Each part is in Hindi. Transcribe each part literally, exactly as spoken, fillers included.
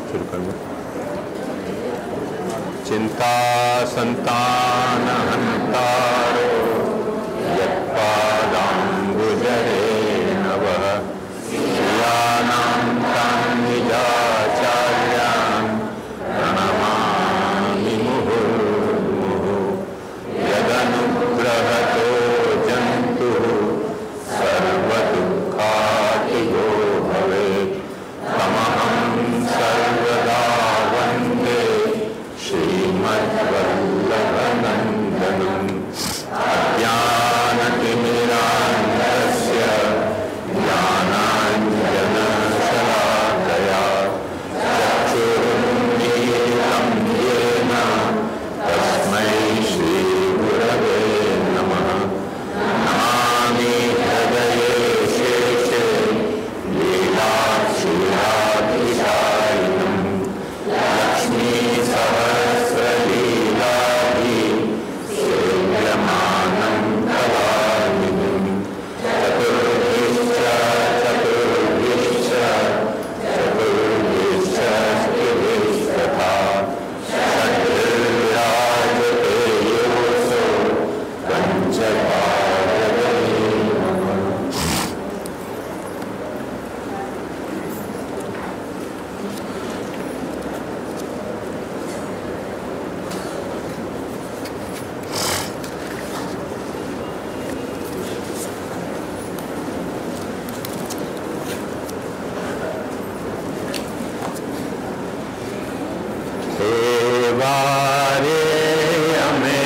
शुरू करूँ। चिंता संतान हंतारो यत्पादाम्बुजरे नवः श्रियाणां तां निजाचार्यां प्रणमामि मुहुर्मुहुः। यदनुग्रहतो जन्तुः सर्वदुःखातिगो भवेत् तमहं सर्वदा वन्दे श्रीमद्वल्लभनन्दनम्। अज्ञानतिमिरान्धस्य ज्ञानाञ्जनशलाकया चक्षुरुन्मीलितं येन तस्मै श्रीगुरवे नमः। नमामि हृदये शेषे लीलाक्षीरातिशायिनं लक्ष्मीसहस्रलीलाभिः सेव्यमानं कलानिधिं। चतुर्भिश्च चतुर्भिश्च चतुर्भिश्च स्त्रिभिस्तथा षड्भिर्विराजते योऽसौ पञ्चपादवे नमः। हे वारे अमे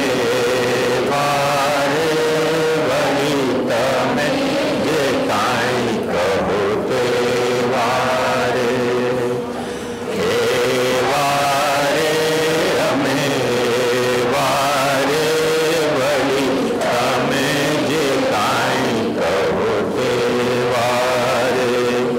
वारे वही तमे जे काई कहो ते वारे। हे वारे अमे वारे वही तमे जे काई कहो ते वारे।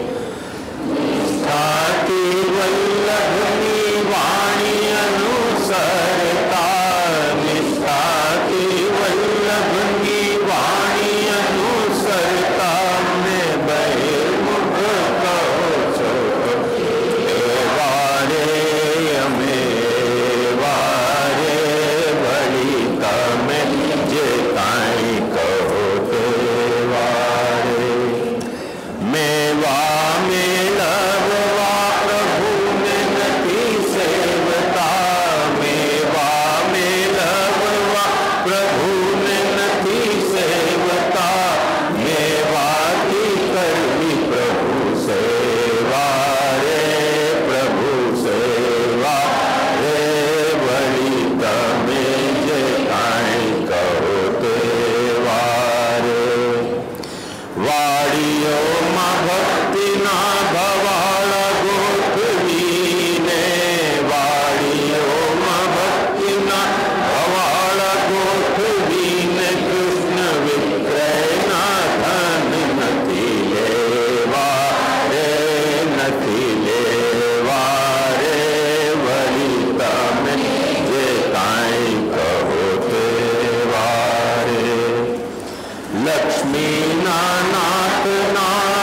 स्थाति वल्लभनी वाणी अनुसरता निष्ठाति वल्लभनी वाणी अनुसरता मैं बहिर्मुख कहो छो हे वारे अमे वारे वही तमे जे काई कहो ते वारे। मेवा मेलवा प्रभु ने नती सेवता मेवा मेलवा प्रभु ने नती सेवता मेवा की करवी प्रभु सेवा रे प्रभु सेवा रे वही तमे जे काई कहो ते वारे। वाड़ियो मां भक्ति ना भवाड़ गोठवीने वाड़ियो मां भक्ति ना भवाड़ गोठवीने कृष्ण विक्रय ना धन नथी लेवा रे नथी लेवा रे वही तमे जे काई कहो ते वारे। लक्ष्मी नाथ नाथ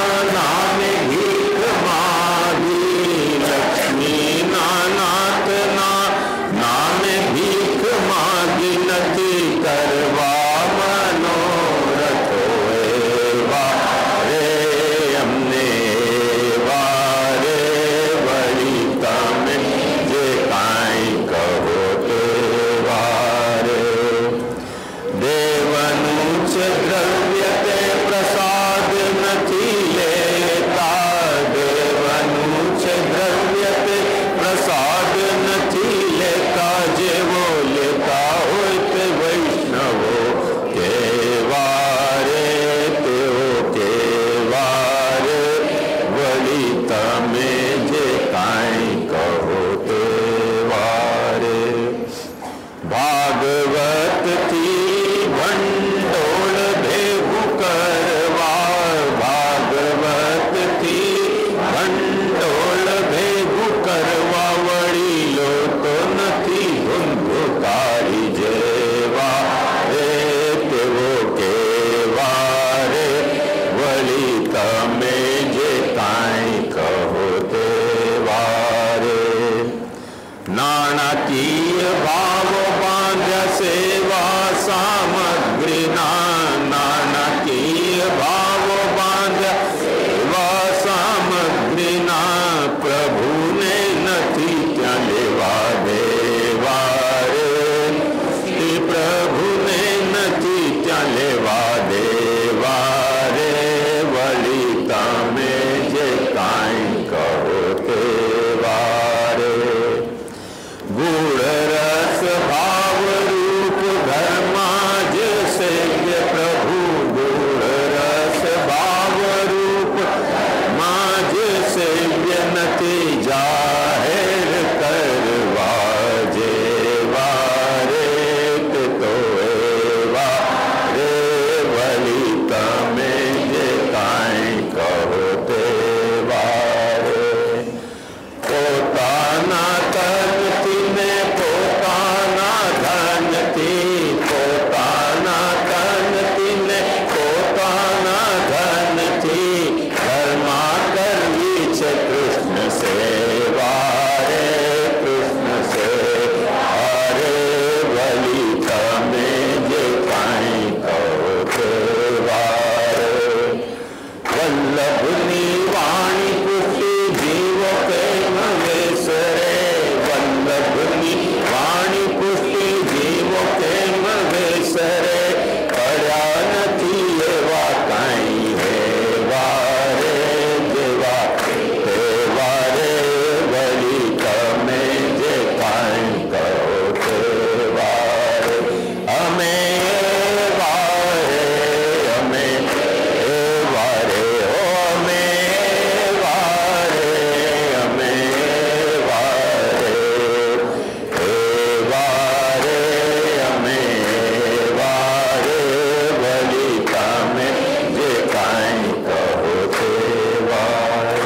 वल्लभनी वाणी पुष्टि जीव प्रेम वेसरे वल्लभनी वाणी पुष्टि जीव प्रेम वेसरे पड़ा नथी एवा काई है वारे जेवा हे वारे वली तमे जे काई कहो ते वारे अमे वारे अमे वारे ओ अमे वारे अमे वारे हे वारे अमे वारे वली तमे जे काई कहो ते वारे।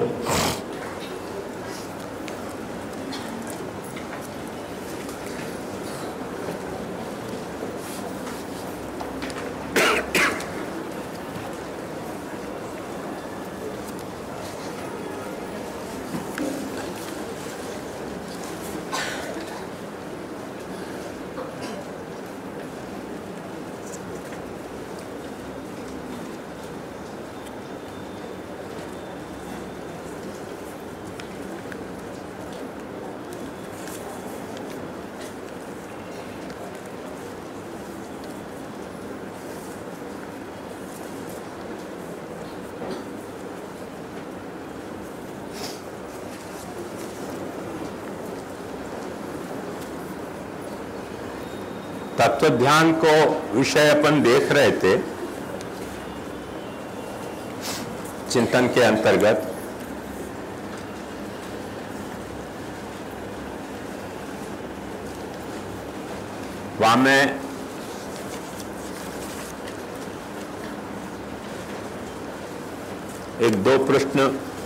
तत्व ध्यान को विषय अपन देख रहे थे चिंतन के अंतर्गत। वहां में एक दो प्रश्न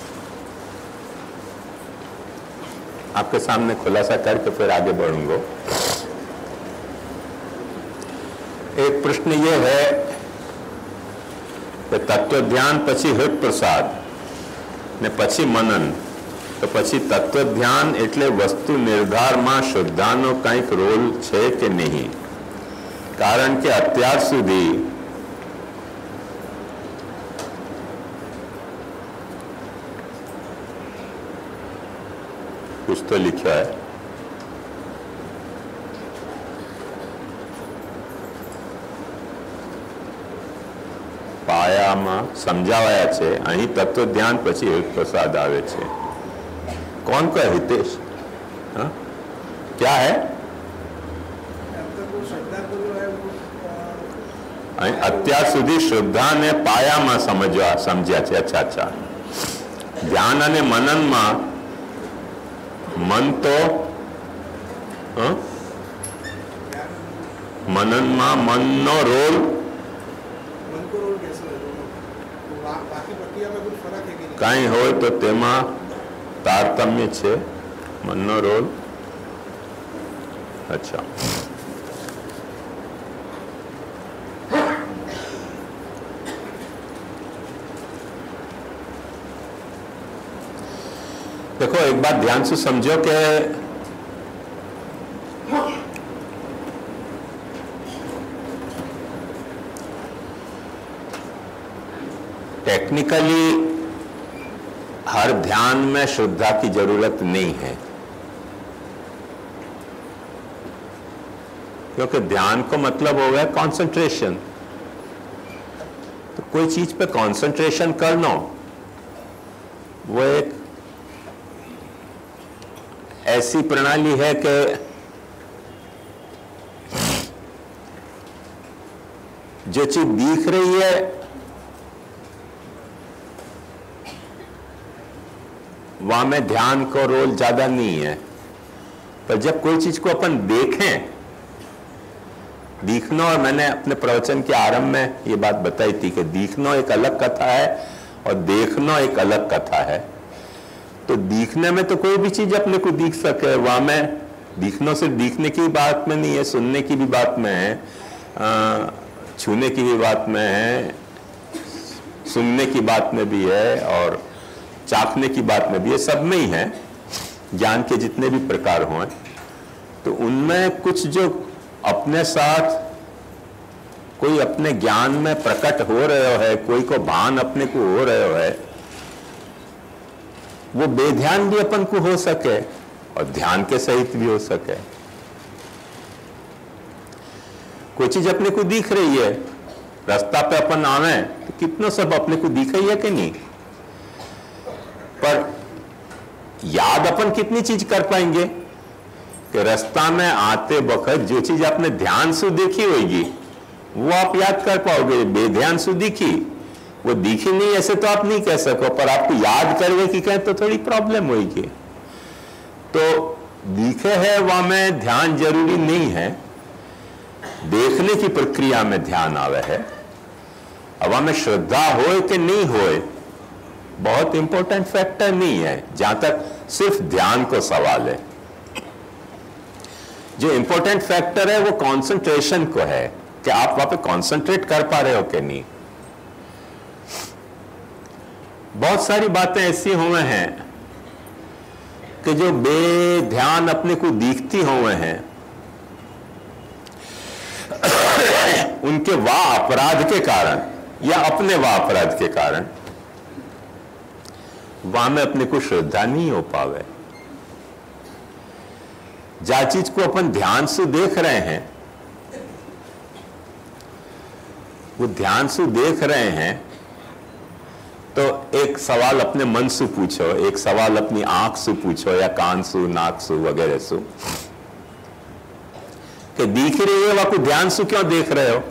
आपके सामने खुलासा करके फिर आगे बढ़ूंगा। एक प्रश्न ये है कि तत्व ध्यान પછી હૃદ પ્રસાદ ને પછી મનન, તો પછી તત્વ ધ્યાન એટલે વસ્તુ નિર્ધારમાં શુદ્ધાનો કંઈક રોલ છે કે નહીં? કારણ કે અત્યાર સુધી कुछ तो लिखा है પાયામાં સમજાવાયા છે, અહીં તત્વ ધ્યાન પછી એક પ્રસાદ આવે છે। कौन का हितेश? हाँ? क्या है? અત્યાર સુધી શ્રદ્ધા ને પાયામાં સમજવા સમજ્યા છે। અચ્છા અચ્છા, ધ્યાન અને મનનમાં मन तो हाँ? मनन में मन नो रोल मन को रोल कैसे है? तो बाकी प्रक्रिया में कुछ फर्क है कि नहीं? कहीं हो तो तेमा तारतम्य छे मन नो रोल। अच्छा, देखो एक बात ध्यान से समझो कि टेक्निकली हर ध्यान में श्रद्धा की जरूरत नहीं है, क्योंकि ध्यान को मतलब हो गया कंसंट्रेशन। तो कोई चीज पे कंसंट्रेशन करना वो एक ऐसी प्रणाली है कि जो चीज दिख रही है वहां में ध्यान को रोल ज्यादा नहीं है, पर जब कोई चीज को अपन देखें, दिखना, और मैंने अपने प्रवचन के आरंभ में ये बात बताई थी कि दिखना एक अलग कथा है और देखना एक अलग कथा है। तो दिखने में तो कोई भी चीज अपने को दिख सके, वहां में दिखना सिर्फ दिखने की बात में नहीं है, सुनने की भी बात में है, छूने की भी बात में है, सुनने की बात में भी है और चाखने की बात में भी है, सब में ही है। ज्ञान के जितने भी प्रकार हों तो उनमें कुछ जो अपने साथ कोई अपने ज्ञान में प्रकट हो रहे है, कोई को भान अपने को हो रहे है, वो बेध्यान भी अपन को हो सके और ध्यान के सहित भी हो सके। कोई चीज अपने को दिख रही है, रास्ता पे अपन आवे तो कितना सब अपने को दिख रही है कि नहीं, पर याद अपन कितनी चीज कर पाएंगे कि रास्ता में आते वक्त जो चीज आपने ध्यान से देखी होगी वो आप याद कर पाओगे। बेध्यान से दिखी, वो दिखी नहीं ऐसे तो आप नहीं कह सको, पर आपको याद करवे की कहें तो थोड़ी प्रॉब्लम होगी। तो दिखे है वहां में ध्यान जरूरी नहीं है, देखने की प्रक्रिया में ध्यान आवे है। अब हमें श्रद्धा होए कि नहीं होए बहुत इंपॉर्टेंट फैक्टर नहीं है, जहां तक सिर्फ ध्यान को सवाल है। जो इंपॉर्टेंट फैक्टर है वो कंसंट्रेशन को है कि आप वहां पे कंसंट्रेट कर पा रहे हो कि नहीं। बहुत सारी बातें ऐसी हुए हैं कि जो बेध्यान अपने को दिखती हुए हैं, उनके वाह अपराध के कारण या अपने वाह अपराध के कारण वहां में अपने को श्रद्धा नहीं हो पावे। जा चीज को अपन ध्यान से देख रहे हैं, वो ध्यान से देख रहे हैं तो एक सवाल अपने मन से पूछो, एक सवाल अपनी आंख से पूछो या कान से, नाक से वगैरह से कि दिख रही है, वह को ध्यान से क्यों देख रहे हो?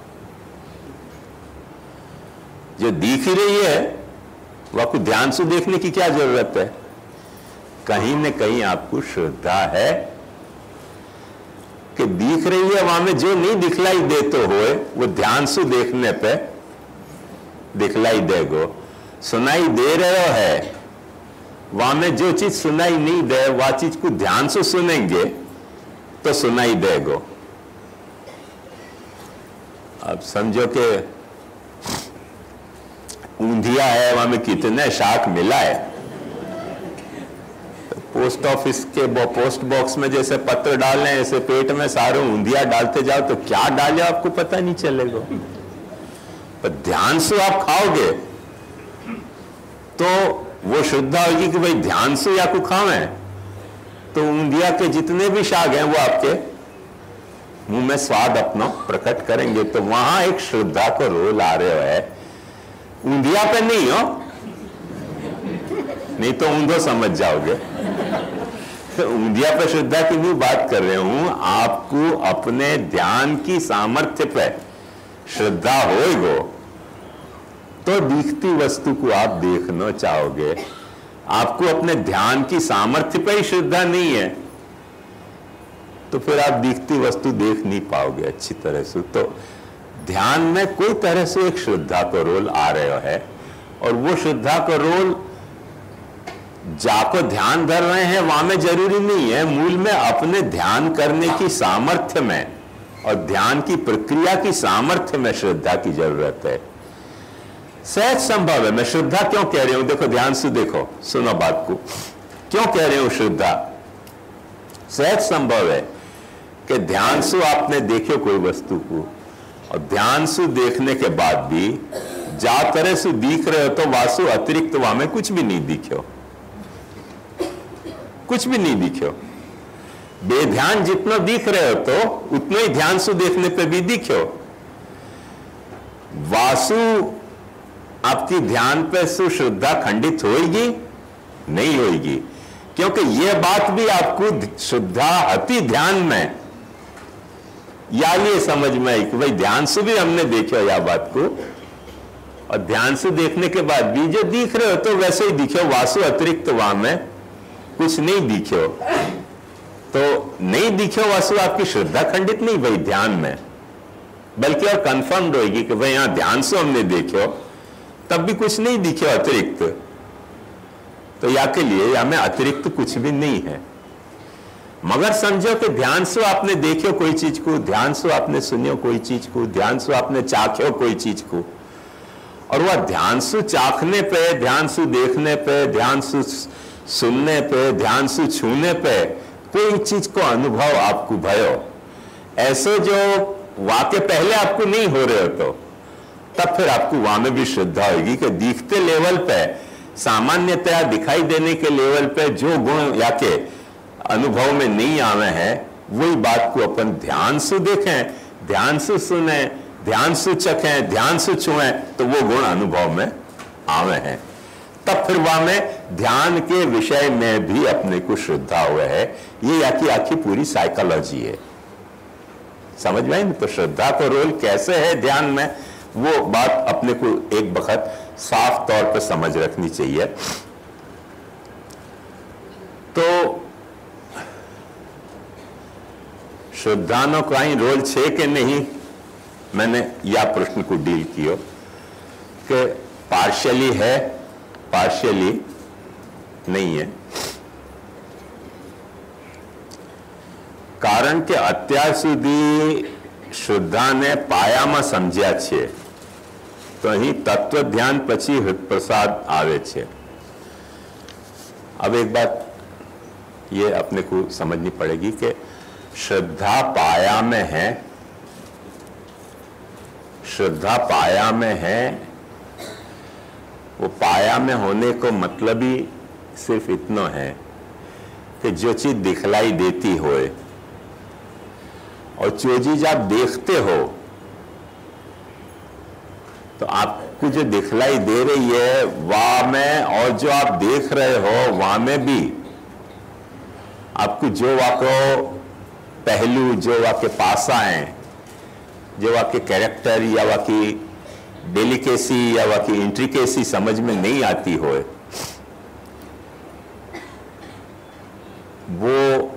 जो दिख रही है वह को ध्यान से देखने की क्या जरूरत है? कहीं न कहीं आपको श्रद्धा है कि दिख रही है, वहां में जो नहीं दिखलाई देते हुए वो ध्यान से देखने पे दिखलाई देगो। सुनाई दे रहे हो है, वहां में जो चीज सुनाई नहीं दे वह चीज को ध्यान से सुनेंगे तो सुनाई देगो। अब समझो कि ऊंधिया है, वहां में कितने शाक मिला है। तो पोस्ट ऑफिस के पोस्ट बॉक्स में जैसे पत्र डालने ऐसे पेट में सारे ऊंधिया डालते जाओ तो क्या डाले आपको पता नहीं चलेगा। पर ध्यान से आप खाओगे तो वो श्रद्धा होगी कि भाई ध्यान से या को खावें, तो ऊंधिया के जितने भी शाक हैं वो आपके मुंह में स्वाद अपना प्रकट करेंगे। तो वहां एक श्रद्धा को रोल आ रहे है, ऊंधिया पे नहीं हो, नहीं तो ऊंधो समझ जाओगे। तो ऊंधिया पे श्रद्धा की नहीं बात कर रहे हूं, आपको अपने ध्यान की सामर्थ्य पे श्रद्धा होएगो तो दिखती वस्तु को आप देखना चाहोगे। आपको अपने ध्यान की सामर्थ्य पे ही श्रद्धा नहीं है तो फिर आप दिखती वस्तु देख नहीं पाओगे अच्छी तरह से। तो ध्यान में कोई तरह से एक श्रद्धा का रोल आ रहा है, और वो श्रद्धा का रोल जाको ध्यान धर रहे हैं वहां में जरूरी नहीं है, मूल में अपने ध्यान करने की सामर्थ्य में और ध्यान की प्रक्रिया की सामर्थ्य में श्रद्धा की जरूरत है। सहज संभव है। मैं श्रद्धा क्यों कह रही हूं, देखो ध्यान से देखो, सुनो बात को, क्यों कह रही हूं श्रद्धा? सहज संभव है कि ध्यान से आपने देखो कोई वस्तु को, और ध्यान से देखने के बाद भी जा तरह से दिख रहे हो तो वासु अतिरिक्त वहां में कुछ भी नहीं दिखो, कुछ भी नहीं दिखो। बेध्यान जितना दिख रहे हो तो उतना ही ध्यान से देखने पे भी दिखो। वासु आपकी ध्यान पे सुश्रद्धा खंडित होगी नहीं होगी, क्योंकि यह बात भी आपको शुद्धा अति ध्यान में या ये समझ में आई कि भाई ध्यान से भी हमने देखा या बात को, और ध्यान से देखने के बाद भी जो दिख रहे हो तो वैसे ही दिखो, वासु अतिरिक्त वहां में कुछ नहीं दिखो। तो नहीं दिखो वासु आपकी श्रद्धा खंडित नहीं भाई ध्यान में, बल्कि और कंफर्म्ड होगी कि भाई यहां ध्यान से हमने देखो तब भी कुछ नहीं दिखे अतिरिक्त, तो या के लिए या में अतिरिक्त कुछ भी नहीं है। मगर समझो कि ध्यान से आपने देखो कोई चीज को, ध्यान से आपने सुनियो कोई चीज को, ध्यान से आपने चाख्यो कोई चीज को, और वह ध्यान से चाखने पे, ध्यान से देखने पे, ध्यान से सुनने पे, ध्यान से छूने पे कोई चीज को अनुभव आपको भयो। ऐसे जो वहां के पहले आपको नहीं हो रहे हो तो तब फिर आपको वहां में भी श्रद्धा होगी कि दिखते लेवल पे, सामान्यतया दिखाई देने के लेवल पे जो गुण या के अनुभव में नहीं आवे हैं, वही बात को अपन ध्यान से देखें, ध्यान से सुने, ध्यान से चखें, ध्यान से छुएं, तो वो गुण अनुभव में आवे हैं। तब फिर वहां में ध्यान के विषय में भी अपने को श्रद्धा हुआ है। ये या की आखी पूरी साइकोलॉजी है, समझ में आई ना? तो श्रद्धा का रोल कैसे है ध्यान में, वो बात अपने को एक वक्त साफ तौर पर समझ रखनी चाहिए। तो श्रद्धानो का ही रोल छे कि नहीं, मैंने या प्रश्न को डील किया कि पार्शियली है, पार्शियली नहीं है। कारण કે અત્યાર સુધી શ્રદ્ધાને પાયામાં સમજ્યા છે, તો અહીં તત્વ ધ્યાન પછી હૃદયપ્રસાદ આવે છે। अब एक बात ये अपने को समझनी पड़ेगी कि श्रद्धा पाया में है, श्रद्धा पाया में है, वो पाया में होने को मतलब ही सिर्फ इतना है कि जो चीज दिखलाई देती होए, और जो चीज आप देखते हो, तो आपको जो दिखलाई दे रही है वहां में, और जो आप देख रहे हो वहां में भी आपको जो वाको पहलू, जो वाके पासा हैं, जो वाके कैरेक्टर या वाकी डेलिकेसी या वाकी इंट्रिकेसी समझ में नहीं आती हो, वो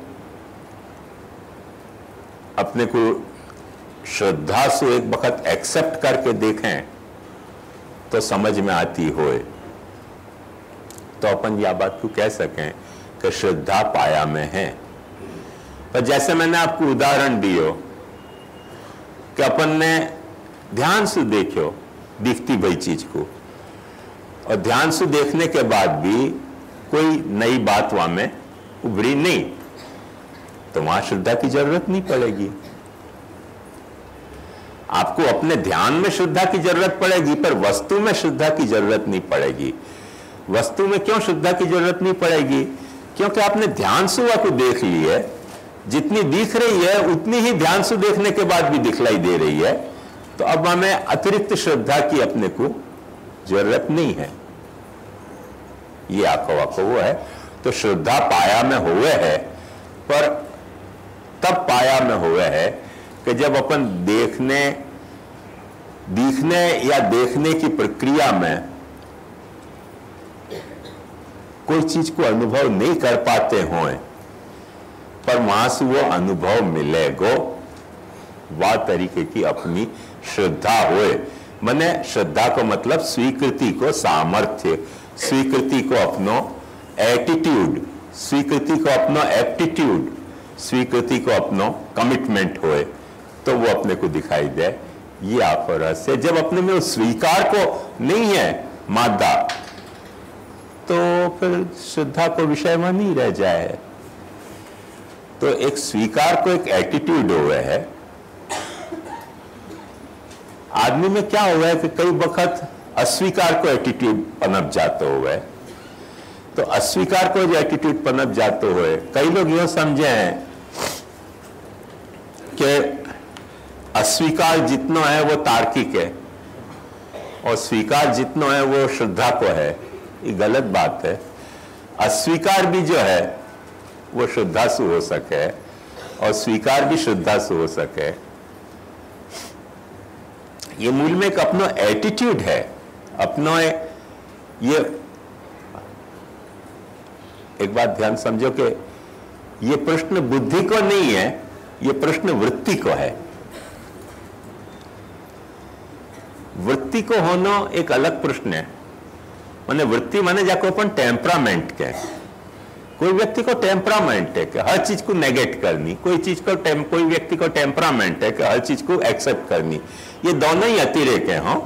अपने को श्रद्धा से एक वक्त एक्सेप्ट करके देखें तो समझ में आती होए, तो अपन यह बात को कह सकें कि श्रद्धा पाया में है। पर जैसे मैंने आपको उदाहरण दियो कि अपन ने ध्यान से देखो दिखती भई चीज को, और ध्यान से देखने के बाद भी कोई नई बात वहां में उभरी नहीं, तो वहां श्रद्धा की जरूरत नहीं पड़ेगी। आपको अपने ध्यान में श्रद्धा की जरूरत पड़ेगी, पर वस्तु में श्रद्धा की जरूरत नहीं पड़ेगी। वस्तु में क्यों श्रद्धा की जरूरत नहीं पड़ेगी? क्योंकि आपने ध्यान से वह को देख ली है, जितनी दिख रही है उतनी ही ध्यान से देखने के बाद भी दिखलाई दे रही है, तो अब हमें अतिरिक्त श्रद्धा की अपने को जरूरत नहीं है। ये आखो आखो वो है। तो श्रद्धा पाया में हुए है, पर तब पाया में हुए है कि जब अपन देखने दिखने या देखने की प्रक्रिया में कोई चीज को अनुभव नहीं कर पाते हों, पर वहां से वो अनुभव मिलेगो, वह तरीके की अपनी श्रद्धा होए। मने श्रद्धा को मतलब स्वीकृति को सामर्थ्य, स्वीकृति को अपनो एटीट्यूड, स्वीकृति को अपनो एप्टीट्यूड, स्वीकृति को अपनो कमिटमेंट होए, तो वो अपने को दिखाई दे। ये आपको रहस्य, जब अपने में उस स्वीकार को नहीं है मादा, तो फिर श्रद्धा को विषय में नहीं रह जाए। तो एक स्वीकार को एक एटीट्यूड हुआ है। आदमी में क्या हुआ है कि कई वक्त अस्वीकार को एटीट्यूड पनप जाते हुए, तो अस्वीकार को जो एटीट्यूड पनप जाते हुए, कई लोग यह समझे हैं कि अस्वीकार जितना है वो तार्किक है और स्वीकार जितना है वो श्रद्धा को है। ये गलत बात है। अस्वीकार भी जो है वो श्रद्धा से हो सके और स्वीकार भी श्रद्धा से हो सके। ये मूल में एक अपना एटीट्यूड है, अपना ये एक बात ध्यान समझो कि ये प्रश्न बुद्धि को नहीं है, ये प्रश्न वृत्ति को है। वृत्ति को होना एक अलग प्रश्न है। माने वृत्ति माने जाको अपन टेम्परामेंट के, कोई व्यक्ति को टेम्परामेंट है कि हर चीज को नेगेट करनी, कोई चीज को टेम, कोई व्यक्ति को टेम्परामेंट है कि हर चीज को एक्सेप्ट करनी। ये दोनों ही अतिरेक है। हाँ,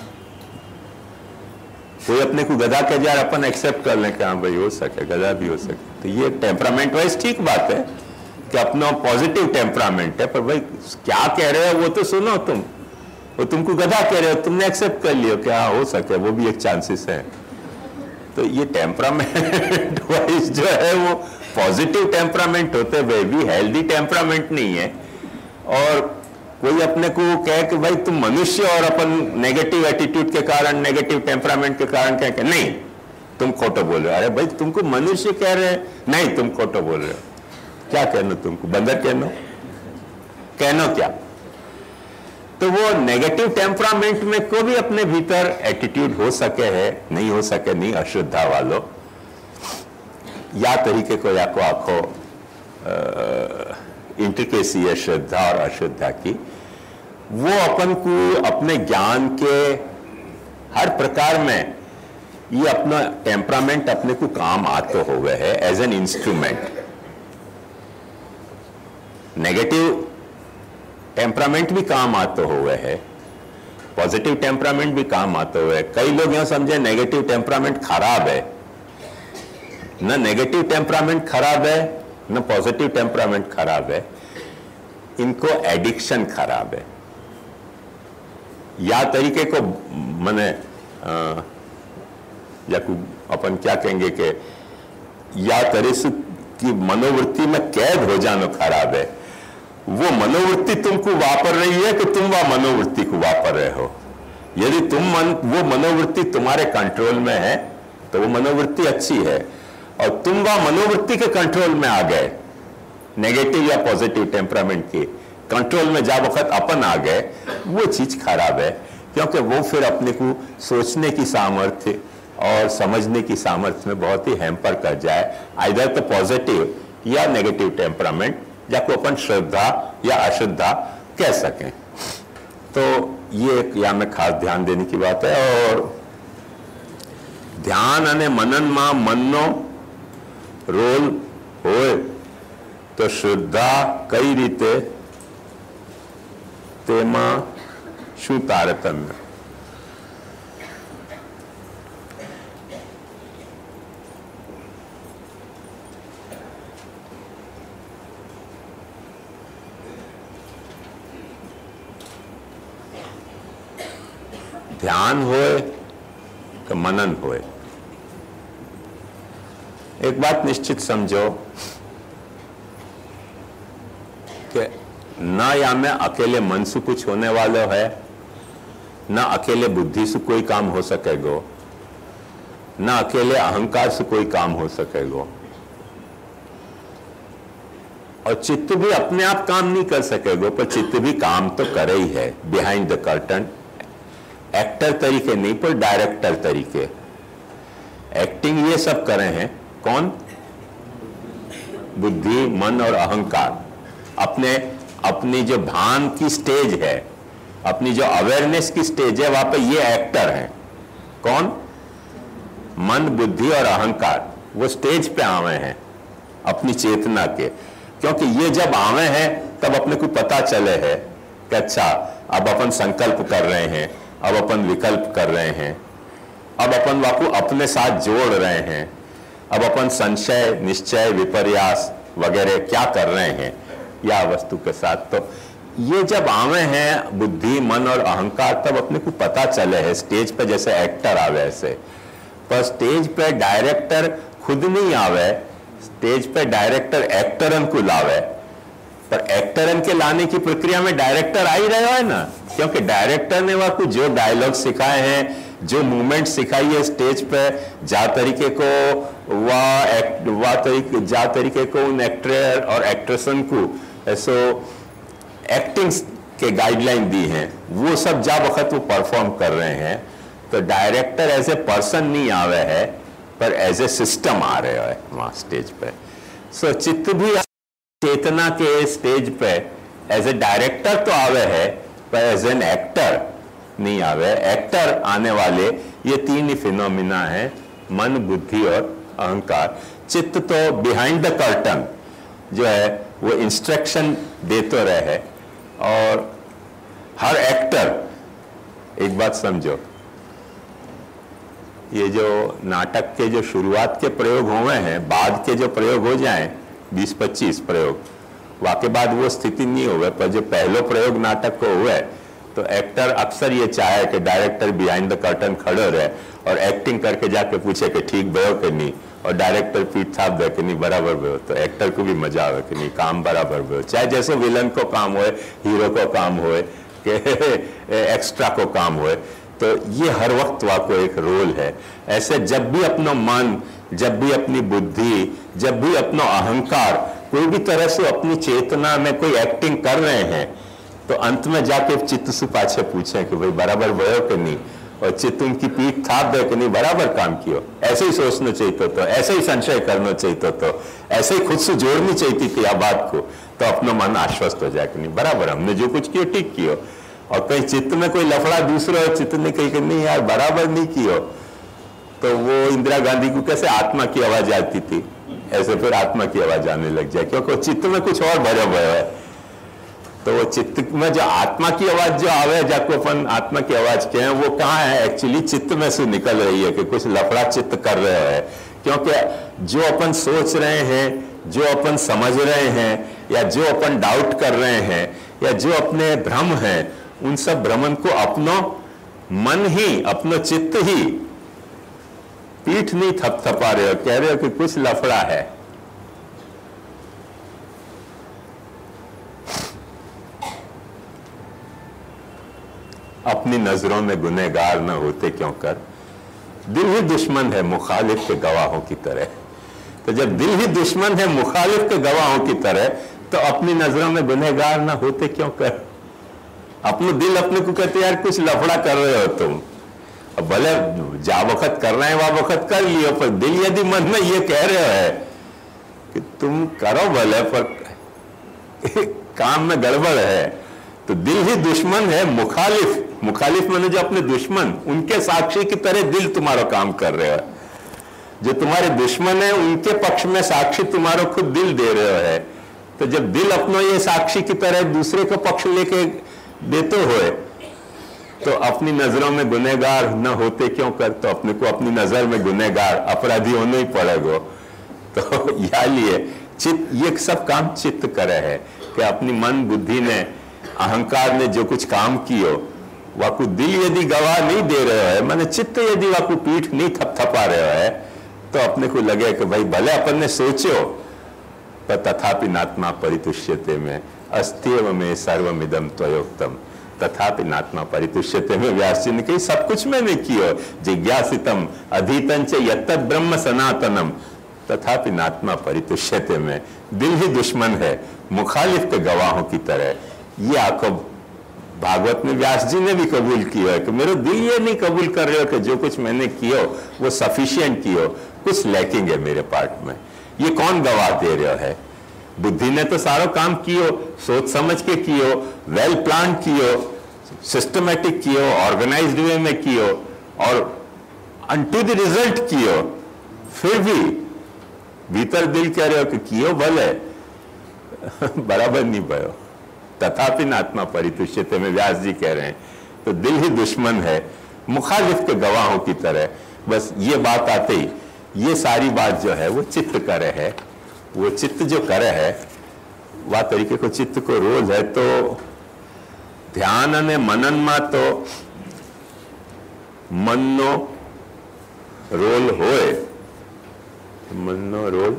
कोई अपने को गधा के जार अपन एक्सेप्ट कर ले कि हाँ भाई हो सके, गधा भी हो सके, तो ये टेम्परामेंट वाइज ठीक बात है कि कि अपना पॉजिटिव टेम्परामेंट है, पर भाई क्या कह रहे हो वो तो सुनो तुम, वो तुमको गधा कह रहे हो, तुमने एक्सेप्ट कर लियो कि हाँ हो सके, वो भी एक चांसेस है। तो ये टेम्परामेंट वाइज जो है वो पॉजिटिव टेम्परामेंट होते हुए भी हेल्दी टेम्परामेंट नहीं है। और कोई अपने को कहे कि भाई तुम मनुष्य और अपन नेगेटिव एटीट्यूड के कारण, नेगेटिव टेम्परामेंट के कारण कह के नहीं तुम खोटो बोल रहे हो। अरे भाई तुमको मनुष्य कह रहे हैं, नहीं तुम खोटो बोल रहे हो। क्या कहना तुमको, बंदर कहना कहना क्या? तो वो नेगेटिव टेम्परामेंट में को भी अपने भीतर एटीट्यूड हो सके है, नहीं हो सके नहीं, अश्रद्धा वालों या तरीके को या को आखो इंट्रिकेसी है श्रद्धा और अश्रद्धा की, वो अपन को अपने ज्ञान के हर प्रकार में ये अपना टेम्परामेंट अपने को काम आते हुए है as an instrument. Negative temperament भी काम आते हुए है, पॉजिटिव टेम्परामेंट भी काम आते हुए है। कई लोग यह समझे नेगेटिव टेम्परामेंट खराब है, न नेगेटिव टेम्परामेंट खराब है न पॉजिटिव टेम्परामेंट खराब है, इनको एडिक्शन खराब है। या तरीके को मने या अपन क्या कहेंगे कि या तरह की मनोवृत्ति में कैद हो जाना खराब है। वो मनोवृत्ति तुमको वापर रही है कि तुम वह मनोवृत्ति को वापर रहे हो। यदि तुम मन वो मनोवृत्ति तुम्हारे कंट्रोल में है तो वो मनोवृत्ति अच्छी है, और तुम वह मनोवृत्ति के कंट्रोल में आ गए, नेगेटिव या पॉजिटिव टेम्परामेंट के कंट्रोल में जा वक्त अपन आ गए, वो चीज खराब है। क्योंकि वो फिर अपने को सोचने की सामर्थ्य और समझने की सामर्थ्य में बहुत ही हैम्पर कर जाए, आइदर तो पॉजिटिव या नेगेटिव टेम्परामेंट, जाको अपन श्रद्धा या अश्रद्धा कह सकें। तो ये एक या में खास ध्यान देने की बात है। और ध्यान अने मनन में मननो रोल होए तो श्रद्धा कई रीते तेमा शू तारतम्य? ध्यान होए कि मनन होए, एक बात निश्चित समझो कि ना या में अकेले मन से कुछ होने वाला है, ना अकेले बुद्धि से कोई काम हो सकेगो, ना अकेले अहंकार से कोई काम हो सकेगो, और चित्त भी अपने आप काम नहीं कर सकेगो, पर चित्त भी काम तो करे ही है बिहाइंड द कर्टन। एक्टर तरीके नहीं पर डायरेक्टर तरीके। एक्टिंग ये सब करे हैं कौन? बुद्धि, मन और अहंकार। अपने अपनी जो भान की स्टेज है, अपनी जो अवेयरनेस की स्टेज है, वहां पे ये एक्टर हैं। कौन? मन, बुद्धि और अहंकार। वो स्टेज पे आवे हैं अपनी चेतना के। क्योंकि ये जब आवे हैं तब अपने को पता चले है कि अच्छा अब अपन संकल्प कर रहे हैं, अब अपन विकल्प कर रहे हैं, अब अपन वाकु अपने साथ जोड़ रहे हैं, अब अपन संशय, निश्चय, विपर्यास वगैरह क्या कर रहे हैं या वस्तु के साथ। तो ये जब आवे हैं बुद्धि, मन और अहंकार, तब अपने को पता चले है स्टेज पे जैसे एक्टर आवे ऐसे। पर स्टेज पे डायरेक्टर खुद नहीं आवे, स्टेज पे डायरेक्टर एक्टरन को लावे। पर एक्टरन के लाने की प्रक्रिया में डायरेक्टर आ ही रहा है ना, क्योंकि डायरेक्टर ने वह कुछ जो डायलॉग सिखाए हैं, जो मूवमेंट सिखाई है स्टेज पे, जा तरीके को वह वह तरीके जा तरीके को उन एक्टर और एक्ट्रेसन को ऐसो एक्टिंग के गाइडलाइन दी हैं, वो सब जा वक्त वो परफॉर्म कर रहे हैं। तो डायरेक्टर एज ए पर्सन नहीं आवे है, पर एज ए सिस्टम आ रहे है वहां स्टेज पे। सो चित्त भी चेतना के स्टेज पे एज ए डायरेक्टर तो आवे है, पर एज एन एक्टर नहीं आवे। एक्टर आने वाले ये तीन ही फिनोमिना है, मन, बुद्धि और अहंकार। चित्त तो बिहाइंड द कर्टन जो है वो इंस्ट्रक्शन देते रहे। और हर एक्टर, एक बात समझो, ये जो नाटक के जो शुरुआत के प्रयोग हुए हैं, बाद के जो प्रयोग हो जाएं बीस पच्चीस प्रयोग, वाके बाद वो स्थिति नहीं हुए, पर जो पहलो प्रयोग नाटक को हुए तो एक्टर अक्सर ये चाहे कि डायरेक्टर बिहाइंड द कर्टन खड़ो रहे और एक्टिंग करके जाके पूछे कि ठीक भयो कि नहीं, और डायरेक्टर पीठ थाप दे कि नहीं बराबर भयो, तो एक्टर को भी मजा आवे कि नहीं काम बराबर भयो। चाहे जैसे विलन को काम होए, हीरो को काम होए, कि एक्स्ट्रा को काम होए, तो ये हर वक्त वाको एक रोल है। ऐसे जब भी अपना मन, जब भी अपनी बुद्धि, जब भी अपना अहंकार कोई भी तरह से अपनी चेतना में कोई एक्टिंग कर रहे हैं, तो अंत में जाके चित्त से पाछे पूछे कि भाई बराबर भयो कि नहीं, और चित्त उनकी पीठ थाप दे कि नहीं बराबर काम कियो। ऐसे ही सोचना चाहिए तो, तो ऐसे ही संशय करना चाहिए तो, तो ऐसे ही खुद से जोड़नी चाहिए थी यह बात को, तो अपना मन आश्वस्त हो जाए कि नहीं बराबर हमने जो कुछ किया ठीक कियो। और कहीं चित्त में कोई लफड़ा दूसरा हो, चित्त ने कही कि नहीं यार बराबर नहीं कियो, तो वो इंदिरा गांधी को कैसे आत्मा की आवाज आती थी, ऐसे फिर आत्मा की आवाज आने लग जाए, क्योंकि चित्त में कुछ और भरे हुए है। तो वो चित्त में जो आत्मा की आवाज जो आवे, जाको अपन आत्मा की आवाज कहे, वो कहाँ है, एक्चुअली चित्त में से निकल रही है कि कुछ लफड़ा चित्त कर रहे हैं। क्योंकि जो अपन सोच रहे हैं, जो अपन समझ रहे हैं, या जो अपन डाउट कर रहे हैं, या जो अपने भ्रम हैं, उन सब भ्रमन को अपनो मन ही, अपनो चित्त ही पीठ नहीं थपथपा रहे हो, कह रहे हो कि कुछ लफड़ा है। अपनी नजरों में गुनहगार न होते क्यों कर, दिल ही दुश्मन है मुखालिफ के गवाहों की तरह। तो जब दिल ही दुश्मन है मुखालिफ के गवाहों की तरह, तो अपनी नजरों में गुनहगार न होते क्यों कर। अपने दिल अपने को कहते यार कुछ लफड़ा कर रहे हो तुम, अब भले जा वक्त कर रहे हैं वह वक्त कर लियो, पर दिल यदि मन में ये कह रहे है कि तुम करो भले पर काम में गड़बड़ है, तो दिल ही दुश्मन है मुखालिफ, मुखालिफ माने जो अपने दुश्मन, उनके साक्षी की तरह दिल तुम्हारा काम कर रहे हो। जो तुम्हारे दुश्मन है उनके पक्ष में साक्षी तुम्हारा खुद दिल दे रहे है। तो जब दिल अपना ये साक्षी की तरह दूसरे को पक्ष लेके देते हुए, तो अपनी नजरों में गुनहगार न होते क्यों कर, तो अपने को अपनी नजर में गुनहगार अपराधी होना ही पड़ेगा। तो या लिए चित्त, ये सब काम चित्त करे है कि अपनी मन बुद्धि ने, अहंकार ने जो कुछ काम कियो, वाकु दिल यदि गवाह नहीं दे रहे है, माने चित्त यदि वाकु पीठ नहीं थपथपा रहे है, तो अपने को लगे कि भाई भले अपन ने सोचो, पर तथापि नात्मा परितुष्यते में अस्त्यव में सर्वमिदम त्वयोक्तम, तथापि नात्मा परितुष्यते में व्यास जी ने कही सब कुछ मैंने कियो, जिज्ञासितम अधीतं च यत्तद् ब्रह्म सनातनम, तथापि नात्मा परितुष्यते में। दिल ही दुश्मन है मुखालिफ के गवाहों की तरह। ये आपको भागवत में व्यास जी ने भी कबूल किया है कि मेरे दिल ये नहीं कबूल कर रहे हो कि जो कुछ मैंने किया वो सफिशिएंट किया, कुछ लैकिंग है मेरे पार्ट में। ये कौन गवाह दे रहा है? बुद्धि ने तो सारा काम कियो, सोच समझ के कियो, वेल प्लान कियो, सिस्टमेटिक कियो, ऑर्गेनाइज्ड वे में कियो और अनटू द रिजल्ट कियो, फिर भी भीतर दिल कह रहे हो कि कियो भले बराबर नहीं भयो, तथापि नात्मा परितुष्यते में व्यास जी कह रहे हैं। तो दिल ही दुश्मन है मुखालिफ के गवाहों की तरह। बस ये बात आते ही ये सारी बात जो है वो चित्त करे है, वो चित्त जो करे है वह तरीके को चित्त को रोज है। तो ध्यान ने मनन में तो मन नो रोल होए, मन नो रोल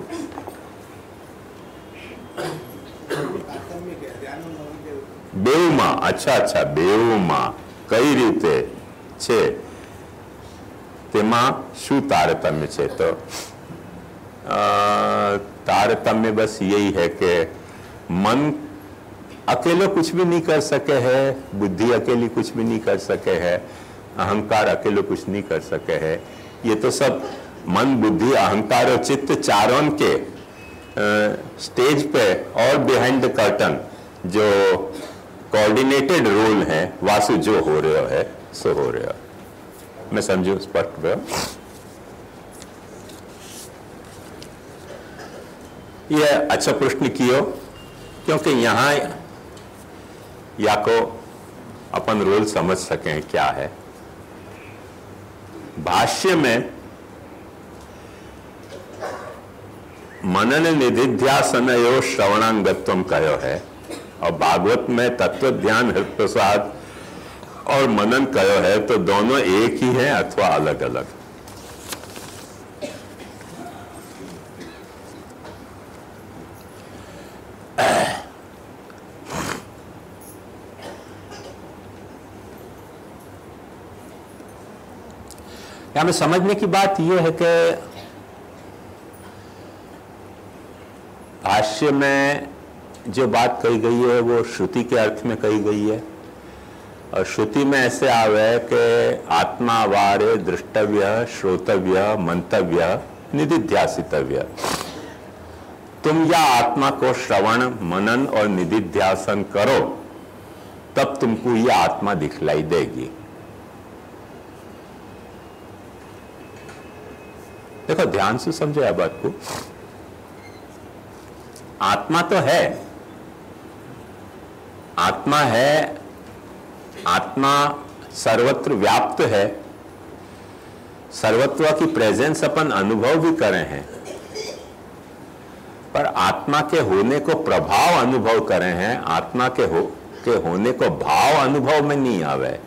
બેવમાં, अच्छा अच्छा બેવમાં કઈ રીતે છે તેમાં શું તારતમ્ય છે? તો तारतम्य बस यही है कि मन अकेले कुछ भी नहीं कर सके है, बुद्धि अकेली कुछ भी नहीं कर सके है, अहंकार अकेले कुछ नहीं कर सके है। ये तो सब मन बुद्धि अहंकार और चित्त चारों के स्टेज पे और बिहाइंड द कर्टन जो कोऑर्डिनेटेड रोल है वासु जो हो रहा है सो हो रहा। मैं समझू स्पष्ट हुआ? ये अच्छा प्रश्न कियो, क्योंकि यहाँ या को अपन रोल समझ सकें क्या है। भाष्य में मनन निधिध्यासनयो श्रवणांगत्वम कहो है, और भागवत में तत्व ध्यान हृदय और मनन कहो है, तो दोनों एक ही है अथवा अलग अलग। यहां में समझने की बात यह है कि भाष्य में जो बात कही गई है वो श्रुति के अर्थ में कही गई है, और श्रुति में ऐसे आवे कि आत्मा वारे दृष्टव्य श्रोतव्य मंतव्य निधिध्यासितव्य। तुम या आत्मा को श्रवण मनन और निधिध्यासन करो तब तुमको यह आत्मा दिखलाई देगी। देखो ध्यान से समझो यह बात को, आत्मा तो है, आत्मा है, आत्मा सर्वत्र व्याप्त है, सर्वत्व की प्रेजेंस अपन अनुभव भी करे हैं, पर आत्मा के होने को प्रभाव अनुभव करे हैं, आत्मा के हो के होने को भाव अनुभव में नहीं आवे।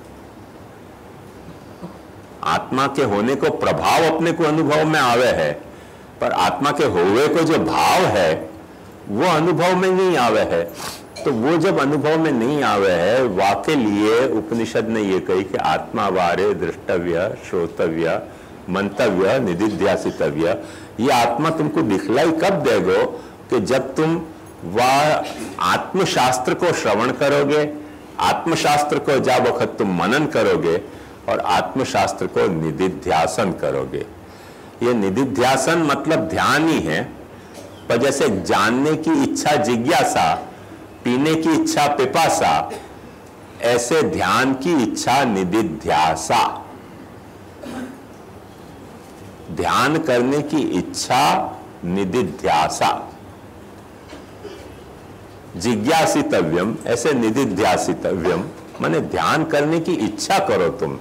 आत्मा के होने को प्रभाव अपने को अनुभव में आवे है, पर आत्मा के होवे को जो भाव है वो अनुभव में नहीं आवे है। तो वो जब अनुभव में नहीं आवे है, वाके लिए उपनिषद ने ये कही कि आत्मा वारे दृष्टव्य श्रोतव्य मंतव्य निधिध्यासितव्य। ये आत्मा तुमको दिखलाई कब देगो कि जब तुम वह आत्मशास्त्र को श्रवण करोगे, आत्मशास्त्र को जब वक्त तुम मनन करोगे और आत्मशास्त्र को निधिध्यासन करोगे। ये निधिध्यासन मतलब ध्यान ही है, पर जैसे जानने की इच्छा जिज्ञासा, पीने की इच्छा पिपासा, ऐसे ध्यान की इच्छा निधिध्यासा। ध्यान करने की इच्छा निधिध्यासा, जिज्ञासितव्यम ऐसे निधिध्यासितव्यम, माने ध्यान करने की इच्छा करो तुम।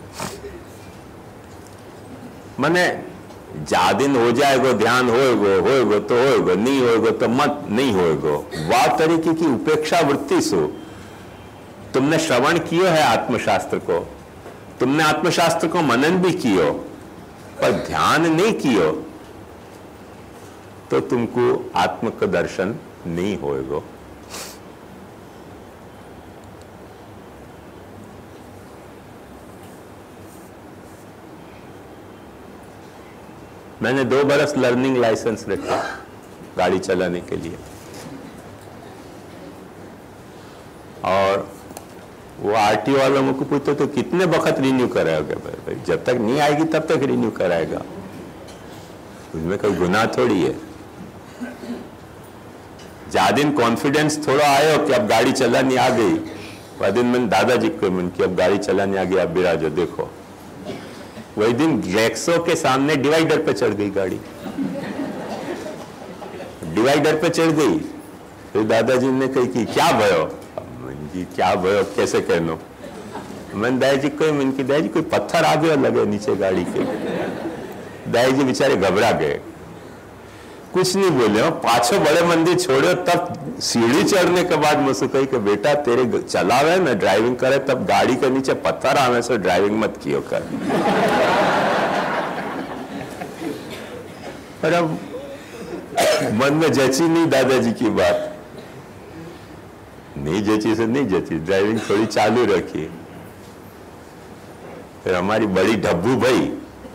माने जा दिन हो जाएगो ध्यान होएगो, होएगो तो होएगो, नहीं होएगो तो मत नहीं होएगो। वह तरीके की उपेक्षा वृत्ति सो तुमने श्रवण कियो है आत्मशास्त्र को, तुमने आत्मशास्त्र को मनन भी कियो, पर ध्यान नहीं कियो, तो तुमको आत्म का दर्शन नहीं होएगो। मैंने दो बरस लर्निंग लाइसेंस रखा गाड़ी चलाने के लिए, और वो आरटीओ वालों मुझको पूछते तो कितने वक्त रिन्यू कराओगे? भाई जब तक नहीं आएगी तब तक रिन्यू कराएगा, उसमें कोई गुनाह थोड़ी है। जा दिन कॉन्फिडेंस थोड़ा आयो कि अब गाड़ी चलानी आ गई, वह दिन मैंने दादाजी को मन की अब गाड़ी चलानी आ गई, अब बिराजो देखो। वही दिन ग्लेक्सो के सामने डिवाइडर पे चढ़ गई गाड़ी, डिवाइडर पे चढ़ गई। फिर दादाजी ने कही कि क्या भयो? जी क्या भयो कैसे कहनो? मैंने दादाजी को मन की दादाजी कोई पत्थर आ गया लगे नीचे गाड़ी के। दादाजी बेचारे घबरा गए, कुछ नहीं बोले। पाछो बड़े मंदिर छोड़ो, तब सीढ़ी चढ़ने के बाद मुझसे कही कि बेटा तेरे चलावे ना ड्राइविंग करे तब गाड़ी के नीचे पत्थर आवे से ड्राइविंग मत कियो कर। पर अब मन में जची नहीं दादाजी की बात, नहीं जची से नहीं जची, ड्राइविंग थोड़ी चालू रखी। फिर हमारी बड़ी डब्बू भाई,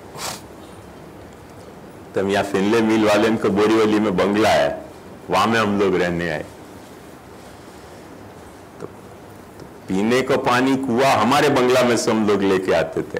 तब यहाँ फिनले मिल वाले इनको बोरीवली में बंगला है, वहां में हम लोग रहने आए। तो, तो पीने को पानी कुआ हमारे बंगला में से हम लोग लेके आते थे।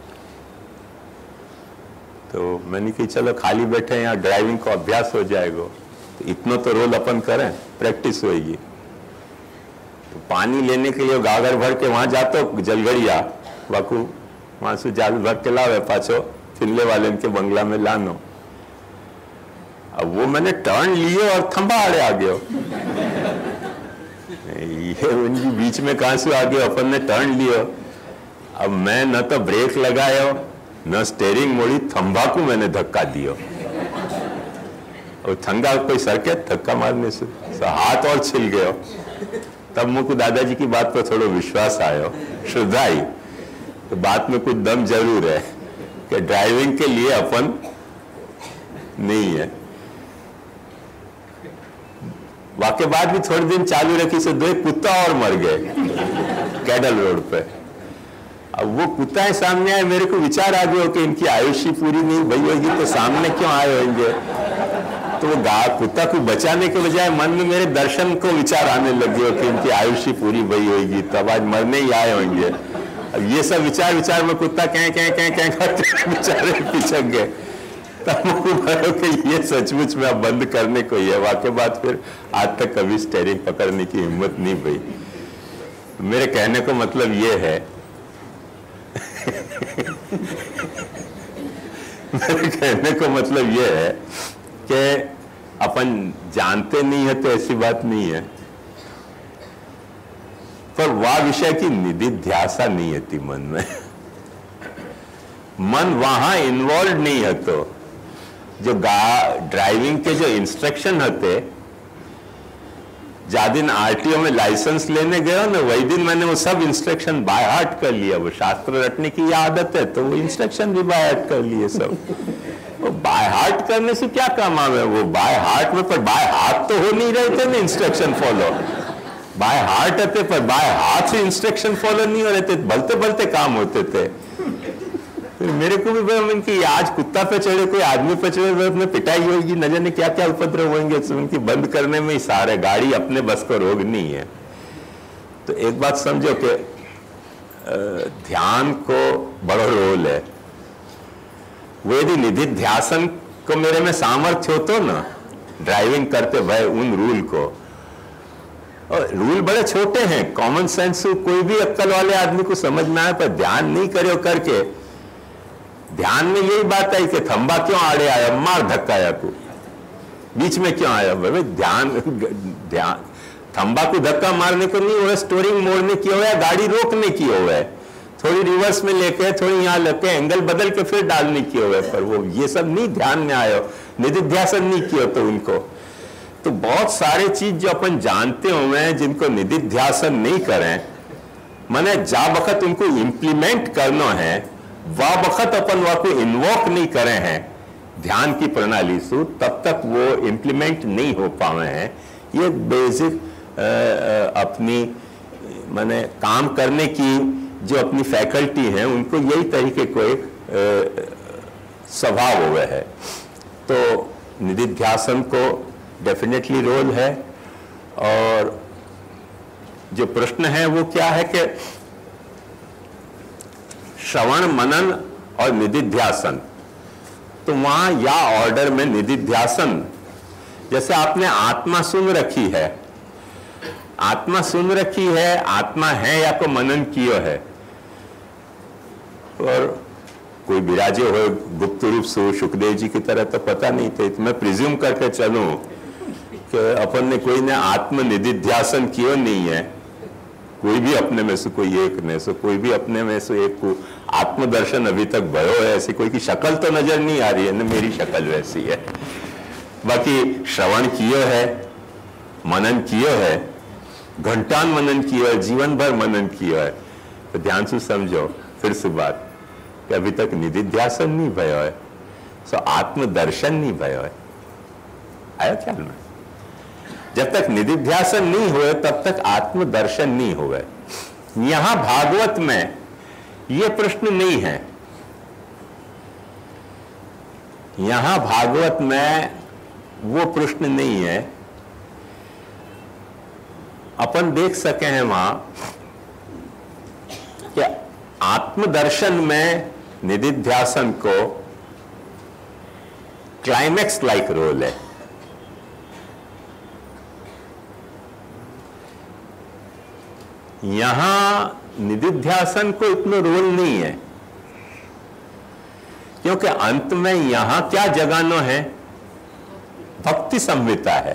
तो मैंने कही चलो खाली बैठे यहाँ ड्राइविंग को अभ्यास हो जाएगा, तो इतना तो रोल अपन करें, प्रैक्टिस होएगी। तो पानी लेने के लिए गागर भर के वहां जातो जलगड़िया वाकू, वहां से जाल भर के लावे पाछो फिनले वाले इनके बंगला में लानो। अब वो मैंने टर्न लियो और थंबा आड़े आ गयो। ये उनकी बीच में कहां से आ गयो, अपन ने टर्न लियो। अब मैं न तो ब्रेक लगायो न स्टेयरिंग मोड़ी, थंबा को मैंने धक्का दियो। और थंगा कोई सर के धक्का मारने से हाथ और छिल गयो। तब मुझको दादाजी की बात पर थोड़ा विश्वास आयो, श्रद्धा आई। तो बात में कुछ दम जरूर है कि ड्राइविंग के लिए अपन नहीं है। वाके बाद भी थोड़े दिन चालू रखी से दो एक कुत्ता और मर गए कैडल रोड पे। अब वो कुत्ता है सामने आए, मेरे को विचार आ गया कि इनकी आयुष्य पूरी नहीं भई होगी तो सामने क्यों आए होंगे। तो वो गा कुत्ता को बचाने के बजाय मन में मेरे दर्शन को विचार आने लगे कि इनकी आयुष्य पूरी भई होगी तब आज मरने ही आए होंगे। अब ये सब विचार विचार में कुत्ता कह कह कह कह करते बेचारे पिछक गए। तब मुझको कि ये सचमुच में अब बंद करने को ही है। वाके बाद फिर आज तक कभी स्टेयरिंग पकड़ने की हिम्मत नहीं हुई। मेरे कहने को मतलब ये है मेरे कहने को मतलब ये है कि अपन जानते नहीं है तो ऐसी बात नहीं है, पर वह विषय की निधिध्यासा नहीं होती मन में। मन वहां इन्वॉल्व नहीं है। तो जो ड्राइविंग के जो इंस्ट्रक्शन होते, जा दिन आरटीओ में लाइसेंस लेने गया ना, वही दिन मैंने वो सब इंस्ट्रक्शन बाय हार्ट कर लिया। वो शास्त्र रटने की आदत है तो वो इंस्ट्रक्शन भी बाय हार्ट कर लिए सब। वो बाय हार्ट करने से क्या काम है, वो बाय हार्ट में, पर बाय हाथ तो हो नहीं रहे थे ना इंस्ट्रक्शन फॉलो। बाय हार्ट होते पर बाय हाथ से इंस्ट्रक्शन फॉलो नहीं हो रहे थे, बलते बलते काम होते थे। फिर मेरे को भी उनकी आज कुत्ता पे चढ़े, कोई आदमी पे चढ़े, अपने पिटाई होगी, न जाने क्या क्या उपद्रव होंगे। उनकी बंद करने में ही सारे, गाड़ी अपने बस को रोग नहीं है। तो एक बात समझो कि ध्यान को बड़ा रोल है। वो यदि निधिध्यासन को मेरे में सामर्थ्य हो तो ना, ड्राइविंग करते भय उन रूल को, और रूल बड़े छोटे हैं, कॉमन सेंस कोई भी अक्ल वाले आदमी को समझ में आए, पर ध्यान नहीं करे करके। ध्यान में यही बात आई कि थंबा क्यों आड़े आया, मार धक्काया को बीच में क्यों आया। भाई ध्यान ध्यान थंबा को धक्का मारने को नहीं हुआ, स्टोरिंग मोड़ने की हुआ है, गाड़ी रोकने की हुआ है, थोड़ी रिवर्स में लेके थोड़ी यहाँ लेके एंगल बदल के फिर डालने की हुआ है। पर वो ये सब नहीं ध्यान में आया, निधिध्यासन नहीं किया तो उनको। तो बहुत सारे चीज जो अपन जानते हुए हैं जिनको निधिध्यासन नहीं करें, माने जा वक्त उनको इंप्लीमेंट करना है, वह वक्त अपन वह को इन्वोक नहीं करे हैं ध्यान की प्रणाली से, तब तक वो इंप्लीमेंट नहीं हो पाए हैं। ये बेसिक अपनी माने काम करने की जो अपनी फैकल्टी है, उनको यही तरीके को एक स्वभाव हुआ है। तो निधिध्यासन को डेफिनेटली रोल है। और जो प्रश्न है वो क्या है कि श्रवण मनन और निधिध्यासन, तो वहां या ऑर्डर में निधिध्यासन, जैसे आपने आत्मा सुन रखी है, आत्मा सुन रखी है, आत्मा है या को मनन किया है, और कोई विराजे हो गुप्त रूप से सुखदेव जी की तरह तो पता नहीं थे। तो मैं प्रिज्यूम करके चलूं कि अपन ने कोई ने आत्म निधिध्यासन किया नहीं है, कोई भी अपने में से कोई एक ने से कोई भी अपने में से एक को आत्मदर्शन अभी तक भयो है, ऐसी कोई की शक्ल तो नजर नहीं आ रही है ना, मेरी शक्ल वैसी है। बाकी श्रवण किया है, मनन किया है, घंटान मनन किया है, जीवन भर मनन किया है। तो ध्यान से समझो फिर से बात कि अभी तक निधिध्यासन नहीं भयो है, सो आत्मदर्शन नहीं भयो है। आया ख्याल में? जब तक निधिध्यासन नहीं हुए तब तक आत्मदर्शन नहीं हुए। यहां भागवत में यह प्रश्न नहीं है। यहां भागवत में वो प्रश्न नहीं है। अपन देख सके हैं वहां कि आत्मदर्शन में निधिध्यासन को क्लाइमैक्स लाइक रोल है। यहां निधिध्यासन को इतना रोल नहीं है, क्योंकि अंत में यहां क्या जगाना है? भक्ति संहिता है।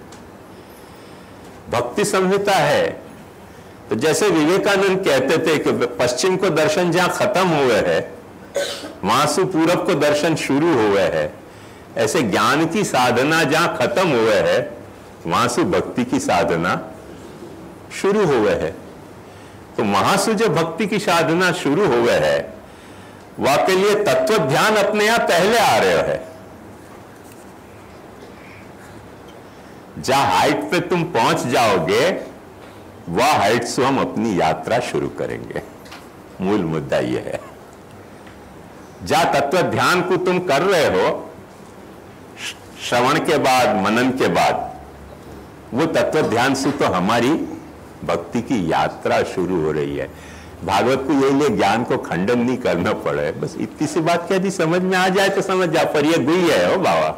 भक्ति संहिता है तो जैसे विवेकानंद कहते थे कि पश्चिम को दर्शन जहां खत्म हुए है, वहां से पूरब को दर्शन शुरू हुए है। ऐसे ज्ञान की साधना जहां खत्म हुए है वहां से भक्ति की साधना शुरू हुए है। तो वहां से जो भक्ति की साधना शुरू हुए है वह के लिए तत्व ध्यान अपने आप पहले आ रहे है। जहां हाइट पे तुम पहुंच जाओगे वह हाइट से हम अपनी यात्रा शुरू करेंगे। मूल मुद्दा यह है, जहां तत्व ध्यान को तुम कर रहे हो श्रवण के बाद, मनन के बाद, वो तत्व ध्यान से तो हमारी भक्ति की यात्रा शुरू हो रही है। भागवत को यही लिए ज्ञान को खंडन नहीं करना पड़े, बस इतनी सी बात कह दी, समझ में आ जाए तो समझ जा, पर ये गुई है हो बाबा,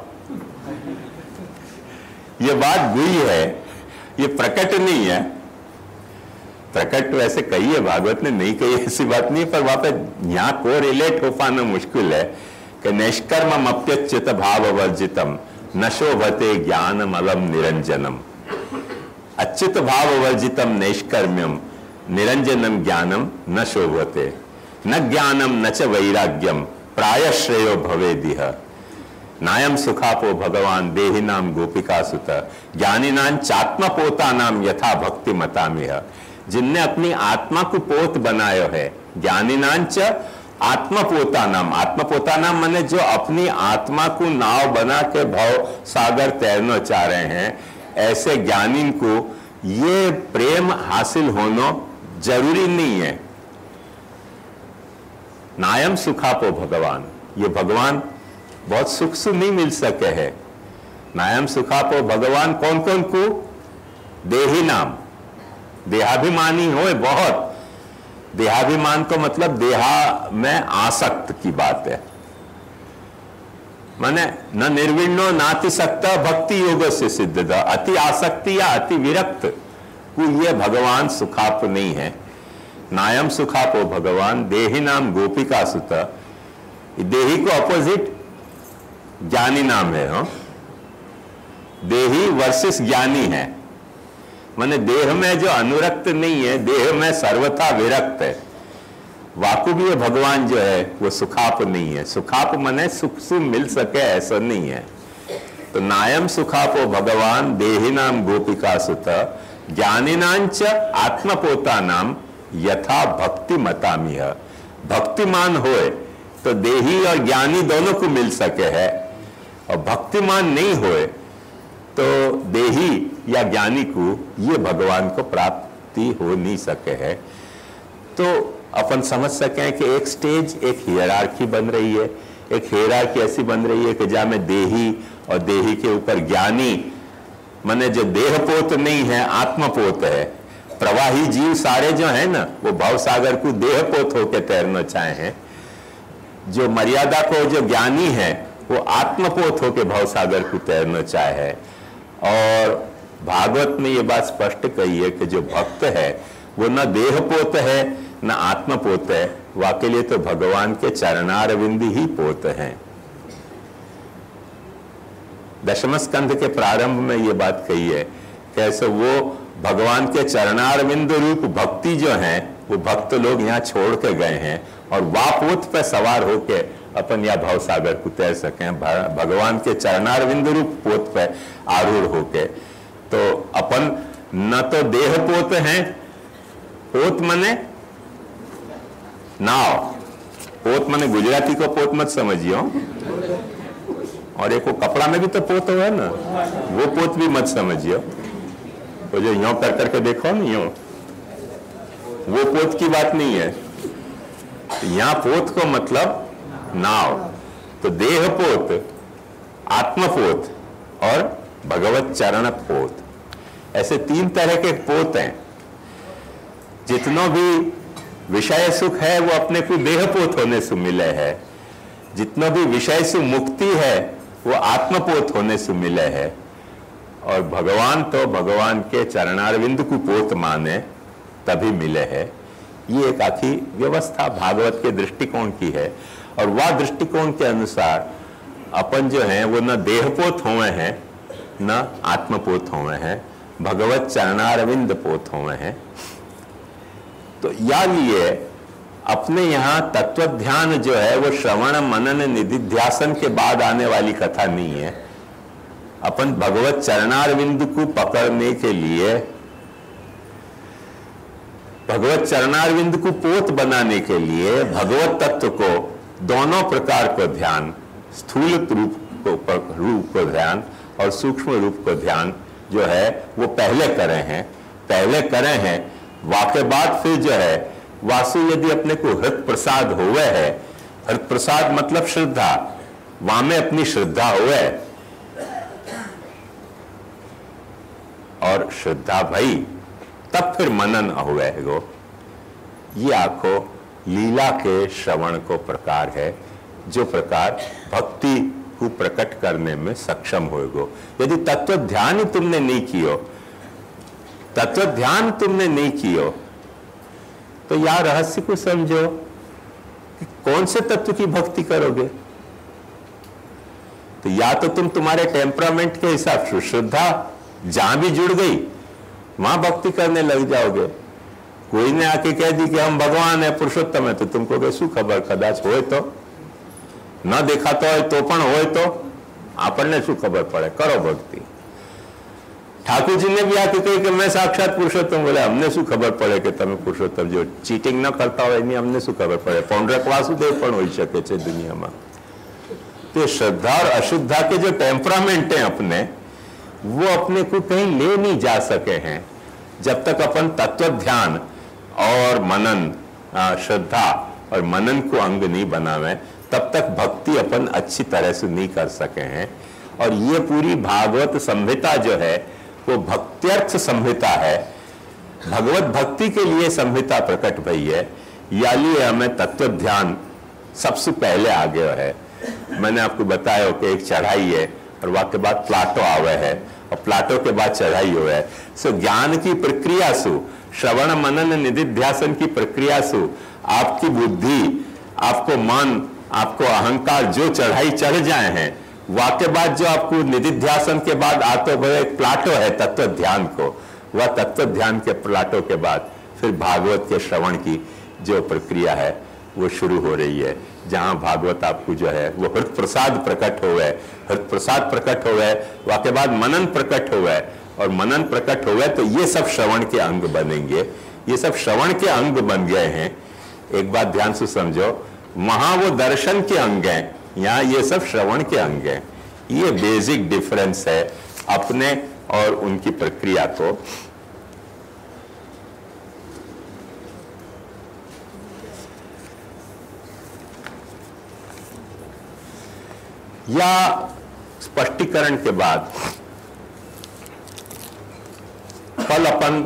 ये बात गुई है, ये प्रकट नहीं है। प्रकट वैसे कही है भागवत ने, नहीं कही ऐसी बात नहीं, पर वहां पे यहां को रिलेट हो पाना मुश्किल है कि निष्कर्मम अप्यच्युत भाव वर्जितम न शोभते ज्ञानम अलम निरंजनम। अच्युत भाव वर्जितम नैष्कर्म्यम निरंजनम ज्ञानम न शोभते न ज्ञानम न च वैराग्यम प्रायश्रेयो भवेदिह। नायम सुखापो भगवान देहिनाम गोपिका सुत ज्ञानिनां चात्मपोता नाम यथा भक्ति मतामिह। जिनने अपनी आत्मा को पोत बनायो है, ज्ञानिनां च आत्मपोता नाम, आत्मपोता नाम माने जो अपनी आत्मा को नाव बना के भव सागर तैरना चाह रहे हैं, ऐसे ज्ञानी को ये प्रेम हासिल होना जरूरी नहीं है। नायम सुखापो भगवान, ये भगवान बहुत सुख से नहीं मिल सके है। नायम सुखापो भगवान कौन कौन को? देही नाम, देहाभिमानी हो बहुत। देहाभिमान को मतलब देहा में आसक्त की बात है, माने न निर्विण्णो नाति सक्ता भक्ति योग से सिद्ध। अति आसक्ति या अति विरक्त को ये भगवान सुखाप नहीं है। नायम सुखापो भगवान देही नाम गोपिका सुत, देही को अपोजिट ज्ञानी नाम है। हो देही वर्सेस ज्ञानी है, माने देह में जो अनुरक्त नहीं है, देह में सर्वथा विरक्त है, वाकु भी भगवान जो है वो सुखाप नहीं है। सुखाप माने सुख से मिल सके ऐसा नहीं है। तो नायम सुखापो भगवान देही नाम गोपिका सुत ज्ञानिनांच आत्मपोता नाम यथा भक्ति मतामिह। भक्तिमान होए तो देही और ज्ञानी दोनों को मिल सके है, और भक्तिमान नहीं होए तो देही या ज्ञानी को ये भगवान को प्राप्ति हो नहीं सके है। तो अपन समझ सकें कि एक स्टेज, एक हियरार्की बन रही है। एक हियरार्की ऐसी बन रही है कि जहां में देही और देही के ऊपर ज्ञानी, माने जो देहपोत नहीं है, आत्मपोत है। प्रवाही जीव सारे जो है ना, वो भव सागर को देहपोत होकर तैरना चाहे हैं। जो मर्यादा को जो ज्ञानी है वो आत्मपोत होकर भव सागर को तैरना चाहे है। और भागवत में ये बात स्पष्ट कही है कि जो भक्त है वो न देहपोत है न आत्मपोत है, वाके लिए तो भगवान के चरणारविंद ही पोत हैं। दशम स्कंध के प्रारंभ में ये बात कही है कैसे वो भगवान के चरणारविंद रूप भक्ति जो है वो भक्त लोग यहाँ छोड़ के गए हैं, और वापोत पे सवार होके अपन या भव सागर को तैर सके, भगवान के चरणारविंद रूप पोत पे आरूढ़ होके। तो अपन न तो देह पोत हैं, पोत मने नाव, पोत मने गुजराती को पोत मत समझियो, और एक वो कपड़ा में भी तो पोत है ना, वो पोत भी मत समझियो। तो जो यो कर करके देखो ना, यो वो पोत की बात नहीं है। यहां पोत को मतलब नाव। तो देह पोत, आत्मपोत और भगवत चरण पोत, ऐसे तीन तरह के पोत हैं। जितनो भी विषय सुख है वो अपने को देहपोत होने से मिले है, जितना भी विषय से मुक्ति है वो आत्मपोत होने से मिले है, और भगवान तो भगवान के चरणारविंद को पोत माने तभी मिले है। ये एक आखी व्यवस्था भागवत के दृष्टिकोण की है, और वह दृष्टिकोण के अनुसार अपन जो है वो न देहपोत हुए हैं न आत्मपोत हुए हैं, भगवत चरणारविंद पोत हुए हैं। तो या लिए अपने यहाँ तत्व ध्यान जो है वो श्रवण मनन निधिध्यासन के बाद आने वाली कथा नहीं है। अपन भगवत चरणारविंद को पकड़ने के लिए, भगवत चरणारविंद को पोत बनाने के लिए भगवत तत्व को दोनों प्रकार को ध्यान, स्थूल रूप को रूप को ध्यान और सूक्ष्म रूप को ध्यान जो है वो पहले करे हैं, पहले करे हैं। वाके बाद फिर जो है वासु यदि अपने को हृत प्रसाद हुए है, हृत प्रसाद मतलब श्रद्धा, वहां में अपनी श्रद्धा हुए और श्रद्धा भई तब फिर मनन हुए गो। ये आखो लीला के श्रवण को प्रकार है जो प्रकार भक्ति को प्रकट करने में सक्षम होगो। यदि तत्व ध्यान ही तुमने नहीं कियो, तत्व ध्यान तुमने नहीं कियो तो यार रहस्य को समझो कि कौन से तत्व की भक्ति करोगे। तो या तो तुम तुम्हारे टेम्परामेंट के हिसाब से श्रद्धा जहां भी जुड़ गई वहां भक्ति करने लग जाओगे। कोई ने आके कह दी कि हम भगवान है, पुरुषोत्तम है, तो तुमको कहे शू खबर, कदाच होय तो न देखाता हो तो पण होय तो आपने शू खबर पड़े, करो भक्ति। ठाकुर जी ने भी आके कही कि मैं साक्षात पुरुषोत्तम, बोले हमने शू खबर पड़े कि તમે પુરુષોત્તમ, जो चीटिंग न करता हो એની हमने शू खबर पड़े। पौंड्रक वासुदेव पण होई શકે છે दुनियाમાં। तो श्रद्धा और अशुद्धा के जो टेम्परामेंट है अपने, वो अपने को कहीं ले नहीं जा सके हैं जब तक अपन तत्व ध्यान और मनन, श्रद्धा और मनन को अंग नहीं बनावे, तब तक भक्ति अपन अच्छी तरह से नहीं कर सके हैं। और ये पूरी भागवत संहिता जो है वो भक्त्यर्थ संहिता है, भगवत भक्ति के लिए संहिता प्रकट भई है। याली हमें तत्व ध्यान सबसे पहले आगे है। मैंने आपको बताया कि एक चढ़ाई है और वहां के बाद प्लाटो आवे है और प्लाटो के बाद चढ़ाई हुआ है। सो ज्ञान की प्रक्रिया सु, श्रवण मनन निधिध्यासन की प्रक्रिया सु आपकी बुद्धि, आपको मन, आपको अहंकार जो चढ़ाई चढ़ जाए हैं, वाके बाद जो आपको निधिध्यासन के बाद आते हुए एक प्लाटो है तत्व ध्यान को, वह तत्व ध्यान के प्लाटो के बाद फिर भागवत के श्रवण की जो प्रक्रिया है वो शुरू हो रही है, जहां भागवत आपको जो है वो हृत प्रसाद प्रकट हो गए, हृत प्रसाद प्रकट हो गए, वाके बाद मनन प्रकट हो गए और मनन प्रकट हो गए तो ये सब श्रवण के अंग बनेंगे। ये सब श्रवण के अंग बन गए हैं। एक बात ध्यान से समझो, वहां वो दर्शन के अंग हैं, यहाँ ये सब श्रवण के अंग हैं। ये बेसिक डिफरेंस है अपने और उनकी प्रक्रिया को। या स्पष्टीकरण के बाद कल अपन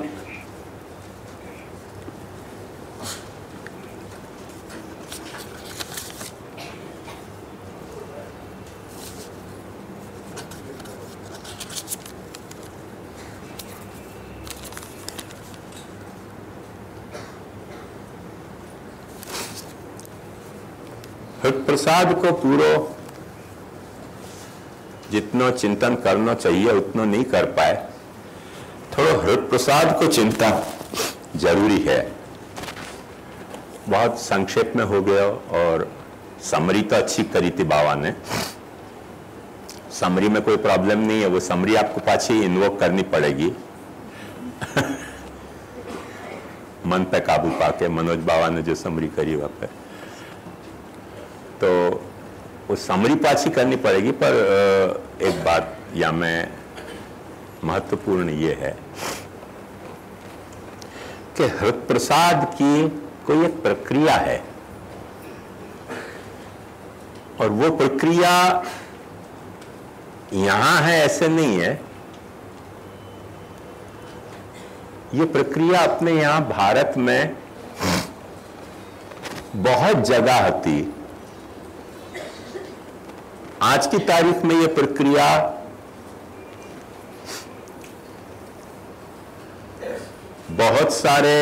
हृत प्रसाद को पूरा जितना चिंतन करना चाहिए उतना नहीं कर पाए, थोड़ा हृत प्रसाद को चिंता जरूरी है। बहुत संक्षेप में हो गया और समरी तो अच्छी करी थी बाबा ने, समरी में कोई प्रॉब्लम नहीं है, वो समरी आपको पाछी इन्वोक करनी पड़ेगी मन पे काबू पाके। मनोज बाबा ने जो समरी करी वहां पे, तो वो समरी पाछी करनी पड़ेगी। पर एक बात या में महत्वपूर्ण ये है कि हृत प्रसाद की कोई एक प्रक्रिया है और वो प्रक्रिया यहां है ऐसे नहीं है। ये प्रक्रिया अपने यहां भारत में बहुत जगह होती। आज की तारीख में ये प्रक्रिया बहुत सारे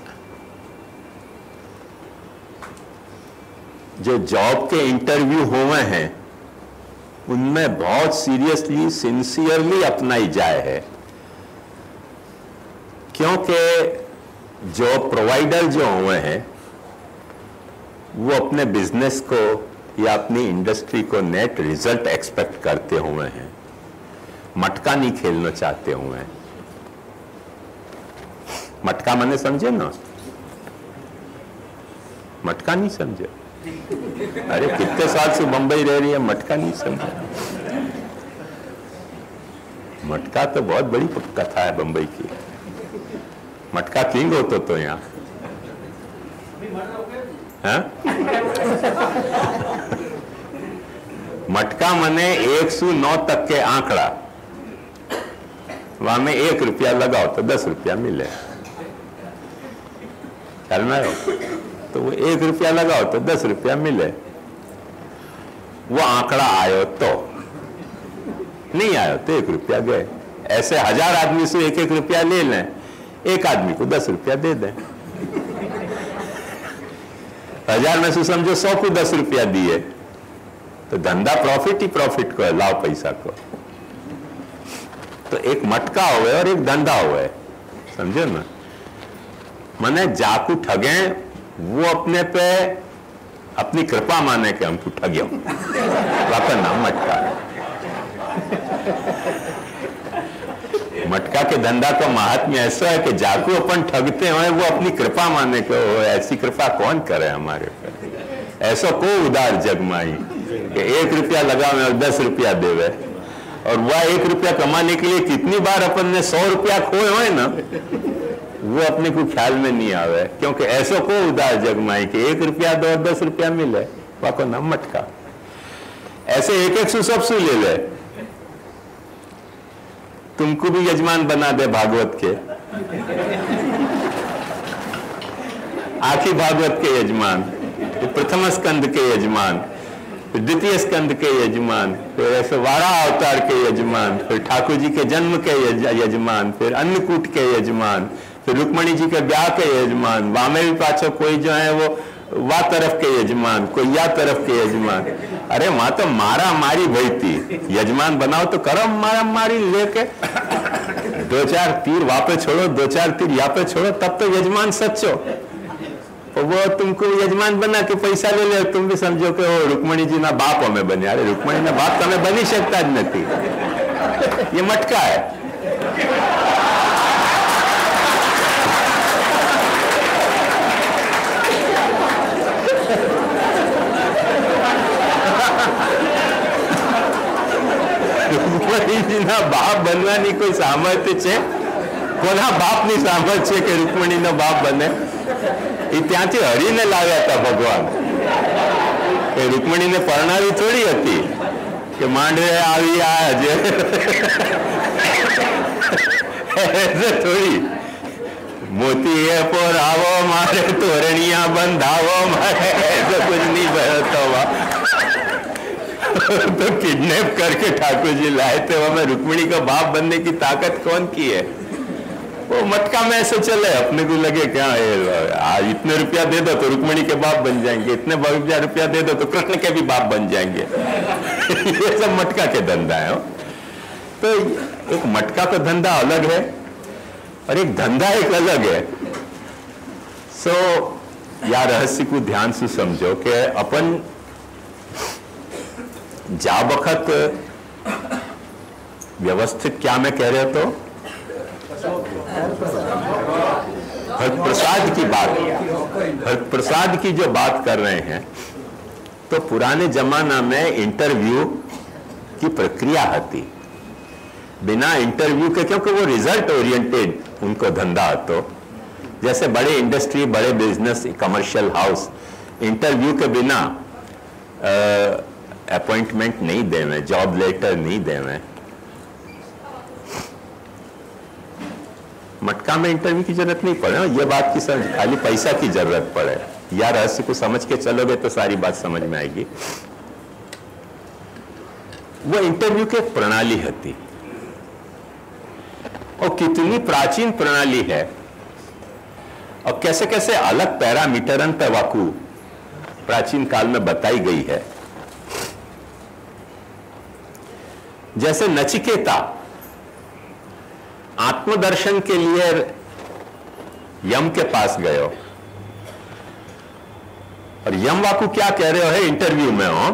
जो जॉब के इंटरव्यू हुए हैं उनमें बहुत सीरियसली, सिंसियरली अपनाई जाए है, क्योंकि जो प्रोवाइडर जो हुए हैं वो अपने बिजनेस को या अपनी इंडस्ट्री को नेट रिजल्ट एक्सपेक्ट करते हुए हैं, मटका नहीं खेलना चाहते हुए हैं। मटका मैंने समझे ना? मटका नहीं समझे? अरे कितने साल से मुंबई रह रही है, मटका नहीं समझे? मटका तो बहुत बड़ी कथा है बंबई की। मटका किंग होते तो यहाँ है? मटका मने एक सौ नौ तक के आंकड़ा, वहां में एक रुपया लगाओ तो दस रुपया मिले। ख्याल में आयो? तो वो एक रुपया लगाओ तो दस रुपया मिले। वो आंकड़ा आयो तो, नहीं आयो तो एक रुपया गए। ऐसे हजार आदमी से एक एक रुपया ले लें, एक आदमी को दस रुपया दे दें। हजार में से समझो सौ को दस रुपया दिए तो धंधा प्रॉफिट ही प्रॉफिट को है, लाओ पैसा को। तो एक मटका हुए और एक धंधा हुए, समझे ना? मने जाकू ठगे वो अपने पे अपनी कृपा माने के हमको ठग्यो, वाका नाम मटका। मटका के धंधा का महात्म्य ऐसा है कि जाकू अपन ठगते हैं वो अपनी कृपा माने के हो। ऐसी कृपा कौन करे हमारे पे? ऐसा को उदार जगमाई कि एक रुपया लगावे और दस रुपया देवे, और वह एक रुपया कमाने के लिए कितनी बार अपन ने सौ रुपया खोए हुए ना, वो अपने को ख्याल में नहीं आवे। क्योंकि ऐसा को उदार जगमाई कि एक रुपया दो और दस रुपया मिले, वाको नाम मटका। ऐसे एक एक सौ सब सु ले ले, तुमको भी यजमान बना दे भागवत के, आखिरी भागवत के यजमान, प्रथम स्कंद के यजमान, द्वितीय स्कंद के यजमान, फिर ऐसे वारा अवतार के यजमान, फिर ठाकुर जी के जन्म के यजमान, फिर अन्नकूट के यजमान, फिर रुक्मणी जी के ब्याह के यजमान, वामे भी पाछो कोई जो है वो वा तरफ के यजमान, कोई या तरफ के यजमान। अरे माँ तो मारा मारी भई थी, यजमान बनाओ तो करो मारा मारी लेके, दो चार तीर वहां पे छोड़ो, दो चार तीर यहाँ पे छोड़ो, तब तो यजमान सच्चो। और वो तुमको यजमान बना के पैसा ले ले, तुम भी समझो कि वो रुक्मणी जी ना बाप हमें बने। अरे रुक्मणी ना बाप तो हमें बनी सकता ज नहीं। ये मटका है। રૂકમણીજીના બાપ બનવાની કોઈ સામર્થ્ય છે? કોના બાપની સામર્થ્ય કે રૂકમણીનો બાપ બને? એ ત્યાંથી હરીને લાવ્યા હતા ભગવાન। એ રૂકમણીને પરણાવી થોડી હતી કે માંડવે આવી આજે થોડી। મોતી એ પોરાવો મારે તોરણિયા બંધાવો મારે, ऐसा कुछ नहीं बता। तो किडनैप करके ठाकुर जी लाए थे, हमें रुक्मिणी का बाप बनने की ताकत कौन की है? वो मटका में ऐसे चले, अपने को लगे क्या आज इतने रुपया दे दो तो रुक्मिणी के बाप बन जाएंगे, इतने रुपया दे दो तो कृष्ण के भी बाप बन जाएंगे। ये सब मटका के धंधा है। तो एक मटका का धंधा अलग है और एक धंधा एक अलग है। सो या रहस्य को ध्यान से समझो कि अपन जा वक्त व्यवस्थित, क्या मैं कह रहे तो भक्त प्रसाद की बात, भक्त प्रसाद की जो बात कर रहे हैं, तो पुराने जमाना में इंटरव्यू की प्रक्रिया थी। बिना इंटरव्यू के, क्योंकि वो रिजल्ट ओरिएंटेड उनको धंधा तो, जैसे बड़े इंडस्ट्री, बड़े बिजनेस, कमर्शियल हाउस इंटरव्यू के बिना अपॉइंटमेंट नहीं देवे, जॉब लेटर नहीं देवे। मटका में इंटरव्यू की जरूरत नहीं पड़े, ये बात की समझ, खाली पैसा की जरूरत पड़े। या रहस्य को समझ के चलोगे तो सारी बात समझ में आएगी। वो इंटरव्यू की प्रणाली थी, और कितनी प्राचीन प्रणाली है, और कैसे कैसे अलग पैरामीटरन पे वाकू प्राचीन काल में बताई गई है। जैसे नचिकेता आत्मदर्शन के लिए यम के पास गयो, और यम वाकु क्या कह रहे हो है इंटरव्यू में हो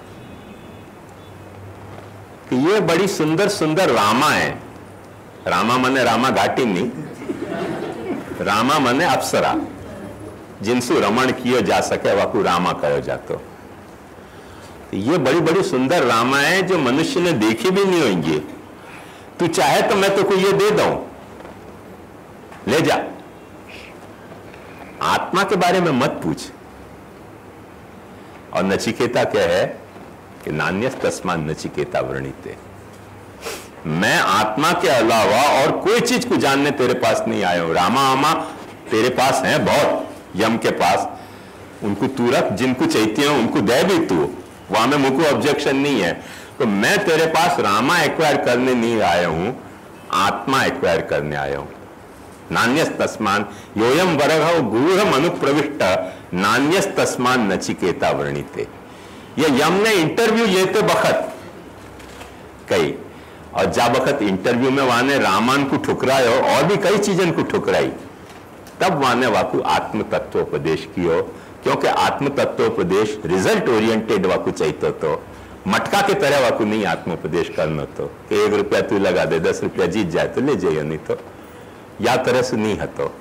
कि ये बड़ी सुंदर सुंदर रामा है। रामा मने रामा घाटी नहीं, रामा मने अप्सरा, जिनसु रमण कियो जा सके वाकु रामा कहो जातो। ये बड़ी बड़ी सुंदर रामा है जो मनुष्य ने देखी भी नहीं होंगी। तू चाहे तो मैं तो को ये दे दूं, ले जा। आत्मा के बारे में मत पूछ। और नचिकेता क्या है कि नान्यस तस्मान नचिकेता वृणीते, मैं आत्मा के अलावा और कोई चीज को जानने तेरे पास नहीं आया हूं। रामा आमा तेरे पास है बहुत, यम के पास, उनको तू रख, जिनको चाहिए हो उनको दे भी तू, वहां में मुझको ऑब्जेक्शन नहीं है। तो मैं तेरे पास रामा एक्वायर करने नहीं आया हूं, आत्मा एक्वायर करने आया हूं। नान्यस तस्मान योयम वरह गूढ़ अनुप्रविष्ट नान्यस तस्मान नचिकेता वृणीते। ये यम ने इंटरव्यू लेते बखत कही, और जा बखत इंटरव्यू में वहां ने रामान को ठुकरायो और भी कई चीजों को ठुकराई, तब वहां ने वाकु आत्म तत्वोपदेश कियो। क्योंकि आत्म तत्वोपदेश रिजल्ट ओरिएंटेड वाकु चाहिए, तो मटका के तरह वाकु नहीं आत्मोपदेश करना। तो कि एक रुपया तू लगा दे, दस रुपया जीत जाए तो ले जाइए, नहीं तो या तरह से नहीं है। तो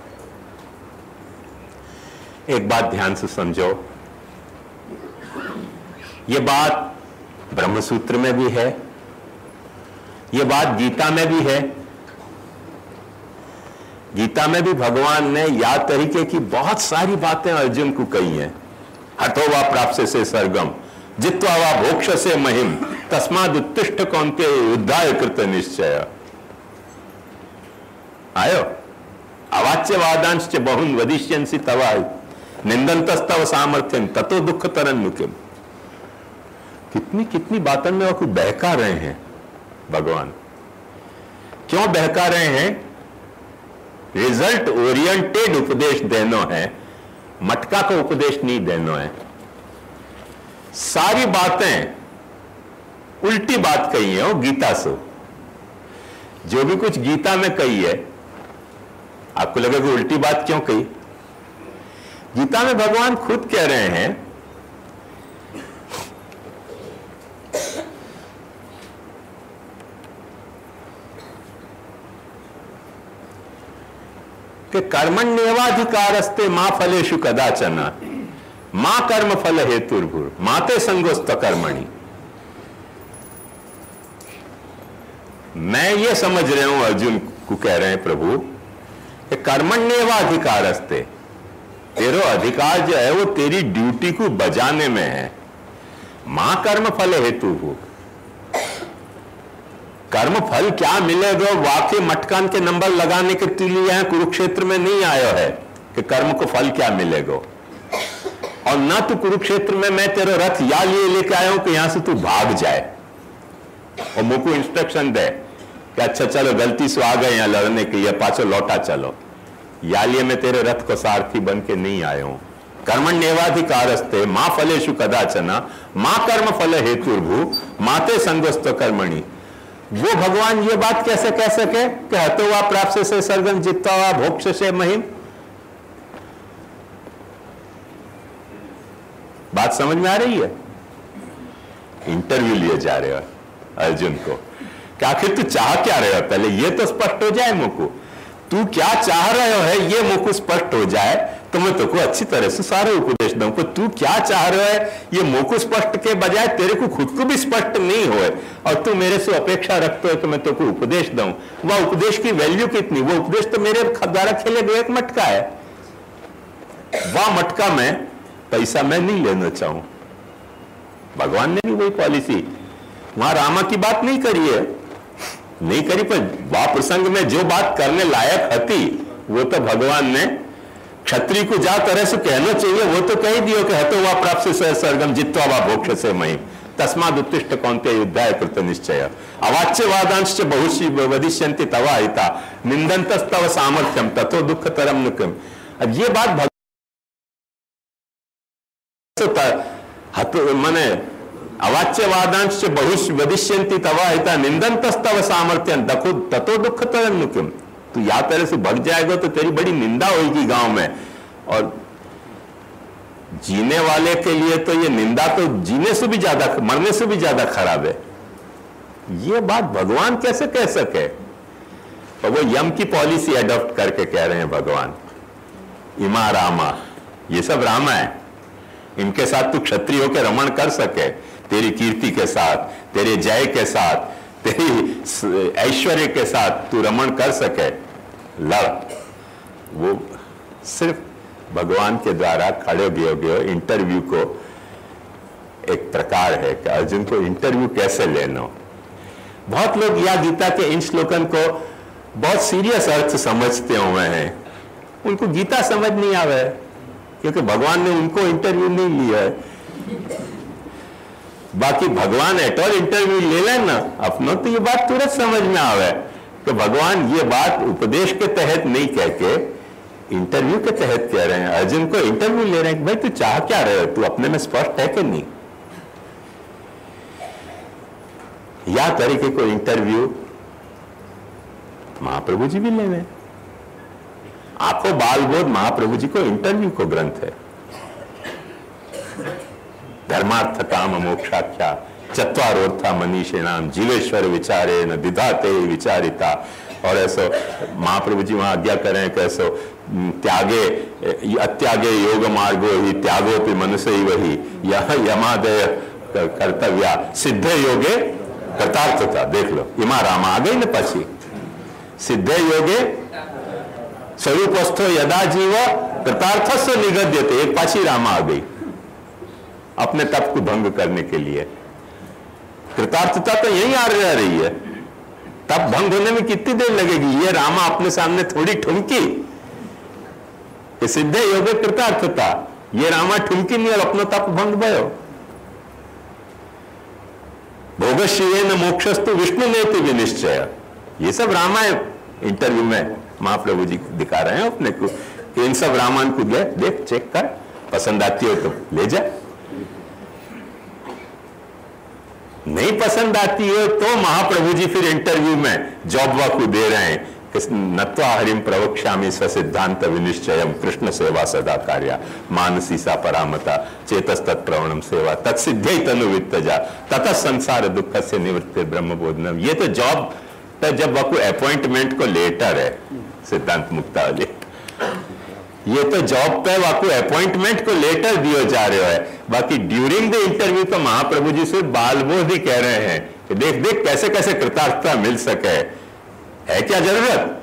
एक बात ध्यान से समझो, ये बात ब्रह्मसूत्र में भी है, ये बात गीता में भी है। गीता में भी भगवान ने या तरीके की बहुत सारी बातें अर्जुन को कही हैं। हतो वा प्राप्त से सरगम जित्वा वा भोक्ष से महिम तस्माद उत्तिष्ठ कौन्ते युद्धाय कृत निश्चय। आयो अवाच्यवादांश्च बहुन वदिष्यन्सि तवा निंदन्तस्तव सामर्थ्यं ततो दुख तरन्नुकिम। कितनी कितनी बातों में वो बहका रहे हैं भगवान। क्यों बहका रहे हैं? रिजल्ट ओरिएंटेड उपदेश देनो है, मटका को उपदेश नहीं देनो है। सारी बातें उल्टी बात कही है वो गीता से। जो भी कुछ गीता में कही है, आपको लगेगा उल्टी बात क्यों कही? गीता में भगवान खुद कह रहे हैं कि कर्मण्येवाधिकारस्ते मां फलेषु कदाचन मां कर्म फल हेतुर्भुर माते संगोस्त कर्मणि। मैं ये समझ रहा हूं, अर्जुन को कह रहे हैं प्रभु कि कर्मण्येवाधिकारस्ते, तेरो अधिकार जो है वो तेरी ड्यूटी को बजाने में है। मां कर्म फल हेतुर्भुर, कर्म फल क्या मिलेगा वाकई मटकान के नंबर लगाने के लिए यहां कुरुक्षेत्र में नहीं आया है कि कर्म को फल क्या मिलेगा। और ना तो कुरुक्षेत्र में मैं तेरा रथ या लिए लेके आया हूं कि यहां से तू भाग जाए और मुझको इंस्ट्रक्शन दे कि अच्छा चलो गलती से आ गए यहां लड़ने के लिए, पाछो लौटा चलो। या लिए मैं तेरे रथ को सारथी बन के नहीं आया हूं। कर्मण्येवाधिकारस्ते मां फलेषु कदाचन मां कर्म फल हेतुर्भु माते संगोस्त कर्मणि। वो भगवान ये बात कैसे कह सके कि हतो वा प्राप्त से सरगम जित्वा वा भोक्ष से महिम? बात समझ में आ रही है? इंटरव्यू लिए जा रहे हो अर्जुन को कि आखिर तू चाह क्या रहे हो, पहले ये तो स्पष्ट हो जाए मुझको। तू क्या चाह रहे हो है ये मुझको स्पष्ट हो जाए तो मैं तुमको अच्छी तरह से सारे उपदेश दूं। पर तू क्या चाह रहे है ये मुझको स्पष्ट के बजाय तेरे को खुद को भी स्पष्ट नहीं होए और तू मेरे से अपेक्षा रखते हो कि मैं तुमको उपदेश दूं। वह उपदेश की वैल्यू कितनी? वो उपदेश तो मेरे द्वारा खेले गए एक मटका है। वह मटका में पैसा मैं नहीं लेना चाहूं। भगवान ने भी वही पॉलिसी, वहां रामा की बात नहीं करी है, नहीं करी, पर वह प्रसंग में जो बात करने लायक थी वो तो भगवान ने क्षत्रिय को जा तरह से कहना चाहिए वो तो कह दियो कि हतो वा प्राप्त से सरगम जित्वा वा भोक्ष से महिम तस्माद उत्तिष्ठ कौन्ते युद्धाय कृत निश्चय। अवाच्यवादांश्च बहुषि वदिष्यन्ति तवा हिता निंदन्तस्तव सामर्थ्यम ततो दुख तरम नुकिम। अब ये बात माने अवाच्यवादांश्च बहुष वदिष्यन्ति तवा हिता निंदन्तस्तव सामर्थ्यम ततो दुख तरम नुकिम। तो या तरह से भग जाएगा तो तेरी बड़ी निंदा होगी गांव में। और जीने वाले के लिए तो ये निंदा तो जीने से भी ज्यादा, मरने से भी ज्यादा खराब है। ये बात भगवान कैसे कह सके? तो वो यम की पॉलिसी अडॉप्ट करके कह रहे हैं भगवान, इमा रामा, ये सब रामा है, इनके साथ तू क्षत्रियों के रमण कर सके, तेरी कीर्ति के साथ, तेरे जय के साथ, तेरी ऐश्वर्य के साथ तू रमण कर सके, लड़। वो सिर्फ भगवान के द्वारा खड़े दिए गए इंटरव्यू को एक प्रकार है कि अर्जुन को इंटरव्यू कैसे लेना। बहुत लोग या गीता के इन श्लोकन को बहुत सीरियस अर्थ समझते हुए हैं, उनको गीता समझ नहीं आवे है, क्योंकि भगवान ने उनको इंटरव्यू नहीं लिया है। बाकी भगवान एट ऑल इंटरव्यू ले लेना अपनों, तो ये बात तुरंत समझ में आवे कि भगवान ये बात उपदेश के तहत नहीं कह के इंटरव्यू के तहत कह रहे हैं। अर्जुन को इंटरव्यू ले रहे हैं, भाई तू चाह क्या रहे हो, तू अपने में स्पष्ट है कि नहीं। या तरीके को इंटरव्यू महाप्रभु जी भी ले रहे हैं। आंखों बाल बोध महाप्रभु जी को इंटरव्यू को ग्रंथ है। धर्मार्थ काम मोक्षाख्या चत्वारोर्था मनीषिणाम जीवेश्वर विचारे न दिधाते विचारिता। और ऐसो महाप्रभु जी वहां आज्ञा करें कैसो त्यागे अत्यागे योग मार्गो ही त्यागोपि मनुष्य ही वही यह यमादय कर्तव्या सिद्धे योगे कृतार्थता। देख लो इमा रामा आ गई न पछी, सिद्धे योगे स्वरूपस्थो यदा जीव कृतार्थस्य निगद्यते, एक पाछी रामा आ गई अपने तप को भंग करने के लिए। कृतार्थता तो यही आ रह रही है, तप भंग होने में कितनी देर लगेगी। ये रामा अपने सामने थोड़ी ठुमकी, सिद्धे योगे कृतार्थता, ये रामा ठुमकी नहीं और अपना तप भंग भयो। भोगश्रिये न मोक्षस्तु विष्णु नेति विनिश्चय, ये सब रामायण इंटरव्यू में महाप्रभु जी दिखा रहे हैं अपने को। इन सब रामायण को ले देख, चेक कर, पसंद आती हो तो ले जा, नहीं पसंद आती है तो महाप्रभु जी फिर इंटरव्यू में जॉब वाकू दे रहे हैं, नत्वा हरिम प्रवक्ष्यामि स्वसिद्धांत विनिश्चयम कृष्ण सेवा सदा कार्या मानसी सा परामता चेतस तत्प्रवणम सेवा तत्सिद्धे तनु वित्तजा ततः संसार दुख से निवृत्ति ब्रह्म बोधनम। ये तो जॉब तो जब वाकू अपॉइंटमेंट को लेटर है सिद्धांत मुक्ता वाले, ये तो जॉब पे वाकू अपॉइंटमेंट को लेटर दियो जा रहे है। बाकी ड्यूरिंग द इंटरव्यू तो महाप्रभु जी से बाल बोध ही कह रहे हैं कि देख देख कैसे कैसे कृतार्थता मिल सके, है क्या जरूरत।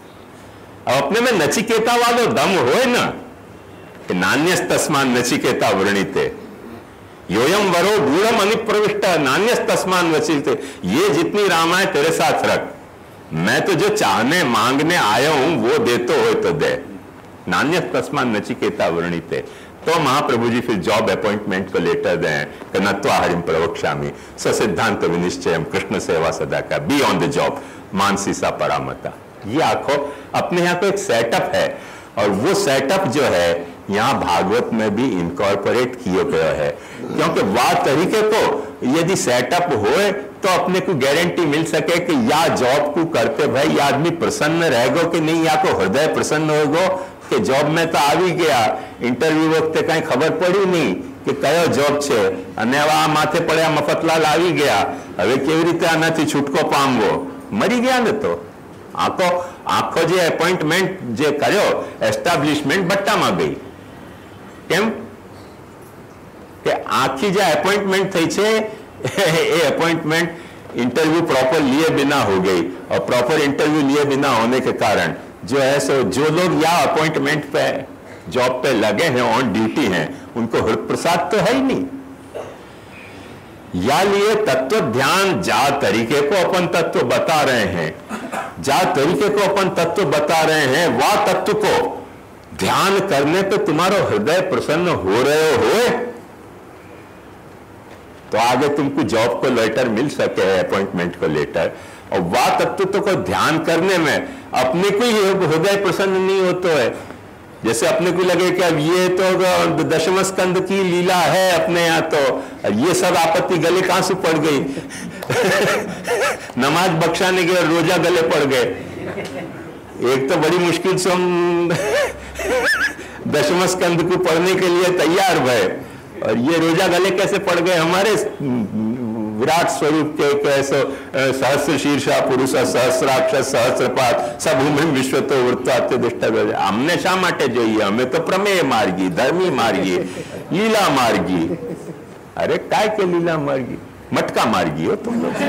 अब अपने में नचिकेता वालो दम होए ना कि नान्यस तस्मान नचिकेता वृणीते योयम वरो गूढ़म अनिप्रविष्ट नान्यस तस्मान वचिते। ये जितनी रामायण तेरे साथ रख, मैं तो जो चाहने मांगने आया हूं वो देतो हो तो दे, नान्यस तस्मान नचिकेता वृणीते। तो महाप्रभु जी फिर जॉब अपॉइंटमेंट को लेटर दें कि नत्वा हरिम प्रवक्ष्यामि ससिद्धांत विनिश्चयम कृष्ण सेवा सदा का बी ऑन द जॉब मानसी सा परामता। ये आखो अपने यहाँ को एक सेटअप है और वो सेटअप जो है यहाँ भागवत में भी इनकॉर्पोरेट किया गया है, क्योंकि वह तरीके को यदि सेटअप होए तो अपने को गारंटी मिल सके कि या जॉब को करते भाई आदमी प्रसन्न रहेगो कि नहीं, या को हृदय प्रसन्न होगो कि जॉब में तो आ गया, इंटरव्यू वक्त कहीं खबर पड़ी नहीं कि कयो जॉब छे અને આ માથે પડ્યા મફતલાલ આવી ગયા, હવે કેવી રીતે આનાથી છૂટકો પામવો, મરી ગયા ને તો આખો આખો જે એપોઇન્ટમેન્ટ જે કર્યો એસ્ટાબ્લિશમેન્ટ બટ્ટામાં ગઈ। કેમ કે આખી જે એપોઇન્ટમેન્ટ થઈ છે એ એપોइंटमेंट इंटरव्यू प्रॉपर लिए बिना हो गई, और प्रॉपर इंटरव्यू लिए बिना होने के कारण जो है सो जो लोग या अपॉइंटमेंट पे जॉब पे लगे हैं, ऑन ड्यूटी हैं, उनको हृदय प्रसाद तो है ही नहीं। या लिए तत्व ध्यान जा तरीके को अपन तत्व बता रहे हैं, जा तरीके को अपन तत्व बता रहे हैं, वह तत्व को ध्यान करने पे तुम्हारा हृदय प्रसन्न हो रहे हो तो आगे तुमको जॉब को लेटर मिल सके, अपॉइंटमेंट को लेटर। और वह तत्व को ध्यान करने में अपने को ही हृदय प्रसन्न नहीं होता है। जैसे अपने को लगे कि अब ये तो दशम स्कंद की लीला है अपने यहाँ, तो ये सब आपत्ति गले कहां से पड़ गई नमाज बख्शाने के रोजा गले पड़ गए। एक तो बड़ी मुश्किल से हम दशम स्कंद को पढ़ने के लिए तैयार भय, और ये रोजा गले कैसे पड़ गए हमारे विराट स्वरूप के कैसे सहस्र शीर्षा पुरुष सहस्राक्ष सहस्रपाद सबभूमिम विश्वतो वृत्तात्यदिष्ट। हमने शा माटे જોઈએ? અમે તો પ્રમેય માર્ગી, ધર્મી मार्गी, लीला मार्गी। अरे काय के लीला मार्गी? मटका मार्गी हो तुम लोग।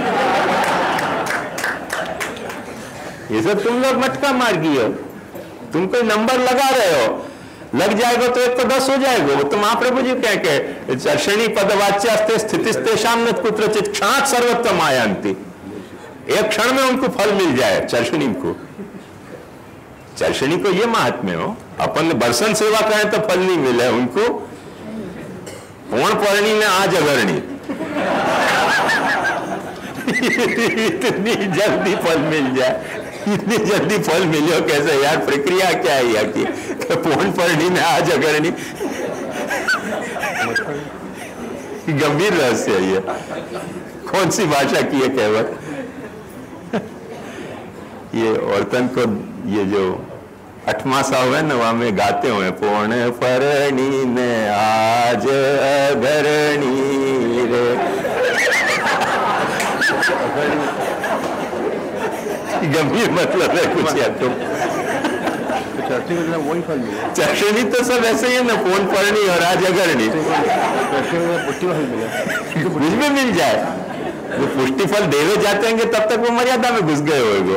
ये सब तुम लोग मटका मार्गी हो। तुम कोई नंबर लगा रहे हो, लग जाएगा तो एक तो दस हो जाएगा। वो तो महाप्रभु जी कह के चर्षणी पदवाच्यास्ते स्थितिस्तेषाम न कुत्रचित् क्षणात् सर्वत्र मायान्ति। एक क्षण में उनको फल मिल जाए चर्षणी को। चर्षणी को ये महात्म्य हो, अपन बरसन सेवा करें तो फल नहीं मिले उनको। पूर्ण पर्णी ने आज अगरणी इतनी जल्दी फल मिल जाए, इतनी जल्दी फल मिले कैसे यार? प्रक्रिया क्या है यहाँ की? तो पूर्ण पर्णी ने आज अगरणी, गंभीर रहस्य है ये। कौन सी भाषा की है कहावत? ये औरतन को ये जो अठमा सा हुआ ना, वहां में गाते हुए पूर्ण पर्णी ने आज अगरणी रे। गंभीर मतलब है कुछ या तुम वही फल मिला। चर्षणी तो सब ऐसे ही है ना, पूर्ण पर्णी और आज अगरणी। कुछ भी मिल जाए, वो पुष्टि फल देवे जाते हैं तब तक वो मर्यादा में घुस गए होएगो।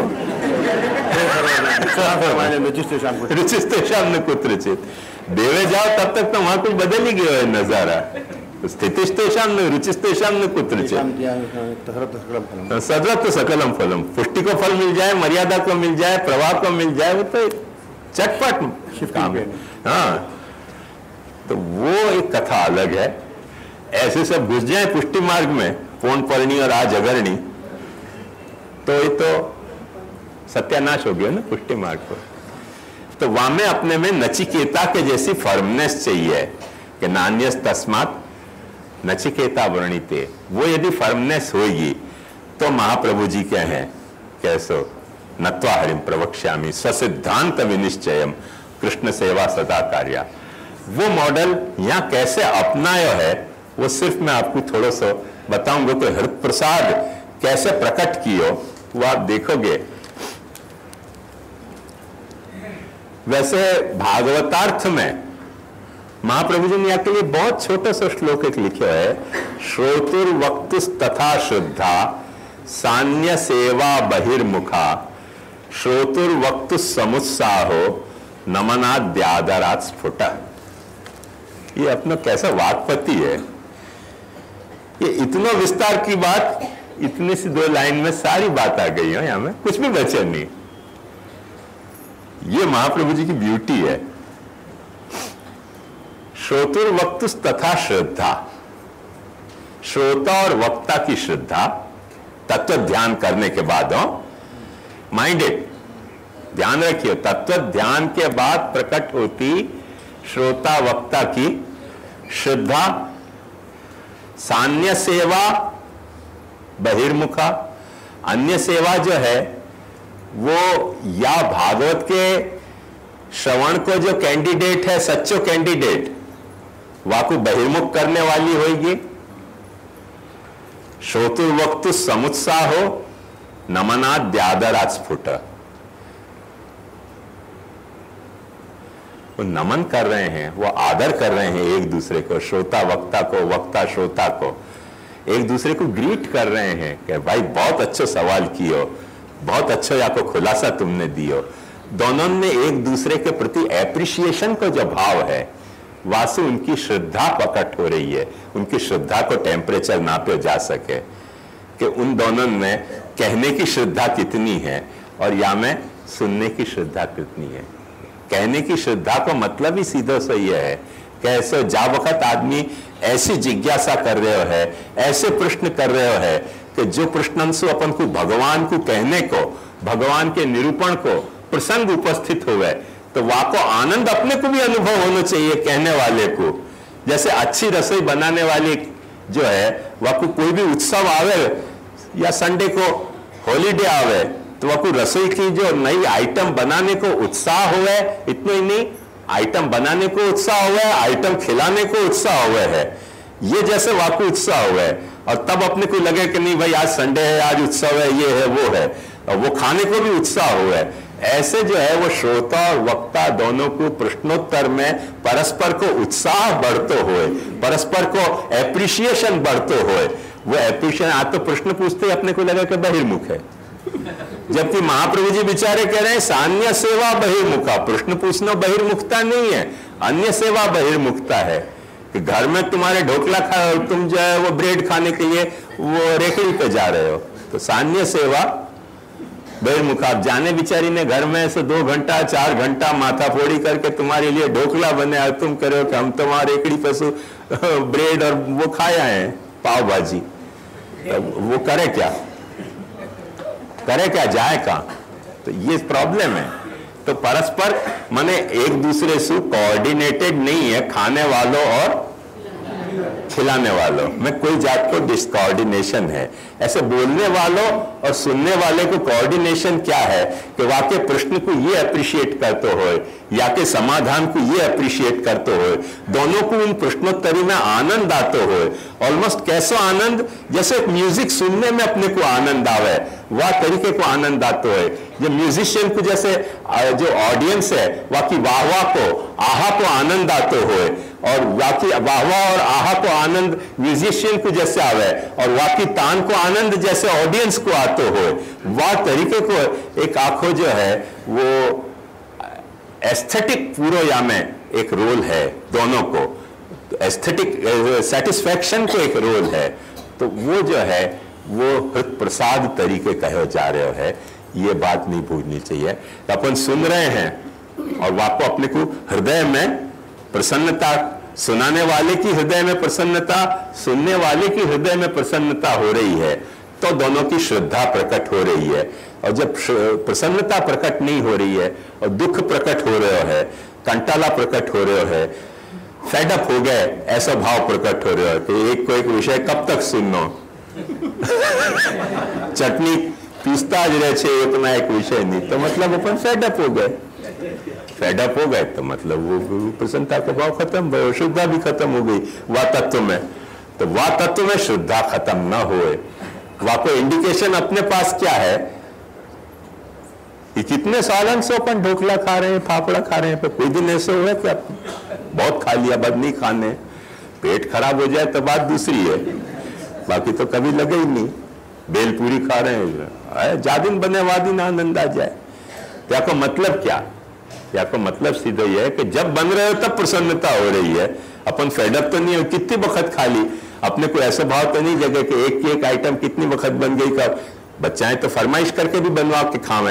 रुचिस्तेषाम न कुत्रचित्, देवे जाओ तब तक तो वहां कुछ बदल ही गया है नजारा। स्थितिस्तेषाम न रुचिस्तेषाम न कुत्रचित्, सर्वत्र सकलम फलम। पुष्टि को फल मिल जाए, मर्यादा को मिल जाए, प्रवाह को मिल जाए, वो तो चटपट काम है। हाँ, तो वो एक कथा अलग है। ऐसे सब घुस जाए पुष्टि मार्ग में, पूर्ण पर्णी और आज अगरणी, तो ये तो सत्यानाश हो गया ना पुष्टि मार्ग पर। तो वहां में अपने में नचिकेता के जैसी फर्मनेस चाहिए कि नान्यस तस्मात् नचिकेता वर्णिते। वो यदि फर्मनेस होगी तो महाप्रभु जी के हैं कैसो नत्वा हरिम प्रवक्ष्यामि स्वसिद्धांत विनिश्चयम कृष्ण सेवा सदा कार्या। वो मॉडल यहाँ कैसे अपनाया है वो सिर्फ मैं आपको थोड़ा सा बताऊंगा। तो हृदय प्रसाद कैसे प्रकट कियो वो आप देखोगे। वैसे भागवतार्थ में महाप्रभु जी ने आपके लिए बहुत छोटा सा श्लोक एक लिखा है, श्रोतुर्वक्तुस् तथा श्रद्धा सान्य सेवा बहिर्मुखा श्रोतुर्वक्तुस् समुत्साहो नमनाद्यादरात् स्फुटा। ये अपना कैसा वाक्पति है। ये इतना विस्तार की बात इतने सी दो लाइन में सारी बात आ गई है, यहां में कुछ भी बचा नहीं। ये महाप्रभु जी की ब्यूटी है। श्रोतुर्वक्तुस् तथा श्रद्धा, श्रोता और वक्ता की श्रद्धा तत्व ध्यान करने के बाद हो माइंडेड, ध्यान रखिए, तत्व ध्यान के बाद प्रकट होती श्रोता वक्ता की श्रद्धा। सान्य सेवा बहिर्मुखा, अन्य सेवा जो है वो या भागवत के श्रवण को जो कैंडिडेट है, सच्चो कैंडिडेट, वाकु बहिर्मुख करने वाली होगी। श्रोतुर्वक्तु समुत्साहो नमनाद्यादरात् स्फुट। वो नमन कर रहे हैं, वो आदर कर रहे हैं एक दूसरे को, श्रोता वक्ता को, वक्ता श्रोता को, एक दूसरे को ग्रीट कर रहे हैं कि भाई बहुत अच्छा सवाल कियो, बहुत अच्छा आपको खुलासा तुमने दियो। दोनों में एक दूसरे के प्रति एप्रिसिएशन को जो भाव है, वासु उनकी श्रद्धा प्रकट हो रही है। उनकी श्रद्धा को टेम्परेचर नापे जा सके कि उन दोनों में कहने की श्रद्धा कितनी है और या में सुनने की श्रद्धा कितनी है। कहने की श्रद्धा को मतलब ही सीधा सा ये है कि ऐसे जा वक्त आदमी ऐसी जिज्ञासा कर रहे हो है, ऐसे प्रश्न कर रहे हो है कि जो प्रश्न से अपन को भगवान को कहने को, भगवान के निरूपण को प्रसंग उपस्थित हो गए, तो वहां को आनंद अपने को भी अनुभव होना चाहिए कहने वाले को। जैसे अच्छी रसोई बनाने वाली जो है, वहां को कोई भी उत्सव आवे या संडे को हॉलीडे आवे तो वह को रसोई की जो नई आइटम बनाने को उत्साह हुए, इतना ही नहीं आइटम बनाने को उत्साह हुआ है, आइटम खिलाने को उत्साह हुआ है, ये जैसे वाकई उत्साह हुआ है, और तब अपने को लगे कि नहीं भाई आज संडे है, आज उत्सव है, ये है वो है, और वो खाने को भी उत्साह हुआ है। ऐसे जो है वो श्रोता और वक्ता दोनों को प्रश्नोत्तर में परस्पर को उत्साह बढ़ते हुए, परस्पर को एप्रिसिएशन बढ़ते हुए, वो एप्रिसिएशन, आज तो प्रश्न पूछते अपने को लगा कि बहिर्मुख है, जबकि महाप्रभु जी बेचारे कह रहे हैं सान्य सेवा बहिर्मुखा। प्रश्न पूछना बहिर्मुखता नहीं है, अन्य सेवा बहिर्मुखता है कि घर में तुम्हारे ढोकला खा, तुम जो है वो ब्रेड खाने के लिए वो रेखड़ी पे जा रहे हो, तो सान्य सेवा बहिर्मुख। आप जाने बिचारी ने घर में से दो घंटा चार घंटा माथा फोड़ी करके तुम्हारे लिए ढोकला बने, और तुम करो कि हम तुम्हारे रेकड़ी पे ब्रेड और वो खाया है पाव भाजी, वो करे क्या, करे क्या, जाए कहां? तो ये प्रॉब्लम है। तो परस्पर माने एक दूसरे से कोऑर्डिनेटेड नहीं है, खाने वालों और खिलाने वालों में कोई जात को डिसकोऑर्डिनेशन है। ऐसे बोलने वालों और सुनने वाले को कोऑर्डिनेशन क्या है कि वाकई प्रश्न को ये अप्रिशिएट करते हो या के समाधान को ये अप्रिशिएट करते हो, दोनों को उन प्रश्नोत्तरी में आनंद आते हो। ऑलमोस्ट कैसा आनंद, जैसे म्यूजिक सुनने में अपने को आनंद आवे, वह तरीके को आनंद आते हो। जो म्यूजिशियन को जैसे जो ऑडियंस है वाकई वाह वाह को आहा को आनंद आते हो, और वाकई वाह वाह और आहा को आनंद म्यूजिशियन को जैसे आवे, और वाकई तान को आनंद जैसे ऑडियंस को आते हो, वह तरीके को एक आंखों जो है वो एस्थेटिक पूरो या में एक रोल है दोनों को, एस्थेटिक सेटिस्फैक्शन को एक रोल है। तो वो जो है वो हृत प्रसाद तरीके कहे जा रहे है, ये बात नहीं भूलनी चाहिए। तो अपन सुन रहे हैं और वाको अपने को हृदय में प्रसन्नता, सुनाने वाले की हृदय में प्रसन्नता, सुनने वाले की हृदय में प्रसन्नता हो रही है, तो दोनों की श्रद्धा प्रकट हो रही है। और जब प्रसन्नता प्रकट नहीं हो रही है और दुख प्रकट हो रहे है, कंटाला प्रकट हो रहे है, फेडअप हो गए, ऐसा भाव प्रकट हो रहे हो कि एक को एक विषय कब तक सुनना चटनी पीसता ज रहे छे इतना एक विषय नहीं, तो मतलब अपन फेडअप हो गए, फेडअप हो गए तो मतलब वो प्रसन्नता का भाव खत्म भयो, श्रद्धा भी खत्म हो गई वह तत्व में। तो वह तत्व में श्रद्धा खत्म ना होए, वह को इंडिकेशन अपने पास क्या है कि कितने सालन से अपन ढोकला खा रहे हैं, फाफड़ा खा रहे हैं, पर कोई दिन ऐसे हुआ कि बहुत खा लिया, बद नहीं खाने, पेट खराब हो जाए तो बात दूसरी है, बाकी तो कभी लगे ही नहीं। बेलपूरी खा रहे हैं, जादिन बने वादिन आनंद आ जाए। क्या को मतलब क्या, क्या को मतलब सीधा यह है कि जब बन रहे हो तब प्रसन्नता हो रही है, अपन फेडअप तो नहीं है, कितनी वक्त खा ली, अपने को ऐसा भाव तो नहीं जगह कि एक एक आइटम कितनी वक्त बन गई, का बच्चाएं तो फरमाइश करके भी बनवा के खावे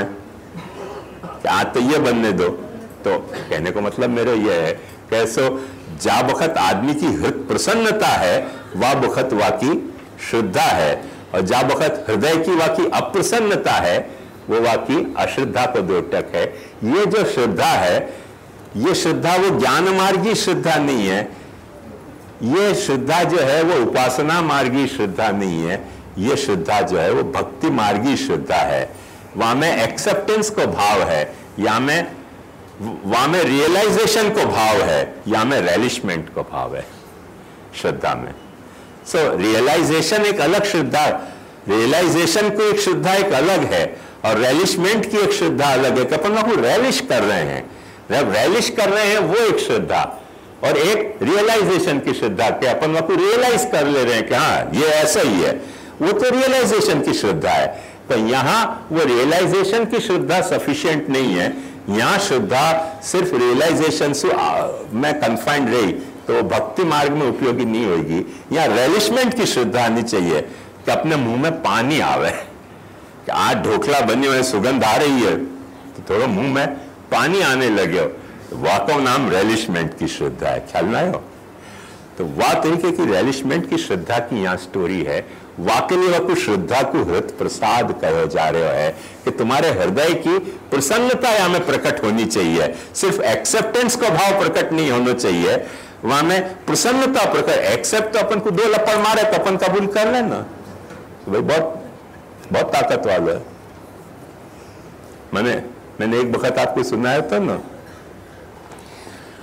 कि आज तो ये बनने दो। तो कहने को मतलब मेरा यह है कैसो जा वक्त आदमी की हृदय प्रसन्नता है वह वक्त वाकी श्रद्धा है, और जा वक्त हृदय की वाकी अप्रसन्नता है वो वाकी अश्रद्धा को द्योतक है। ये जो श्रद्धा है, ये श्रद्धा वो ज्ञान मार्गी श्रद्धा नहीं है, ये श्रद्धा जो है वो उपासना मार्गी श्रद्धा नहीं है, ये श्रद्धा जो है वो भक्ति मार्गी श्रद्धा है। वहां में एक्सेप्टेंस को भाव है, या में वहां में रियलाइजेशन को भाव है, या में रेलिशमेंट को भाव है श्रद्धा में। सो so, रियलाइजेशन एक अलग श्रद्धा, रियलाइजेशन को एक श्रद्धा एक अलग है, और रेलिशमेंट की एक श्रद्धा अलग है कि अपन लोग रेलिश कर रहे हैं, जब रेलिश कर रहे हैं वो एक श्रद्धा, और एक रियलाइजेशन की श्रद्धा के अपन लोग रियलाइज कर ले रहे हैं कि हाँ ये ऐसा ही है, वो तो रियलाइजेशन की श्रद्धा है। तो यहां वो रियलाइजेशन की श्रद्धा सफिशिएंट नहीं है, यहां श्रद्धा सिर्फ रियलाइजेशन से में कन्फाइंड रही तो भक्ति मार्ग में उपयोगी नहीं होगी। यहाँ रेलिशमेंट की श्रद्धा आनी चाहिए कि अपने मुंह में पानी आवे कि आज ढोकला बनी हुई सुगंध आ रही है तो थोड़ा मुंह में पानी आने लगे, तो वह का नाम रेलिशमेंट की श्रद्धा है। ख्याल ना हो तो वह तरीके की रेलिशमेंट की श्रद्धा की यहाँ स्टोरी है। वाकई वह कुछ श्रद्धा को हृदय प्रसाद कहे जा रहे है कि तुम्हारे हृदय की प्रसन्नता यहाँ में प्रकट होनी चाहिए, सिर्फ एक्सेप्टेंस का भाव प्रकट नहीं होना चाहिए, वहां में प्रसन्नता प्रकट। एक्सेप्ट तो अपन को दो लपड़ मारे तो अपन कबूल कर लेना, तो भाई बहुत बहुत ताकत वाला है। मैंने मैंने एक वक्त आपको सुनाया था ना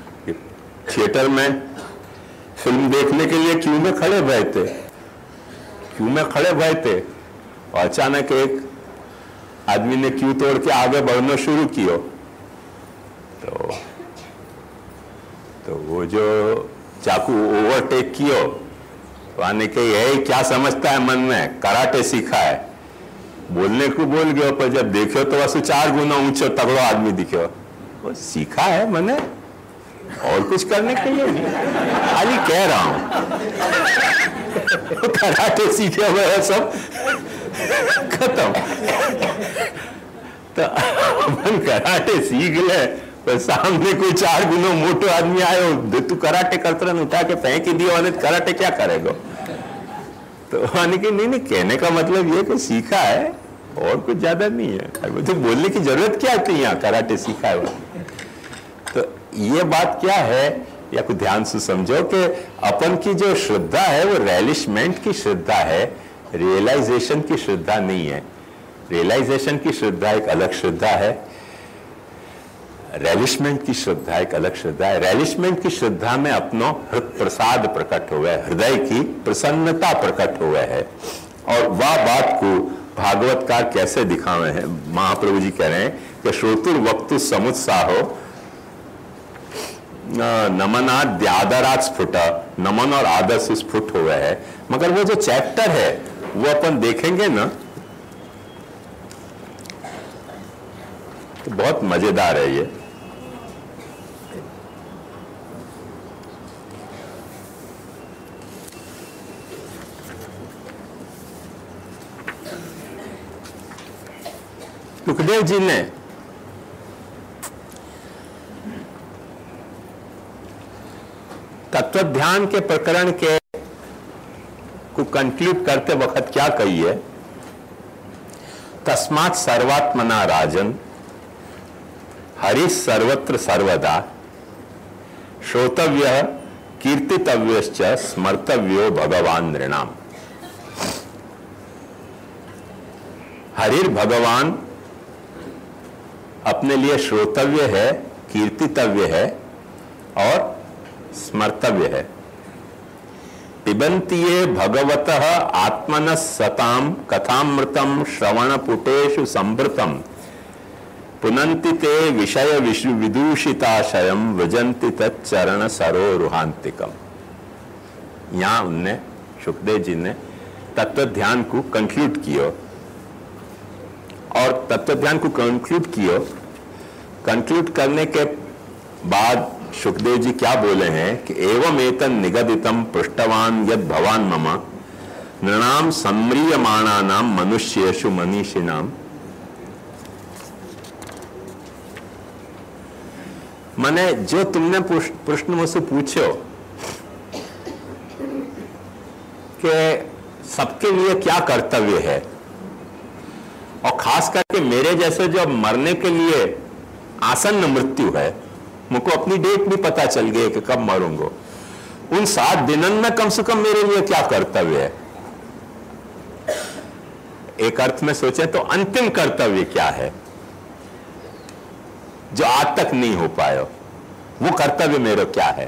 थिएटर में फिल्म देखने के लिए क्यू में खड़े हुए थे क्यू में खड़े हुए थे और अचानक एक आदमी ने क्यू तोड़ के आगे बढ़ना शुरू किया। तो तो वो जो चाकू ओवरटेक किया तो आने के यही क्या समझता है मन में, कराटे सीखा है, बोलने को बोल गया, पर जब देखो तो बस चार गुना ऊंचो तगड़ो आदमी दिखो। वो सीखा है मैंने और कुछ करने के लिए नहीं, खाली कह रहा हूं कराटे सीखे हुए है सब खत्म। तो अपन कराटे सीख ले, पर सामने कोई चार गुना मोटो आदमी आयो, तू कराटे करते रहे, उठा के फेंक ही दिया, कराटे क्या करेगा। तो यानी कि नहीं नहीं कहने का मतलब ये कि सीखा है और कुछ ज्यादा नहीं है, तो बोलने की जरूरत क्या थी, यहाँ कराटे सीखा है। तो ये बात क्या है, या कुछ ध्यान से समझो कि अपन की जो श्रद्धा है वो रियलिशमेंट की श्रद्धा है, रियलाइजेशन की श्रद्धा नहीं है। रियलाइजेशन की श्रद्धा एक अलग श्रद्धा है, रियलिशमेंट की श्रद्धा एक अलग श्रद्धा है। रियलिशमेंट की श्रद्धा में अपनो प्रसाद प्रकट हुआ है, हृदय की प्रसन्नता प्रकट हुआ है। और वह बात को भागवतकार कैसे दिखावे हैं, महाप्रभु जी कह रहे हैं कि श्रोतुर वक्तु समुत्साहो नमनाद आदरात स्फुट, नमन और आदर से स्फुट हुआ है। मगर वो जो चैप्टर है वो अपन देखेंगे ना तो बहुत मजेदार है ये। सुखदेव जी ने तत्व ध्यान के प्रकरण के को कंक्लूड करते वक्त क्या कही है, तस्मात् सर्वात्मना राजन हरि सर्वत्र सर्वदा श्रोतव्य कीर्तितव्यश्च स्मर्तव्यो भगवान नृणाम। हरिर भगवान अपने लिए श्रोतव्य है, कीर्तितव्य है और स्मर्तव्य है। पिबन्तिये भगवतः आत्मनः सताम कथामृतम श्रवण पुटेषु संभृतम पुनन्ति ते विषय विदूषिताशयम व्रजन्ति तच्चरण सरोरुहांतिकम। यहां उनने सुखदेव जी ने तत्व ध्यान को कंक्लूड किया और तत्व ध्यान को कंक्लूड किया। कंक्लूड करने के बाद सुखदेव जी क्या बोले हैं कि एवं एतन निगदितम पृष्ठवान यद भवान मम नृणाम सम्रियमाणानाम मनुष्येषु मनीषिणाम। मैंने जो तुमने प्रश्न मुझसे पूछो कि सबके लिए क्या कर्तव्य है, और खास करके मेरे जैसे जो मरने के लिए आसन्न मृत्यु है, मुझको अपनी डेट भी पता चल गई कि कब मरूंगा, उन सात दिनों में कम से कम मेरे लिए क्या कर्तव्य है। एक अर्थ में सोचे तो अंतिम कर्तव्य क्या है जो आज तक नहीं हो पाया, वो कर्तव्य मेरा क्या है।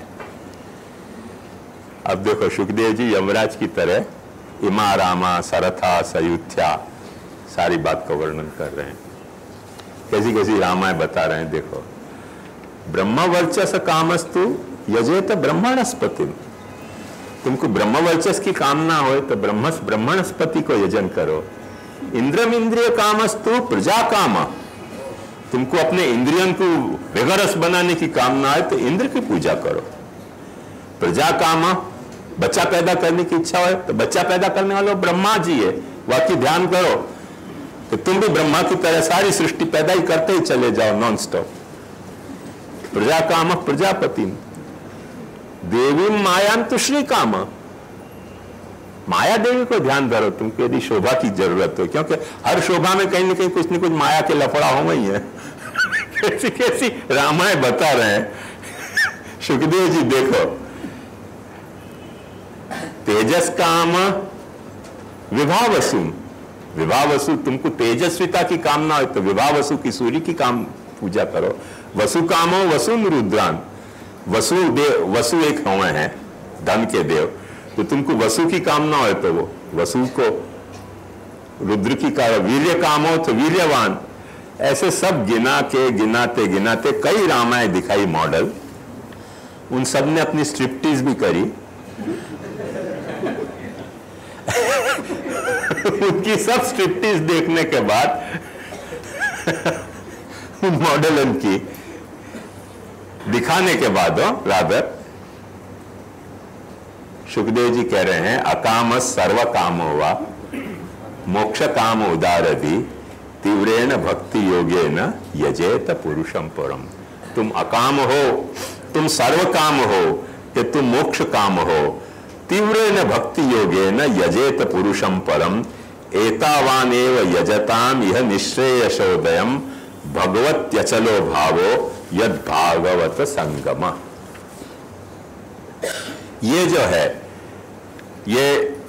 अब देखो सुखदेव जी यमराज की तरह इमा रामा सरथा सयुथ्या सारी बात का वर्णन कर रहे हैं, कैसी कैसी रामाएं बता रहे हैं। देखो, ब्रह्म वर्चस कामस्तु यजेत ब्रह्मणस्पति, तुमको ब्रह्म वर्चस की कामना हो तो ब्रह्म ब्रह्मणस्पति को यजन करो। इंद्रम इंद्रिय कामस्तु प्रजा काम, तुमको अपने इंद्रियन को विगरस बनाने की कामना है तो इंद्र की पूजा करो। प्रजा काम, बच्चा पैदा करने की इच्छा है तो बच्चा पैदा करने वाला ब्रह्मा जी है, बाकी ध्यान करो कि तुम भी ब्रह्मा की तरह सारी सृष्टि पैदा ही करते ही चले जाओ नॉन स्टॉप। प्रजा काम प्रजापति, देवी मायां तो श्री काम, माया देवी को ध्यान धरो तुमको यदि शोभा की जरूरत हो, क्योंकि हर शोभा में कहीं ना कहीं कुछ न कुछ माया के लफड़ा हो ही है। कैसी कैसी रामायण बता रहे हैं सुखदेव जी। देखो, तेजस काम विभावसु, विभावसु तुमको तेजस्विता की कामना हो तो विभावसु की सूर्य की काम पूजा करो। वसु कामो वसुन रुद्रान, वसुदेव, वसु एक हुए हैं धन के देव, तो तुमको वसु की कामना हो तो वो वसु को, रुद्र की का वीर्य काम हो तो वीर्यवान। ऐसे सब गिना के गिनाते गिनाते कई रामायण दिखाई मॉडल, उन सब ने अपनी स्ट्रिप्टीज भी करी उनकी सब स्ट्रिप्टीज देखने के बाद मॉडल उनकी दिखाने के बाद रादर सुखदेव जी कह रहे हैं अकाम सर्व काम हुआ मोक्ष काम उदारधि तीव्रेण भक्ति योगेन यजेत पुरुषम परम। तुम अकाम हो, तुम सर्व काम हो, कि तुम मोक्ष काम हो, तीव्रेण भक्ति योगेन यजेत पुरुषम परम एतावान एव यजताम यह निश्रेयसोदयम भगवत्यचलो भावो यद भागवत संगम। ये जो है ये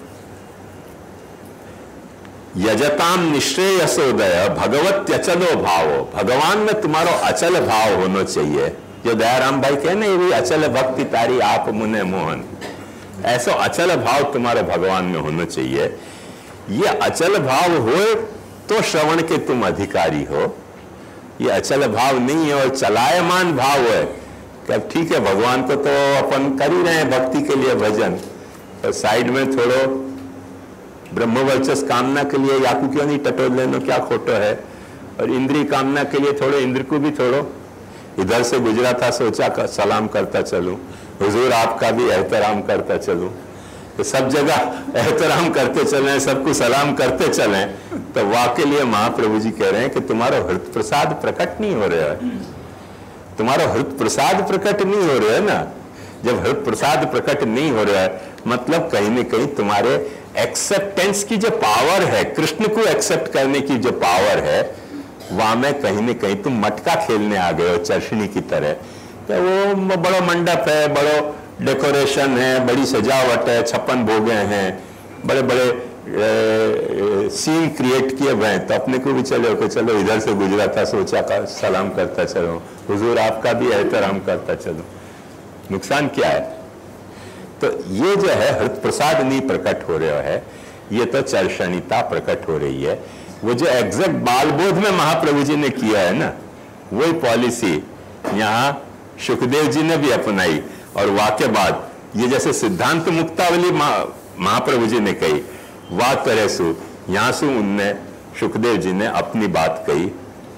यजताम निश्रेयसोदय भगवत्यचलो भावो, भगवान में तुम्हारा अचल भाव होना चाहिए। जो दयाराम भाई कहे ना, ये भी अचल भक्ति तारी आप मुने मोहन, ऐसा अचल भाव तुम्हारे भगवान में होना चाहिए। ये अचल भाव हो तो श्रवण के तुम अधिकारी हो। ये अचल भाव नहीं है और चलायमान भाव है कि अब ठीक है भगवान को तो अपन कर ही रहे हैं भक्ति के लिए भजन, तो साइड में थोड़ो ब्रह्मवर्चस कामना के लिए याकू क्यों नहीं टटोल लेनो, क्या खोटो है, और इंद्रिय कामना के लिए थोड़ो इंद्र को भी थोड़ो इधर से गुजरा था सोचा कर, सलाम करता चलूं, हुजूर आपका भी एहतराम करता चलूं, तो सब जगह एहतराम करते चलें, सबको सलाम करते चलें, तो वाकई लिए महाप्रभु जी कह रहे हैं कि तुम्हारा हृदय प्रसाद प्रकट नहीं हो रहा है, तुम्हारा हृदय प्रसाद प्रकट नहीं हो रहा है ना। जब हृदय प्रसाद प्रकट नहीं हो रहा है मतलब कहीं न कहीं तुम्हारे एक्सेप्टेंस की जो पावर है, कृष्ण को एक्सेप्ट करने की जो पावर है, वहां में कहीं न कहीं तुम मटका खेलने आ गए हो चर्षणी की तरह। तो वो बड़ो मंडप है, बड़ो डेकोरेशन है, बड़ी सजावट है, छप्पन भोगे हैं, बड़े बड़े सीन क्रिएट किए हुए हैं, तो अपने को भी चलो कि चलो इधर से गुजरा था सोचा का सलाम करता चलो, हुजूर आपका भी एहतराम करता चलो। नुकसान क्या है? तो ये जो है हृदय प्रसाद नहीं प्रकट हो रहा है, ये तो चर्षणिता प्रकट हो रही है। वो जो एग्जैक्ट बालबोध में महाप्रभु जी ने किया है ना, वही पॉलिसी यहाँ सुखदेव जी ने भी अपनाई, और वाक्य बाद ये जैसे सिद्धांत मुक्तावली महाप्रभु जी ने कही, वाह तरह सु यहाँ सु उनने सुखदेव जी ने अपनी बात कही,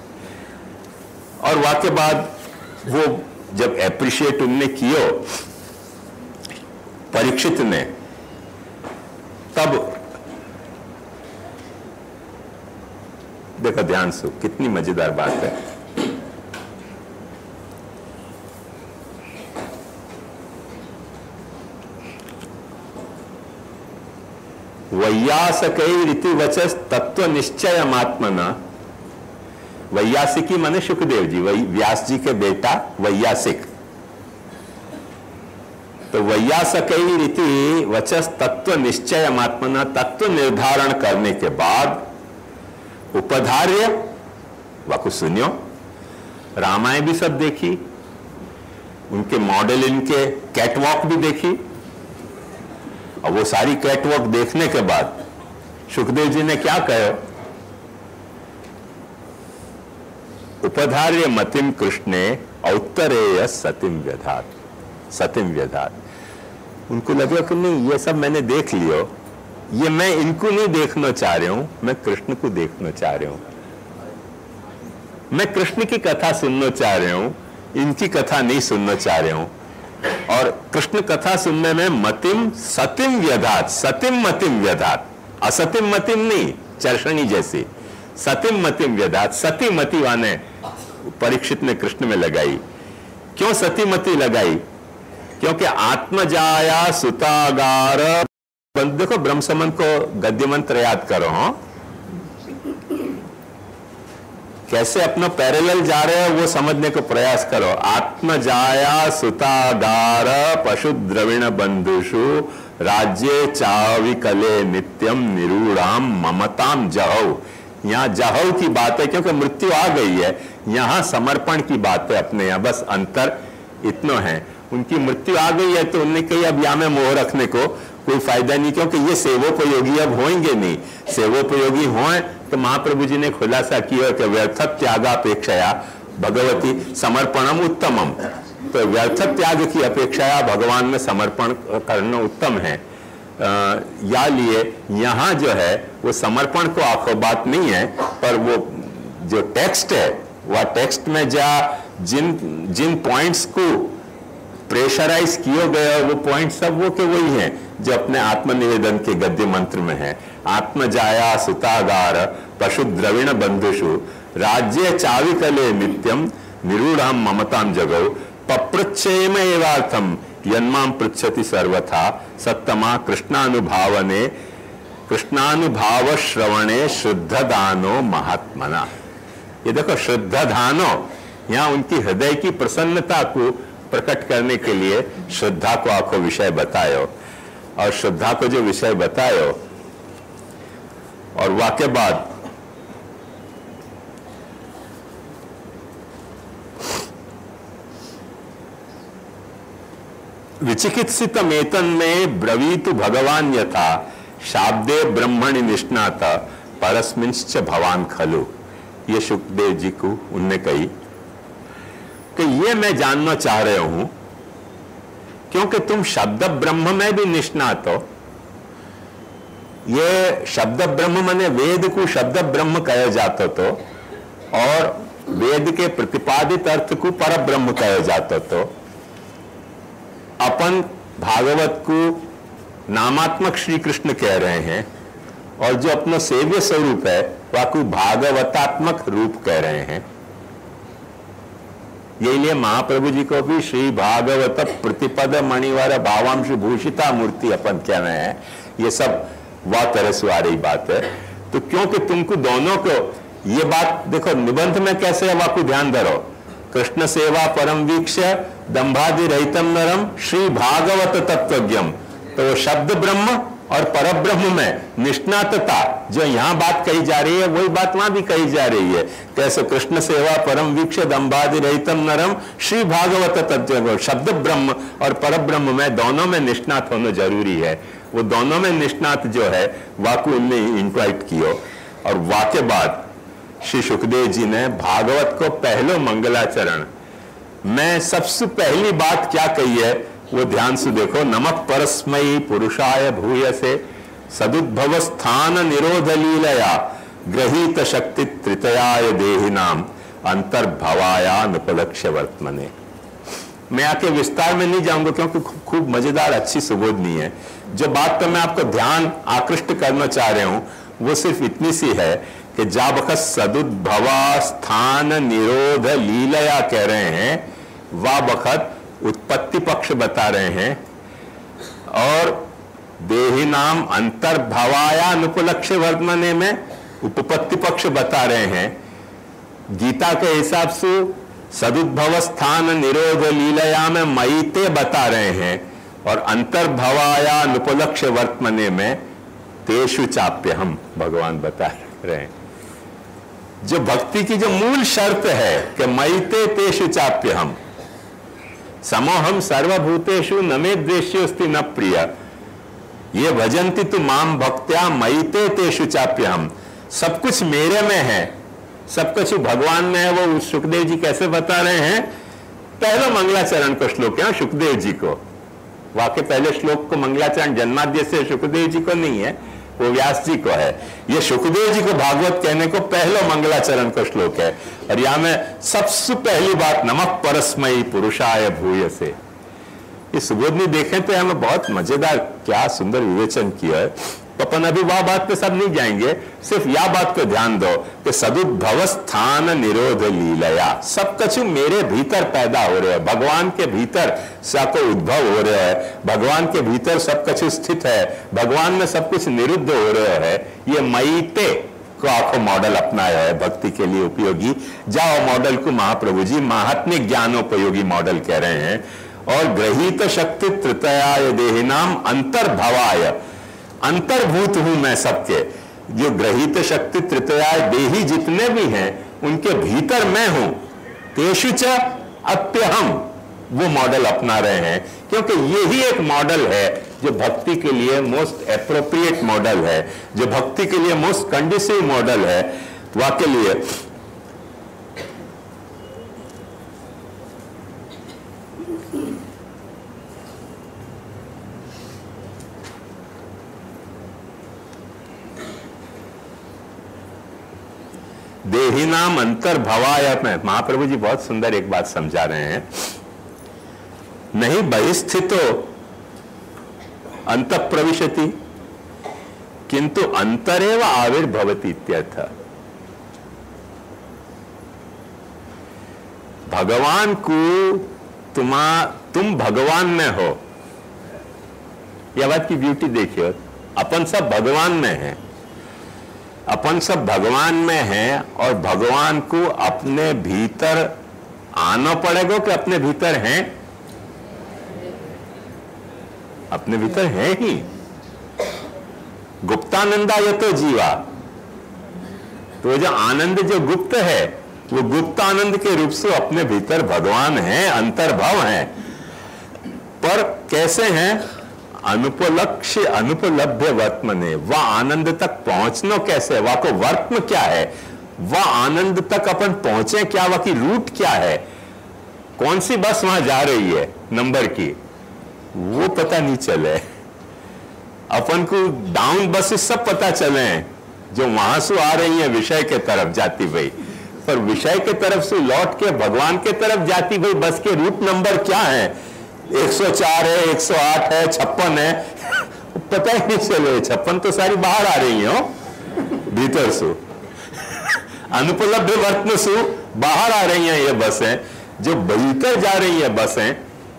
और वाक्य बाद वो जब एप्रिशिएट उनने कियो परीक्षित ने, तब देखो ध्यान से कितनी मजेदार बात है। वैयासक रीति वचस तत्व निश्चय आत्मना, वैयासिकी माने सुखदेव जी, वही व्यास जी के बेटा वैयासिक। तो वैयासक रीति वचस तत्व निश्चय आत्मना, तत्व निर्धारण करने के बाद उपधार्य वाकु सुनियो, रामायण भी सब देखी, उनके मॉडल, इनके कैटवॉक भी देखी, और वो सारी कैटवॉक देखने के बाद सुखदेव जी ने क्या कहा? उपधार्य मतिम कृष्णे औत्तरेय सतिम व्यधात, सतिम व्यधात। उनको लगे कि नहीं ये सब मैंने देख लियो, ये मैं इनको नहीं देखना चाह रहा हूं, मैं कृष्ण को देखना चाह रहा हूं, मैं कृष्ण की कथा सुनना चाह रहा हूं, इनकी कथा नहीं सुनना चाह रहा हूं। और कृष्ण कथा सुनने में मतिम सतिम व्यधात, सतिम मतिम व्यधात, असतिम मतिम नहीं, चर्षणी जैसी, सतिम मतिम व्यधात। सती मति वाने परीक्षित ने कृष्ण में लगाई। क्यों सती मति लगाई? क्योंकि आत्मजाया सुतागार, देखो ब्रह्मसमन को गद्य मंत्र याद करो, हाँ कैसे अपना पैरेलल जा रहे हो वो समझने को प्रयास करो। आत्मजाया सुतागार पशु द्रविण बंधुषु राज्ये चाविकले नित्यम निरूढ़ाम ममताम जहौ। यहाँ जहौ की बात है क्योंकि मृत्यु आ गई है, यहाँ समर्पण की बात है अपने यहाँ, बस अंतर इतना है। उनकी मृत्यु आ गई है तो उन्होंने कही अब यहाँ में मोह रखने को कोई फायदा नहीं, क्योंकि ये सेवोपयोगी अब होंगे नहीं। सेवोपयोगी हों तो महाप्रभु जी ने खुलासा किया कि व्यर्थ त्यागापेक्षया भगवती समर्पणम उत्तमम, तो व्यर्थ त्याग की अपेक्षाया भगवान में समर्पण करना उत्तम है। या लिए यहाँ जो है वो समर्पण को आखो बात नहीं है, पर वो जो टेक्स्ट है वह टेक्स्ट में जा जिन जिन पॉइंट्स को प्रेशराइज किए गए वो पॉइंट सब वो के वही हैं जो अपने आत्मनिवेदन के गद्य मंत्र में है। आत्मजाया सुतागार पशु द्रविण बंधुषु राज्य चाविकले नित्यम निरूढ़म ममताम जगौ पप्रच्छेम एवार्थम यन्माम पृच्छति सर्वथा सत्तमा कृष्णानुभावने कृष्णानुभाव श्रवणे शुद्ध दानो महात्मना। ये देखो शुद्ध दानो, यहाँ उनकी हृदय की प्रसन्नता को प्रकट करने के लिए श्रद्धा को आपको विषय बतायो, और श्रद्धा को जो विषय बतायो और वाक्य बाद विचिकित्सितमेतन में ब्रवीतु भगवान यथा शाब्दे ब्रह्मणि निष्णात परस्मिंश्च भवान खलु। ये सुखदेव जी को उनने कही कि ये मैं जानना चाह रहे हूं क्योंकि तुम शब्द ब्रह्म में भी निष्णात हो। ये शब्द ब्रह्म माने वेद को शब्द ब्रह्म कहा जाता तो, और वेद के प्रतिपादित अर्थ को पर ब्रह्म कहा जाता तो। अपन भागवत को नामात्मक श्री कृष्ण कह रहे हैं, और जो अपना सेव्य स्वरूप है वह को भागवतात्मक रूप कह रहे हैं। यही लिए महाप्रभु जी को भी श्री भागवत प्रतिपद मणिवर भावांश भूषिता मूर्ति अपन कह रहे हैं। ये सब वह तरह से आ रही बात है। तो क्योंकि तुमको दोनों को ये बात देखो निबंध में कैसे है वह को ध्यान धरो। कृष्ण सेवा परम वीक्ष दंभादि रहितम नरम श्री भागवत तत्वज्ञम, तो शब्द ब्रह्म और परब्रह्म में निष्णातता जो यहां बात कही जा रही है वही बात वहां भी कही जा रही है। कैसे कृष्ण सेवा परम वीक्ष दंभादि रहितम नरम श्री भागवत तत्व, शब्द ब्रह्म और परब्रह्म में दोनों में निष्णात होना जरूरी है। वो दोनों में निष्णात जो है वाकु उनने इन्वाइट किया। और वाक्य बाद श्री सुखदेव जी ने भागवत को पहलो मंगलाचरण में सबसे पहली बात क्या कही है वो ध्यान से देखो। नमः परस्मै पुरुषाय भूयसे सदुद्भव स्थान निरोध लीलया ग्रहीत शक्ति त्रितयाय देहिनाम अंतर्भवाया नुपलक्ष्य वर्तमने। मैं आके विस्तार में नहीं जाऊंगा क्योंकि खूब मजेदार अच्छी सुबोधनी है। जो बात तो मैं आपको ध्यान आकृष्ट करना चाह रहे हूं वो सिर्फ इतनी सी है कि जा बखत सदुद्भवा स्थान निरोध लीलया कह रहे हैं, वह बखत उत्पत्ति पक्ष बता रहे हैं, और देही नाम अंतर्भवाया अनुपलक्ष्य वर्तमने में उपपत्ति पक्ष बता रहे हैं। गीता के हिसाब से सदुद्भव स्थान निरोध लीलया में मयिते बता रहे हैं, और अंतर्भवाया अनुपलक्ष्य वर्तमने में तेषु चाप्य हम भगवान बता रहे हैं। जो भक्ति की जो मूल शर्त है कि मयिते तेषु चाप्य हम समोहम सर्वभूतेषु न मे द्वेष्योस्ति न प्रिय ये भजन्ति तु माम भक्त्या मयिते तेषु चाप्य हम। सब कुछ मेरे में है, सब कुछ भगवान में है। वो सुखदेव जी कैसे बता रहे हैं? पहला मंगलाचरण को श्लोक है सुखदेव जी को। वाकई पहले श्लोक को मंगलाचरण जन्माद्य से सुखदेव जी को नहीं है, वो व्यास जी को है। ये सुखदेव जी को भागवत कहने को पहला मंगलाचरण का श्लोक है। और यहां में सबसे पहली बात नमः परस्मै पुरुषाय भूयसे। ये सुबोधनी देखें तो हमें बहुत मजेदार क्या सुंदर विवेचन किया है। तो अपन अभी वह बात पे सब नहीं जाएंगे, सिर्फ यह बात पे ध्यान दो कि सदुद्भव स्थान निरोध लीलया। सब कुछ मेरे भीतर पैदा हो रहे हैं, भगवान के भीतर सबको उद्भव हो रहा है, भगवान के भीतर सब कुछ स्थित है, भगवान में सब कुछ निरुद्ध हो रहा है। ये मयिते को आखो मॉडल अपनाया है भक्ति के लिए उपयोगी। जाओ मॉडल को महाप्रभु जी महात्म्य ज्ञानोपयोगी मॉडल कह रहे हैं। और ग्रहीत शक्ति तृतयाय देहिनाम अंतर्भवाय, अंतर्भूत हूं मैं सबके। जो ग्रहीत शक्ति तृतयाय देही जितने भी हैं उनके भीतर मैं हूं। तेषु च अप्यहम, वो मॉडल अपना रहे हैं, क्योंकि यही एक मॉडल है जो भक्ति के लिए मोस्ट एप्रोप्रिएट मॉडल है, जो भक्ति के लिए मोस्ट कंडीसिव मॉडल है। वाकई लिए देही नाम अंतर भवाय में महाप्रभु जी बहुत सुंदर एक बात समझा रहे हैं, नहीं बहिस्थितो अंत प्रविशति किंतु अंतरेव आविर्भवति इत्यर्थ। भगवान को तुमा तुम भगवान में हो, यह बात की ब्यूटी देखिए, अपन सब भगवान में हैं, अपन सब भगवान में हैं और भगवान को अपने भीतर आना पड़ेगा कि अपने भीतर हैं? अपने भीतर है ही। गुप्तानंदा ये तो जीवा, तो जो आनंद जो गुप्त है वो गुप्त आनंद के रूप से अपने भीतर भगवान है, अंतर्भाव है। पर कैसे हैं? अनुपलक्ष्य अनुपलभ्य वर्तमने, वह आनंद तक पहुंचना कैसे, वह को वर्तम क्या है, वह आनंद तक अपन पहुंचे क्या, वह की रूट क्या है, कौन सी बस वहां जा रही है नंबर की, वो पता नहीं चले। अपन को डाउन बसेस सब पता चले हैं जो वहां से आ रही है विषय के तरफ जाती भाई, पर विषय के तरफ से लौट के भगवान के तरफ जाती भाई बस के रूट नंबर क्या है, एक सौ चार है, एक सौ आठ है, छप्पन है, पता ही नहीं चले। छप्पन तो सारी बाहर आ रही हो भीतर से, अनुपलब्ध वर्तन से बाहर आ रही हैं ये बसें, जो भीतर जा रही है बसें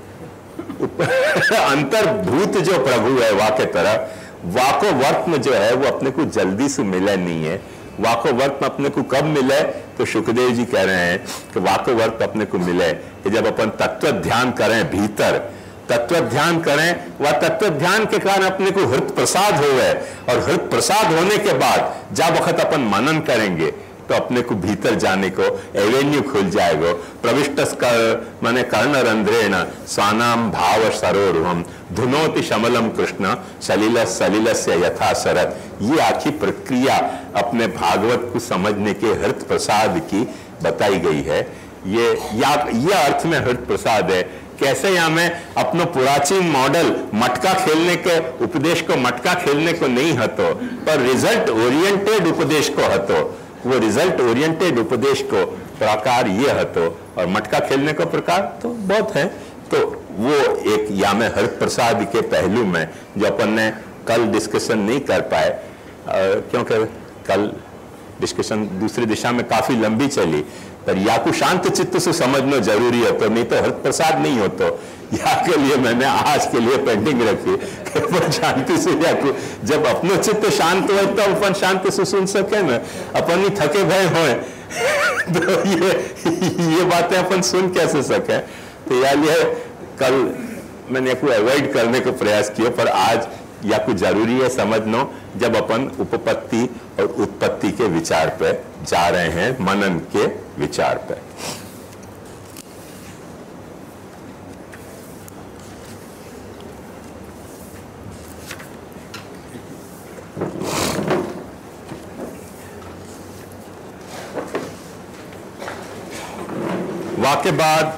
अंतर्भूत जो प्रभु है वहां के तरफ, वाको वर्तम जो है वो अपने को जल्दी से मिले नहीं है। वाको वर्तम अपने को कब मिले, तो सुखदेव जी कह रहे हैं कि वाको वर्त अपने को मिले कि जब अपन तत्व ध्यान करें, भीतर तत्व ध्यान करें, वह तत्व ध्यान के कारण अपने को हृत प्रसाद होवे, और हृत प्रसाद होने के बाद जब वक्त अपन मनन करेंगे तो अपने को भीतर जाने को एवेन्यू खुल जाएगा। प्रविष्ट माने कर्ण रंध्रेण स्वानाम भाव सरोरुहम धुनोति शमलम कृष्ण सलिल सलिल से यथा शरत। ये आखिरी प्रक्रिया अपने भागवत को समझने के हृत प्रसाद की बताई गई है। ये या ये अर्थ में हृत प्रसाद है। कैसे यहां में अपनो पुराचीन मॉडल मटका खेलने के उपदेश को मटका खेलने को नहीं हतो, पर रिजल्ट ओरिएंटेड उपदेश को हतो। वो रिजल्ट ओरिएंटेड उपदेश को प्रकार ये हतो, और मटका खेलने का प्रकार तो बहुत है। तो वो एक या में हरित प्रसाद के पहलू में जो अपन ने कल डिस्कशन नहीं कर पाए, क्योंकि कल डिस्कशन दूसरी दिशा में काफी लंबी चली, पर या को शांत चित्त से समझना जरूरी है, तो नहीं तो हरित प्रसाद नहीं हो। तो या के लिए मैंने आज के लिए पेंडिंग रखी कि अपन शांति से या को जब अपनो चित्त शांत हो तो अपन शांति से सुन सके ना, अपन ही थके भय होए तो ये ये बातें अपन सुन कैसे सके। तो या ये कल मैंने को अवॉइड करने का प्रयास किया, पर आज या कुछ जरूरी है समझना जब अपन उपपत्ति और उत्पत्ति के विचार पे जा रहे हैं, मनन के विचार पे। वाके बाद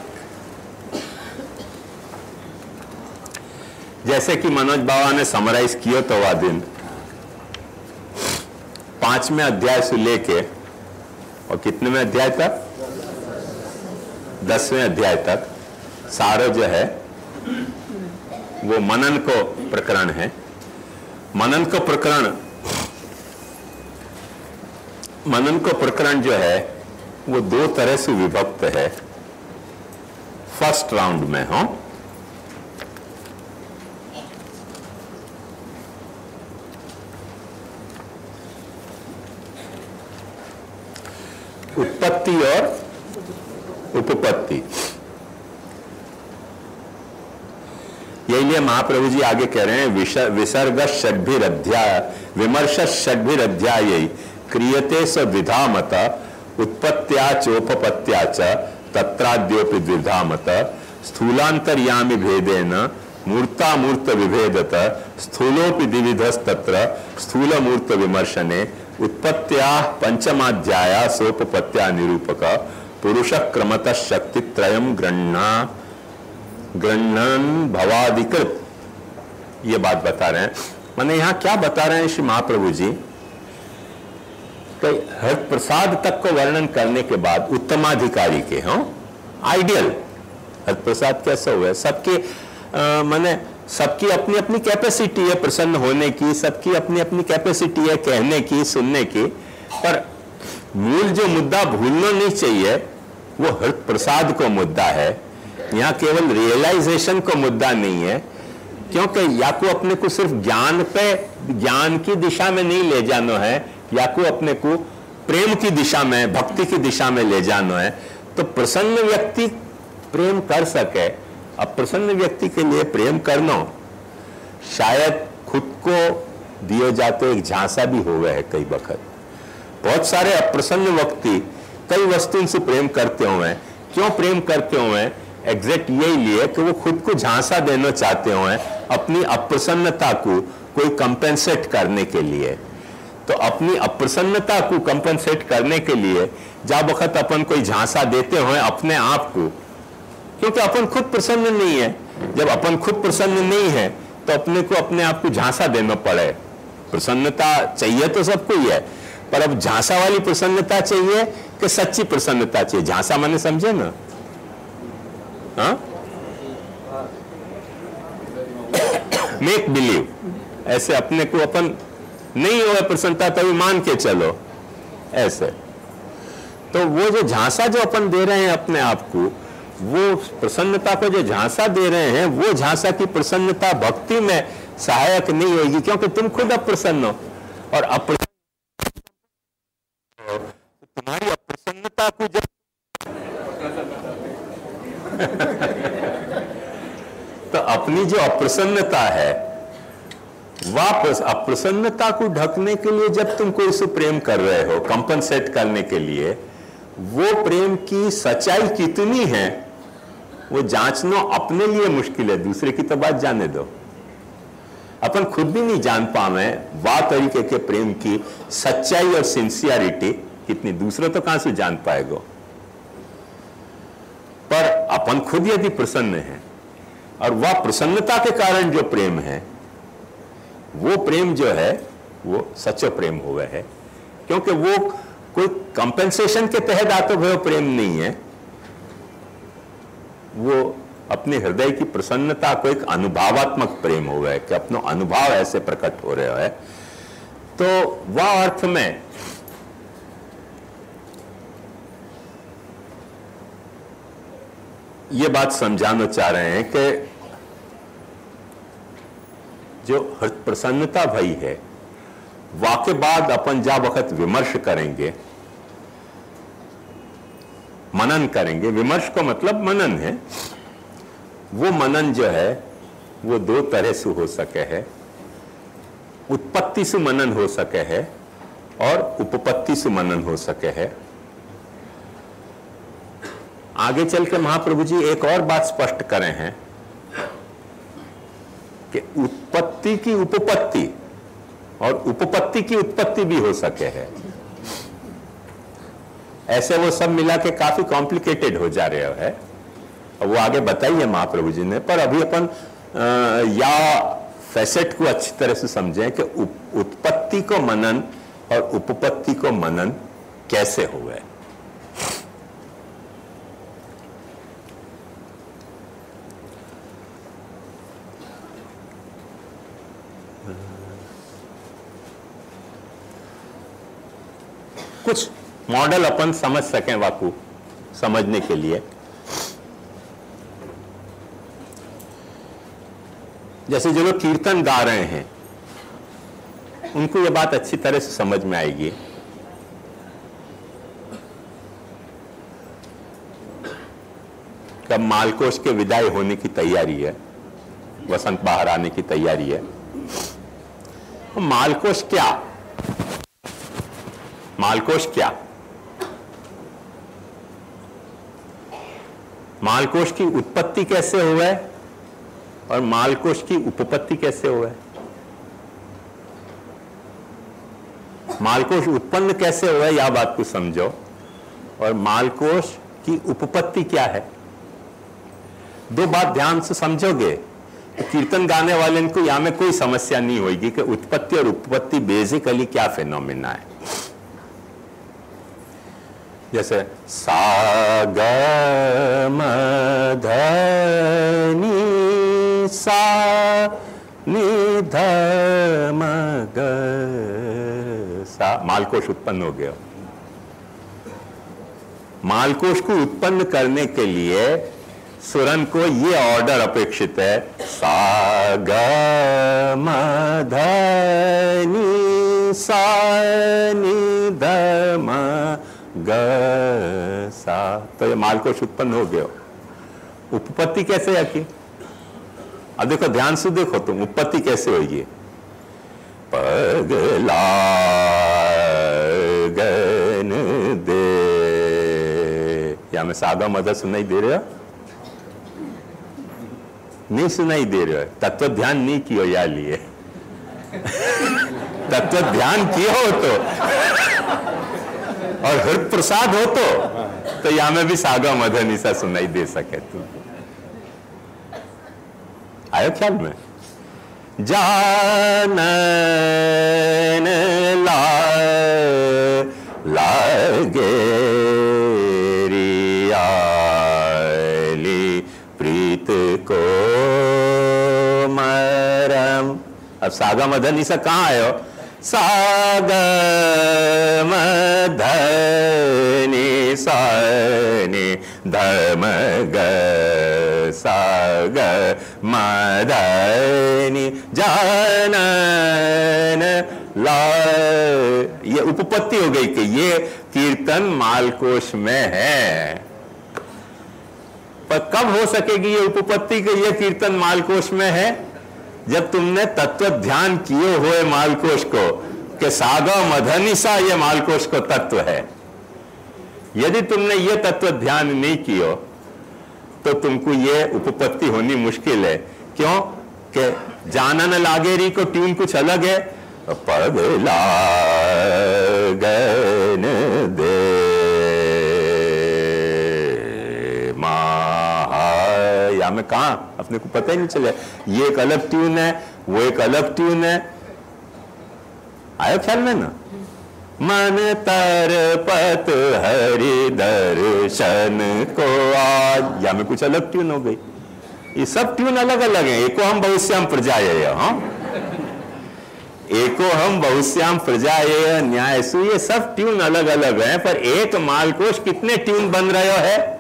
जैसे कि मनोज बाबा ने समराइज किया तो वह दिन पांचवें अध्याय से लेके और कितने में अध्याय तक, दसवें अध्याय तक सारा जो है वो मनन को प्रकरण है। मनन को प्रकरण मनन को प्रकरण जो है वो दो तरह से विभक्त है। फर्स्ट राउंड में हो उत्पत्ति और उपपत्ति। यही लिए महाप्रभु जी आगे कह रहे हैं विसर्ग षड्भिर अध्याय विमर्श षड्भिर अध्याय क्रियते स द्विधा मत उत्पत्त्या चोपपत्त्या च तत्राद्योपि द्विधा मत स्थूलांतर्यामी भेदेन मूर्तामूर्त विभेदत स्थूलोपि द्विविधस्तत्र स्थूल मूर्त विमर्शने उत्पत्त्या पंचमाध्याया सोपपत्त्या निरूपक पुरुष क्रमतः शक्ति त्रयम गृह्णा गृह्णन भवाधिकृत। ये बात बता रहे हैं। माने यहां क्या बता रहे हैं श्री महाप्रभु जी कि हर प्रसाद तक को वर्णन करने के बाद उत्तमाधिकारी के हाँ आइडियल हर प्रसाद कैसा हुआ है, सबके माने सबकी अपनी अपनी कैपेसिटी है प्रसन्न होने की, सबकी अपनी अपनी कैपेसिटी है कहने की सुनने की, पर मूल जो मुद्दा भूलना नहीं चाहिए वो हर प्रसाद को मुद्दा है। यहाँ केवल रियलाइजेशन को मुद्दा नहीं है, क्योंकि या को अपने को सिर्फ ज्ञान पे ज्ञान की दिशा में नहीं ले जाना है, या को अपने को प्रेम की दिशा में भक्ति की दिशा में ले जाना है। तो प्रसन्न व्यक्ति प्रेम कर सके, अब प्रसन्न व्यक्ति के लिए प्रेम करना शायद खुद को दिए जाते एक झांसा भी हो गया है। कई वक्त बहुत सारे अप्रसन्न व्यक्ति कई वस्तुओं से प्रेम करते हुए, क्यों प्रेम करते हुए, एग्जैक्ट यही लिए कि वो खुद को झांसा देना चाहते हुए अपनी अप्रसन्नता को कोई कंपेंसेट करने के लिए। तो अपनी अप्रसन्नता को कंपेंसेट करने के लिए जब वक्त अपन कोई झांसा देते हुए अपने आप को, क्योंकि अपन खुद प्रसन्न नहीं है, जब अपन खुद प्रसन्न नहीं है तो अपने को अपने आप को झांसा देना पड़े। प्रसन्नता चाहिए तो सबको ही है, पर अब झांसा वाली प्रसन्नता चाहिए कि सच्ची प्रसन्नता चाहिए। झांसा माने समझे ना, हाँ मेक बिलीव, ऐसे अपने को अपन नहीं हो प्रसन्नता तभी मान के चलो ऐसे। तो वो जो झांसा जो अपन दे रहे हैं अपने आप को, वो प्रसन्नता को जो झांसा दे रहे हैं, वो झांसा की प्रसन्नता भक्ति में सहायक नहीं होगी, क्योंकि तुम खुद अप्रसन्न हो और अप्रसन्न तुम्हारी अप्रसन्नता को जब तो अपनी जो अप्रसन्नता है वह अप्रसन्नता को ढकने के लिए जब तुम कोई से प्रेम कर रहे हो कंपनसेट करने के लिए, वो प्रेम की सच्चाई कितनी है वो जांचना अपने लिए मुश्किल है, दूसरे की तो बात जाने दो। अपन खुद भी नहीं जान पावे वाह तरीके के प्रेम की सच्चाई और सिंसियरिटी कितनी, दूसरे तो कहां से जान पाएगा। पर अपन खुद यदि प्रसन्न है और वह प्रसन्नता के कारण जो प्रेम है, वो प्रेम जो है वो सच्चा प्रेम हुआ है, क्योंकि वो कोई कंपेंसेशन के तहत आते हुए प्रेम नहीं है, वो अपने हृदय की प्रसन्नता को एक अनुभवात्मक प्रेम हुआ है कि अपना अनुभव ऐसे प्रकट हो रहा है। तो वह अर्थ में ये बात समझाना चाह रहे हैं कि जो प्रसन्नता भई है वाके बाद अपन जा वक्त विमर्श करेंगे, मनन करेंगे। विमर्श का मतलब मनन है। वो मनन जो है वो दो तरह से हो सके है, उत्पत्ति से मनन हो सके है और उपपत्ति से मनन हो सके है। आगे चल के महाप्रभु जी एक और बात स्पष्ट करें हैं कि उत्पत्ति की उपपत्ति और उपपत्ति की उत्पत्ति भी हो सके है। ऐसे वो सब मिला के काफी कॉम्प्लिकेटेड हो जा रहा है, और वो आगे बताइए महाप्रभु जी ने। पर अभी अपन या फैसेट को अच्छी तरह से समझें कि उत्पत्ति को मनन और उपपत्ति को मनन कैसे हुए। कुछ मॉडल अपन समझ सकें वाकु समझने के लिए। जैसे जो लोग कीर्तन गा रहे हैं उनको ये बात अच्छी तरह से समझ में आएगी कब मालकोश के विदाई होने की तैयारी है, वसंत बाहर आने की तैयारी है। तो मालकोश क्या, मालकोश क्या, मालकोष की उत्पत्ति कैसे हुआ है और मालकोष की उपपत्ति कैसे हुआ है? मालकोष उत्पन्न कैसे हुआ है, यह बात को समझो, और मालकोष की उपपत्ति क्या है, दो बात ध्यान से समझोगे तो कीर्तन गाने वाले को यहां में कोई समस्या नहीं होगी कि उत्पत्ति और उपपत्ति बेसिकली क्या फिनोमिना है। जैसे सा ग म ध नि सा नि ध म ग सा, मालकोष उत्पन्न हो गया। मालकोष को उत्पन्न करने के लिए सुरन को ये ऑर्डर अपेक्षित है, सा ग म ध नि सा नि ध म ग सा, तो ये मालकोष उत्पन्न हो गया। उपपत्ति कैसे आकी? अब देखो, ध्यान से देखो तुम, उपपत्ति कैसे होगी? पगला गन दे, या मैं सागा मदद सुनाई दे रहे हो? नहीं सुनाई दे रहे हो, तत्व ध्यान नहीं कियो या लिए तत्व ध्यान किया हो तो और हृदय प्रसाद हो तो तो यहां में भी सागा मदन निशा सुनाई दे सके। तू आयो ख्याल में? जानन ला लागे प्रीत को मरम। अब सागा मदन निशा कहां आयो? सागा मधनि सानि धम ग साग मधनि जानन ला, ये उपपत्ति हो गई कि ये कीर्तन मालकोष में है। पर कब हो सकेगी ये उपपत्ति कि ये कीर्तन मालकोष में है? जब तुमने तत्व ध्यान किए हुए मालकोष को कि सागा मधनिसा ये मालकोष को तत्व है। यदि तुमने ये तत्व ध्यान नहीं किया तो तुमको ये उपपत्ति होनी मुश्किल है। क्यों? कि जानन लागेरी को ट्यून कुछ अलग है, पगला गन दे या में कहा अपने को पता ही नहीं चले, ये एक अलग ट्यून है, वो एक अलग ट्यून है। आयो ख्याल में ना? मन तरपत हरि दर्शन को आज, या में कुछ अलग ट्यून हो गई। ये सब ट्यून अलग अलग है। एको हम बहुश्याम प्रजाय, हाँ एको हम बहुश्याम प्रजाय न्यायसु, ये सब ट्यून अलग अलग है, पर एक मालकोष कितने ट्यून बन रहे है?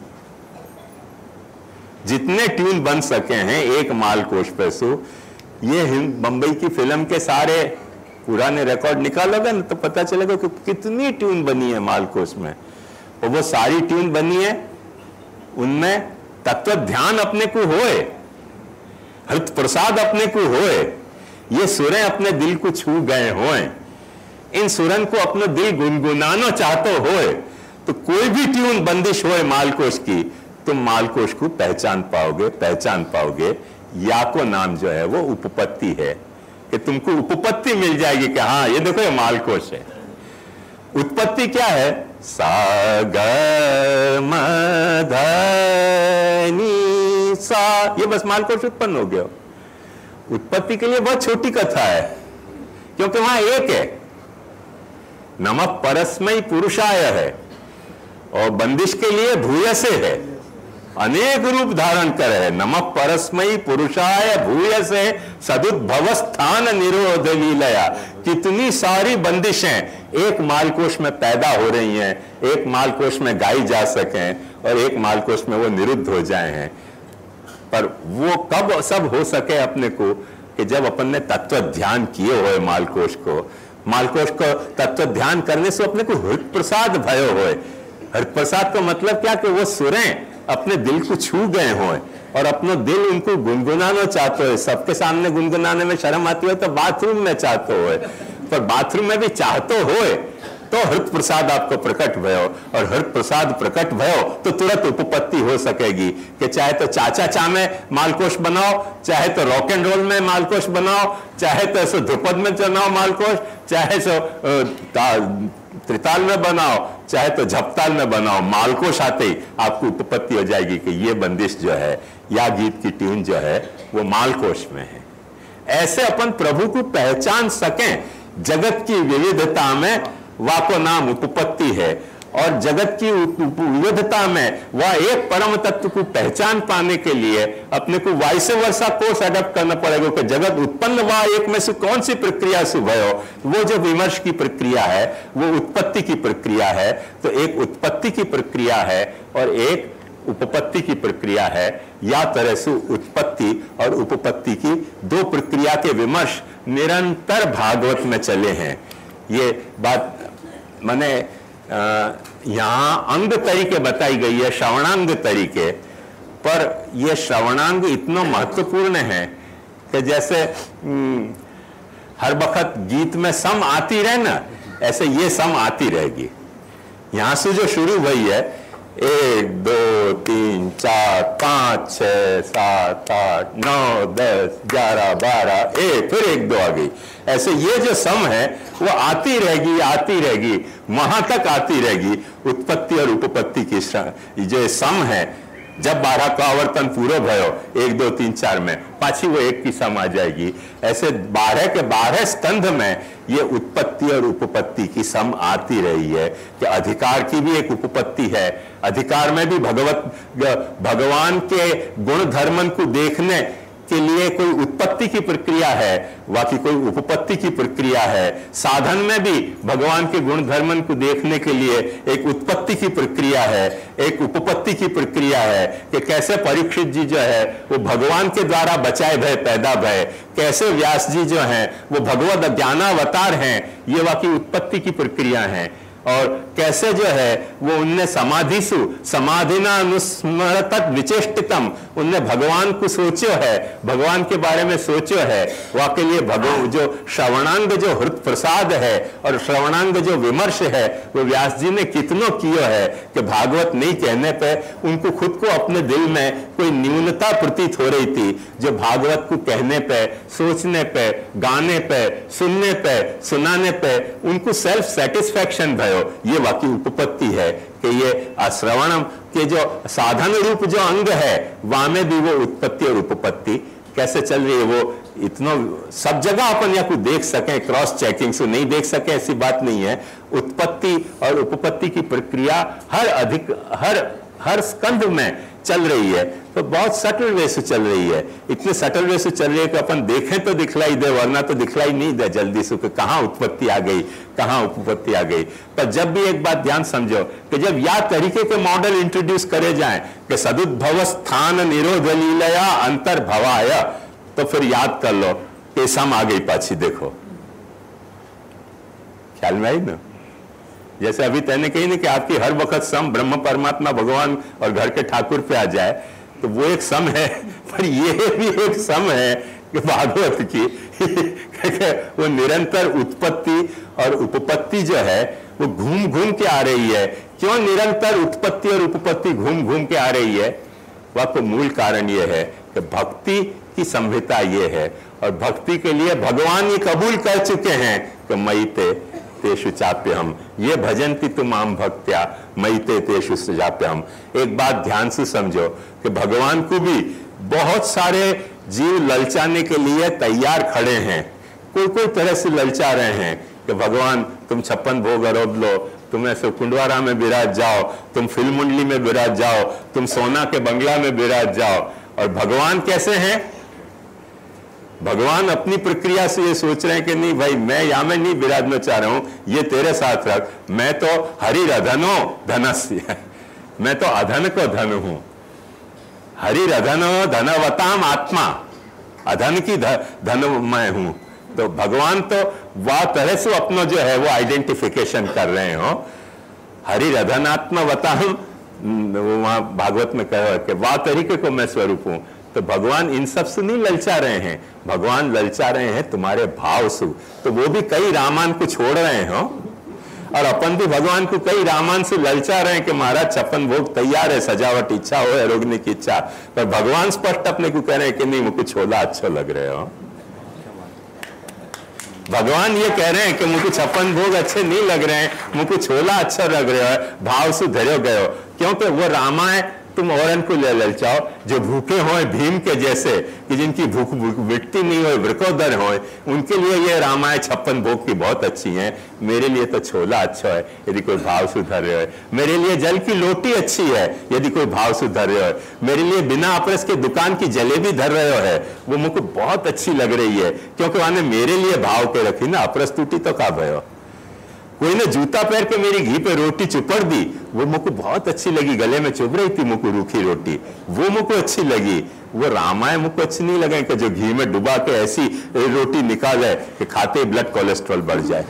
जितने ट्यून बन सके हैं एक मालकोष पे सु। ये बंबई की फिल्म के सारे पुराने रिकॉर्ड निकालोगे ना तो पता चलेगा कि कितनी ट्यून बनी है मालकोष में, और वो सारी ट्यून बनी है, उनमें तत्व ध्यान अपने को होए, हृदय प्रसाद अपने को होए, ये सुरें अपने दिल को छू गए होए, इन सुरन को अपना दिल गुनगुनाना चाहते होए, तो कोई भी ट्यून बंदिश होए मालकोष की, तुम मालकोष को पहचान पाओगे पहचान पाओगे या को नाम जो है वो उपपत्ति है, कि तुमको उपपत्ति मिल जाएगी कि हाँ ये देखो ये मालकोष है। उत्पत्ति क्या है? सा ग म ध नि सा, ये बस मालकोष उत्पन्न हो गया। उत्पत्ति के लिए बहुत छोटी कथा है, क्योंकि वहां एक है, नमः परस्मै पुरुषाय है, और बंदिश के लिए भूयसे है, अनेक रूप धारण कर है। नमः परस्मै पुरुषाय भूयसे सदुद्भव स्थान निरोध लीलया। कितनी सारी बंदिशें एक मालकोष में पैदा हो रही हैं, एक मालकोष में गाई जा सकें और एक मालकोष में वो निरुद्ध हो जाए हैं। पर वो कब सब हो सके अपने को कि जब अपन ने तत्व ध्यान किए हुए मालकोष को, मालकोष को तत्व ध्यान करने से अपने को हृदय प्रसाद भयो होए। हृदय प्रसाद का मतलब क्या? कि वो सुरें अपने दिल को छू गए हों और अपना दिल उनको गुनगुनाना चाहते हो। सबके सामने गुनगुनाने में शर्म आती हो तो बाथरूम में चाहते हो, पर बाथरूम में भी चाहते हो तो हृत प्रसाद आपको प्रकट भयो, और हृत प्रसाद प्रकट भयो तो तुरंत उपपत्ति हो सकेगी कि चाहे तो चाचा चा में मालकोश बनाओ, चाहे तो रॉक एंड रोल में मालकोश बनाओ, चाहे तो ऐसे ध्रुपद में चलाओ मालकोश, चाहे तो त्रिताल में बनाओ, चाहे तो झपताल में बनाओ, मालकोश आते ही आपको उपपत्ति हो जाएगी कि ये बंदिश जो है या गीत की ट्यून जो है वो मालकोश में है। ऐसे अपन प्रभु को पहचान सकें। जगत की विविधता में वाको नाम उपपत्ति है, और जगत की विविधता में वह एक परम तत्व को पहचान पाने के लिए अपने को वाइस वर्षा कोर्स अडॉप्ट करना पड़ेगा कि जगत उत्पन्न हुआ एक में से कौन सी प्रक्रिया से भयो। वो जो विमर्श की प्रक्रिया है वो उत्पत्ति की प्रक्रिया है। तो एक उत्पत्ति की प्रक्रिया है और एक उपपत्ति की प्रक्रिया है। या तरह से उत्पत्ति और उपपत्ति की दो प्रक्रिया के विमर्श निरंतर भागवत में चले हैं। ये बात माने यहाँ अंग तरीके बताई गई है, श्रवणांग तरीके, पर यह श्रवणांग इतना महत्वपूर्ण है कि जैसे हर वक्त गीत में सम आती रहे ना, ऐसे ये सम आती रहेगी। यहां से जो शुरू हुई है एक दो तीन चार पांच छह सात आठ नौ दस ग्यारह बारह एक, फिर एक दो आ गई, ऐसे ये जो सम है वो आती रहेगी आती रहेगी वहां तक आती रहेगी। उत्पत्ति और उपपत्ति की जो सम है, जब बारह का आवर्तन पूरा भयो एक दो तीन चार में पाछी वो एक की सम आ जाएगी। ऐसे बारह के बारह स्कंध में ये उत्पत्ति और उपपत्ति की सम आती रही है कि अधिकार की भी एक उपपत्ति है। अधिकार में भी भगवत भगवान के गुण धर्मन को देखने के लिए कोई उत्पत्ति की प्रक्रिया है, बाकी कोई उपपत्ति की प्रक्रिया है। साधन में भी भगवान के गुण धर्मन को देखने के लिए एक उत्पत्ति की प्रक्रिया है, एक उपपत्ति की प्रक्रिया है कि कैसे परीक्षित जी जो है वो भगवान के द्वारा बचाए भय पैदा भय, कैसे व्यास जी जो हैं वो भगवत ज्ञानावतार हैं, ये बाकी उत्पत्ति की प्रक्रिया है। और कैसे जो है वो उनने समाधिसु समाधिना अनुस्मरत विचेष्टितम, उनने भगवान को सोचो है, भगवान के बारे में सोचो है। वह के लिए भगवान जो श्रवणांग जो हृत प्रसाद है और श्रवणांग जो विमर्श है वो व्यास जी ने कितनों किया है कि भागवत नहीं कहने पे उनको खुद को अपने दिल में कोई न्यूनता प्रतीत हो रही थी, जो भागवत को कहने पे, सोचने पे, गाने पे, सुनने पे, सुनाने पे उनको सेल्फ सेटिस्फैक्शन भयो। ये वाकई उपपत्ति है कि ये श्रवणम के जो साधन रूप जो अंग है वहां में भी वो उत्पत्ति और उपपत्ति कैसे चल रही है वो इतना सब जगह अपन या कुछ देख सके, क्रॉस चेकिंग से नहीं देख सके ऐसी बात नहीं है। उत्पत्ति और उपपत्ति की प्रक्रिया हर अधिक हर हर स्कंध में चल रही है, तो बहुत सटल वे से चल रही है। इतने सटल वे से चल रही है कि अपन देखें तो दिखलाई दे, वरना तो दिखलाई नहीं दे जल्दी से कि कहां उत्पत्ति आ गई कहां उपपत्ति आ गई। पर जब भी एक बात ध्यान समझो कि जब या तरीके के मॉडल इंट्रोड्यूस करे जाएं कि सदुद्भव स्थान निरोध लीलया अंतर भवाय, तो फिर याद कर लो कि सम आ गई पाछी। देखो ख्याल में आई ना, जैसे अभी तैने कही ना कि आपकी हर वक्त सम ब्रह्म परमात्मा भगवान और घर के ठाकुर पे आ जाए, तो वो एक सम है, पर ये भी एक सम है कि भागवत की वो निरंतर उत्पत्ति और उपपत्ति जो है वो घूम घूम के आ रही है। क्यों निरंतर उत्पत्ति और उपपत्ति घूम घूम के आ रही है? वह तो मूल कारण ये है कि भक्ति की संहिता ये है, और भक्ति के लिए भगवान ये कबूल कर चुके हैं कि मयि ते तेषु चाप्यहम, ये भजन्ति तुम आम भक्त्या मयि ते तेषु चाप्यहम। एक बात ध्यान से समझो कि भगवान को भी बहुत सारे जीव ललचाने के लिए तैयार खड़े हैं, कोई कोई तरह से ललचा रहे हैं कि भगवान तुम छप्पन भोग आरोप लो, तुम ऐसे कुंडवारा में विराज जाओ, तुम फिल्म मुंडली में विराज जाओ, तुम सोना के बंगला में विराज जाओ। और भगवान कैसे हैं? भगवान अपनी प्रक्रिया से ये सोच रहे हैं कि नहीं भाई मैं यहां में नहीं विराजना चाह रहा हूं, ये तेरे साथ रख, मैं तो हरि रधनो धनस्य, मैं तो अधन को धन हूं, हरि रधनो धनवताम आत्मा, अधन की धन मैं हूं। तो भगवान तो वह तरह से अपना जो है वो आइडेंटिफिकेशन कर रहे हो, हरि रधनात्मा वताम, वहां भागवत में कहा कि वह तरीके को मैं स्वरूप हूं। तो भगवान इन सब से नहीं ललचा रहे हैं, भगवान ललचा रहे हैं तुम्हारे भाव से। तो वो भी कई रामान को छोड़ रहे हो, और अपन भी भगवान को कई रामान से ललचा रहे हैं कि महाराज छप्पन भोग तैयार है, सजावट इच्छा हो रोकने की इच्छा, पर भगवान स्पष्ट अपने को कह रहे हैं कि नहीं मुझे छोला अच्छा लग रहे हो। भगवान ये कह रहे हैं कि मुझे छप्पन भोग अच्छे नहीं लग रहे हैं, मुझे छोला अच्छा लग रहा है, भाव से धरे गए हो, क्योंकि वो रामा है तुम औरन को ले ललचाओ जो भूखे हों भीम के जैसे, कि जिनकी भूख मिटती नहीं हो, वृकोदर हो, उनके लिए ये रामायण छप्पन भोग की बहुत अच्छी है। मेरे लिए तो छोला अच्छा है यदि कोई भाव सुधर रहे हो, मेरे लिए जल की लोटी अच्छी है यदि कोई भाव सुधर रहे हो, मेरे लिए बिना अपरस के दुकान की जलेबी धर रहे हो है वो मुझको बहुत अच्छी लग रही है, क्योंकि वहां मेरे लिए भाव के रखी ना, अपरस टूटी तो का भयो। कोई ने जूता पहन के मेरी घी पे रोटी चुपड़ दी, वो मुझको बहुत अच्छी लगी, गले में चुभ रही थी मुझको रूखी रोटी, वो मुझको अच्छी लगी। वो रामायण मुझको अच्छी नहीं लगे कि जो घी में डुबा के ऐसी रोटी निकाले कि खाते ब्लड कोलेस्ट्रॉल बढ़ जाए।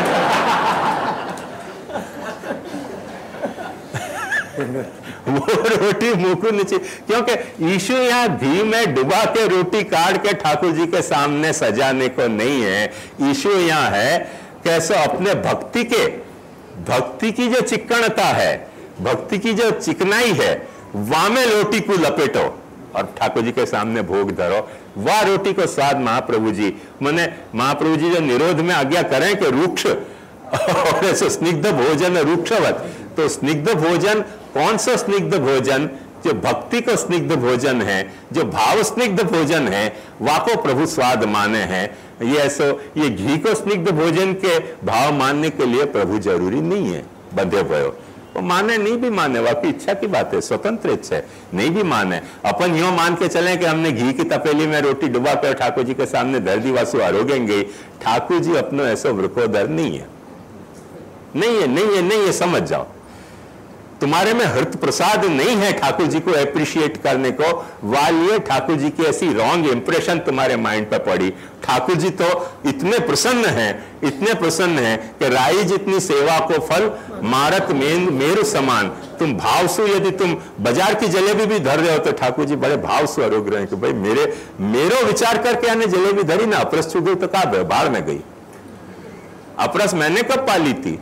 वो रोटी मुझको नीचे, क्योंकि यीशु यहाँ घी में डुबा के रोटी काट के ठाकुर जी के सामने सजाने को नहीं है। यीशु यहाँ है कैसे अपने भक्ति के, भक्ति की जो चिकनता है, भक्ति की जो चिकनाई है, वहां में रोटी को लपेटो और ठाकुर जी के सामने भोग धरो। वह रोटी को स्वाद महाप्रभु जी, मैंने महाप्रभु जी जो निरोध में आज्ञा करें कि रुक्ष और ऐसे स्निग्ध भोजन रुक्षवत, तो स्निग्ध भोजन कौन सा स्निग्ध भोजन? जो भक्ति को स्निग्ध भोजन है, जो भाव स्निग्ध भोजन है, वाको प्रभु स्वाद माने हैं। ये ऐसो ये घी को स्निग्ध भोजन के भाव मानने के लिए प्रभु जरूरी नहीं है बंधे भयो, वो माने नहीं भी माने, वाकई इच्छा की बात है, स्वतंत्र इच्छा है, नहीं भी माने। अपन यूं मान के चले कि हमने घी की तपेली में रोटी डुबा कर ठाकुर जी के सामने धर दी, वासु आरोगेंगे। ठाकुर जी अपनो ऐसा वृकोदर नहीं है, नहीं है, नहीं है, नहीं है, समझ जाओ। तुम्हारे में हृत प्रसाद नहीं है ठाकुर जी को अप्रिशिएट करने को, वालिए ठाकुर जी की ऐसी रॉन्ग इंप्रेशन तुम्हारे माइंड पर पड़ी। ठाकुर जी तो इतने प्रसन्न हैं, इतने प्रसन्न हैं कि राई जितनी सेवा को फल मारत मेन मेरु समान। तुम भाव से यदि तुम बाजार की जलेबी भी धर रहे हो तो ठाकुर जी बड़े भाव से आरोग रहे हैं कि भाई मेरे मेरो विचार करके आने जलेबी धरी ना, अपरस छू गई तो कहा बाढ़ में गई। अपरस मैंने कब पाली थी?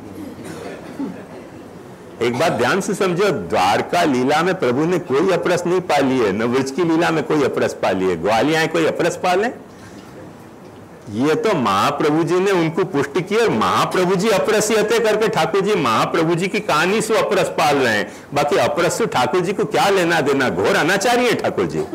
एक बात ध्यान से समझो, द्वारका लीला में प्रभु ने कोई अपरस नहीं पाली है, न व्रज की लीला में कोई अपरस पाली है। ग्वालियां कोई अपरस पाले? ये तो महाप्रभु जी ने उनको पुष्टि की और महाप्रभु जी अपरसियते करके ठाकुर जी महाप्रभु जी की कहानी से अपरस पाल रहे हैं। बाकी अपरस से ठाकुर जी को क्या लेना देना? घोर अनाचारी है ठाकुर जी।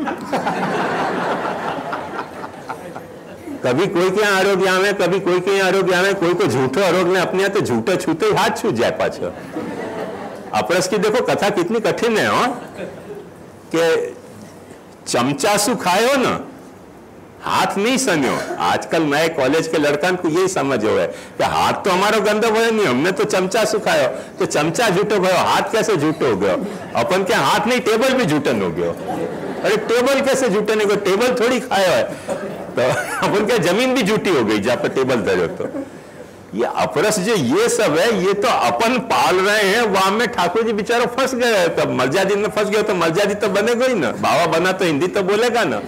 कभी कोई के यहाँ आरोग्य आवे, कभी कोई के यहाँ आरोग्य आवे, कोई को झूठो आरोग्य अपने तो झूठे छूते ही हाथ छूट जाए पाछो। अपरस की देखो कथा कितनी कठिन है हो कि चमचा सु खायो ना, हाथ नहीं सन्यो। आजकल नए कॉलेज के लड़कन को यही समझ हो है कि हाथ तो हमारा गंदा हुआ नहीं, हमने तो चमचा सु खायो, तो चमचा झूठो गयो, हाथ कैसे झूठो हो गयो? अपन के हाथ नहीं टेबल भी झूठन हो गयो। अरे टेबल कैसे झूठन हो गयो? टेबल थोड़ी खायो है, तो अपन क्या जमीन भी झूठी हो गई जहां पर टेबल धरो। तो ये अपरस जो ये सब है, ये तो अपन पाल रहे हैं, वहां में ठाकुर जी बेचारा फंस गए। तब मर्यादी में फंस गए तो मर्यादी तो बनेगा ही ना, बाबा बना तो हिंदी तो बोलेगा ना।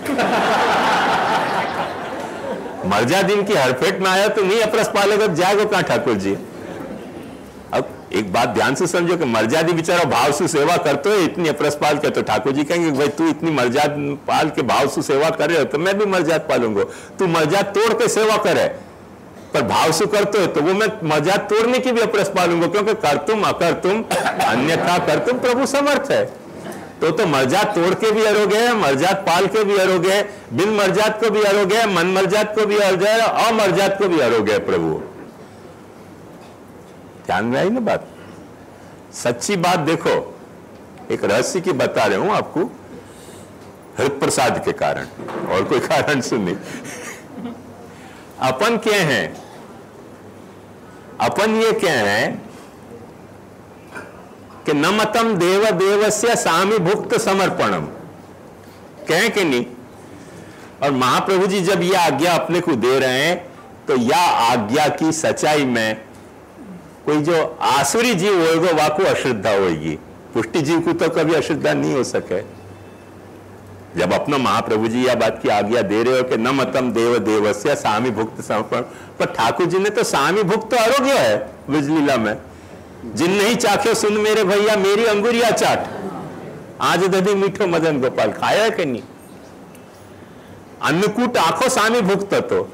मर्यादीन की हरफेट में आया तो नहीं अपरस पालेगा, जाएगा कहां ठाकुर जी? अब एक बात ध्यान से समझो कि मर्यादी बेचारा भाव से सेवा करते हो, इतनी अपरस पाल के, तो ठाकुर जी कहेंगे भाई तू इतनी मर्याद पाल के भाव से सेवा कर रहे हो तो मैं भी मर्याद पालूंगा। तू मर्याद तोड़ के सेवा करे पर भाव से करते हो तो वो मैं मर्याद तोड़ने की भी अपरस पालूंगा, क्योंकि कर तुम अकर तुम अन्यथा कर तुम प्रभु समर्थ है। तो तो मर्याद तोड़ के भी अरोग्य है, मर्याद पाल के भी अरोग्य है, बिन मर्याद को भी अरोग्य है, मन मर्याद को भी अरोग्य है, अमर्याद को भी अरोग्य है प्रभु। ध्यान में आई ना बात? सच्ची बात देखो, एक रहस्य की बता रहे हूं आपको, हृत प्रसाद के कारण, और कोई कारण से नहीं। अपन क्या हैं? अपन ये क्या है कि न मतम देव देवस्य सामी भुक्त समर्पणम, कहें कि नहीं? और महाप्रभु जी जब यह आज्ञा अपने को दे रहे हैं तो यह आज्ञा की सच्चाई में कोई जो आसुरी जीव होगा वाको अश्रद्धा होगी, पुष्टि जीव को तो कभी अश्रद्धा नहीं हो सके। जब अपना महाप्रभु जी यह बात की आज्ञा दे रहे हो कि न मतम देव देवस्य सामी भुक्त समर्पण, पर ठाकुर जी ने तो सामी भुक्त तो आरोग्य है ब्रजलीला में। जिन नहीं चाखे सुन मेरे भैया मेरी अंगुरिया चाट, आज दधी मीठो मदन गोपाल, खाया है कि नहीं? अन्नकूट आंखों सामी भुक्त, तो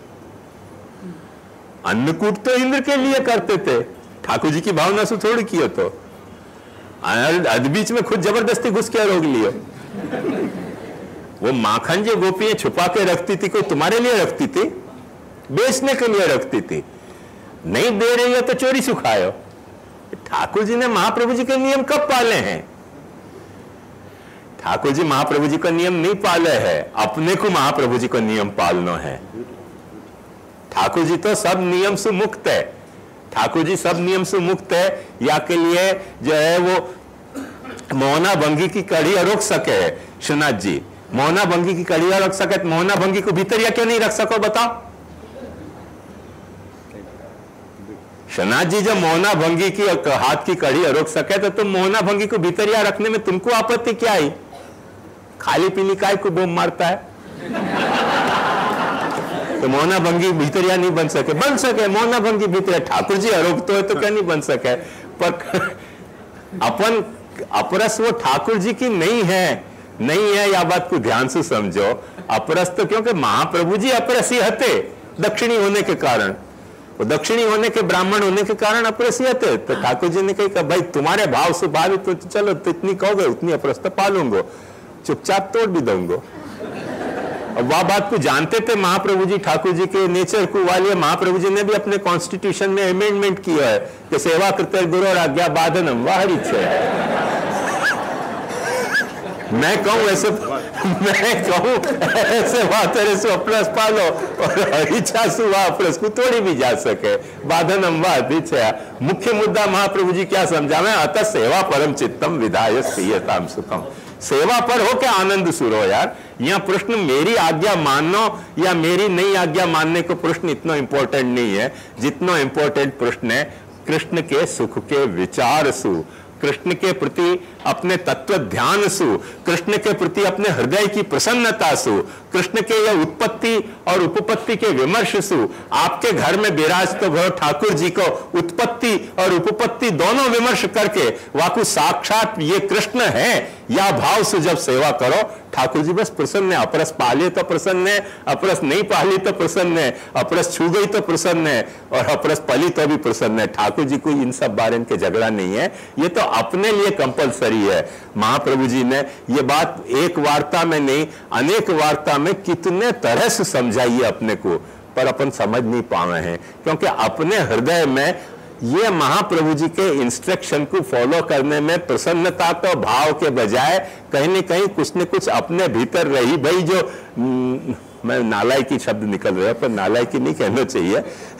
अन्नकूट तो इंद्र के लिए करते थे, ठाकुर जी की भावना से थोड़ी किया। तो अध बीच में खुद जबरदस्ती घुस के रोक लियो। वो माखन जो गोपियां छुपा के रखती थी, कोई तुम्हारे लिए रखती थी? बेचने के लिए रखती थी। नहीं दे रही हो तो चोरी सुखायो। ठाकुर जी ने महाप्रभु जी के नियम कब पाले हैं? ठाकुर जी महाप्रभु जी का नियम नहीं पाले है, अपने को महाप्रभु जी का नियम पालना है। ठाकुर जी तो सब नियम से मुक्त है। ठाकुर जी सब नियम से मुक्त है, या के लिए जो है वो मोहना भंगी की कड़ी रोक सके है। सुनाथ जी मोहना भंगी की कड़ी रोक सके, तो मोहना भंगी को भीतर या क्यों नहीं रख सको बताओ? शनाथ जी जब मोहना भंगी की हाथ की कड़ी रोक सके, तो तुम मोहना भंगी को भीतरिया रखने में तुमको आपत्ति क्या आई? खाली पीली काय को बोम मारता है? तो मोहना भंगी भीतरिया नहीं बन सके? बन सके मोहना भंगी भीतरिया। ठाकुर जी अरोगतो है तो क्या नहीं बन सके? पर अपन अपरस वो ठाकुर जी की नहीं है, नहीं है, या बात को ध्यान से समझो। अपरस तो क्योंकि महाप्रभु जी अपरसी हते, दक्षिणी होने के कारण, वो दक्षिणी होने के ब्राह्मण होने के कारण अपरसी हते। तो ठाकुर जी ने कहा भाई तुम्हारे भाव से भावित तो चलो, तो इतनी कहोगे उतनी अपरस तो पालूंगो, चुपचाप तोड़ भी दूंगो। और वह बात को जानते थे महाप्रभु जी, ठाकुर जी के नेचर को वाले। महाप्रभु जी ने भी अपने कॉन्स्टिट्यूशन में अमेंडमेंट किया है कि सेवा करते गुरु और आज्ञा बाधनम वाहरी छे। मैं कहूं ऐसे, मैं कहूं ऐसे वातरे से अपरस पालो और हरिचा सुवा अपरस को तोड़ी भी जा सके। बाधनम वाहरी छे। मुख्य मुद्दा महाप्रभु जी क्या समझावे? अतः सेवा परम चित्तम विधाय स्त्रीयताम सुखम। सेवा पर हो के आनंद सुर हो यार। यह प्रश्न मेरी आज्ञा मानना या मेरी नहीं आज्ञा मानने को प्रश्न इतना इंपॉर्टेंट नहीं है जितना इंपॉर्टेंट प्रश्न है कृष्ण के सुख के विचार सु, कृष्ण के प्रति अपने तत्व ध्यान सु, कृष्ण के प्रति अपने हृदय की प्रसन्नता सु, कृष्ण के यह उत्पत्ति और उपपत्ति के विमर्श सु। आपके घर में विराज तो भो ठाकुर जी को उत्पत्ति और उपपत्ति दोनों विमर्श करके वाकु साक्षात ये कृष्ण है या भाव से जब सेवा करो, ठाकुर जी बस प्रसन्न है। अपरस पाले तो प्रसन्न है, अपरस नहीं पाली तो प्रसन्न है, अपरस छू गई तो प्रसन्न है, और अपरस पली तो भी प्रसन्न है। ठाकुर जी को इन सब बारे के झगड़ा नहीं है, ये तो अपने लिए कंपलसरी है। महाप्रभु जी ने ये बात एक वार्ता में नहीं अनेक वार्ता में कितने तरह से समझाई है अपने को, पर अपन समझ नहीं पाए हैं क्योंकि अपने हृदय में ये महाप्रभु जी के इंस्ट्रक्शन को फॉलो करने में प्रसन्नता तो भाव के बजाय कहीं न कहीं कुछ न कुछ अपने भीतर रही भाई जो न, मैं नालायकी शब्द निकल रहा है पर नालायकी नहीं कहना चाहिए,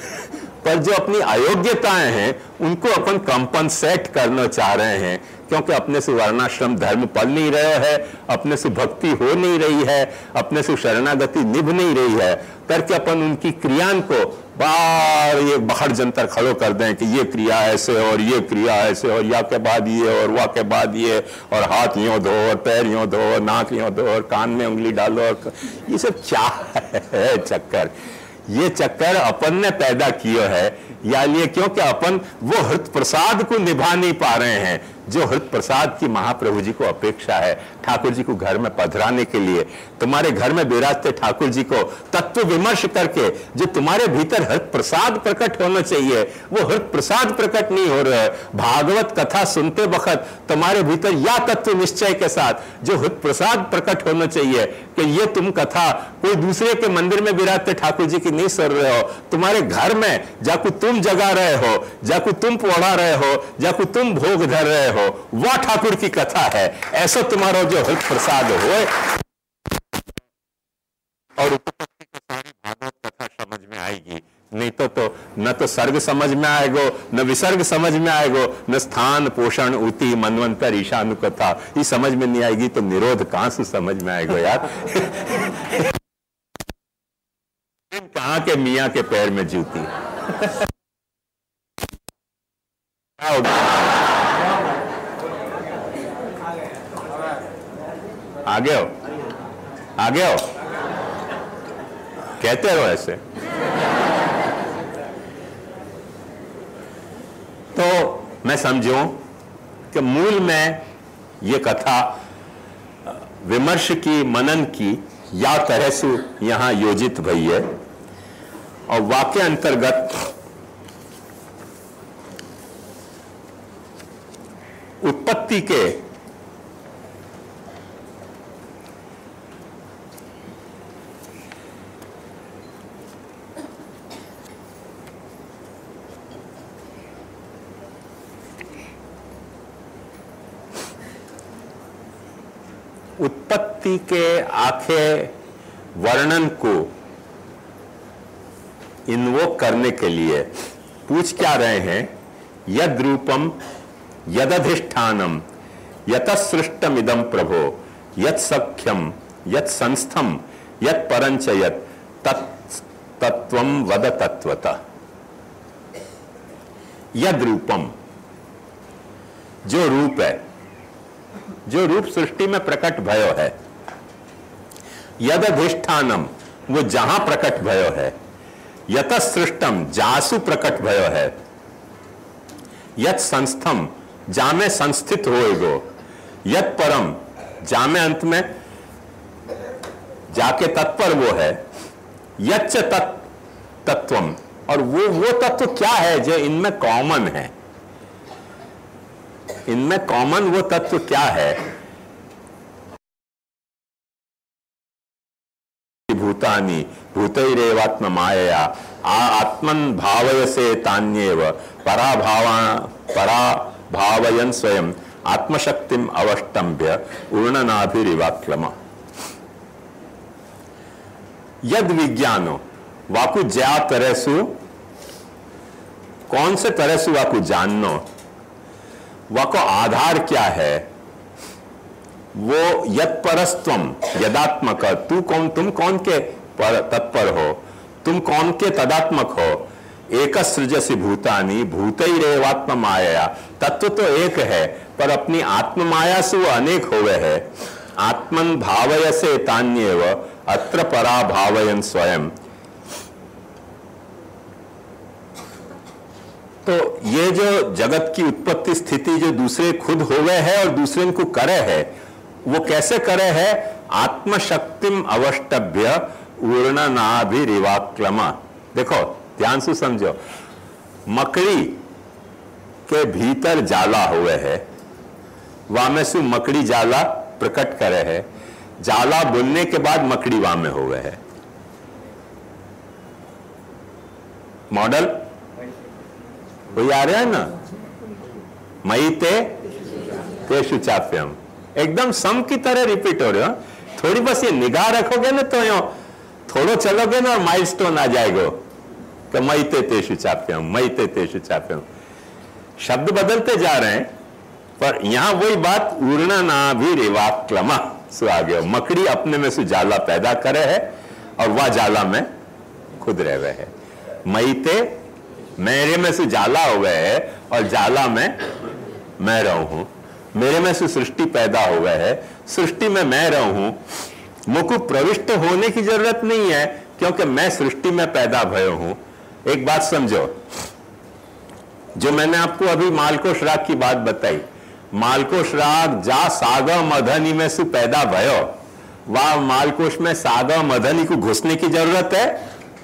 पर जो अपनी अयोग्यताएं हैं उनको अपन कंपनसेट करना चाह रहे हैं क्योंकि अपने से वर्णाश्रम धर्म पल नहीं रहा है, अपने से भक्ति हो नहीं रही है, अपने से शरणागति निभ नहीं रही है, करके अपन उनकी क्रियान को बार ये बाहर जंतर खड़ो कर दें कि ये क्रिया ऐसे और ये क्रिया ऐसे और या के बाद ये और वाह के बाद ये और हाथ यूं धो और पैर यूं धो और नाक यूं धो और कान में उंगली डालो और ये सब क्या है चक्कर? ये चक्कर अपन ने पैदा किया है या लिए क्योंकि अपन वो हृत प्रसाद को निभा नहीं पा रहे हैं जो हृत प्रसाद की महाप्रभु जी को अपेक्षा है। ठाकुर जी को घर में पधराने के लिए तुम्हारे घर में विराजते ठाकुर जी को तत्व विमर्श करके जो तुम्हारे भीतर हृत प्रसाद प्रकट होना चाहिए वो हृत प्रसाद प्रकट नहीं हो रहा है। भागवत कथा सुनते वक्त तुम्हारे भीतर या तत्व निश्चय के साथ जो हृत प्रसाद प्रकट होना चाहिए कि ये तुम कथा कोई दूसरे के मंदिर में विराजते ठाकुर जी की नहीं सुन रहे हो, तुम्हारे घर में जाकू तुम जगा रहे हो, जाकू तुम पढ़ा रहे हो, जाकू तुम भोग धर रहे हो, वह ठाकुर की कथा है। ऐसा तुम्हारा जो हृत प्रसाद हो और उपपत्ति की सारी भागवत कथा समझ में आएगी, नहीं तो तो न तो सर्ग समझ में आएगो न विसर्ग समझ में आएगो न स्थान पोषण उति मनवंतर ईशानु कथा ये समझ में नहीं आएगी तो निरोध कहां से समझ में आएगो यार। कहां के मियां के पैर में जूती। आ गए हो? आगे हो, कहते रहो ऐसे। तो मैं समझूं कि मूल में ये कथा विमर्श की, मनन की या तरह से यहां योजित भई है और वाक्य अंतर्गत उत्पत्ति के उत्पत्ति के आखे वर्णन को इन्वोक करने के लिए पूछ क्या रहे हैं? यद रूपम यदधिष्ठानम यत सृष्टम इदम प्रभो यत सख्यम यत संस्थम यत परंच यत तत्त्वम वद तत्वतः। यद रूपम, जो रूप है, जो रूप सृष्टि में प्रकट भयो है, यद अधिष्ठानम, वो जहां प्रकट भयो है, यत सृष्टम, जासु प्रकट भयो है, यत संस्थम, जामे संस्थित होएगो, यत परम, जामे अंत में जाके तत्पर वो है, यच्च तत्वम, और वो वो तत्व क्या है जो इनमें कॉमन है? इनमें कॉमन वो तत्व क्या है? भूतानि भूतैरेवात्म मायया आत्मन भावयसे तान्येव पराभावा पराभावयन् स्वयं आत्मशक्तिम अवष्टम्भ्य ऊर्णनाभिरिवाक्लम। यद विज्ञानो, वाकु ज्या तरसु, कौन से तरसु वाकु जाननो, वाको आधार क्या है? वो यत परस्तम यदात्मक, तू कौन, तुम कौन के पर तत्पर हो, तुम कौन के तदात्मक हो? एक सृजसी भूतानि भूतैरेवात्म माया, तत्व तो एक है पर अपनी आत्म माया से वो अनेक होवे है। आत्मन भावयसे तान्येव अत्र परा भावयन् स्वयं। तो ये जो जगत की उत्पत्ति स्थिति जो दूसरे खुद होवे है और दूसरे को करे है, वो कैसे करे है? आत्मशक्तिम अवष्टभ्य ऊर्णनाभिरिवाक्लम। देखो ध्यान से समझो, मकड़ी के भीतर जाला हुए है, वामे से मकड़ी जाला प्रकट करे है, जाला बोलने के बाद मकड़ी वामे हुए है। मॉडल कोई आ रहा है ना? मई ते तेषु चाप्यम, एकदम सम की तरह रिपीट हो रहे हो। थोड़ी बस ये निगाह रखोगे ना तो यो थोड़ो चलोगे ना और माइलस्टोन आ जाएगा कि मई ते तेषु चाप्यम, मई ते तेषु चाप्यम। शब्द बदलते जा रहे हैं पर यहां वही बात ऊर्णनाभिरिवाक्लम से आ गया। मकड़ी अपने में से जाला पैदा करे है और वह जाला में खुद रहे है। मई ते, मेरे में से जाला हो गए है और जाला में मैं रहूं हूं। मेरे में से सृष्टि पैदा हो गए है, सृष्टि में मैं रहूं हूं। मुझको प्रविष्ट होने की जरूरत नहीं है क्योंकि मैं सृष्टि में पैदा भयो हूं। एक बात समझो, जो मैंने आपको अभी मालकोश राग की बात बताई, मालकोश राग जा साग मधनी में से पैदा भयो, वह मालकोश में साग मधनी को घुसने की जरूरत है?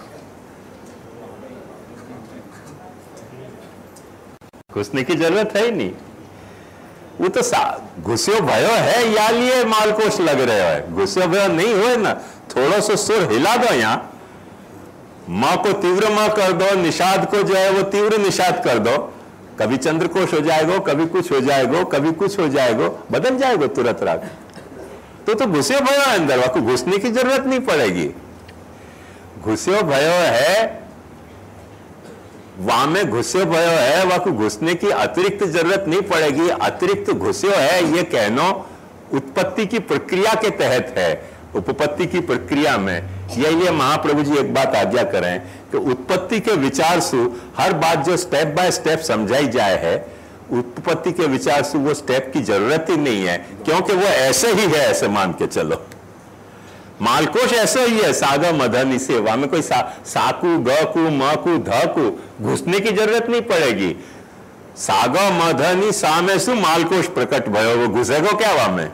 घुसने की जरूरत है ही नहीं। वो तो घुस्यो भयो है या लिए मालकोश लग रहे हो, घुस्यो भयो नहीं हो ना। थोड़ा सा सुर हिला दो, यहाँ माँ को तीव्र माँ कर दो, निषाद को जो है वो तीव्र निषाद कर दो, कभी चंद्रकोश हो जाएगा, कभी कुछ हो जाएगा, कभी कुछ हो जाएगा, बदल जाएगा तुरंत राग। तो तो घुस्यो भयो है अंदर, वहां को घुसने की जरूरत नहीं पड़ेगी। घुस्यो भयो है, वहां में घुस्यो भयो है, वहां को घुसने की अतिरिक्त जरूरत नहीं पड़ेगी। अतिरिक्त घुस्यो है ये कहनो उत्पत्ति की प्रक्रिया के तहत है, उपपत्ति की प्रक्रिया में। यही महाप्रभु जी एक बात आज्ञा करें कि उत्पत्ति के विचार से हर बात जो स्टेप बाय स्टेप समझाई जाए है, उत्पत्ति के विचार से वो स्टेप की जरूरत ही नहीं है, क्योंकि वो ऐसे ही है, ऐसे मान के चलो। मालकोश ऐसा ही है, साग मधन से, वहां में कोई सा, साकू गकू मकू धकू घुसने की जरूरत नहीं पड़ेगी। साग मधनी सा में शू मालकोश प्रकट भयो, वो घुसेगो क्या वहां में?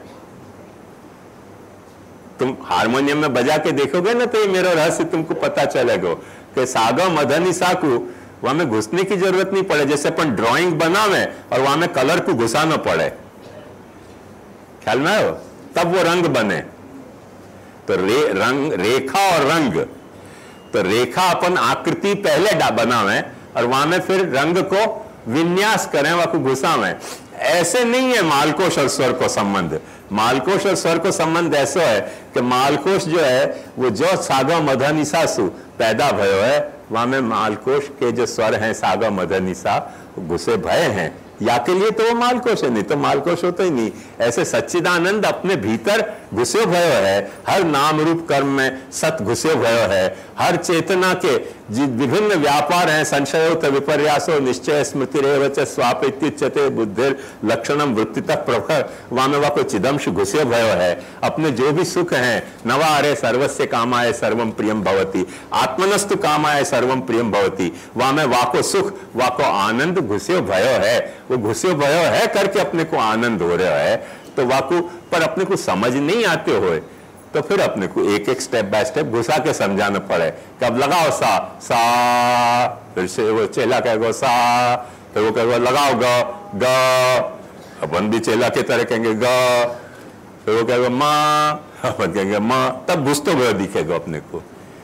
तुम हारमोनियम में बजा के देखोगे ना तो ये मेरा रहस्य तुमको पता चलेगा कि साग मधनी साकू वहां में घुसने की जरूरत नहीं पड़े। जैसे अपन ड्राइंग बनावे और वहां में कलर को घुसाना पड़े, ख्याल में आयो, तब वो रंग बने। तो रे, रंग रेखा और रंग, तो रेखा अपन आकृति पहले बनावे और वहां में फिर रंग को विन्यास करें, वहां को घुसावे। ऐसे नहीं है मालकोश और स्वर को संबंध। मालकोश और स्वर को संबंध ऐसा है कि मालकोश जो है वो जो सागा मधा निशा सु पैदा भयो है, वहां में मालकोश के जो स्वर हैं सागा मधा निशा घुसे भय हैं, या के लिए तो वो मालकोश है, नहीं तो मालकोश होता ही नहीं। ऐसे सच्चिदानंद अपने भीतर घुसे भयो है, हर नाम रूप कर्म में सत घुसे भयो है, हर चेतना के विभिन्न व्यापार हैं, संशयो तो विपर्यासो निश्चय स्मृति रेवच स्वापित्युच्यते बुद्धिर लक्षणम वृत्तितः प्रभर, वहां में वह चिदंश घुसे भयो है। अपने जो भी सुख हैं, नवारे सर्वस्य कामाय सर्वम प्रियम भवति, आत्मनस्तु कामाय सर्वम प्रियम भवति, वहां में वाको सुख वाको आनंद घुसे भयो है। वो घुसे भयो है करके अपने को आनंद हो रहा है, तो वाको पर अपने को समझ नहीं आते हुए तो फिर अपने को एक एक स्टेप बाय स्टेप घुसा के समझाना पड़े। कब लगाओ सा सा, फिर से वो चेला कहेगा सा, फिर वो कहेगा लगाओ ग ग, अपन भी चेला के तरह कहेंगे ग, फिर वो कहेगा माँ, अपन कहेंगे माँ, तब घुस तो दिखेगा अपने को।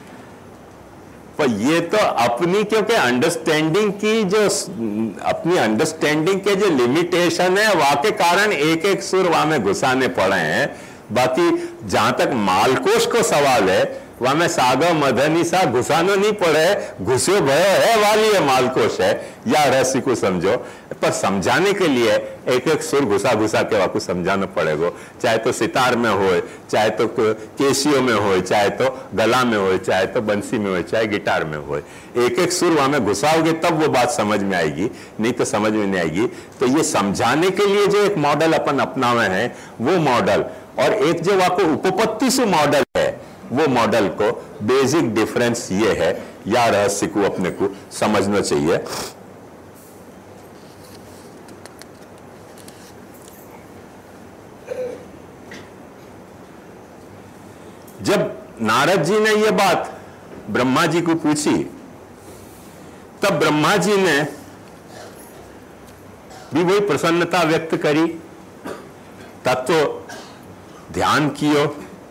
पर ये तो अपनी, क्योंकि अंडरस्टैंडिंग की जो अपनी अंडरस्टैंडिंग के जो लिमिटेशन है वहां के कारण एक एक सुर वहां में घुसाने पड़े हैं। बाकी जहां तक मालकोश को सवाल है वहां में सागा मधनी सा घुसानो नहीं पड़े, घुसे भय है वाली है मालकोश है, या रहस्य को समझो। पर समझाने के लिए एक एक सुर घुसा घुसा के वहां को समझाना पड़ेगा, चाहे तो सितार में हो, चाहे तो केसियो में हो, चाहे तो गला में हो, चाहे तो बंसी में हो, चाहे गिटार में हो। एक एक सुर वहां में घुसाओगे तब वो बात समझ में आएगी, नहीं तो समझ में नहीं आएगी। तो ये समझाने के लिए जो एक मॉडल अपन अपनावे हैं वो मॉडल, और एक जो वहां को उपपत्ति से मॉडल है वो मॉडल को बेसिक डिफरेंस ये है, या रहस्य को अपने को समझना चाहिए। जब नारद जी ने ये बात ब्रह्मा जी को पूछी तब ब्रह्मा जी ने भी वही प्रसन्नता व्यक्त करी, तत्व ध्यान कियो,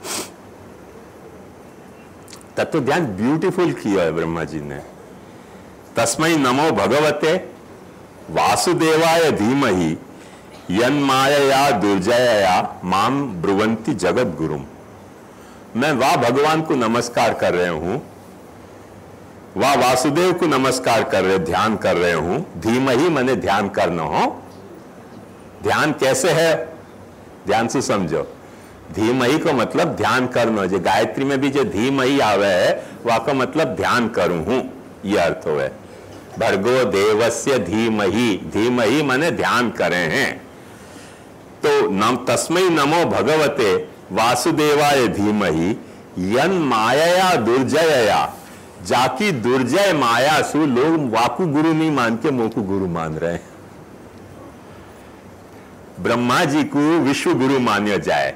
तत्व ध्यान ब्यूटीफुल किया है ब्रह्मा जी ने। तस्मै नमो भगवते वासुदेवाय धीमहि यन्मायया दुर्जयया माम ब्रुवंती जगत गुरुम। मैं वाह भगवान को नमस्कार कर रहे हूं, वाह वासुदेव को नमस्कार कर रहे, ध्यान कर रहे हूं। धीमहि मने ध्यान करना हो। ध्यान कैसे है, ध्यान से समझो। धीमहि को मतलब ध्यान करना, जो गायत्री में भी जो धीमहि आवे है वह का मतलब ध्यान करूं हूं, यह अर्थ हो है। भर्गो देवस्य धीमहि, धीमहि माने ध्यान करें हैं। तो नम तस्मै नमो भगवते वासुदेवाय धीमहि यन माया दुर्जयया, जाकी दुर्जय माया सु लोग वाकु गुरु नहीं मान के मोकु गुरु मान रहे हैं। ब्रह्मा जी को विश्व गुरु मान्य जाए,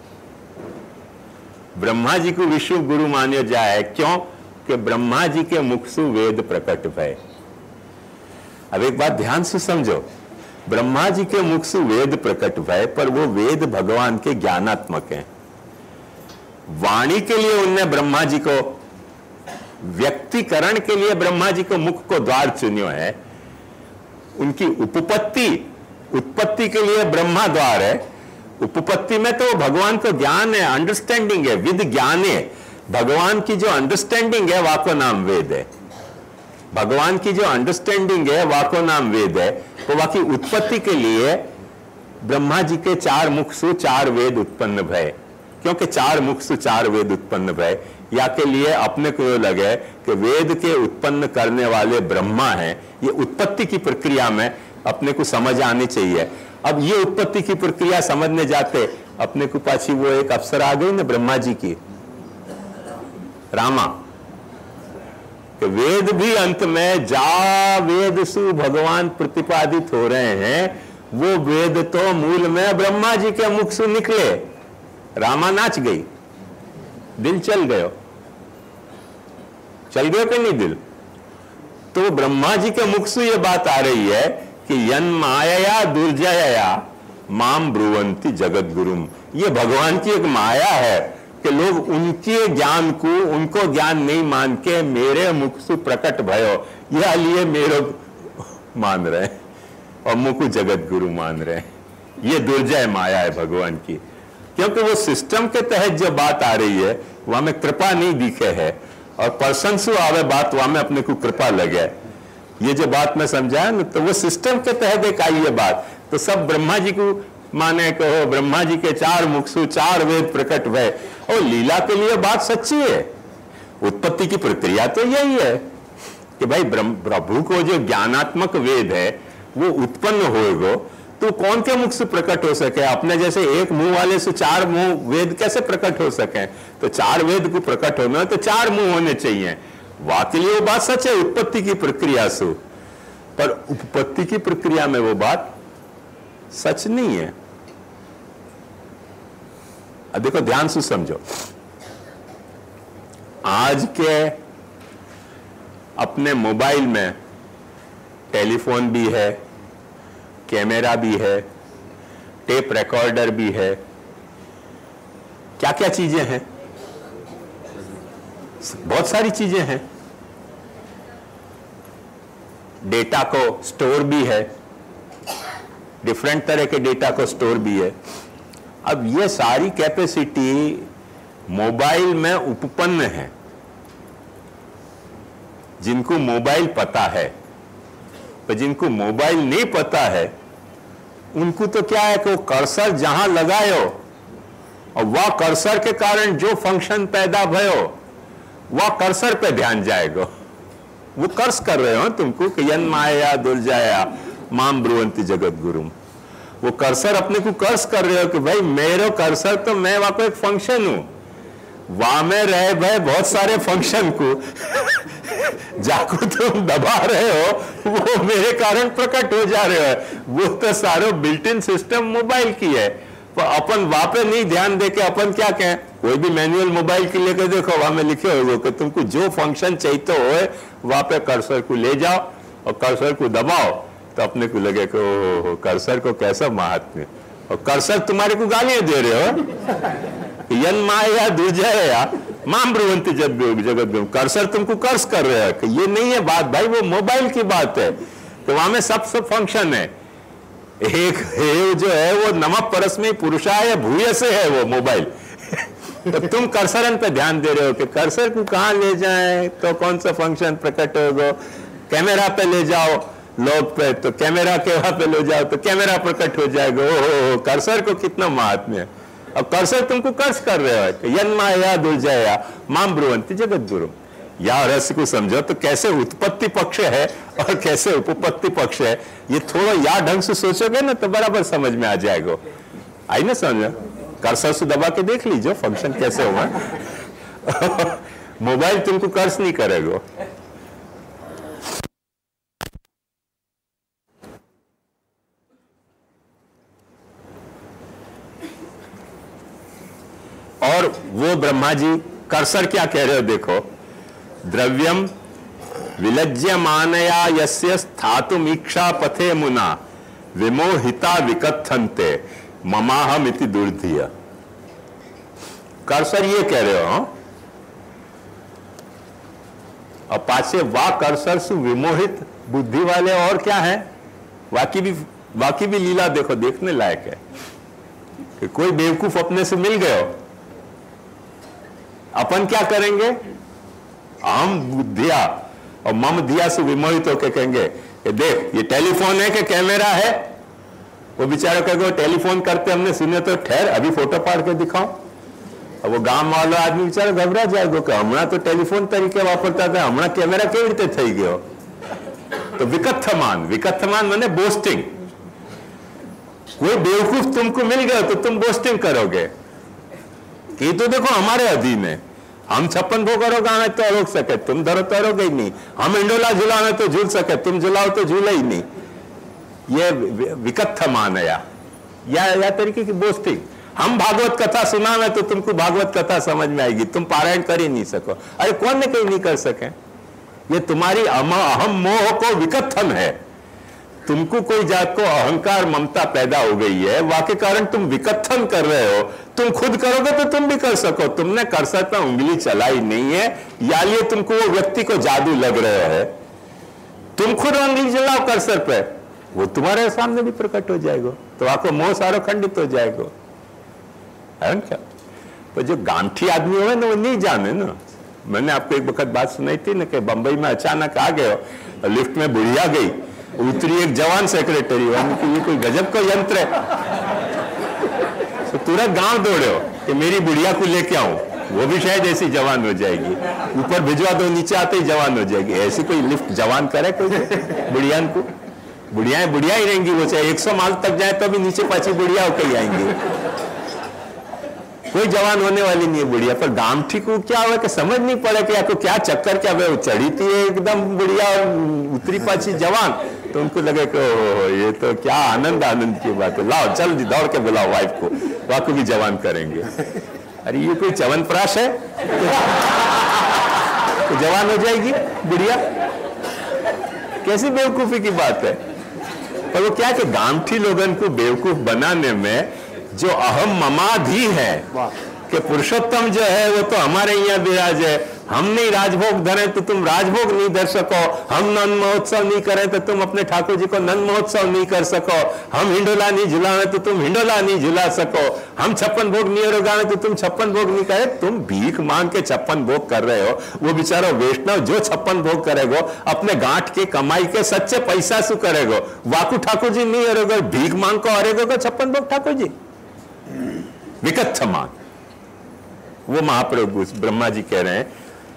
ब्रह्मा जी को विश्व गुरु मान्य जाए, क्यों कि ब्रह्मा जी के मुख से वेद प्रकट भय। अब एक बात ध्यान से समझो, ब्रह्मा जी के मुख से वेद प्रकट भय, पर वो वेद भगवान के ज्ञानात्मक हैं। वाणी के लिए उनने ब्रह्मा जी को, व्यक्तिकरण के लिए ब्रह्मा जी को मुख को द्वार चुनियो है। उनकी उपपत्ति, उत्पत्ति के लिए ब्रह्मा द्वार है, उपपत्ति में तो भगवान को ज्ञान है, अंडरस्टैंडिंग है, विद ज्ञान है। भगवान की जो अंडरस्टैंडिंग है वह को नाम वेद है। भगवान की जो अंडरस्टैंडिंग है वह को नाम वेद है। तो वह की उत्पत्ति के लिए ब्रह्मा जी के चार मुख से चार वेद उत्पन्न भय, क्योंकि चार मुख से चार वेद उत्पन्न भय, या के लिए अपने को लगे कि वेद के उत्पन्न करने वाले ब्रह्मा हैं। ये उत्पत्ति की प्रक्रिया में अपने को समझ आनी चाहिए। अब ये उत्पत्ति की प्रक्रिया समझने जाते अपने को पाछी वो एक अवसर आ गई ना ब्रह्मा जी की, रामा कि वेद भी अंत में जा वेद सु भगवान प्रतिपादित हो रहे हैं, वो वेद तो मूल में ब्रह्मा जी के मुख से निकले। रामा नाच गई, दिल चल गयो, चल गयो कि नहीं दिल? तो ब्रह्मा जी के मुख से ये बात आ रही है कि यन माया दुर्जया माम ब्रुवंती जगत गुरुम। ये भगवान की एक माया है कि लोग उनके ज्ञान को, उनको ज्ञान नहीं मान के मेरे मुख से प्रकट भयो, यह लिए मेरे मान रहे और मुख जगत गुरु मान रहे। ये दुर्जय माया है भगवान की, क्योंकि वो सिस्टम के तहत जो बात आ रही है वहां में कृपा नहीं दिखे है, और पर्सन से आवे बात वहां में अपने को कृपा लगे। ये जो बात मैं समझाया ना, तो वो सिस्टम के तहत एक आई है बात। तो सब ब्रह्मा जी को माने कहो, ब्रह्मा जी के चार मुख से चार वेद प्रकट भय, और लीला के लिए बात सच्ची है। उत्पत्ति की प्रक्रिया तो यही है कि भाई प्रभु को जो ज्ञानात्मक वेद है वो उत्पन्न होएगो, तो कौन के मुख से प्रकट हो सके? अपने जैसे एक मुंह वाले से चार मुंह वेद कैसे प्रकट हो सके? तो चार वेद को प्रकट होना तो चार मुंह होने चाहिए। वाकई वो बात सच है उत्पत्ति की प्रक्रिया से, पर उत्पत्ति की प्रक्रिया में वो बात सच नहीं है। अब देखो ध्यान से समझो, आज के अपने मोबाइल में टेलीफोन भी है, कैमरा भी है, टेप रिकॉर्डर भी है, क्या क्या चीजें हैं, बहुत सारी चीजें हैं। डेटा को स्टोर भी है, डिफरेंट तरह के डेटा को स्टोर भी है। अब ये सारी कैपेसिटी मोबाइल में उपपन्न है। जिनको मोबाइल पता है, पर जिनको मोबाइल नहीं पता है उनको तो क्या है कि वो कर्सर जहां लगायो और वह कर्सर के कारण जो फंक्शन पैदा भयो वह कर्सर पे ध्यान जाएगा। वो कर्स कर रहे हो तुमको कि यन माया दुर्जया माम ब्रुवंती जगत गुरुम। वो कर्सर अपने को कर्स कर रहे हो कि भाई मेरे कर्सर तो मैं वहां पे एक फंक्शन हूं, वहां में रहे भाई बहुत सारे फंक्शन को जाको तुम दबा रहे हो वो मेरे कारण प्रकट हो जा रहे हो। वो तो सारो बिल्ट इन सिस्टम मोबाइल की है, पर अपन वहां पे नहीं ध्यान देके अपन क्या कहें, कोई भी मैनुअल मोबाइल के लेकर देखो वहां में लिखे हो कि तुमको जो फंक्शन चाहिए हो वहां पे कर्सर को ले जाओ और कर्सर को दबाओ, तो अपने को लगे कि ओ कर्सर को कैसा महात्म्य, और कर्सर तुम्हारे को गालियां दे रहे हो यन माया दुर्जया माम ब्रुवंती जगत गुरु। कर्सर तुमको कर्स कर रहे हैं कि ये नहीं है बात भाई, वो मोबाइल की बात है। तो वहां में सब सब फंक्शन है। एक है जो है वो नमक परस में पुरुषाय भूय से है वो मोबाइल तो तुम कर्सरन पे ध्यान दे रहे हो कि कर्सर को कहां ले जाएं तो कौन सा फंक्शन प्रकट होगा। कैमरा पे ले जाओ लोग पे, तो कैमरा के वहां पे ले जाओ तो कैमरा प्रकट हो जाएगा। ओहो कर्सर को कितना महात्म्य है। अब कर्सर तुमको कर्स कर रहे हो यन माया दुर्जया माम ब्रुवंती जगत गुरु। या रहस्य को समझो तो कैसे उत्पत्ति पक्ष है और कैसे उपपत्ति पक्ष है, ये थोड़ा या ढंग से सोचोगे ना तो बराबर समझ में आ जाएगा। आई ना समझ? कर्सर से दबा के देख लीजिए फंक्शन कैसे होगा मोबाइल तुमको कर्स नहीं करेगा। और वो ब्रह्मा जी कर्सर क्या कह रहे हो देखो, द्रव्यम विलज्य मानया यस्य स्थातुम इच्छा पथे मुना विमोहिता विकथन्ते ममाहम इति दुर्धिय। कर्सर ये कह रहे हो, और पाछे वाह कर्सर से विमोहित बुद्धि वाले और क्या है। बाकी भी बाकी भी लीला देखो, देखने लायक है कि कोई बेवकूफ अपने से मिल गए, अपन क्या करेंगे, हम बुद्धिया और मम दिया से विमोहित होकर कहेंगे कि देख ये टेलीफोन है कि कैमरा है। वो बेचारा कहेगा टेलीफोन करते हमने सुने तो ठहर अभी फोटो पाड़ के दिखाओ। अब वो गांव वाला आदमी बेचारा घबरा जाएगा कि हमना तो टेलीफोन तरीके वापरता था, हमना कैमरा केवी रीते थई गयो। तो विकथमान, विकथमान माने बोस्टिंग। कोई बेवकूफ तुमको मिल गया तो तुम बोस्टिंग करोगे कि तो देखो हमारे अधीन है, हम छप्पन भोग अरो गावे तो अरोग सके, तुम धरो तो अरोगे ही नहीं। हम इंडोला झुलावे तो झूल सके, तुम झुलाओ तो झूले ही नहीं। ये विकत्थ मानया या, या तरीके की बोस्टिंग। हम भागवत कथा सुनावे तो तुमको भागवत कथा समझ में आएगी, तुम पारायण कर ही नहीं सको। अरे कौन ने कहीं नहीं कर सके? ये तुम्हारी अहम मोह को विकत्थन है। तुमको कोई जात को अहंकार ममता पैदा हो गई है, वाके कारण तुम विकत्थन कर रहे हो। तुम खुद करोगे तो तुम भी कर सको, तुमने कर्सर पर उंगली चलाई नहीं है, या लिए तुमको वो व्यक्ति को जादू लग रहा है। तुम खुद उंगली चलाओ कर्सर पे, वो तुम्हारे सामने भी प्रकट हो जाएगा, तो आपको मोह सारो खंडित हो जाएगा, है क्या? तो जो गांठी आदमी हो ना वो नहीं जाने ना। मैंने आपको एक वक्त बात सुनाई थी ना कि बंबई में अचानक आ गए, लिफ्ट में बुढ़िया गई, उतरी एक जवान सेक्रेटरी, ये कोई गजब का यंत्र है। तो तुरंत गांव दौड़े हो कि मेरी बुढ़िया को लेके आऊं, वो भी शायद ऐसी जवान हो जाएगी, ऊपर भिजवा दो, नीचे आते ही जवान हो जाएगी। ऐसी कोई लिफ्ट जवान करे कोई बुढ़ियान को? बुढ़ियाएं बुढ़िया ही रहेंगी, वो चाहे एक सौ माइल तक जाए तो भी नीचे पाछी बुढ़िया होकर ही आएंगी, कोई जवान होने वाली नहीं है बुढ़िया। पर गांठी को क्या हुआ कि समझ नहीं पड़े कि आपको क्या चक्कर क्या हुआ, चढ़ी थी एकदम बुढ़िया और उतरी पाछी जवान, तो उनको लगे कि ये तो क्या आनंद आनंद की बात है, लाओ चल दौड़ के बुलाओ वाइफ को, वहां को भी जवान करेंगे। अरे ये कोई च्यवनप्राश है तो जवान हो जाएगी बुढ़िया? कैसी बेवकूफी की बात है। पर वो क्या कि गांठी लोगन को बेवकूफ बनाने में जो अहम ममाधि है कि पुरुषोत्तम जो है वो तो हमारे यहाँ विराज है, हम नहीं राजभोग धरे तो तुम राजभोग नहीं धर सको, हम नंद महोत्सव नहीं करें तो तुम अपने ठाकुर जी को नंद महोत्सव नहीं कर सको, हम हिंडोला नहीं झुलावे तो तुम हिंडोला नहीं झुला सको, हम छप्पन भोग नहीं रोगावे तो तुम छप्पन भोग नहीं करे। तुम भीख मांग के छप्पन भोग कर रहे हो, वो बेचारा वैष्णव जो छप्पन भोग करेगो अपने गांठ के कमाई के सच्चे पैसा शू करेगो, वाकू ठाकुर जी नहीं हरेगो, भीख मांग को हरेगो का छप्पन भोग ठाकुर जी विकत्थ मान। वो महाप्रभु ब्रह्मा जी कह रहे हैं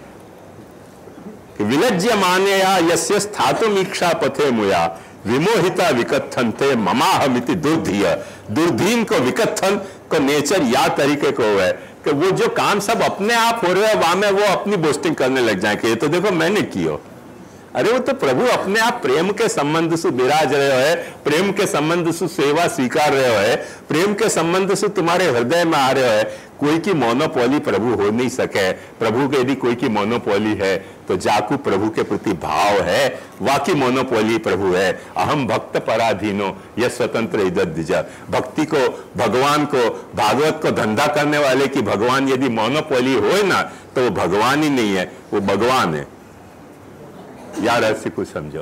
कि विलज्य मानया यस्य स्थातुम इच्छा पथे मुया विमोहिता विकत्थन्ते ममाहमिति दुर्धीय। दुर्धीन को विकत्थन को नेचर या तरीके को है कि वो जो काम सब अपने आप हो रहे हैं वहां में वो अपनी बोस्टिंग करने लग जाए कि ये तो देखो मैंने किया। अरे वो तो प्रभु अपने आप प्रेम के संबंध से विराज रहे है, प्रेम के संबंध से सेवा स्वीकार रहे है, प्रेम के संबंध से तुम्हारे हृदय में आ रहे है। कोई की मोनोपोली प्रभु हो नहीं सके। प्रभु के यदि कोई की मोनोपोली है तो जाकू प्रभु के प्रति भाव है, वाकी मोनोपोली प्रभु है। अहम भक्त पराधीनो यह स्वतंत्र इदत द्विजा। भक्ति को, भगवान को, भागवत को धंधा करने वाले की भगवान यदि मोनोपोली हो ना तो वो भगवान ही नहीं है, वो भगवान है। या रहस्य को समझो।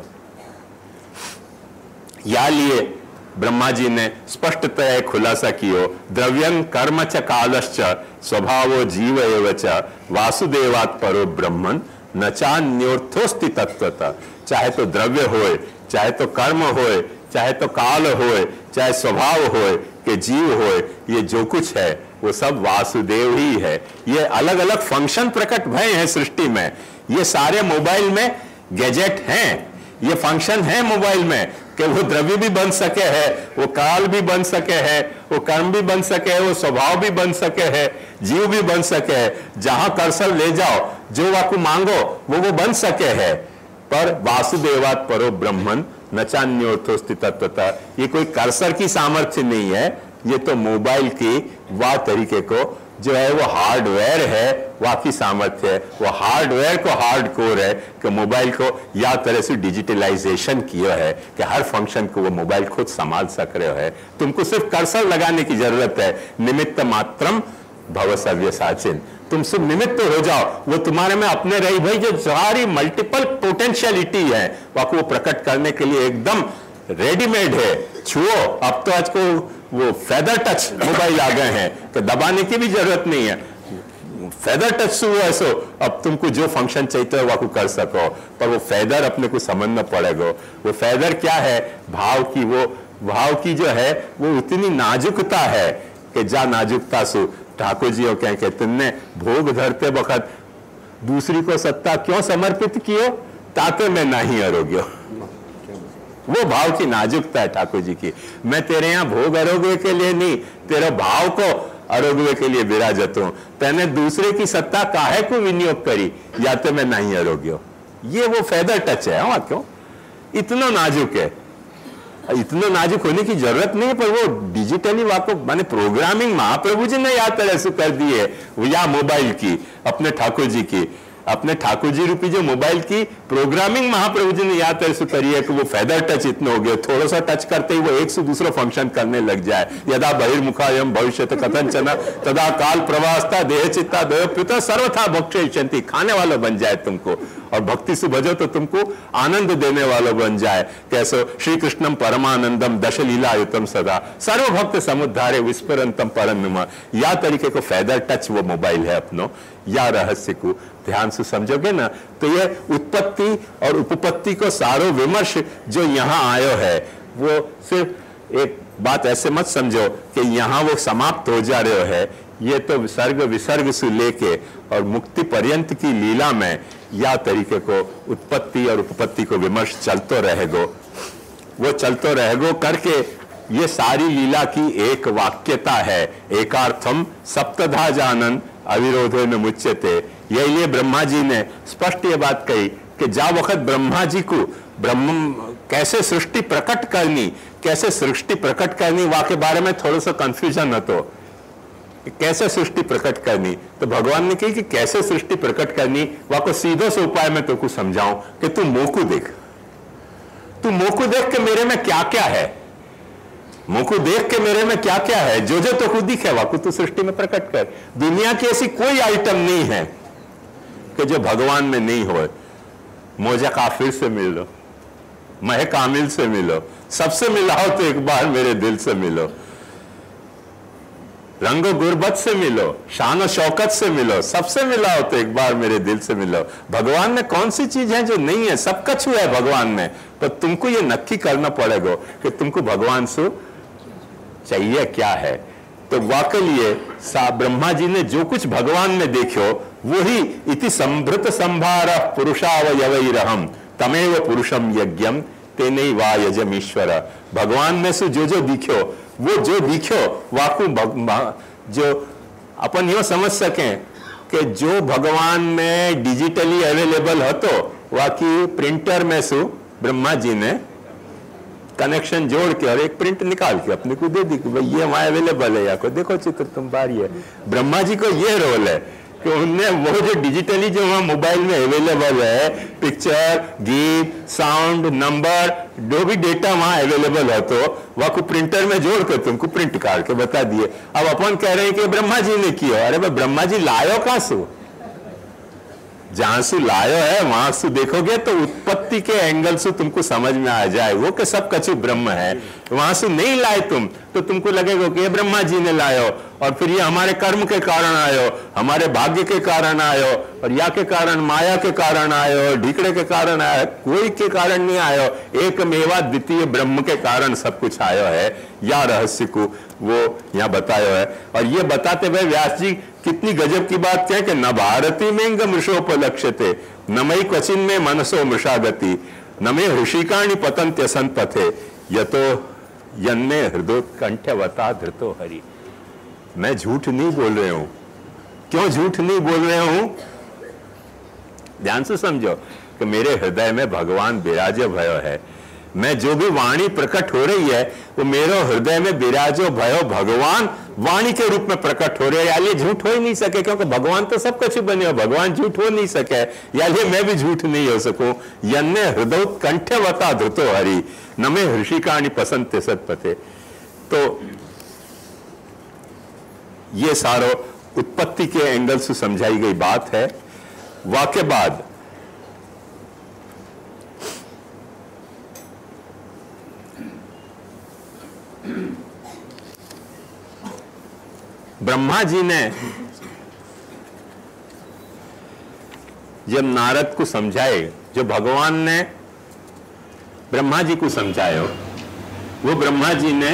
या लिए ब्रह्मा जी ने स्पष्टतया खुलासा कियो द्रव्यं कर्म च कालश्च स्वभावो जीव एव च वासुदेवात् परो ब्रह्मन न चान्योर्थोस्ति तत्वतः। चाहे तो द्रव्य होए, चाहे तो कर्म होए, चाहे तो काल होए, चाहे स्वभाव होए कि जीव होए, ये जो कुछ है वो सब वासुदेव ही है। ये अलग अलग फंक्शन प्रकट भय हैं सृष्टि में। ये सारे मोबाइल में गैजेट हैं, ये फंक्शन है मोबाइल में कि वो द्रव्य भी बन सके है, वो काल भी बन सके है, वो कर्म भी बन सके है, वो स्वभाव भी बन सके है, जीव भी बन सके है। जहां कर्सर ले जाओ, जो वाकु मांगो वो वो बन सके है। पर वासुदेवात् परो ब्रह्मन न चान्योर्थोस्ति तत्वतः। ये कोई कर्सर की सामर्थ्य नहीं है, ये तो मोबाइल की वाह तरीके को जो है वो हार्डवेयर है, वाकी सामर्थ्य है। वो हार्डवेयर को हार्ड कोर है कि मोबाइल को या तरह से डिजिटलाइजेशन किया है कि हर फंक्शन को वो मोबाइल खुद संभाल सक रहे है। तुमको सिर्फ कर्सर लगाने की जरूरत है। निमित्त मात्रम भव सव्यसाचिन। तुम सिर्फ निमित्त हो जाओ, वो तुम्हारे में अपने रही भाई जो सारी मल्टीपल पोटेंशियलिटी है वाको वो प्रकट करने के लिए एकदम रेडीमेड है। छुओ, अब तो आज को वो फेदर टच मोबाइल आ गए हैं कि दबाने की भी जरूरत नहीं है। फेदर टच से हुआ ऐसो अब तुमको जो फंक्शन चाहिए वो को कर सको। पर वो फेदर अपने को समझना पड़ेगा। वो फेदर क्या है? भाव की, वो भाव की जो है वो उतनी नाजुकता है कि जा नाजुकता सु ठाकुर जी हो कहें कि तुमने भोग धरते वक्त दूसरी को सत्ता क्यों समर्पित कियो ताके मैं नहीं अरोग्यो। वो भाव की नाजुकता है ठाकुर जी की। मैं तेरे यहाँ भोग आरोग्य के लिए नहीं, तेरे भाव को आरोग्य के लिए विराजत हूं, तेने दूसरे की सत्ता काहे को विनियोग करी, या तो मैं नहीं आरोग्य। ये वो फेदर टच है। हाँ, क्यों इतना नाजुक है, इतना नाजुक होने की जरूरत नहीं है, पर वो डिजिटली वाको माने प्रोग्रामिंग महाप्रभु जी ने याद तरह से कर दी है, या मोबाइल की, अपने ठाकुर जी की, अपने ठाकुर जी रूपी जो मोबाइल की प्रोग्रामिंग महाप्रभु जी ने याद तरह से करी है कि वो फेदर टच इतना हो गया, थोड़ा सा टच करते ही वो एक से दूसरा फंक्शन करने लग जाए। यदा बहिर्मुखायम भविष्यत कथंचन तदा काल प्रवासता देह चित्ता देह पिता सर्वथा भक्षयिष्यन्ति, खाने वाला बन जाए तुमको, और भक्ति से भजो तो तुमको आनंद देने वाला बन जाए। कैसे श्री कृष्णम परमानंदम दशलीलायुतम सदा सर्वभक्त समुद्धारे विस्फुरंतम परम, या तरीके को फेदर टच वो मोबाइल है अपनो, या रहस्य को ध्यान से समझोगे ना तो ये उत्पत्ति और उपपत्ति को सारो विमर्श जो यहाँ आयो है, वो सिर्फ एक बात ऐसे मत समझो कि यहाँ वो समाप्त हो जा रहे है। ये तो विसर्ग विसर्ग से लेके और मुक्ति पर्यंत की लीला में या तरीके को उत्पत्ति और उपपत्ति को विमर्श चलतो रहेगो, वो चलतो रहेगो करके ये सारी लीला की एक वाक्यता है। एकार्थम सप्तधा जानन अविरोधो न मुच्यते। यही लिए ब्रह्मा जी ने स्पष्ट ये बात कही कि जा वक्त ब्रह्मा जी को ब्रह्म कैसे सृष्टि प्रकट करनी, कैसे सृष्टि प्रकट करनी, वहां के बारे में थोड़ा सा कंफ्यूजन न तो कैसे सृष्टि प्रकट करनी, तो भगवान ने कही कि कैसे सृष्टि प्रकट करनी, वहां को सीधो से उपाय में तो कुछ समझाऊं कि तू मोकू देख, तू मोकू देख के मेरे में क्या क्या है, मुझको देख के मेरे में क्या क्या है, जो जो तो खुद दिखे वाकु तो सृष्टि में प्रकट कर। दुनिया की ऐसी कोई आइटम नहीं है कि जो भगवान में नहीं हो। मोजा काफिर से मिल लो, मह कामिल से मिलो, सबसे मिलाओ तो एक बार मेरे दिल से मिलो, रंगो गुरबत से मिलो, शान शौकत से मिलो, सबसे मिलाओ तो एक बार मेरे दिल से मिलो। भगवान में कौन सी चीज है जो नहीं है, सब कछु है भगवान में, पर तुमको ये नक्की करना पड़ेगा कि तुमको भगवान से चाहिए क्या है। तो वाकई लिए ब्रह्मा जी ने जो कुछ भगवान में देखो वही इति संभृत संभार पुरुषावयवैरहम तमेव पुरुषम यज्ञम तेने वा यजमीश्वर। भगवान में से जो जो दिखो वो जो दिखो वाकु जो अपन यो समझ सकें कि जो भगवान में डिजिटली अवेलेबल हो तो वाकई प्रिंटर में से ब्रह्मा जी ने कनेक्शन जोड़ के और एक प्रिंट निकाल के अपने को दे दी कि भाई ये वहां अवेलेबल है, या को देखो चित्र तुम बारी है। ब्रह्मा जी को ये रोल है कि उनने वो जो डिजिटली जो वहां मोबाइल में अवेलेबल है, पिक्चर, गीत, साउंड, नंबर, जो भी डेटा वहां अवेलेबल है तो वह को प्रिंटर में जोड़ कर तुमको प्रिंट करके बता दिए। अब अपन कह रहे हैं कि ब्रह्मा जी ने किया, अरे भाई ब्रह्मा जी लायो कहां से, जहां से लायो है वहां से देखोगे तो उत्पत्ति के एंगल से तुमको समझ में आ जाए वो कि सब कछु ब्रह्म है। वहां से नहीं लाए तुम तो तुमको लगेगा कि ये ब्रह्मा जी ने लायो, और फिर ये हमारे कर्म के कारण आयो, हमारे भाग्य के कारण आयो, और या के कारण माया के कारण आयो, ढीकड़े के कारण आयो, कोई के कारण नहीं आयो, एक मेवा द्वितीय ब्रह्म के कारण सब कुछ आयो है। या रहस्य को वो यहाँ बतायो है। और ये बताते हुए व्यास जी कितनी गजब की बात क्या है कि न भारती में मृषोपलक्ष्यते न मई क्वचिन में मनसो मृषागति न मे ऋषिकाणी पतंत्य संपथे यतो यन्ने हृदोत्कंठवता धृतो हरि। मैं झूठ नहीं बोल रहे हूं। क्यों झूठ नहीं बोल रहे हूं? ध्यान से समझो कि मेरे हृदय में भगवान विराजो भयो है। मैं जो भी वाणी प्रकट हो रही है वो मेरे हृदय में विराजो भयो भगवान वाणी के रूप में प्रकट हो रहे हैं। यानी झूठ हो ही नहीं सके, क्योंकि भगवान तो सब कुछ बने हो, भगवान झूठ हो नहीं सके, यानी मैं भी झूठ नहीं हो सकूं। यन्ने हृदय कंठवता धृतो हरि न मे ऋषिकाणी पसंद सतपथे। तो ये सारो उत्पत्ति के एंगल से समझाई गई बात है। वाक्य बाद ब्रह्मा जी ने जब नारद को समझाए, जो भगवान ने ब्रह्मा जी को समझाया, वो ब्रह्मा जी ने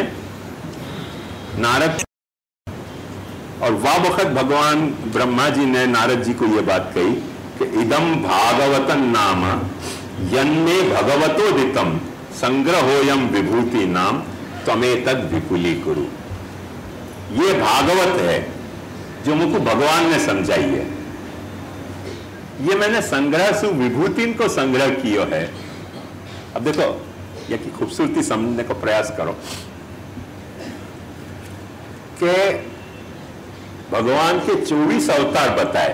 नारद, और वह वक्त भगवान ब्रह्मा जी ने नारद जी को यह बात कही कि इदम भागवतन नाम यन्मे भगवतो दितम संग्रहोयम विभूति नाम त्वमेतद विपुली कुरु। ये भागवत है जो मुझको भगवान ने समझाई है। ये मैंने संग्रह सु विभूतिन को संग्रह किया है। अब देखो ये की खूबसूरती समझने का प्रयास करो कि भगवान के चौबीस अवतार बताए,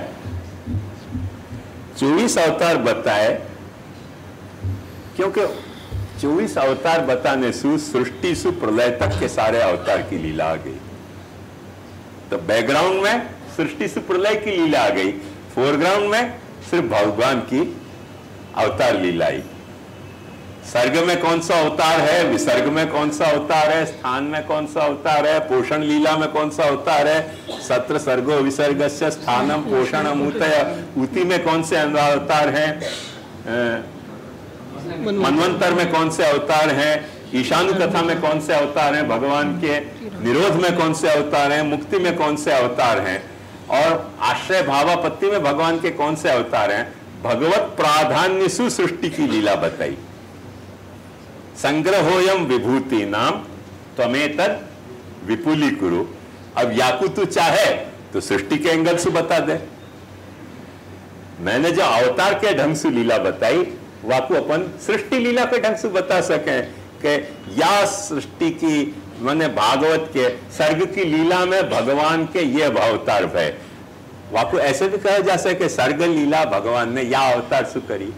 चौबीस अवतार बताए क्योंकि चौबीस अवतार बताने से सृष्टि से प्रलय तक के सारे अवतार की लीला आ गई। तो बैकग्राउंड में सृष्टि से प्रलय की लीला आ गई, फोरग्राउंड में सिर्फ भगवान की अवतार लीला आई। सर्ग में कौन सा अवतार है, विसर्ग में कौन सा अवतार है, स्थान में कौन सा अवतार है, पोषण लीला में कौन सा अवतार है, सत्र सर्गो विसर्गस्य स्थानम पोषणम उतय उति में कौन से अवतार हैं, मनवंतर में कौन से अवतार हैं, ईशानु कथा में कौन से अवतार हैं, भगवान के निरोध में कौन से अवतार हैं, मुक्ति में कौन से अवतार हैं, और आश्रय भावापत्ति में भगवान के कौन से अवतार हैं। भगवत प्राधान्य सु सृष्टि की लीला बताई। संग्रहोयम विभूति नाम त्वमेतद विपुली कुरु। अब याकू तू चाहे तो सृष्टि के एंगल से बता दे। मैंने जो अवतार के ढंग से लीला बताई वाकू अपन सृष्टि लीला के ढंग से बता सके कि या सृष्टि की मैंने भागवत के सर्ग की लीला में भगवान के ये अवतार भय। वाकू ऐसे भी कहा जा सके सर्ग लीला भगवान ने या अवतार सु करी।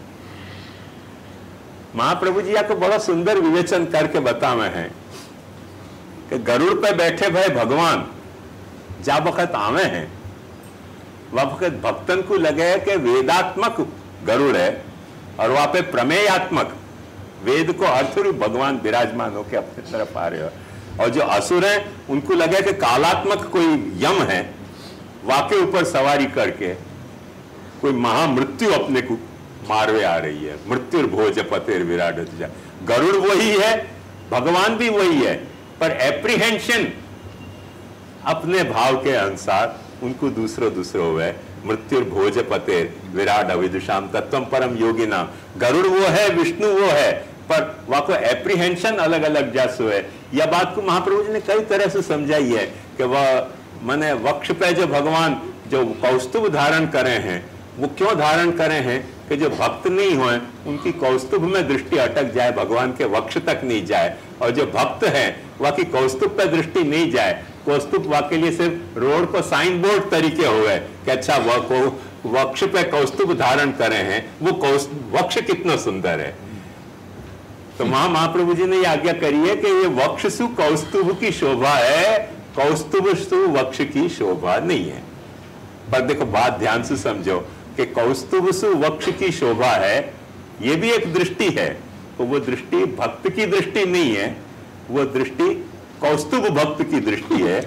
महाप्रभु जी को बड़ा सुंदर विवेचन करके बतावे हैं कि गरुड़ पे बैठे भय भगवान जा वक्त आवे हैं वह वक्त भक्तन को लगे कि वेदात्मक गरुड़ है और वहां पे प्रमेयात्मक वेद को अर्थ रूप भगवान विराजमान होकर अपनी तरफ आ रहे हो, और जो असुर हैं उनको लगे कि कालात्मक कोई यम है वाके ऊपर सवारी करके कोई महामृत्यु अपने को मारवे आ रही है। मृत्यु भोज पतेर विराट। गरुड़ वही है, भगवान भी वही है, पर एप्रीहेंशन अपने भाव के अनुसार उनको दूसरो दूसरो हुए। मृत्यु भोज पतेर विराट अविदुषाम तत्वम परम योगी नाम। गरुड़ वो है, विष्णु वो है, पर वहां को एप्रीहेंशन अलग अलग जैसे है। यह बात को महाप्रभु जी ने कई तरह से समझाई है कि वह माने वक्ष पे जो भगवान जो कौस्तुभ धारण करे हैं वो क्यों धारण करे हैं कि जो भक्त नहीं हुए उनकी कौस्तुभ में दृष्टि अटक जाए, भगवान के वक्ष तक नहीं जाए, और जो भक्त हैं वह की कौस्तुभ पे दृष्टि नहीं जाए। कौस्तुभ वह के लिए सिर्फ रोड पर साइन बोर्ड तरीके हो गए कि अच्छा वह को वक्ष पे कौस्तुभ धारण करे हैं, वो वक्ष कितना सुंदर है। तो महा महाप्रभु जी ने ये आज्ञा करी है कि ये वक्ष सु कौस्तुभ की शोभा है, कौस्तुभ सु वक्ष की शोभा नहीं है। पर देखो बात ध्यान से समझो कि कौस्तुभ सु वक्ष की शोभा है, ये भी एक दृष्टि है, तो वो दृष्टि भक्त की दृष्टि नहीं है, वो दृष्टि कौस्तुभ भक्त की दृष्टि है।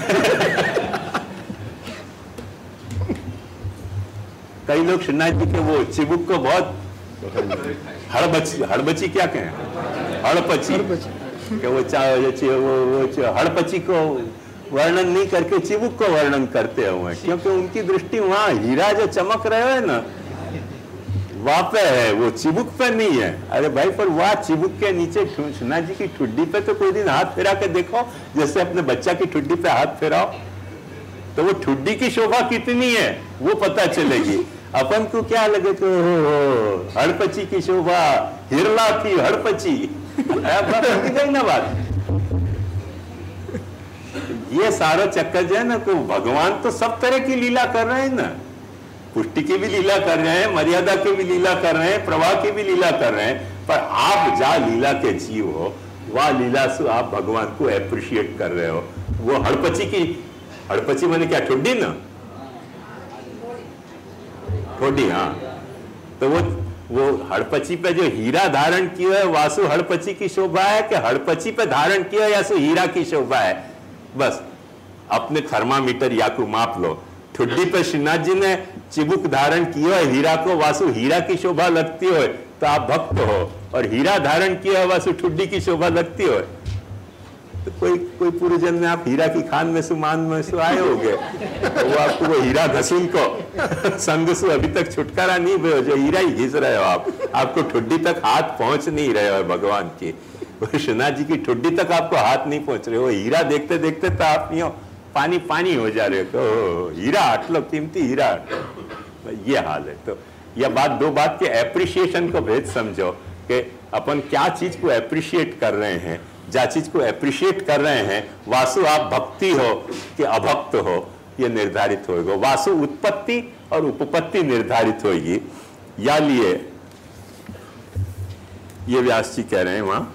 कई लोग श्रीनाथ जी के वो चिबुक को बहुत हड़बची हड़बची क्या कहें हड़पची कि वो वो, वो हड़पची को वर्णन नहीं करके चिबुक को वर्णन करते हुए, क्योंकि उनकी दृष्टि वहां हीरा जो चमक रहे है ना वहां पे है, वो चिबुक पे नहीं है। अरे भाई पर वह चिबुक के नीचे श्रीनाथ जी की ठुड्डी पे तो कोई दिन हाथ फेरा के देखो, जैसे अपने बच्चा की ठुड्डी पे हाथ फेराओ तो वो ठुड्डी की शोभा कितनी है वो पता चलेगी। अपन को क्या लगे तो हो हो हड़पची की शोभा, हिरला की हड़पची गई ना बात। ये सारा चक्कर जो है ना, तो भगवान तो सब तरह की लीला कर रहे हैं ना, पुष्टि की भी लीला कर रहे हैं, मर्यादा की भी लीला कर रहे हैं, प्रवाह की भी लीला कर रहे हैं, पर आप जा लीला के जीव हो वह लीला से आप भगवान को एप्रिशिएट कर रहे हो। वो हड़पची की हड़पची मैंने क्या ठुड्डी ना ठोडी, हाँ, तो वो वो हड़पची पे जो हीरा धारण किया है वासु हड़पची की शोभा है कि हड़पची पे धारण किया है या सो हीरा की शोभा है। बस अपने थर्मामीटर या को माप लो। ठुड्डी पे श्रीनाथ जी ने चिबुक धारण किया है हीरा को, वासु हीरा की शोभा लगती हो तो आप भक्त हो, और हीरा धारण किया है वासु ठुड्डी की शोभा लगती हो तो कोई कोई पूर्व जन्म में आप हीरा की खान में सु मान में सु आए होगे, तो वो आपको वो हीरा घसूल को संग सु अभी तक छुटकारा नहीं हुए, जो हीरा ही घिस रहे हो आप, आपको ठुड्डी तक हाथ पहुंच नहीं रहे हो भगवान की। श्रीनाथ जी की ठुड्डी तक आपको हाथ नहीं पहुंच रहे हो, हीरा देखते देखते तो आप नहीं हो पानी पानी हो जा रहे हो, हीरा आटलो कीमती हीरा, ये हाल है। तो यह बात, दो बात के एप्रिशिएशन को भेद समझो कि अपन क्या चीज को एप्रिशिएट कर रहे हैं। जा चीज को एप्रिशिएट कर रहे हैं, वासु आप भक्ति हो कि अभक्त हो, ये निर्धारित होगा। वासु उत्पत्ति और उपपत्ति निर्धारित होगी। या लिए ये व्यास जी कह रहे हैं वहां,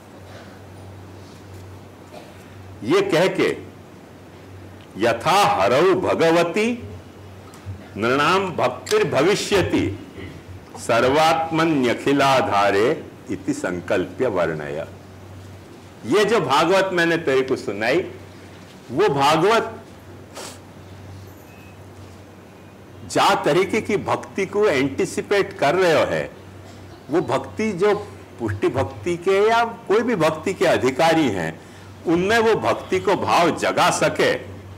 ये कह के यथा हरौ भगवती नृणाम भक्तिर भविष्यति सर्वात्मन्यखिलाधारे इति संकल्प्य वर्णय। ये जो भागवत मैंने तेरे को सुनाई, वो भागवत जा तरीके की भक्ति को एंटिसिपेट कर रहे हो है, वो भक्ति जो पुष्टि भक्ति के या कोई भी भक्ति के अधिकारी हैं, उनमें वो भक्ति को भाव जगा सके,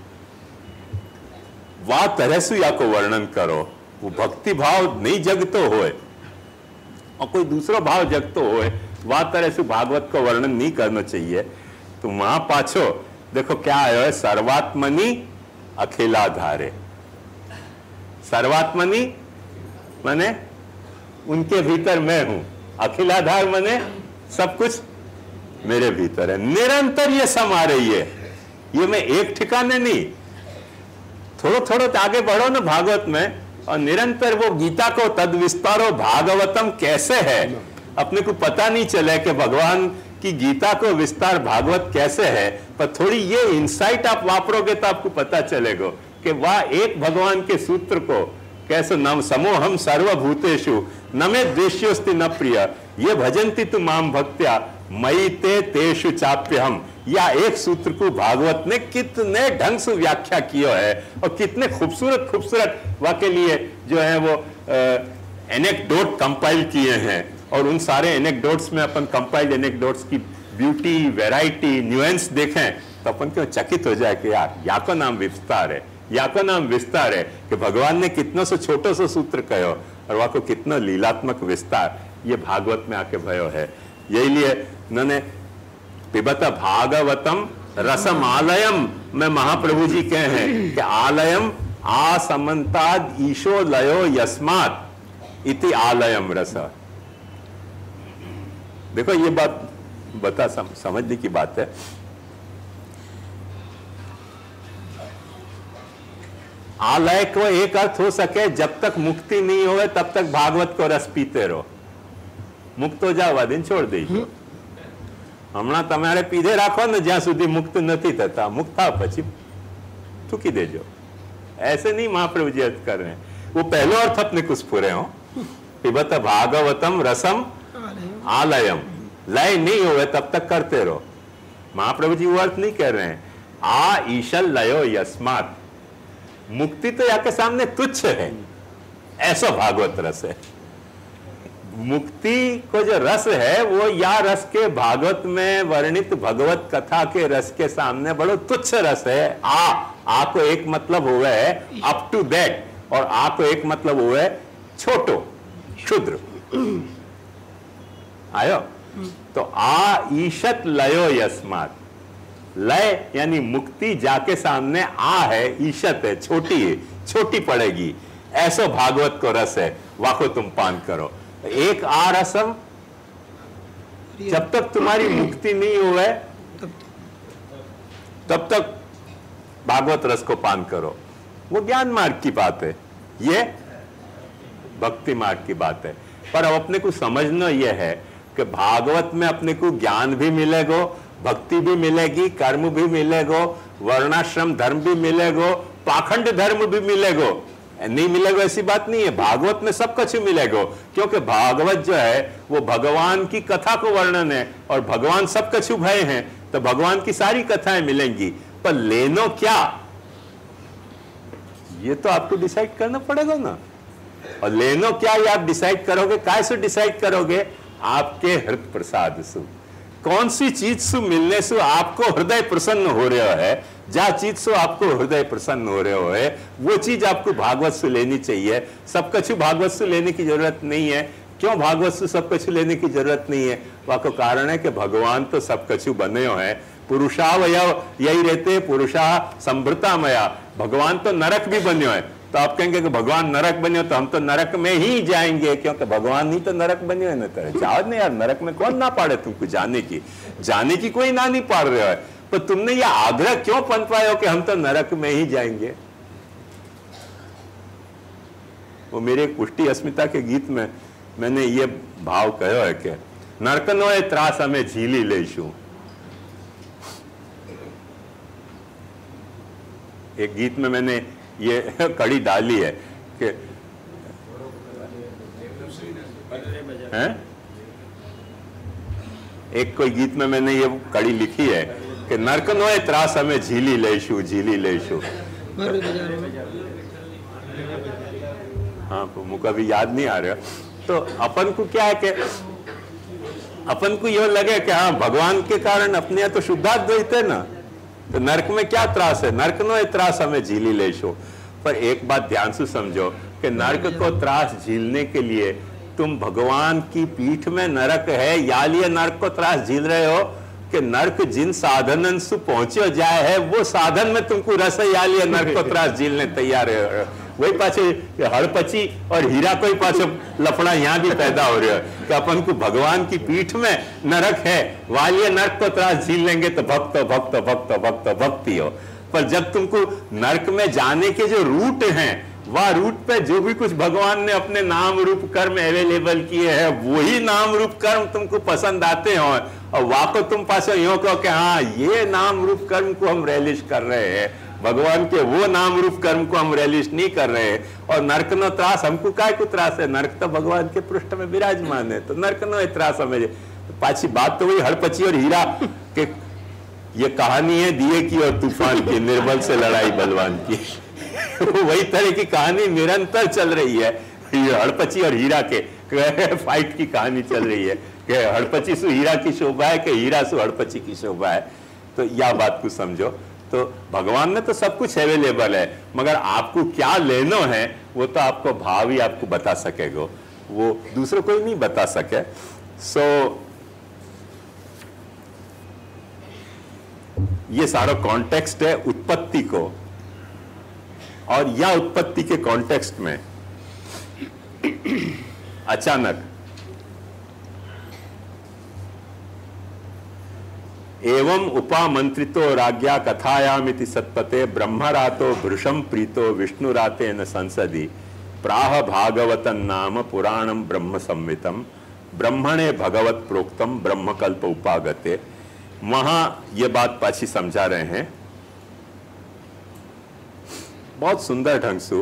वह तरह से या को वर्णन करो। वो भक्ति भाव नहीं जगतो होए और कोई दूसरा भाव जगतो होए, वह तरह से भागवत को वर्णन नहीं करना चाहिए। तो वहां पाछो देखो क्या है, सर्वात्मनि अखिलाधारे। सर्वात्मनि माने उनके भीतर मैं हूं, अखिलाधार माने सब कुछ मेरे भीतर है। निरंतर ये समा रही है, ये मैं एक ठिकाने नहीं, थोड़ा थोड़ा आगे बढ़ो ना भागवत में, और निरंतर वो गीता को तद विस्तारो भागवतम कैसे है, अपने को पता नहीं चले कि भगवान की गीता को विस्तार भागवत कैसे है, पर थोड़ी ये इंसाइट आप वापरोगे तो आपको पता चलेगा कि वह एक भगवान के सूत्र को कैसे नम समोहम सर्वभूतेषु न मे द्वेष्योस्ति न प्रिय ये भजन्ति तु माम भक्त्या मयि ते तेषु चाप्यहम। या एक सूत्र को भागवत ने कितने ढंग से व्याख्या किया है और कितने खूबसूरत खूबसूरत वाके लिए जो है वो एनेक्डोट कंपाइल किए हैं। और उन सारे एनेक्डोट्स में अपन कंपाइल्ड एनेक्डोट्स की ब्यूटी, वैरायटी, न्यूएंस देखें तो अपन क्यों चकित हो जाए कि यार या को नाम विस्तार है, या को नाम विस्तार है कि भगवान ने कितना सो छोटो सो सूत्र कहो और वह को कितना लीलात्मक विस्तार ये भागवत में आके भयो है। यही लिए उन्होंने पिबत भागवतम रसम आलयम में महाप्रभु जी कहे हैं कि आलयम आसमंताद ईशो लयो यस्मात् इति आलयम रस। देखो ये बात बता सम, समझने की बात है। आलय को एक अर्थ हो सके जब तक मुक्ति नहीं होवे तब तक भागवत को रस पीते रहो, मुक्त हो जाओ दिन छोड़ दीजिए। हमणा तमारे पीधे राखो ने ज्યાં સુધી मुक्त નથી થતા, मुक्त था પછી थूकी देजो। ऐसे नहीं महाप्रभु जी अर्थ कर रहे हैं, वो पहलो अर्थ अपने कुछ पूरे हो। पिबत भागवतम रसम आलयम, लय नहीं होवे तब तक करते रहो। महाप्रभु जी वो अर्थ नहीं कह रहे हैं आ ईशल लयो यस्मात्, मुक्ति तो या के सामने तुच्छ है, ऐसा भागवत रस है। मुक्ति को जो रस है वो या रस के भागवत में वर्णित भगवत कथा के रस के सामने बड़ो तुच्छ रस है। आ आ को एक मतलब हुआ है अप टू दैट, और आ को एक मतलब हुआ है छोटो, क्षुद्र। आयो तो आ ईशत लयो यस्मात्, लय यानी मुक्ति जाके सामने आ है, ईशत है, छोटी है, छोटी पड़ेगी, ऐसा भागवत को रस है, वाको तुम पान करो। एक आ रसम, जब तक तुम्हारी मुक्ति नहीं हुए तब तक भागवत रस को पान करो। वो ज्ञान मार्ग की बात है, ये भक्ति मार्ग की बात है। पर अब अपने को समझना यह है कि भागवत में अपने को ज्ञान भी मिलेगा, भक्ति भी मिलेगी, कर्म भी मिलेगा, वर्णाश्रम धर्म भी मिलेगा, पाखंड धर्म भी मिलेगा। नहीं मिलेगा ऐसी बात नहीं है, भागवत में सब कुछ मिलेगा, क्योंकि भागवत जो है वो भगवान की कथा को वर्णन है और भगवान सब कुछ भय हैं, तो भगवान की सारी कथाएं मिलेंगी। पर लेनो क्या, ये तो आपको डिसाइड करना पड़ेगा ना। और लेनो क्या ये आप डिसाइड करोगे, कैसे डिसाइड करोगे? आपके हृदय प्रसाद से, कौन सी चीज से मिलने से आपको हृदय प्रसन्न हो रहा है, जा चीज से आपको हृदय प्रसन्न हो रहे हो है, वो चीज आपको भागवत से लेनी चाहिए। सब कुछ भागवत से लेने की जरूरत नहीं है। क्यों भागवत से सब कुछ लेने की जरूरत नहीं है? वह को कारण है कि भगवान तो सब कुछ बने हो है, पुरुषावयव यही रहते, पुरुषा संभृतामया। भगवान तो नरक भी बन्यो है, तो आप कहेंगे कि भगवान नरक बन्यो तो हम तो नरक में ही जाएंगे, क्योंकि भगवान ही तो नरक बन्यो है ना। तो जाओ नहीं यार, नरक में कौन ना पाड़े तुमको जाने की, जाने की कोई ना नहीं पाड़ रहे हो, तो तुमने ये आग्रह क्यों पनपाए हो कि हम तो नरक में ही जाएंगे। वो मेरे पुष्टि अस्मिता के गीत में मैंने ये भाव कहो है कि नरकनो ए त्रास हमें झीली लेशू। एक गीत में मैंने ये कड़ी डाली है कि हैं? एक कोई गीत में मैंने ये कड़ी लिखी है कि नरकनो ए त्रास हमें झीली लेशू, झीली लेशू। हाँ, मुझको अभी याद नहीं आ रहा। तो अपन को क्या है कि अपन को ये लगे कि हाँ भगवान के कारण अपने यहाँ तो शुद्धाद्वैत है ना, तो नरक में क्या त्रास है, नरक नो त्रास हमें झीली लेशो। पर एक बात ध्यान से समझो कि नरक को त्रास झीलने के लिए तुम भगवान की पीठ में नरक है या लिए नरक को त्रास झील रहे हो कि नरक जिन साधनन से पहुंचे जाए है वो साधन में तुमको रस है या लिए नरक को त्रास झीलने तैयार है। वही पाछे हड़पची और हीरा कोई पाछे लफड़ा यहाँ भी पैदा हो रहा है कि अपन को भगवान की पीठ में नरक है, वालिए नरक को त्रास झील लेंगे तो भक्त भक्त भक्त भक्त भक्ति हो। पर जब तुमको नरक में जाने के जो रूट हैं, वह रूट पे जो भी कुछ भगवान ने अपने नाम रूप कर्म अवेलेबल किए हैं, वही नाम रूप कर्म तुमको पसंद आते हो और वाको तुम पास यूं कहो कि हाँ ये नाम रूप कर्म को हम रेलिश कर रहे हैं, भगवान के वो नाम रूप कर्म को हम रेलिश नहीं कर रहे हैं। और नरक नो त्रास हमको काय को त्रास है, नरक तो भगवान के पृष्ठ में विराजमान है, तो नरक नो त्रास हमें। तो पाछी बात तो वही हड़पची और हीरा के ये कहानी है दिए की और तूफान की, निर्बल से लड़ाई बलवान की। वही तरह की कहानी निरंतर चल रही है, हड़पची और हीरा के फाइट की कहानी चल रही है कि हड़पची सु हीरा की शोभा है कि हीरा सु हड़पची की शोभा है। तो यह बात को समझो। तो भगवान में तो सब कुछ अवेलेबल है, मगर आपको क्या लेनो है वो तो आपको भाव ही आपको बता सकेगा, वो दूसरे कोई नहीं बता सके। सो so, ये सारा कॉन्टेक्स्ट है उत्पत्ति को, और यह उत्पत्ति के कॉन्टेक्स्ट में अचानक एवं उपामंत्रितो राज्ञा कथायामिति सत्पते ब्रह्मरातो भृशं प्रीतो विष्णुराते न संसदि प्राह भागवतं नाम पुराणं ब्रह्म संवितम ब्रह्मणे भगवत प्रोक्तम ब्रह्मकल्प उपागते। वहां ये बात पाछी समझा रहे हैं बहुत सुंदर ढंग से।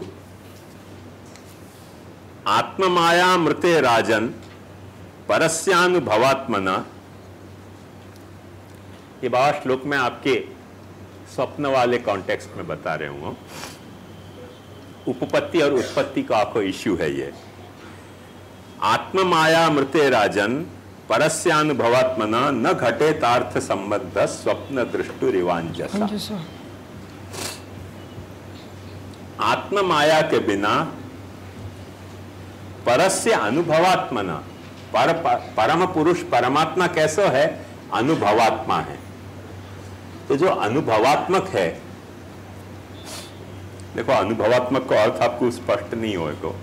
आत्ममाया मृते राजन परस्यानुभवात्मना, ये बाबा श्लोक में आपके स्वप्न वाले कॉन्टेक्स्ट में बता रहे हूं। उपपत्ति और उत्पत्ति का आपको इश्यू है ये। आत्ममाया मृते राजन परस्यानुभवात्मना न घटे तार्थ संबद्ध स्वप्न दृष्टुरिवांजसा। आत्म माया के बिना परस्य अनुभवात्मना, पर, परम पुरुष परमात्मा कैसा है, अनुभवात्मा है। तो जो अनुभवात्मक है, देखो अनुभवात्मक का अर्थ आपको स्पष्ट नहीं होगा,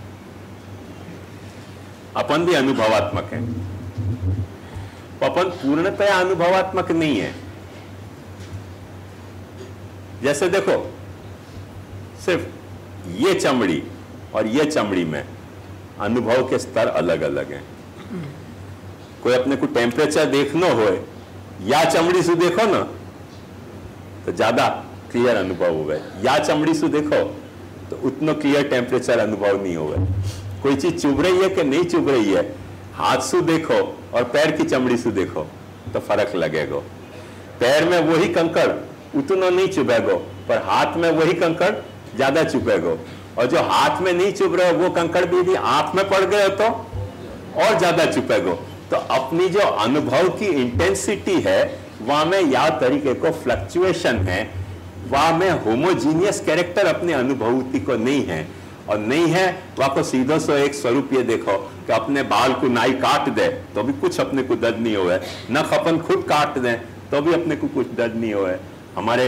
अपन भी अनुभवात्मक है, अपन पूर्णतया अनुभवात्मक नहीं है। जैसे देखो सिर्फ ये चमड़ी और ये चमड़ी में अनुभव के स्तर अलग अलग हैं। कोई अपने को टेम्परेचर देखना हो या चमड़ी से देखो ना तो ज्यादा क्लियर अनुभव होगा, या चमड़ी से देखो तो उतना क्लियर टेम्परेचर अनुभव नहीं होगा। कोई चीज चुभ रही है कि नहीं चुभ रही है, हाथ से देखो और पैर की चमड़ी से देखो तो फर्क लगेगा। पैर में वही कंकड़ उतना नहीं चुभेगा, पर हाथ में वही कंकड़ ज्यादा चुभेगा। और जो हाथ में नहीं चुभ रहे वो कंकड़ भी यदि आंख में पड़ गए तो और ज्यादा चुभेगा। तो अपनी जो अनुभव की इंटेंसिटी है वहां में या तरीके को फ्लक्चुएशन है, वहां में होमोजीनियस कैरेक्टर अपने अनुभूति को नहीं है। और नहीं है वहां को सीधो सो एक स्वरूप ये देखो कि अपने बाल को नाई काट दे तो भी कुछ अपने को दर्द नहीं हुआ, नख अपन खुद काट दें तो भी अपने को कुछ दर्द नहीं हुआ है। हमारे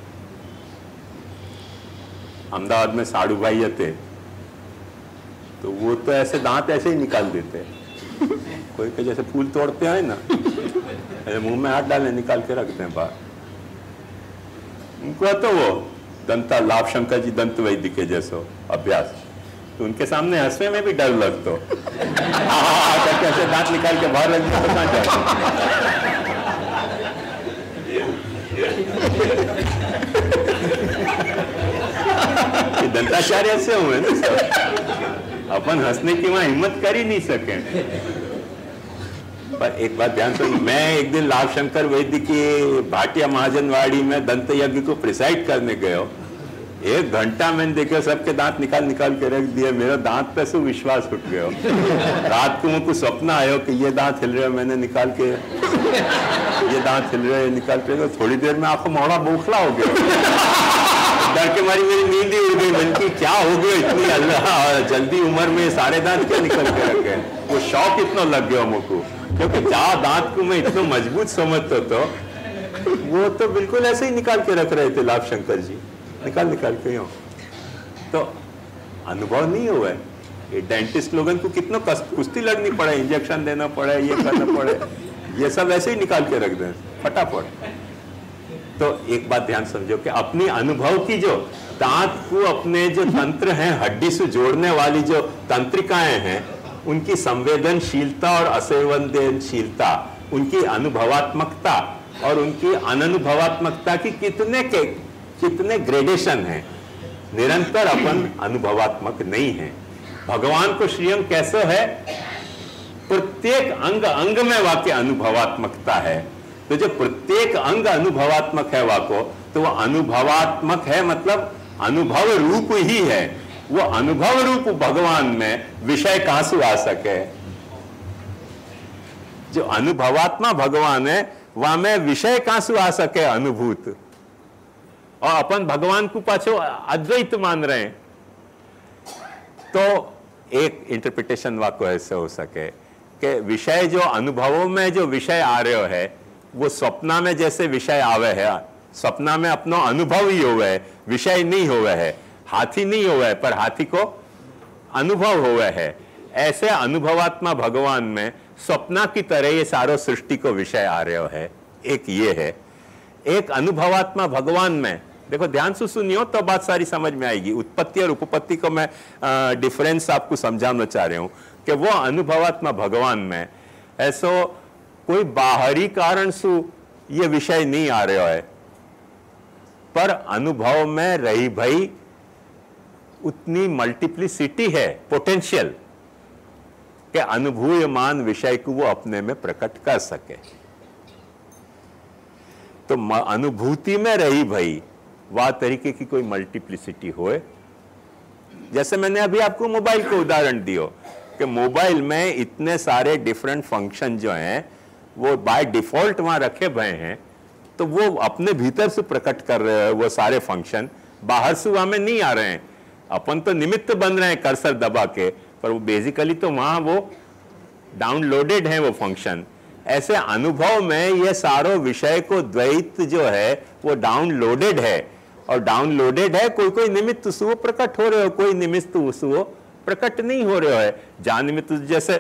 अहमदाबाद में साड़ू भाई थे, तो वो तो ऐसे दांत ऐसे ही निकाल देते, कोई के जैसे फूल तोड़ते हैं ना, ऐसे मुंह में हाथ डाले निकाल के रखते हैं बाहर। उनको तो वो दंता लाभ शंकर जी दंत वैद्य के जैसो अभ्यास, तो उनके सामने हंसने में भी डर लगतो, करके ऐसे दांत निकाल के बाहर रख दिया तो कहाँ जाए। दंताचार्य से हुए ना सब, अपन हंसने की वहां हिम्मत कर ही नहीं सके। पर एक बात ध्यान सुन, मैं एक दिन लाभ शंकर वैद्य की भाटिया महाजनवाड़ी में दंत यज्ञ को प्रिसाइड करने गए। एक घंटा मैंने देखा सबके दांत निकाल निकाल के रख दिए, मेरा दांत पे से विश्वास उठ गया। रात को मुझको सपना आया कि ये दांत हिल रहे, मैंने निकाल के, ये दांत हिल रहे निकाल के, थोड़ी देर में आपको मोड़ा बोखला हो गया। डर के मारी मेरी नींद ही उड़ गई, मन की क्या हो गया इतनी अल्लाह जल्दी उम्र में सारे दांत क्या निकल के रखे। वो शौक इतना लग गया मुझको, क्योंकि चाह दांत को मैं इतना मजबूत समझता तो वो तो बिल्कुल ऐसे ही निकाल के रख रहे थे लाभ शंकर जी, निकाल निकाल के यूं। तो अनुभव नहीं हुआ है। ये डेंटिस्ट लोगों को कितना कुश्ती लड़नी पड़े, इंजेक्शन देना पड़े, ये करना पड़े, ये सब ऐसे ही निकाल के रख दें फटाफट। तो एक बात ध्यान समझो कि अपनी अनुभव की जो दांत को अपने जो तंत्र हैं, हड्डी से जोड़ने वाली जो तंत्रिकाएं हैं, उनकी संवेदनशीलता और असंवेदनशीलता, उनकी अनुभवात्मकता और उनकी अननुभवात्मकता की कितने के कितने ग्रेडेशन हैं। निरंतर अपन अनुभवात्मक नहीं है। भगवान को श्रीयम कैसे है, प्रत्येक अंग अंग में वाक्य अनुभवात्मकता है। तो जो प्रत्येक अंग अनुभवात्मक है वाको, तो वो अनुभवात्मक है मतलब अनुभव रूप ही है। वो अनुभव रूप भगवान में विषय कहां से आ सके। जो अनुभवात्मा भगवान है वहां में विषय कहां से आ सके, अनुभूत। और अपन भगवान को पाछो अद्वैत मान रहे हैं, तो एक इंटरप्रिटेशन वाको ऐसे हो सके कि विषय जो अनुभवों में जो विषय आ रहे है, वो स्वप्ना में जैसे विषय आवे है, सपना में अपनो अनुभव ही होवे है, विषय नहीं होवे है। हाथी नहीं होवे है, पर हाथी को अनुभव होवे है। ऐसे अनुभवात्मा भगवान में स्वप्ना की तरह ये सारो सृष्टि को विषय आ रहे है। एक ये है। एक अनुभवात्मा भगवान में, देखो ध्यान से सुनियो तो बात सारी समझ में आएगी। उत्पत्ति और उपपत्ति को मैं डिफरेंस आपको समझाना चाह रहा हूं कि वो अनुभवात्मा भगवान में ऐसो कोई बाहरी कारण से ये विषय नहीं आ रहा है, पर अनुभव में रही भाई उतनी मल्टीप्लिसिटी है, पोटेंशियल, कि अनुभूयमान विषय को वो अपने में प्रकट कर सके। तो अनुभूति में रही भाई वह तरीके की कोई मल्टीप्लिसिटी होए। जैसे मैंने अभी आपको मोबाइल को उदाहरण दियो कि मोबाइल में इतने सारे डिफरेंट फंक्शन जो हैं वो बाय डिफॉल्ट वहां रखे गए हैं, तो वो अपने भीतर से प्रकट कर रहे हैं। वो सारे फंक्शन बाहर से वहां में नहीं आ रहे हैं, अपन तो निमित्त बन रहे हैं कर्सर दबा के, पर वो बेसिकली तो वहां वो डाउनलोडेड है वो फंक्शन। ऐसे अनुभव में ये सारो विषय को द्वैत जो है वो डाउनलोडेड है, और डाउनलोडेड है, कोई कोई निमित्त से वो प्रकट हो रहे हो, कोई निमित्त से वो प्रकट नहीं हो रहे है। जहां निमित्त, जैसे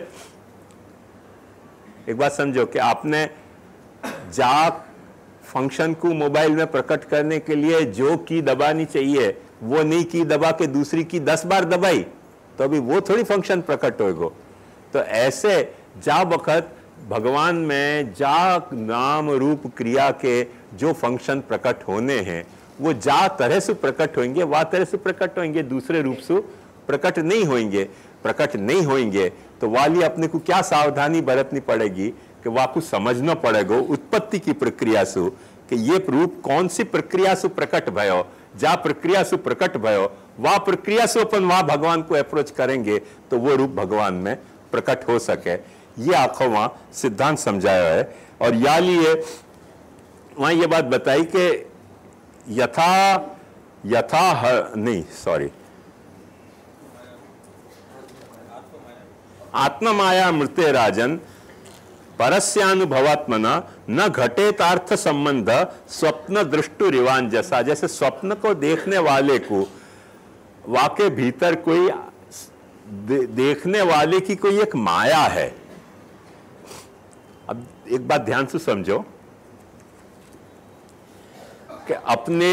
एक बात समझो कि आपने जा फंक्शन को मोबाइल में प्रकट करने के लिए जो की दबानी चाहिए वो नहीं की दबा के दूसरी की दस बार दबाई, तो अभी वो थोड़ी फंक्शन प्रकट होएगा। तो ऐसे जा वक्त भगवान में जा नाम रूप क्रिया के जो फंक्शन प्रकट होने हैं वो जा तरह से प्रकट होंगे, वह तरह से प्रकट होंगे, दूसरे रूप से प्रकट नहीं होंगे। प्रकट नहीं होंगे तो वाली अपने को क्या सावधानी बरतनी पड़ेगी कि वह को समझना पड़ेगा उत्पत्ति की प्रक्रिया से कि ये रूप कौन सी प्रक्रिया से प्रकट भयो। जा प्रक्रिया से प्रकट भयो वह प्रक्रिया से अपन वहां भगवान को अप्रोच करेंगे तो वो रूप भगवान में प्रकट हो सके। ये आखो वहां सिद्धांत समझाया है। और या लिए वहां ये बात बताई कि यथा यथा हर, नहीं सॉरी आत्मा माया मृत्य राजन परस्यानुभवात्मना न घटेतार्थ संबंध स्वप्न दृष्टु रिवान जैसा, जैसे स्वप्न को देखने वाले को वाके भीतर कोई दे, देखने वाले की कोई एक माया है। अब एक बात ध्यान से समझो कि अपने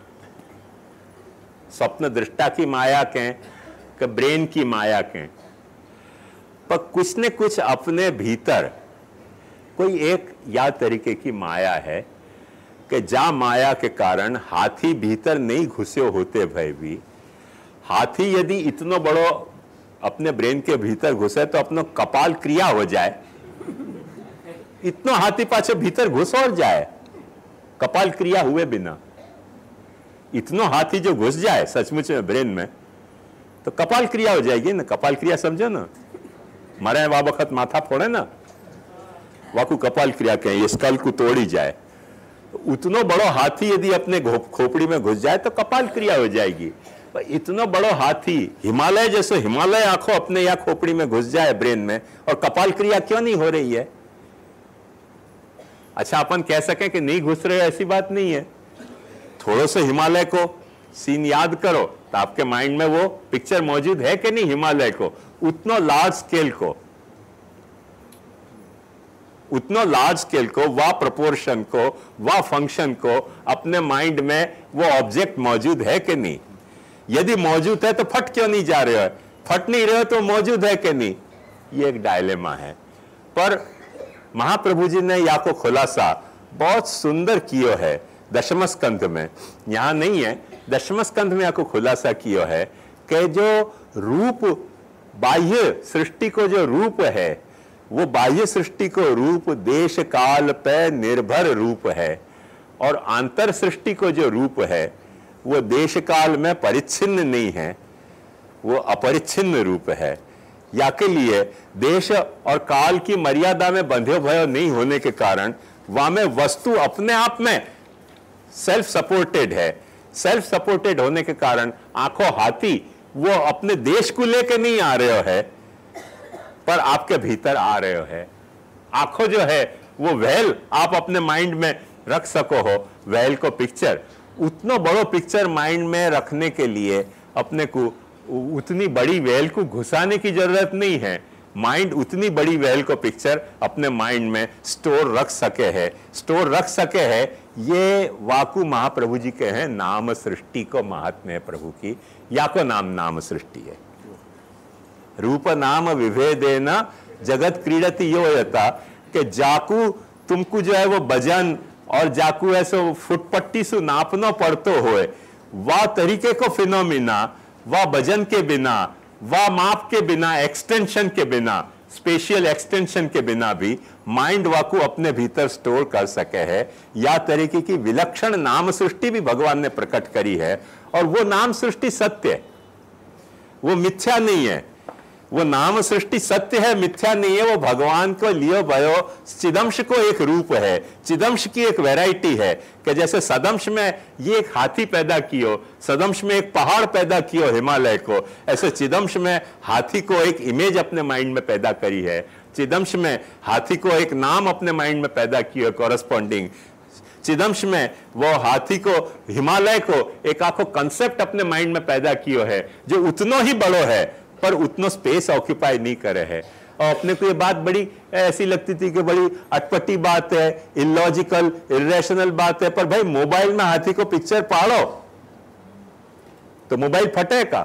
स्वप्न दृष्टा की माया कहें कि ब्रेन की माया कहें, पर कुछ न कुछ अपने भीतर कोई एक या तरीके की माया है कि जा माया के कारण हाथी भीतर नहीं घुसे होते भय भी, हाथी यदि इतनो बड़ो अपने ब्रेन के भीतर घुसे तो अपनो कपाल क्रिया हो जाए, इतनो हाथी पाछे भीतर घुस और जाए कपाल क्रिया हुए बिना। इतनो हाथी जो घुस जाए सचमुच में ब्रेन में तो कपाल क्रिया हो जाएगी ना। कपाल क्रिया समझो ना, मरे वा वक्त माथा फोड़े ना, वाकू कपाल क्रिया कहें, ये स्कल को तोड़ी जाए। उतनो बड़ो हाथी यदि अपने खोपड़ी में घुस जाए तो कपाल क्रिया हो जाएगी। इतनो बड़ो हाथी हिमालय जैसे हिमालय आंखों अपने या खोपड़ी में घुस जाए ब्रेन में, और कपाल क्रिया क्यों नहीं हो रही है? अच्छा, अपन कह सकें कि नहीं घुस रहे, ऐसी बात नहीं है। थोड़ो से हिमालय को सीन याद करो तो आपके माइंड में वो पिक्चर मौजूद है कि नहीं? हिमालय को उतनो लार्ज स्केल को उतनो लार्ज स्केल को वा प्रोपोर्शन को वा फंक्शन को अपने माइंड में वो ऑब्जेक्ट मौजूद है कि नहीं? यदि मौजूद है तो फट क्यों नहीं जा रहे हो? फट नहीं रहे हो तो मौजूद है कि नहीं? ये एक डायलेमा है। पर महाप्रभु जी ने या को खुलासा बहुत सुंदर कियो है दशम स्कंध में। यहां नहीं है, दशम स्कंध में या को खुलासा कियो है कि जो रूप बाह्य सृष्टि को जो रूप है वो बाह्य सृष्टि को रूप देश काल पे निर्भर रूप है, और आंतर सृष्टि को जो रूप है वो देश काल में परिच्छिन्न नहीं है, वो अपरिच्छिन्न रूप है। या के लिए देश और काल की मर्यादा में बंधे भयो नहीं होने के कारण वहां में वस्तु अपने आप में सेल्फ सपोर्टेड है। सेल्फ सपोर्टेड होने के कारण आंखों हाथी वो अपने देश को लेके नहीं आ रहे हो है, पर आपके भीतर आ रहे हो है। आंखों जो है वो वैल आप अपने माइंड में रख सको हो, वैल को पिक्चर, उतना बड़ो पिक्चर माइंड में रखने के लिए अपने को उतनी बड़ी वेल को घुसाने की जरूरत नहीं है। माइंड उतनी बड़ी वेल को पिक्चर अपने माइंड में स्टोर रख सके है स्टोर रख सके है ये वाकु महाप्रभु जी के हैं। नाम सृष्टि को महात्म्य है प्रभु की, या को नाम नाम सृष्टि है। रूप नाम विभेदेन जगत क्रीडति यो यता, कि जाकू तुमको जो है वो भजन और जाकू ऐसो फुटपट्टी से नापनो पड़तो होए, वह तरीके को फिनोमिना वह भजन के बिना, वह माप के बिना, एक्सटेंशन के बिना, स्पेशियल एक्सटेंशन के बिना भी माइंड वाकू अपने भीतर स्टोर कर सके है। या तरीके की विलक्षण नाम सृष्टि भी भगवान ने प्रकट करी है, और वो नाम सृष्टि सत्य है, वो मिथ्या नहीं है। वो नाम सृष्टि सत्य है, मिथ्या नहीं है। वो भगवान को लियो भयो चिदंश को एक रूप है, चिदंश की एक वैरायटी है। कि जैसे सदंश में ये एक हाथी पैदा कियो, सदंश में एक पहाड़ पैदा कियो हिमालय को, ऐसे चिदंश में हाथी को एक इमेज अपने माइंड में पैदा करी है। चिदंश में हाथी को एक नाम अपने माइंड में पैदा किया कॉरस्पॉन्डिंग। चिदंश में वो हाथी को, हिमालय को एक आखो कंसेप्ट अपने माइंड में पैदा कियो है, जो उतनो ही बड़ो है पर उतना स्पेस ऑक्यूपाई नहीं करे है। और अपने को ये बात बड़ी ऐसी लगती थी कि बड़ी अटपटी बात है, इलॉजिकल इरेशनल बात है, पर भाई मोबाइल में हाथी को पिक्चर पाड़ो तो मोबाइल फटेगा?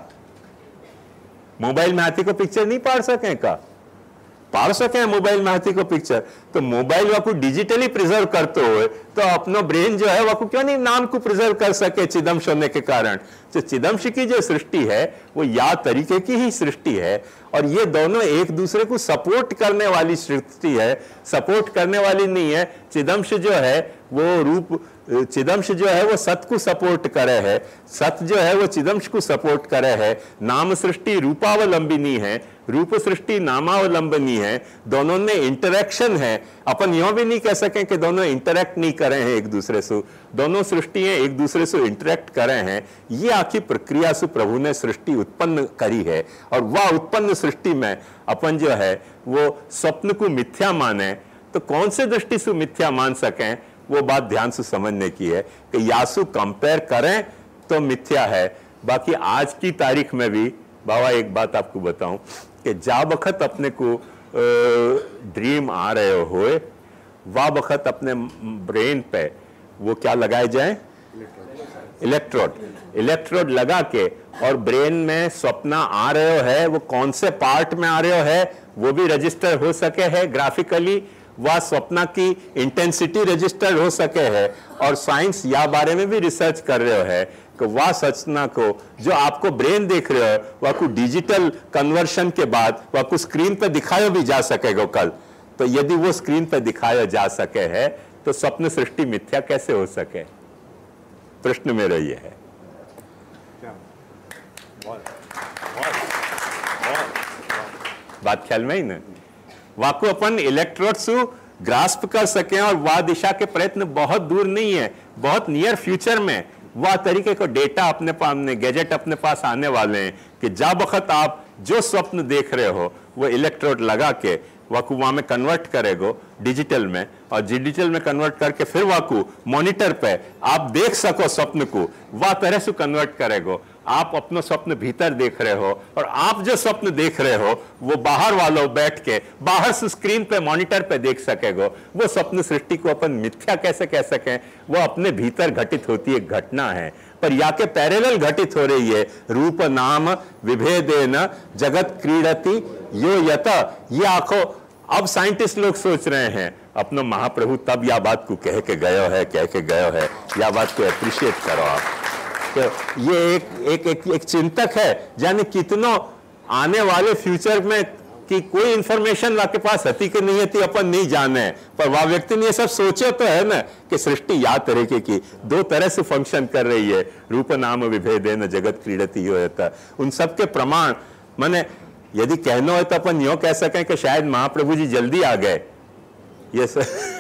मोबाइल में हाथी को पिक्चर नहीं पाड़ सकेगा? पाड़ सके मोबाइल में हाथी को पिक्चर। तो मोबाइल वाकू डिजिटली प्रिजर्व करते हुए तो अपनो ब्रेन जो है वाकू क्यों नहीं नाम को प्रिजर्व कर सके चिदंश होने के कारण? तो चिदंश की जो सृष्टि है वो या तरीके की ही सृष्टि है, और ये दोनों एक दूसरे को सपोर्ट करने वाली सृष्टि है, सपोर्ट करने वाली नहीं है। चिदंश जो है वो रूप, चिदंश जो है वो सत को सपोर्ट करे है, सत जो है वो चिदंश को सपोर्ट करे है। नाम सृष्टि रूपावलंबिनी है, रूप सृष्टि नामावलंबनी है। दोनों में इंटरेक्शन है। अपन यूं भी नहीं कह सकें कि दोनों इंटरेक्ट नहीं करे हैं एक दूसरे से, दोनों सृष्टियां एक दूसरे से इंटरेक्ट करे हैं। ये आखिर प्रक्रिया से प्रभु ने सृष्टि उत्पन्न करी है, और वह उत्पन्न सृष्टि में अपन जो है वो स्वप्न को मिथ्या माने तो कौन से दृष्टि से मिथ्या मान सकें, वो बात ध्यान से समझने की है कि यासु कंपेयर करें तो मिथ्या है। बाकी आज की तारीख में भी बाबा एक बात आपको बताऊं कि जा बखत अपने को ड्रीम आ रहे हो, वह बखत अपने ब्रेन पे वो क्या लगाए जाए, इलेक्ट्रोड इलेक्ट्रोड लगा के, और ब्रेन में स्वप्न आ रहे हो है, वो कौन से पार्ट में आ रहे हो है वो भी रजिस्टर हो सके है ग्राफिकली, वह स्वप्न की इंटेंसिटी रजिस्टर हो सके है। और साइंस या बारे में भी रिसर्च कर रहे हो है कि वह सचना को जो आपको ब्रेन देख रहे हो वह को डिजिटल कन्वर्शन के बाद वह को स्क्रीन पे दिखाया भी जा सकेगा कल। तो यदि वो स्क्रीन पे दिखाया जा सके है तो स्वप्न सृष्टि मिथ्या कैसे हो सके, प्रश्न मेरा ये है। बात ख्याल में ही ना, वाको अपन इलेक्ट्रोड से ग्रास्प कर सकें और वह दिशा के प्रयत्न बहुत दूर नहीं है, बहुत नियर फ्यूचर में वह तरीके को डेटा अपने पास, गैजेट अपने पास आने वाले हैं कि जा बखत आप जो स्वप्न देख रहे हो वो इलेक्ट्रोड लगा के वाकू वहां में कन्वर्ट करेगो डिजिटल में, और डिजिटल में कन्वर्ट करके फिर वाकू मॉनिटर पे आप देख सको स्वप्न को, वह तरह से कन्वर्ट करेगो। आप अपना स्वप्न भीतर देख रहे हो और आप जो स्वप्न देख रहे हो वो बाहर वालों बैठ के बाहर से स्क्रीन पे मॉनिटर पे देख सकेगो। वो स्वप्न सृष्टि को अपन मिथ्या कैसे कह सकें, वो अपने भीतर घटित होती एक घटना है, पर या के पैरेलल घटित हो रही है। रूप नाम विभेदेन जगत क्रीडति यो यत, ये आंखों अब साइंटिस्ट लोग सोच रहे हैं अपना महाप्रभु तब या बात को कह के गयो है, कह के गयो है, या बात को अप्रिशिएट करो आप। तो ये एक एक एक, एक चिंतक है, जाने कितनों आने वाले फ्यूचर में कि कोई इंफॉर्मेशन आपके पास हती कि नहीं हती अपन नहीं जाने, पर वह व्यक्ति ने ये सब सोचे तो है ना कि सृष्टि या तरीके की दो तरह से फंक्शन कर रही है, रूप नाम विभेदेन जगत क्रीडति यो यत। उन सब के प्रमाण माने यदि कहना हो तो अपन यो कह सकें कि शायद महाप्रभु जी जल्दी आ गए, ये सब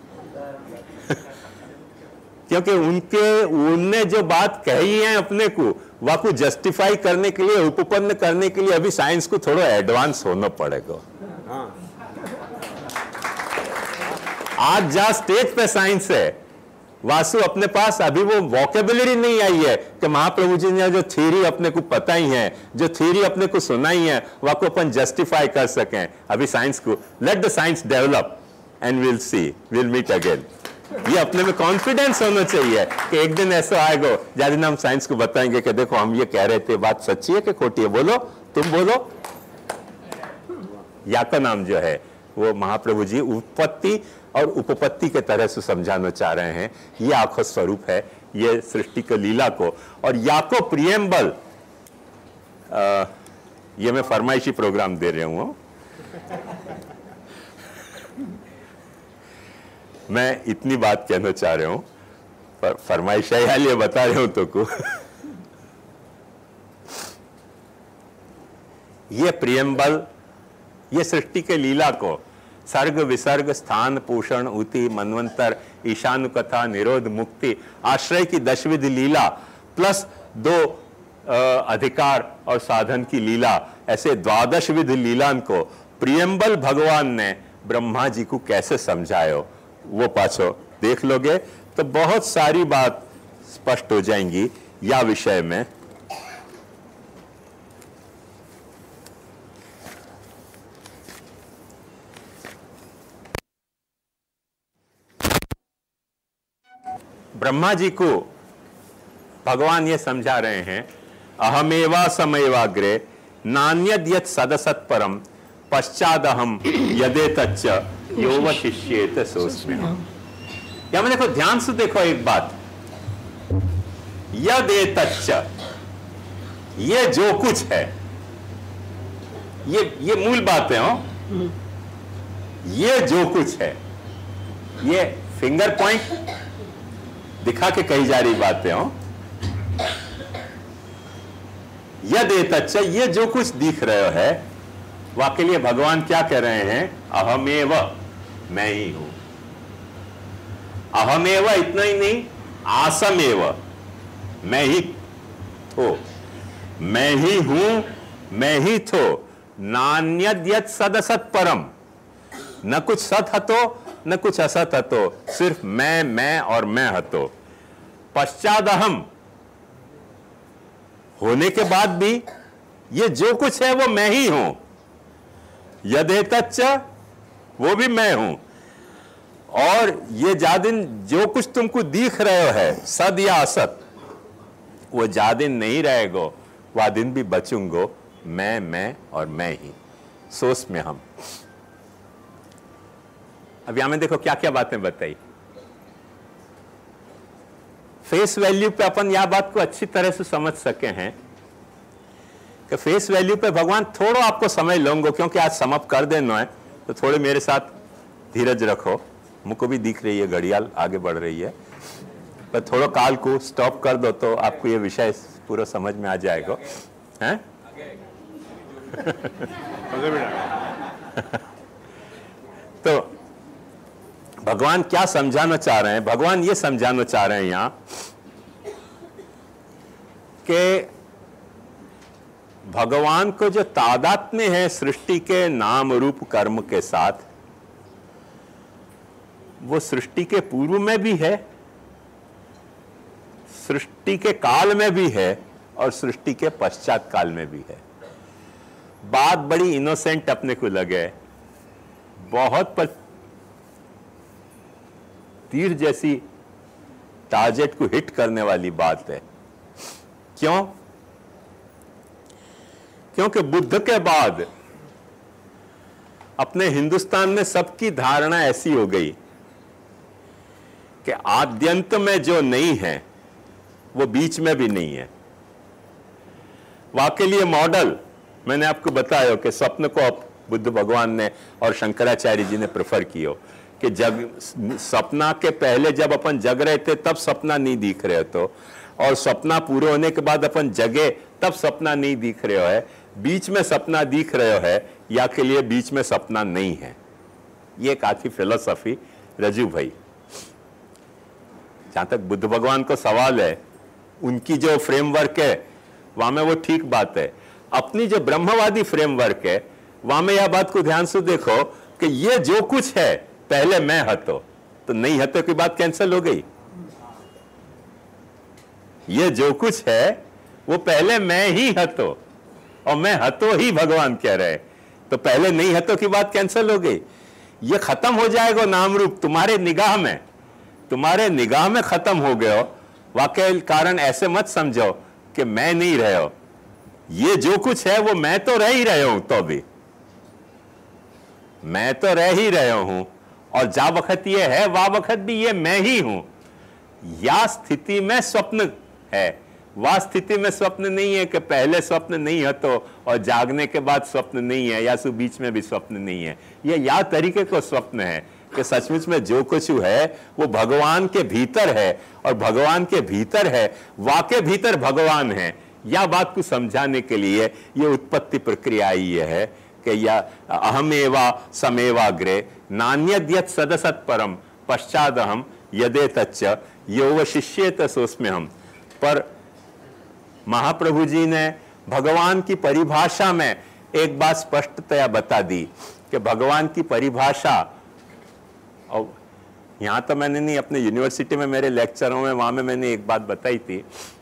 क्योंकि उनके उनने जो बात कही है अपने को वह को जस्टिफाई करने के लिए, उपपन्न करने के लिए अभी साइंस को थोड़ा एडवांस होना पड़ेगा। आज जहां स्टेज पे साइंस है, वासु अपने पास अभी वो वोकेबुलरी नहीं आई है कि महाप्रभु जी ने जो थ्योरी अपने को पता ही है, जो थ्योरी अपने को सुनाई है, वह को अपन जस्टिफाई कर सकें। अभी साइंस को let the science develop and will see, will meet again. ये अपने में कॉन्फिडेंस होना चाहिए कि एक दिन ऐसा आएगा जिस दिन हम साइंस को बताएंगे कि देखो हम ये कह रहे थे, बात सच्ची है कि खोटी है, बोलो तुम बोलो। या का नाम जो है वो महाप्रभु जी उत्पत्ति और उपपत्ति के तरह से समझाना चाह रहे हैं। ये आखो स्वरूप है ये सृष्टि के लीला को। और या को प्रियम्बल, ये मैं फरमाइशी प्रोग्राम दे रहा हूं, मैं इतनी बात कहना चाह रहा हूं, पर फरमाइशा ये बता रहा हूं तो को ये प्रियम्बल, ये सृष्टि के लीला को सर्ग विसर्ग स्थान पोषण उति मनवंतर ईशानु कथा निरोध मुक्ति आश्रय की दशविध लीला प्लस दो अधिकार और साधन की लीला, ऐसे द्वादश विध लीलान को प्रियम्बल भगवान ने ब्रह्मा जी को कैसे समझायो, वो पाछो देख लोगे तो बहुत सारी बात स्पष्ट हो जाएंगी या विषय में। ब्रह्मा जी को भगवान ये समझा रहे हैं, अहमेवा समैवाग्रे नान्यद यत् सदसत् परम पश्चादहम यदे तच्च योवशिष्येत सोऽस्म्यहम्। या मैं देखो ध्यान से देखो एक बात, यदे तच्च, ये जो कुछ है, ये ये मूल बात है। हो ये जो कुछ है, ये फिंगर पॉइंट दिखा के कही जा रही बातें हो। यदे तच्च, ये जो कुछ दिख रहे है वाके लिए भगवान क्या कह रहे हैं, अहमेव, मैं ही हूं। अहमेव इतना ही नहीं, आसमेव, मैं ही थो, मैं ही हूं, मैं ही थो। नान्यद्यत् सदसत् परम, न कुछ सत हतो न कुछ असत हतो, सिर्फ मैं मैं और मैं हतो। पश्चाद अहम, होने के बाद भी ये जो कुछ है वो मैं ही हूं। यदेतच्च, वो भी मैं हूं। और ये जादिन जो कुछ तुमको दिख रहे हो है सद या असत, वो जादिन नहीं रहेगो, वह दिन भी बचूंगो मैं मैं और मैं ही, सोच में हम। अब यहां में देखो क्या क्या बातें बताई। फेस वैल्यू पे अपन यह बात को अच्छी तरह से समझ सके हैं कि फेस वैल्यू पे भगवान थोड़ा आपको समय लूंगो, क्योंकि आज समाप्त कर देना है, तो थोड़े मेरे साथ धीरज रखो। मुझको भी दिख रही है घड़ियाल आगे बढ़ रही है, पर थोड़ा काल को स्टॉप कर दो तो आपको ये विषय पूरा समझ में आ जाएगा, हैं? तो भगवान क्या समझाना चाह रहे हैं? भगवान ये समझाना चाह रहे हैं यहां कि भगवान को जो तादात्म्य है सृष्टि के नाम रूप कर्म के साथ, वो सृष्टि के पूर्व में भी है, सृष्टि के काल में भी है और सृष्टि के पश्चात काल में भी है। बात बड़ी इनोसेंट अपने को लगे, बहुत पर तीर जैसी टारगेट को हिट करने वाली बात है। क्यों? क्योंकि बुद्ध के बाद अपने हिंदुस्तान में सबकी धारणा ऐसी हो गई कि आद्यंत में जो नहीं है वो बीच में भी नहीं है। वाकई लिए मॉडल मैंने आपको बताया कि स्वप्न को बुद्ध भगवान ने और शंकराचार्य जी ने प्रेफर किया कि जग सपना के पहले जब अपन जग रहे थे तब सपना नहीं दिख रहे तो, और सपना पूरे होने के बाद अपन जगे तब सपना नहीं दिख रहे है, बीच में सपना दिख रहे है, या के लिए बीच में सपना नहीं है। ये काफी फिलोसफी रजू भाई। जहां तक बुद्ध भगवान को सवाल है, उनकी जो फ्रेमवर्क है वहां में वो ठीक बात है। अपनी जो ब्रह्मवादी फ्रेमवर्क है वहां में यह बात को ध्यान से देखो कि ये जो कुछ है पहले मैं हतो, तो नहीं हतो की बात कैंसिल हो गई। ये जो कुछ है वो पहले मैं ही हतो, और मैं हतो ही भगवान कह रहे, तो पहले नहीं हतो की बात कैंसिल हो गई। ये खत्म हो जाएगा नाम रूप तुम्हारे निगाह में, तुम्हारे निगाह में खत्म हो गए हो। वाकई कारण ऐसे मत समझो कि मैं नहीं रहे हो, ये जो कुछ है वो मैं तो रह ही रहे हूं, तो भी मैं तो रह ही रहे हूं, और जा वक्त ये है वह वक्त भी ये मैं ही हूं। या स्थिति में स्वप्न है, वह स्थिति में स्वप्न नहीं है कि पहले स्वप्न नहीं है तो और जागने के बाद स्वप्न नहीं है, या सु बीच में भी स्वप्न नहीं है। यह या तरीके को स्वप्न है कि सचमुच में जो कुछ है वो भगवान के भीतर है, और भगवान के भीतर है, वाके भीतर भगवान है। यह बात को समझाने के लिए ये उत्पत्ति प्रक्रिया ये है कि या अहमेवा समेवाग्रे नान्यद्यत् सदसत् परम पश्चाद अहम यदे तच्च यो शिष्येत सोस्म्य हम। पर महाप्रभु जी ने भगवान की परिभाषा में एक बात स्पष्टतया बता दी कि भगवान की परिभाषा, और यहां तो मैंने नहीं, अपने यूनिवर्सिटी में मेरे लेक्चरों में वहां में मैंने एक बात बताई थी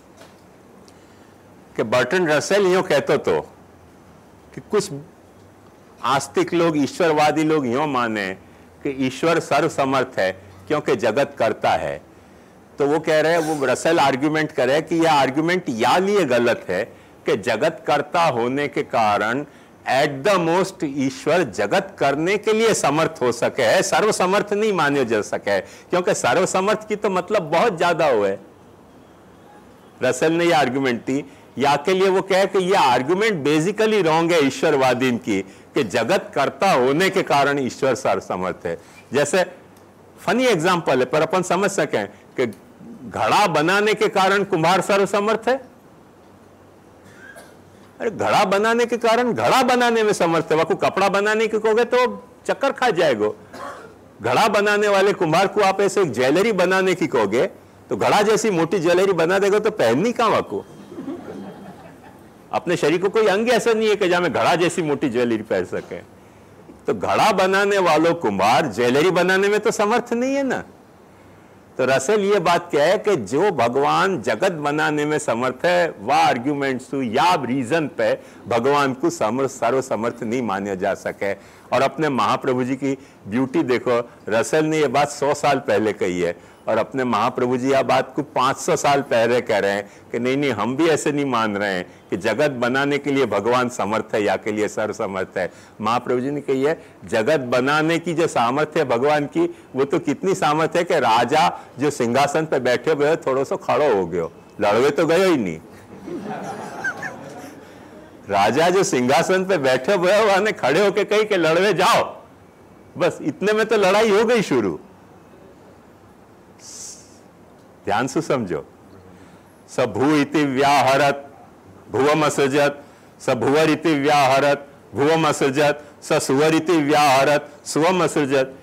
कि बर्टन रसेल यूं कहते तो कि कुछ आस्तिक लोग, ईश्वरवादी लोग यूं माने कि ईश्वर सर्वसमर्थ है क्योंकि जगत करता है। तो वो कह रहे हैं, वो रसेल आर्ग्यूमेंट करे कि यह आर्ग्यूमेंट या लिए गलत है कि जगत करता होने के कारण एट द मोस्ट ईश्वर जगत करने के लिए समर्थ हो सके है, सर्वसमर्थ नहीं माने जा सके, क्योंकि सर्वसमर्थ की तो मतलब बहुत ज्यादा हुए। रसेल ने यह आर्ग्यूमेंट दी, या के लिए वो कहे कि यह आर्ग्यूमेंट बेसिकली रॉन्ग है ईश्वरवादी की कि जगत करता होने के कारण ईश्वर सर्वसमर्थ है। जैसे फनी एग्जांपल है पर अपन समझ सकें कि घड़ा बनाने के कारण कुम्हार सर्वसमर्थ है। अरे घड़ा बनाने के कारण घड़ा बनाने में समर्थ है, वो कपड़ा बनाने के कहोगे तो चक्कर खा जाएगा। घड़ा बनाने वाले कुम्हार को आप ऐसे ज्वेलरी बनाने की कहोगे तो घड़ा जैसी मोटी ज्वेलरी बना देगा तो पहननी कहां वाको। अपने शरीर को कोई अंग ऐसा नहीं है कि जहां में घड़ा जैसी मोटी ज्वेलरी पहन सके। तो घड़ा बनाने वालों कुम्हार ज्वेलरी बनाने में तो समर्थ नहीं है ना। तो रसेल ये बात क्या है कि जो भगवान जगत बनाने में समर्थ है वह आर्ग्यूमेंट्स या रीजन पे भगवान को समर्थ सर्व समर्थ नहीं माना जा सके। और अपने महाप्रभु जी की ब्यूटी देखो, रसेल ने ये बात सौ साल पहले कही है और अपने महाप्रभु जी यह बात को पाँच सौ साल पहले कह रहे हैं कि नहीं नहीं हम भी ऐसे नहीं मान रहे हैं कि जगत बनाने के लिए भगवान समर्थ है या के लिए सर्व समर्थ है। महाप्रभु जी ने कही है जगत बनाने की जो सामर्थ्य है भगवान की, वो तो कितनी सामर्थ्य है कि राजा जो सिंहासन पे बैठे हुए थोड़ा सा खड़ो हो गयो, लड़वे तो गयो ही नहीं। राजा जो सिंहासन पे बैठे हुए वहां खड़े होके कही कि लड़वे जाओ, बस इतने में तो लड़ाई हो गई शुरू। ध्यान से समझो, स भू इति व्याहरत भुवम असृजत, स भुवर इति व्याहरत भुवम असृजत, स सुवर इति व्याहरत सुवम असृजत।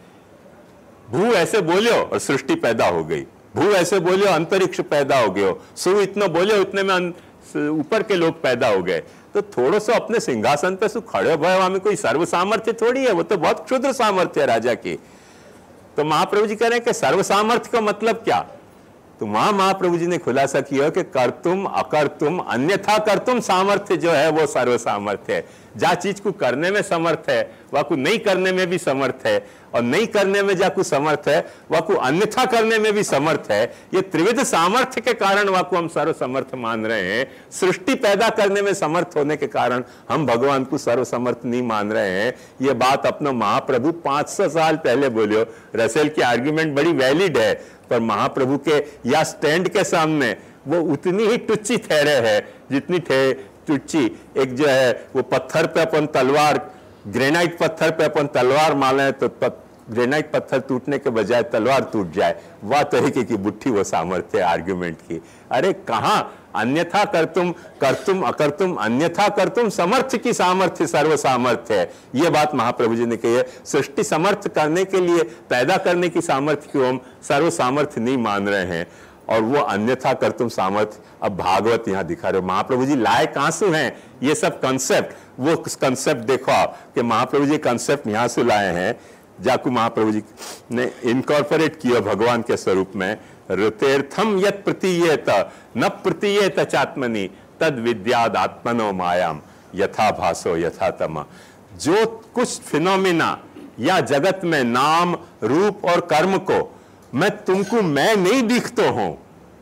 भू ऐसे बोलियो और सृष्टि पैदा हो गई, भू ऐसे बोलियो अंतरिक्ष पैदा हो गयो, सु इतना बोलियो इतने में ऊपर के लोग पैदा हो गए। तो थोड़ा सा अपने सिंहासन पे सु खड़े भय वहां में कोई सर्व सामर्थ्य थोड़ी है, वो तो बहुत क्षुद्र सामर्थ्य है राजा की। तो महाप्रभु जी कह रहे हैं कि सर्व सामर्थ्य का मतलब क्या। तो वहां महाप्रभु जी ने खुलासा किया कि कर्तुम अकर्तुम अन्यथा कर्तुम सामर्थ्य जो है वो सर्व सामर्थ्य है। जा चीज को करने में समर्थ है वह को नहीं करने में भी समर्थ है, और नहीं करने में जाकू समर्थ है वह को अन्यथा करने में भी समर्थ है। ये त्रिविध सामर्थ्य के कारण वह को हम सर्व समर्थ मान रहे हैं। सृष्टि पैदा करने में समर्थ होने के कारण हम भगवान को सर्व समर्थ नहीं मान रहे हैं। ये बात अपना महाप्रभु पांच सौ साल पहले बोलियो। रसेल की आर्ग्यूमेंट बड़ी वैलिड है, पर महाप्रभु के या स्टैंड के सामने वो उतनी ही टुच्ची ठहरे है जितनी टुच्ची एक जो है वो पत्थर पे अपन तलवार, ग्रेनाइट पत्थर पे अपन तलवार मारे तो ग्रेनाइट पत्थर टूटने के बजाय तलवार टूट जाए, वह तरीके की बुट्ठी वो सामर्थ्य आर्ग्यूमेंट की। अरे कहां अन्यथा करतुम करतुम अकर्तुम अन्यथा करतुम समर्थ की सामर्थ्य सर्व सामर्थ्य है। यह बात महाप्रभु जी ने कही है। सृष्टि समर्थ करने के लिए पैदा करने की सामर्थ्य को हम सर्व सामर्थ्य नहीं मान रहे हैं, और वो अन्यथा करतुम सामर्थ्य अब भागवत यहां दिखा रहे हो। महाप्रभु जी लाए कहां से हैं ये सब कंसेप्ट, वो कंसेप्ट देखो आप कि महाप्रभु जी कंसेप्ट यहां से लाए हैं। जाकू महाप्रभु जी ने इनकॉर्पोरेट किया भगवान के स्वरूप में। ऋतेर्थम यत् प्रतीयेत न प्रतीयेत चात्मनि तद विद्याद आत्मनो मायाम यथा भासो यथा तम। जो कुछ फिनोमिना या जगत में नाम रूप और कर्म को मैं तुमको मैं नहीं दिखता हूं,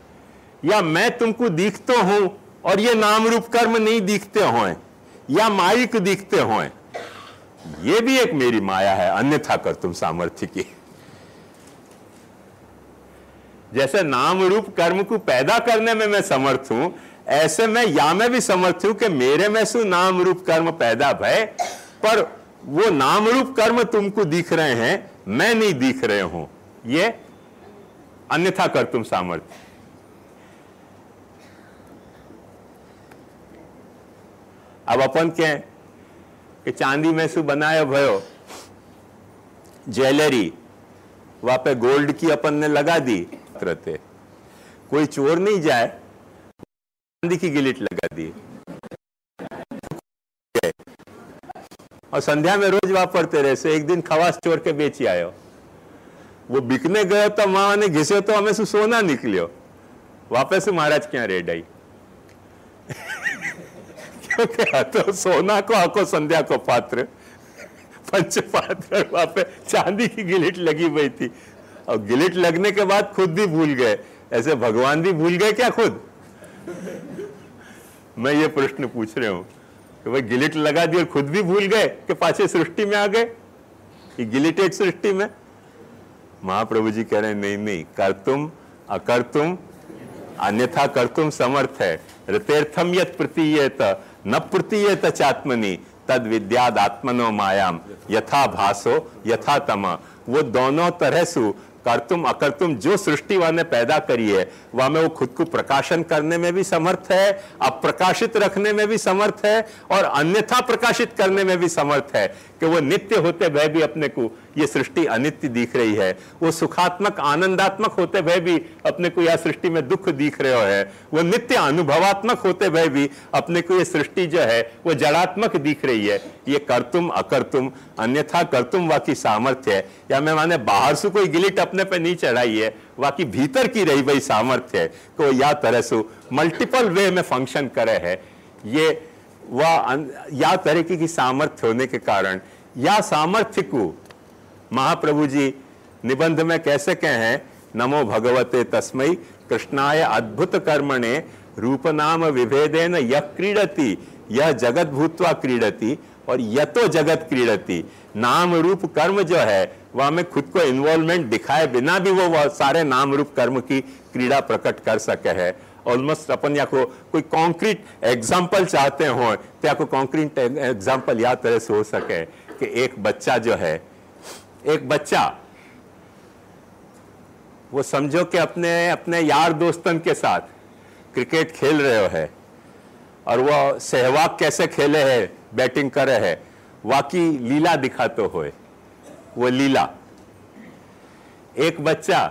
या मैं तुमको दिखता हूं और ये नाम रूप कर्म नहीं दिखते हो, या माइक दिखते हो, ये भी एक मेरी माया है अन्यथा कर तुम सामर्थ्य की। जैसे नाम रूप कर्म को पैदा करने में मैं समर्थ हूं, ऐसे मैं या मैं भी समर्थ हूं कि मेरे में सु नाम रूप कर्म पैदा भय, पर वो नाम रूप कर्म तुमको दिख रहे हैं, मैं नहीं दिख रहे हूं, ये अन्यथा कर तुम सामर्थ्य। अब अपन क्या कि चांदी में से बनाया भयो ज्वेलरी, वहां पे गोल्ड की अपन ने लगा दी, रहते कोई चोर नहीं जाए, चांदी की गिलिट लगा दी और संध्या में रोज वापरते रहे। से एक दिन खवास चोर के बेची आयो, वो बिकने गयो तो वहां ने घिसे तो हमें से सोना निकलियो, वापस से महाराज क्या रेड आई क्योंकि तो सोना को आको संध्या को पात्र पंच पात्र, वहां पे चांदी की गिलिट लगी हुई थी, और गिलिट लगने के बाद खुद भी भूल गए। ऐसे भगवान भी भूल गए क्या खुद? मैं ये प्रश्न पूछ रहे हूं कि भाई गिलिट लगा दी और खुद भी भूल गए कि पाछे सृष्टि में आ गए, ये गिलिटेड सृष्टि में। महाप्रभु जी कह रहे हैं नहीं नहीं, कर तुम अकर तुम अन्यथा कर तुम समर्थ है। ऋतेर्थम यत् प्रतीयेत न प्रतीयेत चात्मनि तद विद्याद आत्मनो मायाम यथा भासो यथा तम। वो दोनों तरह से कर्तुम अकर्तुम जो सृष्टि ने पैदा करी है वह में वो खुद को प्रकाशन करने में भी समर्थ है, अप्रकाशित रखने में भी समर्थ है, और अन्यथा प्रकाशित करने में भी समर्थ है कि वो नित्य होते भय भी अपने को ये सृष्टि अनित्य दिख रही है, वो सुखात्मक आनंदात्मक होते हुए भी अपने को यह सृष्टि में दुख दिख रहे हो है, वो नित्य अनुभवात्मक होते हुए भी अपने को ये सृष्टि जो है वो जड़ात्मक दिख रही है। ये कर्तुम अकर्तुम अन्यथा कर्तुम वाकी सामर्थ्य है, या मैं माने बाहर से कोई गिलिट अपने पे नहीं चढ़ाई है, वाकी भीतर की रही वही सामर्थ्य है को या तरह से मल्टीपल वे में फंक्शन करे है। ये वह या तरीके की सामर्थ्य होने के कारण या सामर्थ्य को महाप्रभु जी निबंध में कैसे कहे हैं, नमो भगवते तस्मै कृष्णाय अद्भुत कर्मणे रूप नाम विभेदेन यह क्रीडति यह जगत भूत्वा क्रीडति और यतो जगत क्रीडति। नाम रूप कर्म जो है वह में खुद को इन्वॉल्वमेंट दिखाए बिना भी वो, वो सारे नाम रूप कर्म की क्रीड़ा प्रकट कर सके है। ऑलमोस्ट अपन या को कोई कॉन्क्रीट एग्जाम्पल चाहते हो तो या को कॉन्क्रीट एग्जाम्पल या तरह से हो सके कि एक बच्चा जो है, एक बच्चा वो समझो कि अपने अपने यार दोस्तन के साथ क्रिकेट खेल रहे हो है और वो सहवाग कैसे खेले है, बैटिंग करे है, वाकी लीला दिखाते हो, वो लीला। एक बच्चा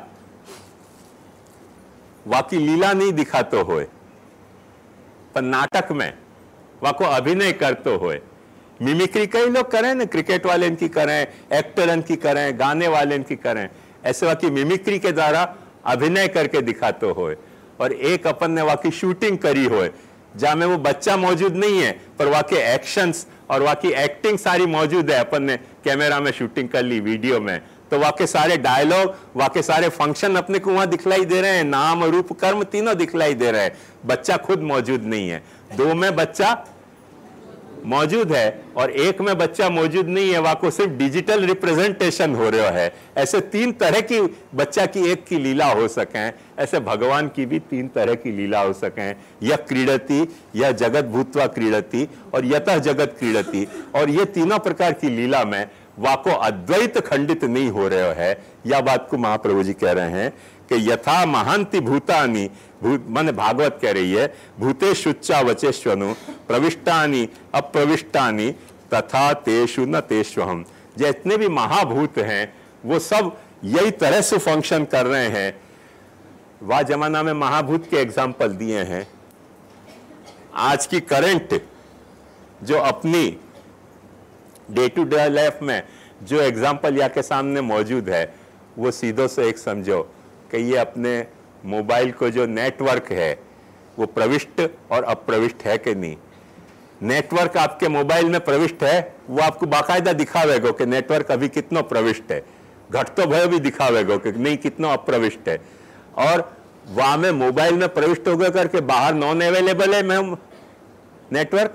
वाकी लीला नहीं दिखाते होए पर नाटक में वाको अभिनय करते होए। मिमिक्री कई लोग करें ना, क्रिकेट वाले इनकी करें, एक्टर इनकी करें, गाने वाले इनकी करें, ऐसे वाकी मिमिक्री के द्वारा अभिनय करके दिखाते होए। और एक अपन ने वाकी शूटिंग करी होए जहां में वो बच्चा मौजूद नहीं है पर वाके एक्शंस और वाकी एक्टिंग सारी मौजूद है, अपन ने कैमरा में शूटिंग कर ली, वीडियो में, तो वाके सारे डायलॉग वाके सारे फंक्शन अपने को वहां दिखलाई दे रहे हैं, नाम रूप कर्म तीनों दिखलाई दे रहे हैं, बच्चा खुद मौजूद नहीं है। दो में बच्चा मौजूद है और एक में बच्चा मौजूद नहीं है, वाको सिर्फ डिजिटल रिप्रेजेंटेशन हो रहा है। ऐसे तीन तरह की बच्चा की एक की लीला हो सके, ऐसे भगवान की भी तीन तरह की लीला हो सके। यह क्रीडति, यह जगत भूत्वा क्रीडति और यतः जगत क्रीडति। और ये तीनों प्रकार की लीला में वाको अद्वैत खंडित नहीं हो रहे है। यह बात को महाप्रभु जी कह रहे हैं कि यथा महांति भूतानि, भूत माने भागवत कह रही है, भूतेषुच्चा वचेष्वनु प्रविष्टानि अप्रविष्टानि तथा तेषु न तेष्वहम। जितने भी महाभूत हैं वो सब यही तरह से फंक्शन कर रहे हैं। वह जमाना में महाभूत के एग्जाम्पल दिए हैं। आज की करंट जो अपनी डे टू डे लाइफ में जो एग्जाम्पल या के सामने मौजूद है वो सीधो से एक समझो कि ये अपने मोबाइल को जो नेटवर्क है वो प्रविष्ट और अप्रविष्ट है कि नहीं। नेटवर्क आपके मोबाइल में प्रविष्ट है, वो आपको बाकायदा दिखावेगो कि नेटवर्क अभी कितना प्रविष्ट है, घटतो भय भी दिखावेगो कि नहीं कितना अप्रविष्ट है। और वहां में मोबाइल में प्रविष्ट हो गया करके बाहर नॉन अवेलेबल है मैम नेटवर्क,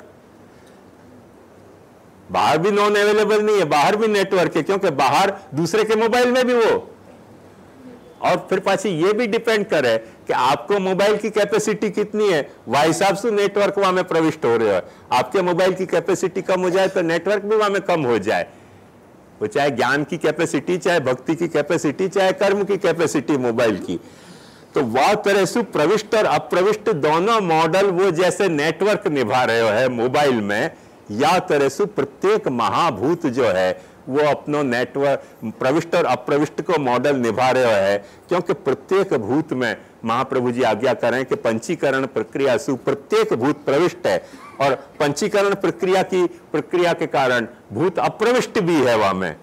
बाहर भी नॉन अवेलेबल नहीं है, बाहर भी नेटवर्क है, क्योंकि बाहर दूसरे के मोबाइल में भी वो। और फिर पाछी ये भी डिपेंड करे कि आपको मोबाइल की कैपेसिटी कितनी है, वह हिसाब से नेटवर्क वहां में प्रविष्ट हो रहे हो। आपके मोबाइल की कैपेसिटी कम हो जाए तो नेटवर्क भी वहां में कम हो जाए। वो चाहे ज्ञान की कैपेसिटी, चाहे भक्ति की कैपेसिटी, चाहे कर्म की कैपेसिटी मोबाइल की, तो वह तरह से प्रविष्ट और अप्रविष्ट दोनों मॉडल वो जैसे नेटवर्क निभा रहे है मोबाइल में, या तरह से प्रत्येक महाभूत जो है वो अपनो नेटवर्क प्रविष्ट और अप्रविष्ट को मॉडल निभा रहे है। क्योंकि प्रत्येक भूत में महाप्रभु जी आज्ञा करें कि पंचीकरण प्रक्रिया से प्रत्येक भूत प्रविष्ट है और पंचीकरण प्रक्रिया की प्रक्रिया के कारण भूत अप्रविष्ट भी है। वहां में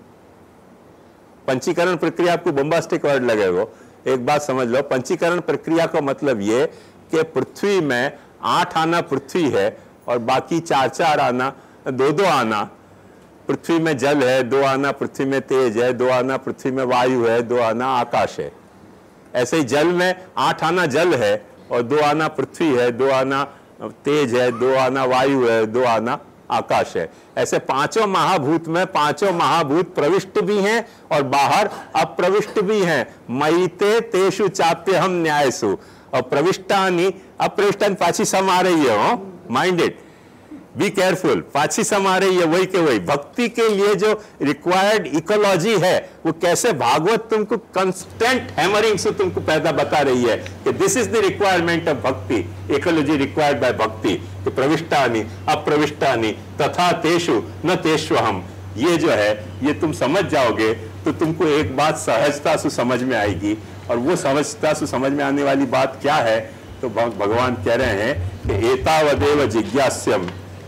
पंचीकरण प्रक्रिया आपको बम्बास्टिक वर्ड लगेगा, एक बात समझ लो, पंचीकरण प्रक्रिया का मतलब ये कि पृथ्वी में आठ आना पृथ्वी है और बाकी चार चार आना, दो दो आना पृथ्वी में जल है, दो आना पृथ्वी में तेज है, दो आना पृथ्वी में वायु है, दो आना आकाश है। ऐसे ही जल में आठ आना जल है और दो आना पृथ्वी है, दो आना तेज है, दो आना वायु है, दो आना आकाश है। ऐसे पांचों महाभूत में पांचों महाभूत प्रविष्ट भी हैं और बाहर अप्रविष्ट भी हैं। मयिते तेषु चाप्य हम न्यायसु, और प्रविष्टानी अप्रविष्टान पाछी सम आ रही है, हो माइंडेड, बी केयरफुल, पाछी सम आ रही है वही के वही। भक्ति के लिए जो रिक्वायर्ड इकोलॉजी है वो कैसे भागवत तुमको कंस्टेंट हैमरिंग से तुमको पैदा बता रही है कि this is the requirement of bhakti, ecology required by bhakti, कि प्रविष्टानि अप्रविष्टानि तथा तेषु न तेष्वहम। ये जो है ये तुम समझ जाओगे तो तुमको एक बात सहजता से समझ में आएगी। और वो सहजता से समझ में आने वाली बात क्या है? तो भगवान कह रहे हैं कि एतावदेव जिज्ञास्यम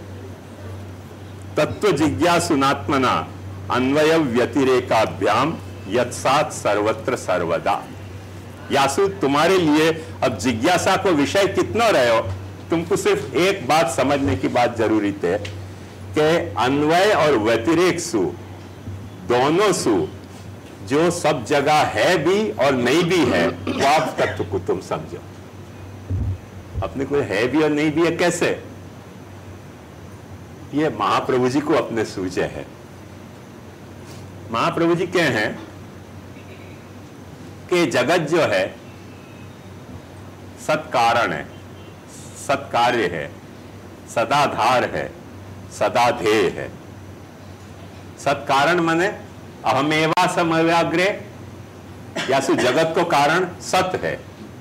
तत्व जिज्ञासुनात्मना अन्वय व्यतिरेकाभ्याम यत्सात् सर्वत्र सर्वदा। यासु तुम्हारे लिए अब जिज्ञासा को विषय कितना रहे हो, तुमको सिर्फ एक बात समझने की बात जरूरी है कि अन्वय और व्यतिरेक सु दोनों सु जो सब जगह है भी और नहीं भी है, वो आप तत्व को तुम समझो। अपने को है भी और नहीं भी है कैसे? ये महाप्रभु जी को अपने सूझे है। महाप्रभु जी क्या हैं कि जगत जो है सत्कारण है, सत्कार्य है, सदाधार है, सदाधेय है। सत्कारण माने अहमेवा समव्याग्रे, यासु जगत को कारण सत है।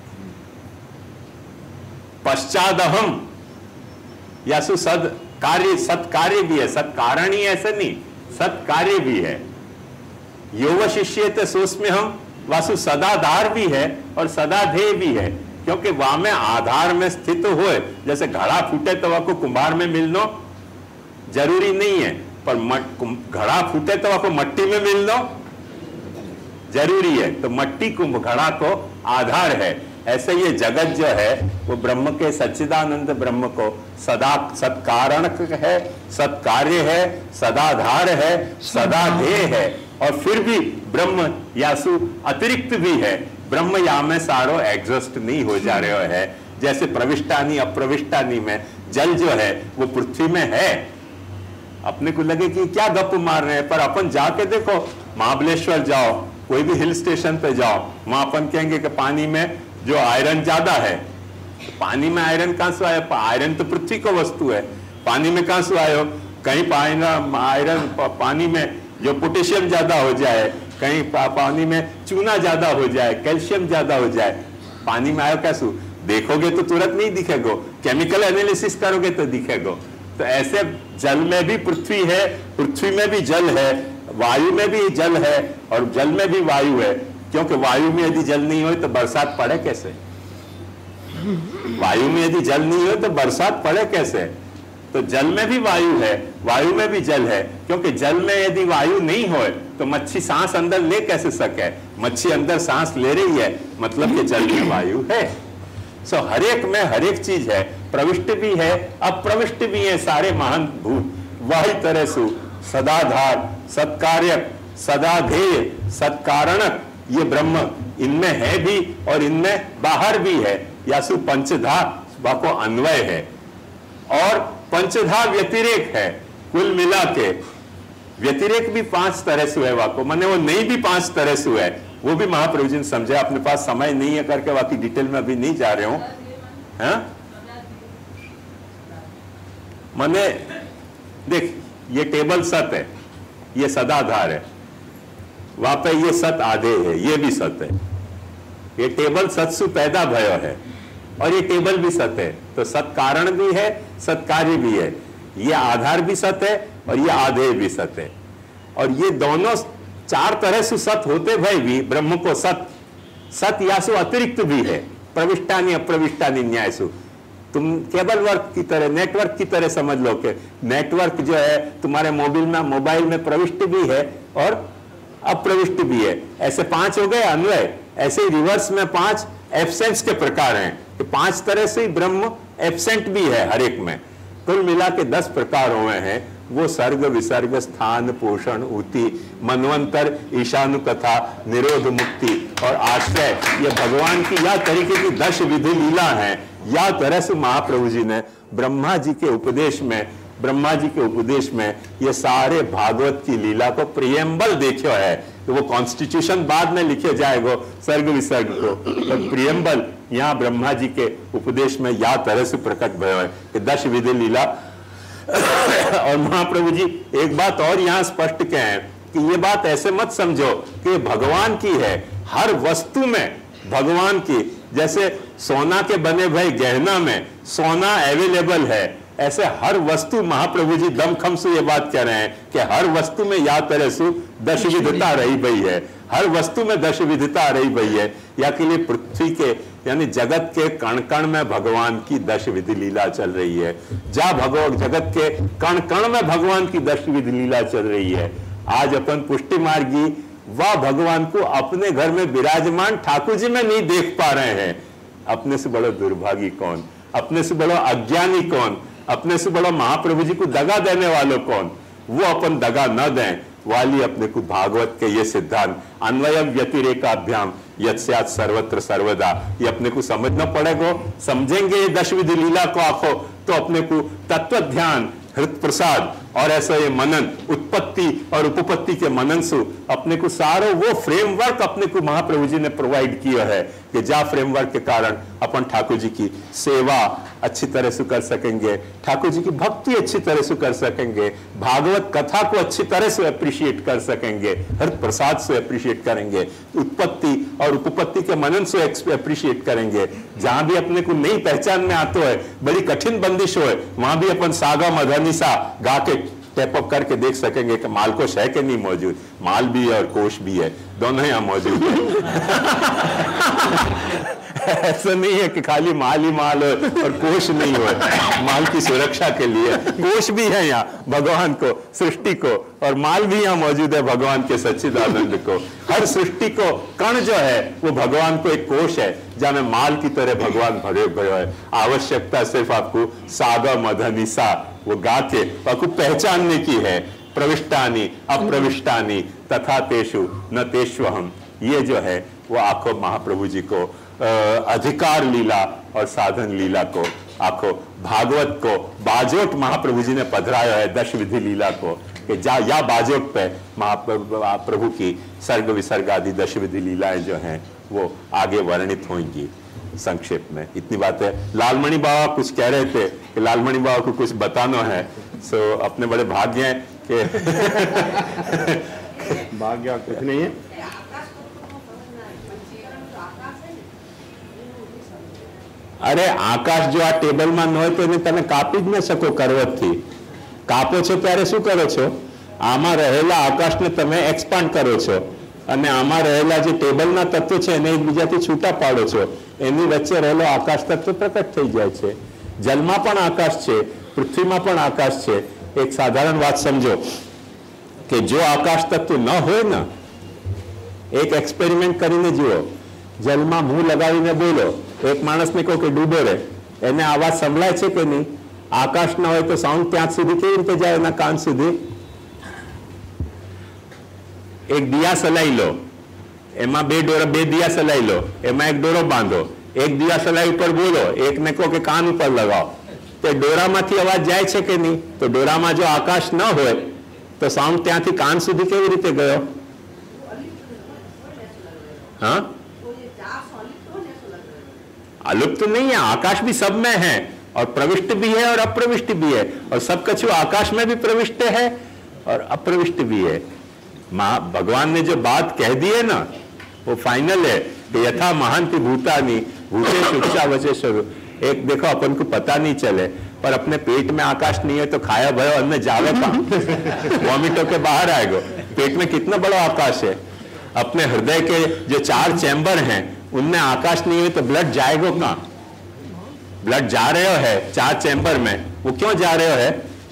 पश्चादहम यासु सद कार्य, सत्कार्य भी है, सत्कारण ही ऐसे नहीं, सत्कार्य भी है। योग शिष्य सोस्म्य हम वासु सदाधार भी है और सदाधेय भी है, क्योंकि वहां में आधार में स्थित हुए। जैसे घड़ा फूटे तो वह को कुम्हार में मिलना जरूरी नहीं है, पर घड़ा फूटे तो वह को मट्टी में मिलना जरूरी है। तो मट्टी कुंभ घड़ा को आधार है। ऐसे ये जगत जो है वो ब्रह्म के, सच्चिदानंद ब्रह्म को सदा सत्कारण है, सत्कार्य है, सदाधार है, सदाधेय है। और फिर भी ब्रह्म यासु अतिरिक्त भी है। ब्रह्म या में सारो एग्जॉस्ट नहीं हो जा रहे है। जैसे प्रविष्टानी अप्रविष्टानी में जल जो है वो पृथ्वी में है। अपने को लगे कि क्या गप मार रहे हैं, पर अपन जाके देखो, महाबलेश्वर जाओ, कोई भी हिल स्टेशन पे जाओ, वहां अपन कहेंगे कि पानी में जो आयरन ज्यादा है। पानी में आयरन कहां से आया? आयरन तो पृथ्वी को वस्तु है। पानी में कहां से आयो? कहीं पानी आयरन पानी में जो पोटेशियम ज्यादा हो जाए, कहीं पा, पानी में चूना ज्यादा हो जाए, कैल्शियम ज्यादा हो जाए। पानी में आयो कैसे? देखोगे तो तुरंत नहीं दिखेगा, केमिकल एनालिसिस करोगे तो दिखेगा। तो ऐसे जल में भी पृथ्वी है, पृथ्वी में भी जल है, वायु में भी जल है और जल में भी वायु है। क्योंकि वायु में यदि जल नहीं हो तो बरसात पड़े कैसे? वायु में यदि जल नहीं हो तो बरसात पड़े कैसे? तो जल में भी वायु है, वायु में भी जल है। क्योंकि जल में यदि वायु नहीं हो तो मच्छी सांस अंदर ले कैसे सके? मच्छी अंदर सांस ले रही है, मतलब कि जल में वायु है। सो हर एक में हर एक चीज है, प्रविष्ट भी है, अप्रविष्ट भी है, सारे महान भूत। वही तरह से सदाधार, सत्कार्यक, सदाधेय, सत्कारणक ये ब्रह्म इनमें है भी और इनमें बाहर भी है। यासु पंचधा को अन्वय है और पंचधा व्यतिरेक है। कुल मिला के व्यतिरेक भी पांच तरह से है वाको, माने वो नहीं भी पांच तरह से है। वो भी महाप्रभु जी ने समझे। अपने पास समय नहीं है करके बाकी डिटेल में अभी नहीं जा रहे हूं। माने देख, ये टेबल सत है, ये सदाधार है, वहां पे ये सत आधे है, ये भी सत है। ये टेबल सत्सु पैदा भयो है और ये टेबल भी सत है। तो सत कारण भी है, सत्कार्य भी है। ये आधार भी सत है और ये आधेय भी सत है। और ये दोनों चार तरह से सत होते भाई भी ब्रह्म को सत सत यासु अतिरिक्त भी है। प्रविष्टानी अप्रविष्टानी न्यायसु। तुम केबल वर्क की तरह, नेटवर्क की तरह समझ लो कि नेटवर्क जो है तुम्हारे मोबाइल में मोबाइल में प्रविष्ट भी है और अप्रविष्ट भी है। ऐसे पांच हो गए अन्वय। ऐसे ही रिवर्स में पांच एब्सेंस के प्रकार हैं कि पांच तरह से ही ब्रह्म एब्सेंट भी है हर एक में। कुल मिला के दस प्रकार हुए हैं। वो सर्ग, विसर्ग, स्थान, पोषण, ऊति, मनवंतर, ईशानु कथा, निरोध, मुक्ति और आश्रय, ये भगवान की या तरीके की दश विधि लीला है। या तरह से महाप्रभु जी ने ब्रह्मा जी के उपदेश में ब्रह्मा जी के उपदेश में ये सारे भागवत की लीला को प्रियम्बल देखो है। तो वो कॉन्स्टिट्यूशन बाद में लिखे जाएगा सर्ग विसर्ग को, तो प्रियम्बल यहाँ ब्रह्मा जी के उपदेश में या तरह से प्रकट भयो है कि दश विधि लीला। और महाप्रभु जी एक बात और यहाँ स्पष्ट कहें कि ये बात ऐसे मत समझो कि भगवान की है। हर वस्तु में भगवान की, जैसे सोना के बने भाई गहना में सोना अवेलेबल है, ऐसे हर वस्तु महाप्रभु जी दमखम से ये बात कह रहे हैं कि हर वस्तु में या तरह सु दश विधता रही भई है, हर वस्तु में दश विधता रही भई है। या के लिए पृथ्वी के यानी जगत के कण कण में भगवान की दश विधि लीला चल रही है। जा भगवान जगत के कण कण में भगवान की दश विधि लीला चल रही है। आज अपन पुष्टि मार्गी वह भगवान को अपने घर में विराजमान ठाकुर जी में नहीं देख पा रहे हैं। अपने से बड़ा दुर्भागी कौन, अपने से बड़ा अज्ञानी कौन, अपने से बड़ा महाप्रभु जी को दगा देने वालों कौन। वो अपन दगा न दें वाली अपने को भागवत के ये सिद्धांत अन्वय व्यतिरेकाभ्याम यत्स्यात् सर्वत्र सर्वदा, ये अपने को समझना पड़ेगा। समझेंगे ये दश विधि लीला को आखो तो अपने को तत्व ध्यान, हृत प्रसाद और ऐसा ये मनन, उत्पत्ति और उपपत्ति के मनन से अपने को सारो वो फ्रेमवर्क अपने को महाप्रभु जी ने प्रोवाइड किया है कि जा फ्रेमवर्क के कारण अपन ठाकुर जी की सेवा अच्छी तरह से कर सकेंगे, ठाकुर जी की भक्ति अच्छी तरह से कर सकेंगे, भागवत कथा को अच्छी तरह से अप्रिशिएट कर सकेंगे, हृत प्रसाद से अप्रिशिएट करेंगे, उत्पत्ति और उपपत्ति के मनन से अप्रिशिएट करेंगे। जहां भी अपने को नहीं पहचान में आते है, बड़ी कठिन बंदिश हो, वहां भी अपन सागा मधनिसा गा के टैप अप करके देख सकेंगे कि माल कोश है कि नहीं मौजूद। माल भी है और कोश भी है, दोनों यहां मौजूद है। ऐसा नहीं है कि खाली माल ही माल हो और कोश नहीं हो। माल की सुरक्षा के लिए कोश भी है यहाँ भगवान को, सृष्टि को, और माल भी यहाँ मौजूद है भगवान के सच्चिदानंद को। हर सृष्टि को कण जो है वो भगवान को एक कोश है जहां में माल की तरह भगवान भरे भरे है। आवश्यकता सिर्फ आपको सागा मधनिसा वो गा के आपको पहचानने की है। प्रविष्टानी अप्रविष्टानी तथा तेषु न तेष्वहम, ये जो है वो आखो महाप्रभु जी को अधिकार लीला और साधन लीला को आखो भागवत को बाजोट महाप्रभु जी ने पधराया है दश विधि लीला को कि जा या बाजोट पे महाप्रभु की सर्ग विसर्ग आदि दश विधि लीलाएं जो हैं वो आगे वर्णित होंगी। संक्षेप में इतनी बात है। लालमणि बाबा कुछ कह रहे थे कि लालमणि बाबा को कुछ बताना है, सो अपने बड़े भाग्य हैं कि भाग्य कुछ नहीं है। अरे आकाश जो आ टेबल में न હોય તો એને તમે કાપી જ ન શકો કરવતથી। કાપો છો ત્યારે શું કરો છો? આમાં રહેલા આકાશને તમે એક્સપાન્ડ કરો છો અને આમાં રહેલા જે ટેબલના તત્વો છે એને એકબીજાથી છૂટા પાડો છો, એની વચ્ચે રહેલો આકાશ તત્વ પ્રકટ થઈ જાય છે। જલમાં પણ આકાશ છે, પૃથ્વીમાં પણ આકાશ છે। એક સાધારણ વાત સમજો કે જો આકાશ તત્વ ન હોય ને, એક એક્સપેરિમેન્ટ કરીને જુઓ, જલમાં મુંહ લગાવીને બોલો, એક માણસને કહો કે ડૂબો રે, એને આવાજ સંભળાય છે કે નહીં? આકાશ ના હોય તો સાઉન્ડ ત્યાં સુધી કેવી રીતે જાય એના કાન સુધી? એક દિયા સલાઈ લો, એમાં બે ડોરા બે દિયા સલાઈ લો, એમાં એક ડોરો બાંધો, એક દિયા સલાઈ ઉપર બોલો, એકને કહો કે કાન ઉપર લગાવો, તો ડોરામાંથી અવાજ જાય છે કે નહીં? તો ડોરામાં જો આકાશ ન હોય તો સાઉન્ડ ત્યાંથી કાન સુધી કેવી રીતે ગયો? हाँ अलुप्त तो नहीं है, आकाश भी सब में है और प्रविष्ट भी है और अप्रविष्ट भी है, और सब कछु आकाश में भी प्रविष्ट है और अप्रविष्ट भी है। मां भगवान ने जो बात कह दी है ना वो फाइनल है कि यथा महांति भूतानी भूते शिक्षा वचे स्वरूप। एक देखो अपन को पता नहीं चले पर अपने पेट में आकाश नहीं है तो खाया भयो अन्न जावे कहां? वॉमिट होके बाहर आएगा। पेट में कितना बड़ा आकाश है। अपने हृदय के जो चार चैम्बर हैं उनमें आकाश नहीं है तो ब्लड जाएगा कहां? ब्लड जा रहे हो है चार चैम्बर में, वो क्यों जा रहे हो है?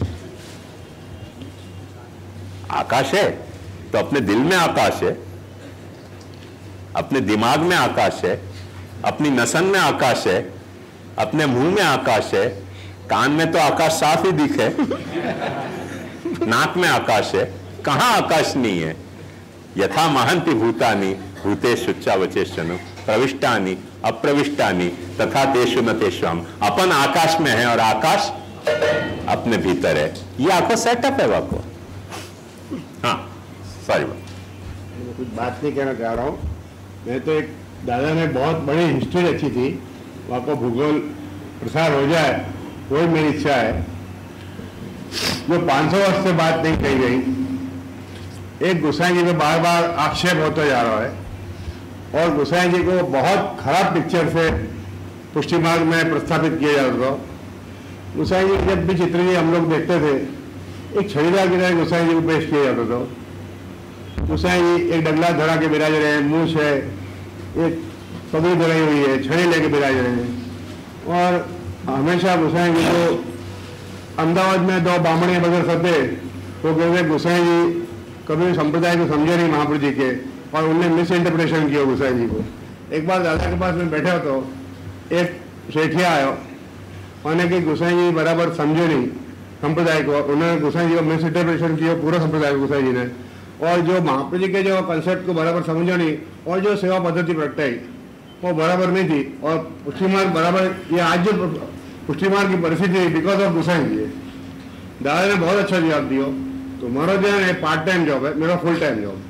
आकाश है तो अपने दिल में आकाश है, अपने दिमाग में आकाश है, अपनी नसन में आकाश है, अपने मुंह में आकाश है, कान में तो आकाश साफ ही दिखे, नाक में आकाश है, कहां आकाश नहीं है? यथा महंति भूतानि भूतेषु वचेषनु प्रविष्टानि अप्रविष्टानि तथा तेषु न तेषुम। अपन आकाश में है और आकाश अपने भीतर है। ये आपको सेटअप है वाको। हाँ सॉरी मैं कुछ बात नहीं कहना चाह रहा हूँ। मैं तो एक दादा ने बहुत बड़ी हिस्ट्री रखी थी, वहाँ को भूगोल प्रसार हो जाए वही मेरी इच्छा है। जो पाँच सौ वर्ष से बात नहीं कही गई, एक गोसाई जी पे बार बार आक्षेप होता जा रहा है और गोसाई जी को बहुत खराब पिक्चर से पुष्टि मार्ग में प्रस्थापित किया जाता था। गोसाई जी जब भी चित्र जी हम लोग देखते थे, एक छड़ीदार की तरह गोसाई जी को पेश किया जाता था। गोसाई जी एक डगला धरा के बिराज रहे हैं, मूछ है, एक पगड़ी धराई हुई है, छड़ी लेके बिराज रहे हैं। और हमेशा गोसाई जी को अहमदाबाद में दो बामणे बगैर सते वो कहते गोसाई जी कभी संप्रदाय को समझे नहीं महापुरुष जी के, और उनने मिस इंटरप्रिटेशन किया गोसाई जी को। एक बार दादा के पास में बैठा तो एक सेठिया आयो, उन्होंने कि गोसाई जी बराबर समझे नहीं संप्रदाय को, उन्होंने गोसाई जी को मिस इंटरप्रिटेशन किया पूरा संप्रदाय गोसाई जी ने, और जो महापुरुष जी के जो कंसेप्ट को बराबर समझो नहीं, और जो सेवा पद्धति प्रगटाई वो बराबर नहीं थी। और पुष्टि मार्ग बराबर, ये आज जो पुष्टि मार्ग की परिस्थिति बिकॉज ऑफ गोसाई जी है। दादा ने बहुत अच्छा जवाब दिया, तुम्हारा जो है पार्ट टाइम जॉब है, मेरा फुल टाइम जॉब।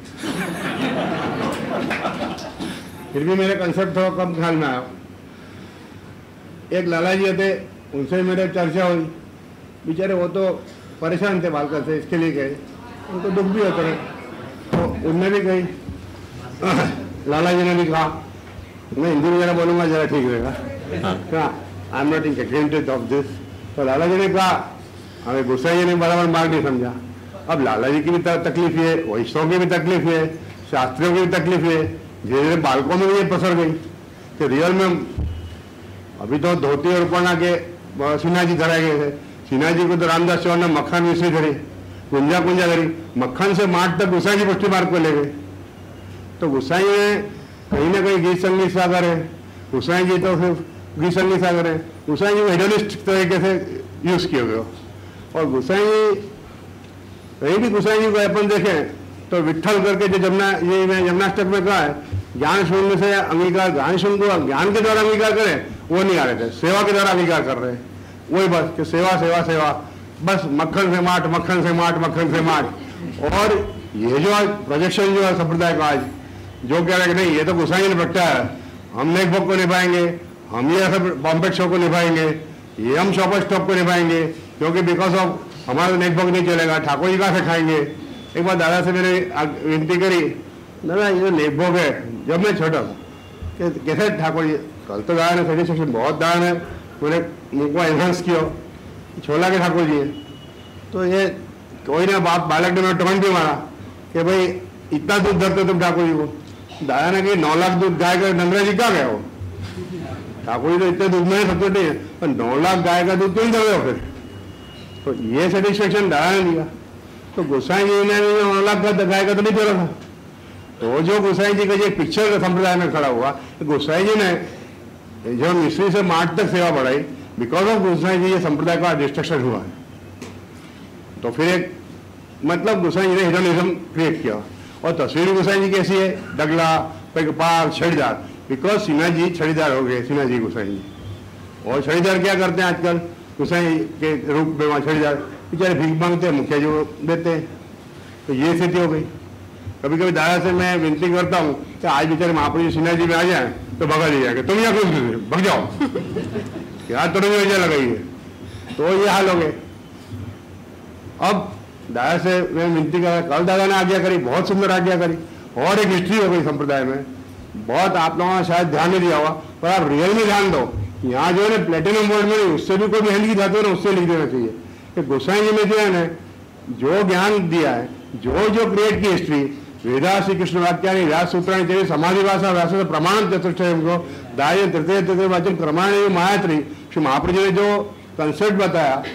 फिर भी मेरे कंसेप्ट थोड़ा कम ख्याल में आया। एक लाला जी थे, उनसे मेरे चर्चा हुई, बेचारे वो तो परेशान थे बालका से, इसके लिए गए, उनको दुख भी होता है, तो उनने भी कही, लाला जी ने भी कहा, मैं हिंदी में जरा बोलूंगा जरा ठीक रहेगा, I am not intended of this. तो लाला जी ने कहा, हमें गोसाई जी ने बराबर मार्ग नहीं समझा। अब लाला जी की भी तकलीफ है, वैष्णव की भी तकलीफ है, शास्त्रियों की भी तकलीफ है, धीरे धीरे बालकों में भी ये पसर गई कि रियल में अभी तो धोती और पहना के सिन्हा जी धराए गए थे। सिन्हा जी को तो रामदास चौहान ने मक्खन मिश्री धरी, कुंजा कुंजा धरी, मक्खन से माठ तक गोसाई जी पुष्टि मार्ग को ले गए। तो गोसाई में कहीं ना कहीं गीत संगीत सागर है, गोसाई जी तो सिर्फ गीत संगीत सागर है, गोसाई जी को हेडोनिस्ट तरीके से यूज किए गए। और गोसाई कहीं भी गोसाई जी को अपन देखें तो विट्ठल करके जो जमुना ये मैं जमुनाष्टक में कहा है, ज्ञान शून्य से अंगीकार, ज्ञान शून्य को ज्ञान के द्वारा अंगीकार करें वो नहीं आ रहे थे, सेवा के द्वारा अंगीकार कर रहे हैं। वही बस कि सेवा सेवा सेवा, बस मक्खन से माठ, मक्खन से माठ, मक्खन से माठ। और ये जो आज प्रोजेक्शन जो है संप्रदाय का, आज जो कह रहे हैं कि नहीं ये तो गोसाई ने प्रगटा है, हम नेक भोग को निभाएंगे, हम ये सब बॉम्बेट शो को निभाएंगे, ये हम शॉपर स्टॉप को निभाएंगे, क्योंकि बिकॉज ऑफ हमारा नेक भोग नहीं चलेगा, ठाकुर जी कहाँ से खाएंगे। एक बार दादा से मैंने विनती करी, दादा ये नेक भोग है, जब मैं छोटा था कैसे ठाकुर जी, कल तो दादा ने सेटिस्फेक्शन बहुत दादा ने मैंने मुँह को एनहांस किया, छोला के ठाकुर जी है। तो ये कोई ना बाप बालक ने मैं टोन भी मारा कि भाई इतना दूध धरते तुम ठाकुर जी को। दादा ने कही नौ लाख दूध गाय का नंदरा जी कहाँ गया हो, ठाकुर जी तो इतने दूध में सब नहीं है, पर नौ लाख गाय का दूध क्यों दे रहे हो फिर। तो ये सेटिस्फेक्शन दादा ने दिया। तो गोसाई जी ने नौ लाख का गाय का तो नहीं दे रहा था। तो जो गोसाई जी का जो पिक्चर का संप्रदाय में खड़ा हुआ, तो गोसाई जी ने जो मिस्री से मार्च तक सेवा बढ़ाई, बिकॉज ऑफ गोसाई जी ये संप्रदाय का डिस्ट्रक्शन हुआ है। तो फिर एक मतलब गोसाई जी ने हिडनिज्म क्रिएट किया। और तस्वीर गोसाई जी कैसी है, डगला, पाग, छड़ीदार, बिकॉज सिन्हा जी छड़ीदार हो गए, सिन्हा जी गोसाई जी। और छड़ीदार क्या करते हैं आजकल गोसाई के रूप में, वहाँ छड़ीदार बेचारे भीख मांगते हैं, मुखिया जो देते हैं। तो ये स्थिति हो गई। कभी कभी दादा से मैं विनती करता हूँ कि आज बेचारे महापुरुष सिन्हा जी में आ जाए तो भगा दिया जाएगा, तुम यहाँ क्यों भग जाओ, क्या तो नहीं वजह लगाई है। तो ये हाल हो गए। अब दादा से मैं विनती कर, कल दादा ने आज्ञा करी, बहुत सुंदर आज्ञा करी, और एक हिस्ट्री हो गई संप्रदाय में। बहुत आप लोगों ने शायद ध्यान नहीं दिया हुआ, पर आप रियल में ध्यान दो। यहाँ जो है ना प्लेटिनम वर्ड में नहीं, उससे भी कोई महल की जाते हो ना, उससे लिख देना चाहिए कि गोसाई जी ने जो है ना जो ज्ञान दिया है, जो जो क्रिएट की हिस्ट्री, वेदा श्री कृष्ण वाक्यानि व्यास सूत्राणि तेरे समाधि भाषा व्यास प्रमाण चतुष्टय को दाय तृतीय तृतीय वाचन प्रमाण मायात्री श्री महाप्रभु जी ने जो कंसेप्ट बताया,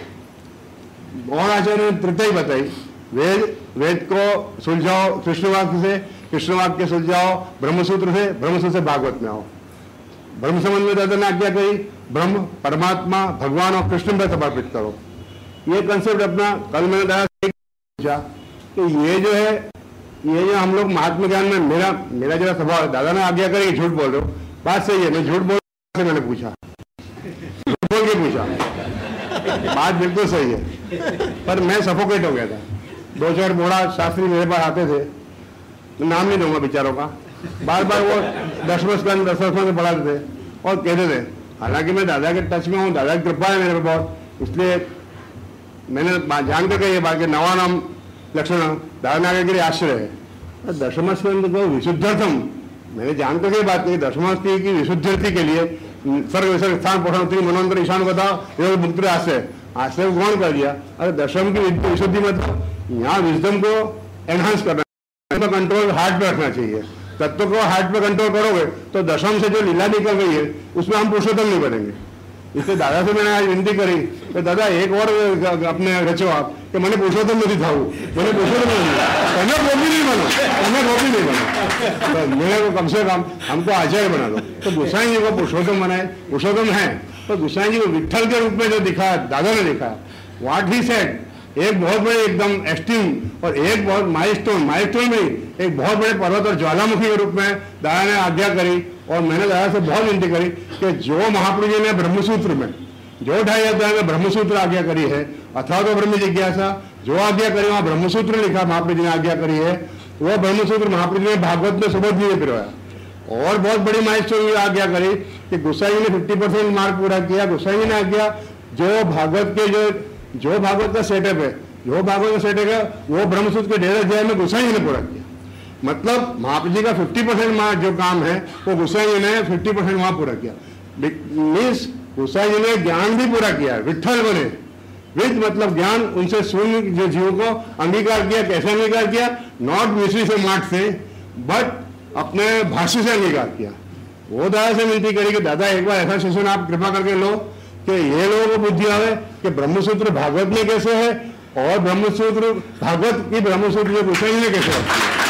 और आचार्य ने तृतीय बताई, वेद वेद को सुलझाओ कृष्ण वाक्य से, कृष्ण वाक्य सुलझाओ ब्रह्मसूत्र से, ब्रह्मसूत्र से भागवत में आओ। ब्रह्म संबंध में दादा ने आज्ञा कही, ब्रह्म परमात्मा भगवान और कृष्ण पर समर्पित करो। ये कंसेप्ट अपना कल मैंने दादा से पूछा कि ये जो है, ये जो हम लोग महात्मा ज्ञान में, मेरा मेरा जरा स्वभाव है, दादा ने आज्ञा करी झूठ बोल रहे हो, बात सही है, मैं झूठ बोल से मैंने पूछा, झूठ बोल के पूछा, बात बिल्कुल सही है, पर मैं सफोकेट हो गया था। दो चार बूढ़ा शास्त्री मेरे पास आते थे, नाम नहीं दूंगा बेचारों का, बार बार वो दसवें स्कंद दसवें स्कंद पढ़ाते थे और कहते थे, हालांकि मैं दादा के टच में हूँ, दादा की कृपा है मेरे पे बहुत, इसलिए मैंने जान कर ये बात, नवा नाम लक्षण दादा ने आगे के लिए आश्रय है। दशम स्कंद को विशुद्धर्थम, मैंने जानकर के बात कही, दशम स्कंद की विशुद्धि के लिए सर्व विसर्ग स्थान पोषण मनोन्तर ईशान बताओ, ये मुक्त आश्रय, आश्रय को कौन कर दिया? अरे दशम की विशुद्धि मतलब यहाँ विजडम को एनहांस करना, कंट्रोल हार्ट पे रखना चाहिए। तत्व को हार्ट पे कंट्रोल करोगे तो दशम से जो लीला निकल गई है उसमें हम पुरुषोत्तम नहीं बनेंगे। इसलिए दादा से मैंने आज विनती करी तो दादा एक और अपने रचो आप कि मैंने पुरुषोत्तम नहीं था, मैंने पुरुषोत्तम नहीं तुम्हें गोपी नहीं बनो, तुम्हें गोपी नहीं बनो, तो मेरे को कम से कम हमको आचार्य बना दो। तो गोसाई जी को पुरुषोत्तम बनाए, पुरुषोत्तम है तो गोसाई जी को विठल के रूप में जो दिखाया दादा ने दिखाया, व्हाट ही सेड, एक बहुत बड़े एकदम एस्टीम और एक बहुत माइलस्टोन, माइलस्टोन में एक बहुत बड़े पर्वत और ज्वालामुखी के रूप में दादा ने आज्ञा करी। और मैंने दादा से बहुत विनती करी कि जो महाप्रभु जी ने ब्रह्मसूत्र में जो ढाई अध्याय में ब्रह्मसूत्र आज्ञा करी है, अथवा तो ब्रह्म जिज्ञासा जो आज्ञा करी वहां ब्रह्मसूत्र लिखा महाप्रभु जी ने आज्ञा करी है, वो ब्रह्मसूत्र महाप्रभु जी ने भागवत में सुबोध जी ने पिरवाया। और बहुत बड़ी माइलस्टोन आज्ञा करी कि गोसाई जी ने फिफ्टी परसेंट मार्क पूरा किया। गोसाई जी ने आज्ञा जो भागवत के जो जो भागवत का सेटअप है, जो भागवत का सेटअप है वो ब्रह्मसूत्र के डेढ़ अध्याय में गोसाई जी ने पूरा किया। मतलब महाप्रभु जी का फिफ्टी परसेंट जो काम है वो गोसाई जी ने फिफ्टी परसेंट वहां पूरा किया। मीन्स गोसाई जी ने ज्ञान भी पूरा किया, विठल बने, विद मतलब ज्ञान उनसे शून्य जो जीव को अंगीकार किया। कैसे अंगीकार किया? नॉट मिश्री से माठ से, बट अपने भाष्य से अंगीकार किया। वो दादा से विनती करी कि दादा एक बार ऐसा सेशन आप कृपा करके लो कि ये लोगों को बुद्धि आवे कि ब्रह्मसूत्र भागवत में कैसे है और ब्रह्मसूत्र भागवत की ब्रह्मसूत्र जो गोसाई जी ने कैसे रखी है।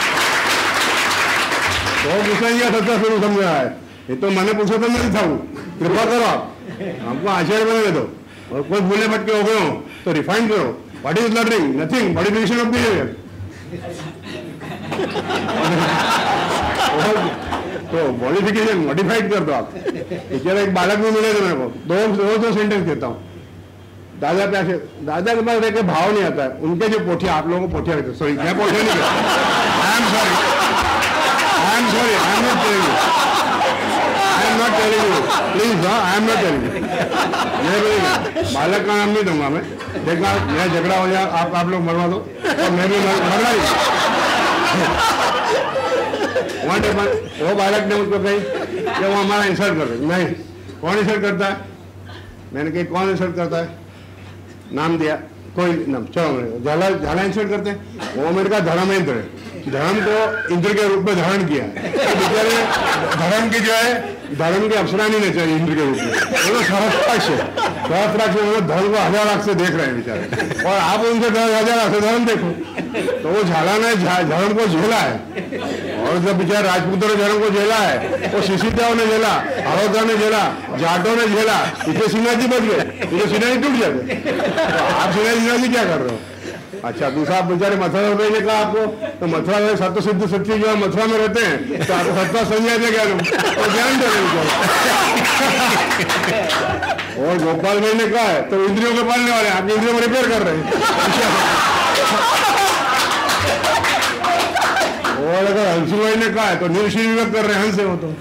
तो गोसाई जी का सत्ता शुरू समझ रहा है, ये तो मैंने पूछा तो नहीं था, कृपा करो आप हमको आचार्य बने दो। और कोई भूले भटके हो गए हो तो रिफाइन करो। What is learning? Nothing, modification of behaviour. तो मॉडिफिकेशन मॉडिफाइड कर दो आप। टीचर एक बालक में मिले थे मेरे को, दो दो दो सेंटेंस कहता हूँ। दादा प्यासे दादा के पास रहकर भाव नहीं आता है, उनके जो पोठिया, आप लोगों को पोठिया कहते, सॉरी मैं पोठिया नहीं कहता, I am sorry, I am sorry, I am not telling you, I am not telling you, please, हाँ I am not telling you. मैं बोलेगा बालक का नाम नहीं दूंगा मैं, देखना मेरा झगड़ा हो जाए, आप आप लोग मरवा दो और मैं भी मरवा ही। वो बालक ने मुझको कही कि वो हमारा इंसल्ट कर रहे। नहीं, कौन इंसल्ट करता है? मैंने कही कौन इंसल्ट करता है? नाम दिया, कोई नाम, चलो झाला झाला इंसल्ट करते हैं। वो मेरे का धर्म इंद्र है, धर्म को इंद्र के रूप में धारण किया है। तो बेचारे धर्म की जो है धर्म की अप्सरा नहीं चाहिए इंद्र के रूप में, वो सहस्त्राक्ष है, सहस्त्राक्ष धर्म को हजार आंख से देख रहे हैं बेचारे, और आप उनसे हजार आंख से धर्म देखो। तो वो झाला ने धर्म को झेला है, और जब बेचारे राजपूतों ने धर्म को झेला है, वो शिशिताओं ने झेला, हरोदा ने झेला, जाटों ने झेला, इसे सिन्हा जी बच गए, इसे सिन्हा जी टूट जाते। तो आप सिन्हा सिन्हा जी क्या कर रहे हो? अच्छा, दूसरा आप बेचारे मथुरा में ने कहा आपको, तो मथुरा में सत्य सिद्ध सच्ची जो मथुरा में रहते हैं तो आपको सत्ता संज्ञा दे क्या और ज्ञान दे रहे। और गोपाल भाई ने कहा है तो इंद्रियों के पालने वाले, आप इंद्रियों में रिपेयर कर रहे हैं। और अगर हंसू भाई ने कहा है तो निर्षी विवेक कर रहे हैं, हंस हो तो।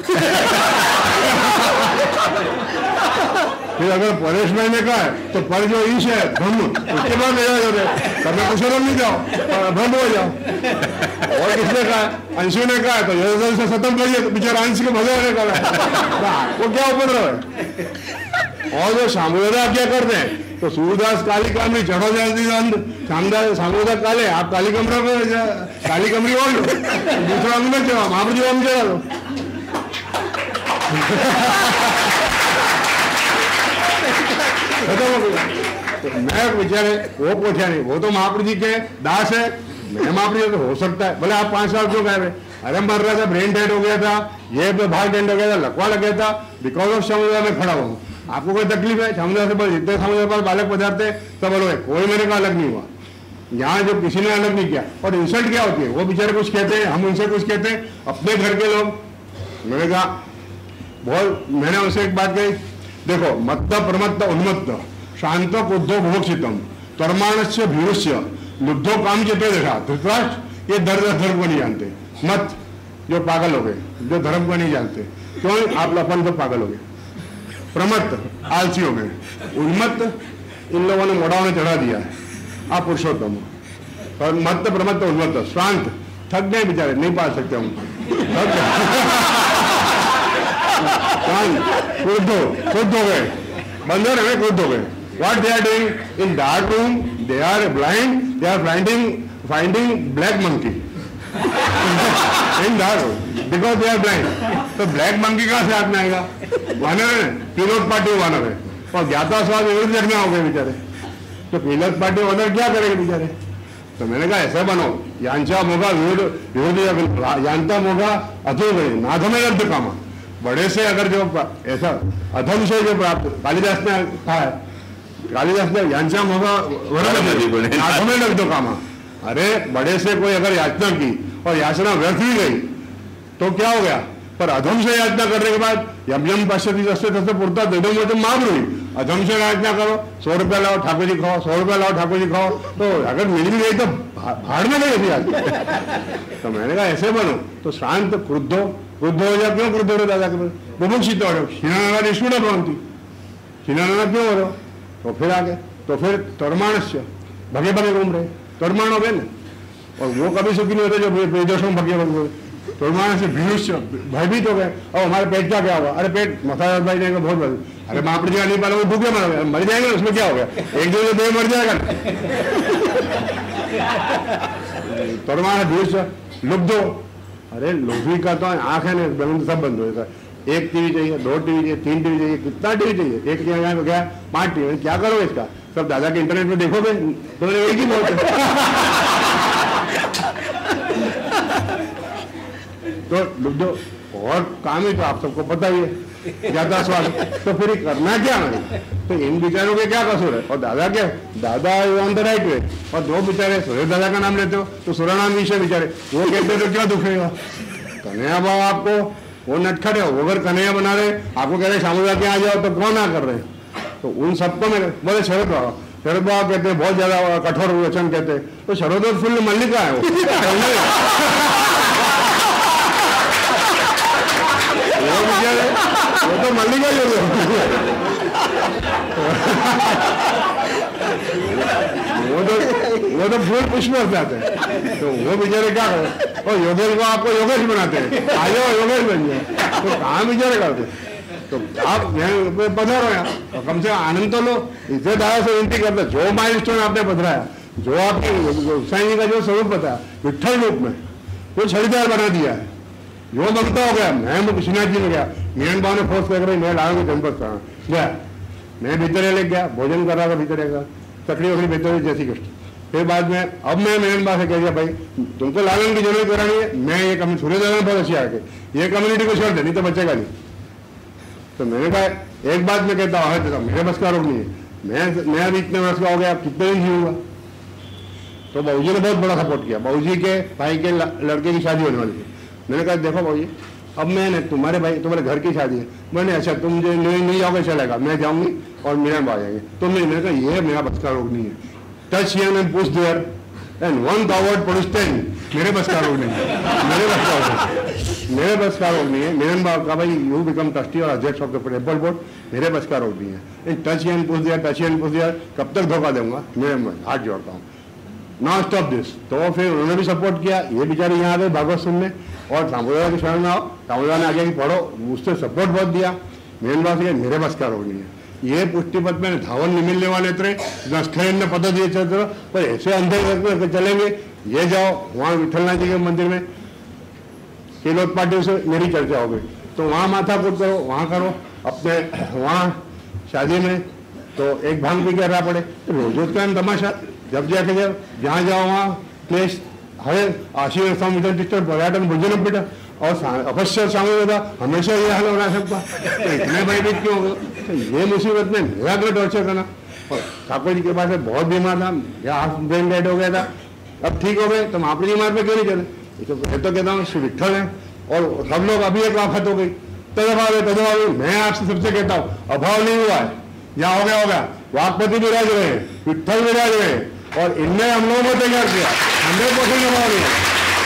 फिर अगर परेश भाई ने कहा है तो पर जो ईश है ब्रह्म, उसके बाद ले जाओ, कभी कुशल नहीं जाओ, ब्रह्म हो जाओ। और किसने कहा? अंशु ने कहा है तो यजन से खत्म करिए, तो बेचारा अंश के भजन ने कहा वो क्या उपद्रव है। और जो सामूदा क्या करते हैं तो सूरदास काली कमरी चढ़ो जाती सामदास सामूदा काले, आप काली कमरा काली कमरी ओढ़ लो, दूसरा अंग में चढ़ाओ, महाप्रभु जी अंग चढ़ा दो। तो मैं बेचारे वो पोठिया नहीं, वो तो महाप्रभु जी के दास है, मैं महाप्रभु जी तो हो सकता है। बोले आप पांच साल क्यों कह रहे? अरे मर रहा था, ब्रेन डेड हो गया था, ये भाग डेड हो गया था, लकवा लग गया था, बिकॉज ऑफ समुद्र में खड़ा हूँ। आपको कोई तकलीफ है? समुद्र से बस जितने समुद्र पर बालक पधारते सब बोलो, कोई मेरे को अलग नहीं हुआ, यहाँ जो किसी ने अलग नहीं किया। और इंसल्ट क्या होती है? वो बेचारे कुछ कहते हैं, हम उनसे कुछ कहते हैं, अपने घर के लोग। मैंने कहा बहुत, मैंने उनसे एक बात कही, देखो मत्त प्रमत्त उन्मत्त शांत क्रोधो भोक्षितम कर्माणस्य भीरुष्य लुब्धो काम चित्ते देखा। धृतराष्ट्र ये दर्द धर्म को नहीं जानते, मत जो पागल हो गए, जो धर्म को नहीं जानते, क्यों? आप अपन तो पागल हो गए। प्रमत्त आलसी हो गए, उन्मत्त इन लोगों ने मोड़ाओं ने चढ़ा दिया है, आप पुरुषोत्तम हो। और मत्त प्रमत्त उन्मत्त शांत, थक गए बेचारे, नहीं पाल सकते हम, थक गए, क्रोध हो क्रोध हो गए, बंदर है क्रोध हो गए, What they are doing in dark room? They are blind. They are finding finding black monkey in dark room because they are blind. तो black monkey कहाँ से हाथ में आएगा? वानर है, पीलोट पार्टी वानर है और ज्ञातास्वाद विरोध देखना हो गए बेचारे. तो पीलोट पार्टी वानर क्या करेंगे बेचारे? तो मैंने कहा ऐसा बनो यांचा मोगा विरोध विरोधी यांता मोगा अधो गए नाधमे लब्ध कामा. बड़े से अगर जो ऐसा अधम से जो प्राप्त कालिदास ने कहा है, कालिदास ने यांचा मोगा नाधमे लब्ध कामा. अरे बड़े से कोई अगर याचना की और याचना व्यर्थ भी गई तो क्या हो गया? पर अधम से याचना करने के बाद यम यम पश्यति तस्य तस्य पुरता दो मतलब माम हुई. अधम से याचना करो, सौ रुपया लाओ ठाकुर जी खाओ, सौ रुपया लाओ ठाकुर जी खाओ, तो अगर मिल भी गई तो भाड़ में नहीं होती. तो मैंने कहा ऐसे बनो तो शांत क्रुद्ध हो. क्रुद्ध हो जाए. क्यों क्रुद्ध हो रहे दादा के बुभुक्षित हो रहे हो? क्षीणाना निष्ठुर भवंती. क्षीणाना क्यों हो रहे हो? तो फिर आगे तो फिर तोरमाणस्य भगे भगे घूम रहे. तोरमाण हो गए ना. और वो कभी सुखी नहीं होते जो विदेशों भगे भगे हुए. तोरमाण से भीष्य भयभीत हो गए. और हमारे पेट का क्या होगा? अरे पेट मसाला भाई जाएगा बहुत बड़ी. अरे माँ जगह नहीं पाला वो भूखे मर गए. मर जाएंगे उसमें क्या हो गया? एक दिन तो देह मर जाएगा. तोरमाण भीष्य लुब्धो. अरे लोभी का तो आंख है ना बंद सब बंद हो जाता है. एक टीवी चाहिए, दो टीवी चाहिए, तीन टीवी चाहिए. कितना टीवी चाहिए? एक टीवी तो क्या पांच टीवी. क्या करोगे इसका? सब दादा के इंटरनेट में देखोगे तो एक ही बहुत है. तो लुब्धो और काम ही तो आप सबको पता ही है ज्यादा स्वाद. तो फिर करना क्या नहीं? तो इन बेचारों के क्या कसूर है? और दादा क्या दादा ऑन द राइट वे. और दो बेचारे सूर्य दादा का नाम लेते हो तो सूर्यनाम विषय बेचारे वो कहते तो क्या दुखेगा? कन्हैया भाव आपको वो नटखट है. वो अगर कन्हैया बना रहे आपको कह रहे शामुदा के आ जाओ तो कौन ना कर रहे? तो उन सबको मैं बोले शरद बाबा. शरद बाबा कहते हैं बहुत ज्यादा कठोर वचन कहते हैं. तो शरद फुल मल्लिका है वो. वो बेचारे वो तो मल्लिका ही हो गए. वो तो वो तो फूल पुष्प हो जाते हैं. तो वो बेचारे क्या करें? और योगेश को आपको योगेश बनाते हैं. आ जाओ योगेश बन जाए. तो कहाँ बेचारे करते? तो आप पधारो यहाँ तो कम से कम आनंद तो लो. इसे दादा से विनती करते जो माइलस्टोन आपने पधराया, जो आपके गोसाई जी का जो स्वरूप बताया विठल रूप में वो छड़ीदार बना दिया है. जो बनता हो गया. मैं विश्वनाथ जी में गया. मीरन बाबू ने फोर्स कर मैं लाऊंगा जनपद का गया. मैं भीतर ले गया. भोजन कर रहा था भीतर का तकड़ी वकड़ी भीतर जैसी कष्ट. फिर बाद में अब मैं मीरन बाबू से कह दिया भाई तुमको लालन की जरूरत करानी है. मैं ये कम सूर्य दादा बहुत अच्छी आके ये कम्युनिटी को छोड़ दे नहीं तो बचेगा नहीं. तो मैंने कहा एक बात मैं कहता हूँ मेरे बस का रोग नहीं है. मैं मैं अभी इतने वर्ष का हो गया अब कितने दिन जीऊंगा. तो बाबूजी ने बहुत बड़ा सपोर्ट किया. बाबूजी के भाई के लड़के की शादी होने वाली थी. मैंने कहा देखो बाबूजी अब मैं तुम्हारे भाई तुम्हारे घर की शादी है. मैंने अच्छा तुम जो नहीं नहीं जाओगे चलेगा मैं जाऊंगी और मेरा आ जाएंगे. तो मैंने कहा ये मेरा बस का रोग नहीं है. Touch here and push there and one forward push ten. मेरे बस का रोग नहीं है. मेरे बस का रोग मेरे बस का रोग नहीं है. मेरन बाबू का भाई यू बिकम ट्रस्टी और अध्यक्ष ऑफ द फुटबॉल बोर्ड. मेरे बस का रोग नहीं है. टच एंड पुश दिया टच एंड पुश दिया कब तक धोखा दूंगा? मैं हाथ जोड़ता हूँ नॉट स्टॉप दिस. तो फिर उन्होंने भी सपोर्ट किया. ये बेचारे यहाँ आ गए भागवत सुनने और सामुदाय के शरण में आओ. सामुदाय ने आगे पढ़ो उससे सपोर्ट बहुत दिया. मेन बात ये मेरे बस का रोग नहीं है. ये पुष्टिपथ में धावन निमिलने वाले थे नस्खेन पद्धति ये चलते पर ऐसे अंधे करके चलेंगे. ये जाओ वहाँ विठलनाथ जी के मंदिर में केलोत पार्टी से मेरी चर्चा हो गई तो वहाँ माथा कूट करो वहाँ करो. अपने वहाँ शादी में तो एक भांग पी के रहा पड़े. रोज रोज का तमाशा. जब जाके जब जहाँ जाओ वहाँ क्लेश हरे आशीर्वाद संविधान पर्यटन भोजन पीटा और अवश्य शामिल होता. हमेशा ये हाल हो रहा है सबका. तो इतने भयभीत क्यों हो गए? तो ये मुसीबत में मेरा घर टॉर्चर करना. और ठाकुर जी के पास बहुत बीमार था. यहाँ ब्रेन डेड हो गया था. अब ठीक हो गए तो हम अपनी बीमार पे क्यों नहीं चले? तो मैं तो कहता हूँ श्री विठल है और सब लोग अभी एक आफत हो गई तदभाव है तदभाव. मैं आपसे सबसे कहता हूँ अभाव नहीं हुआ है. यहाँ हो गया हो गया. वाकपति विराज रहे हैं, विठल विराज रहे हैं और इनने हम लोगों को तैयार किया. हंड्रेड परसेंट अभाव नहीं है.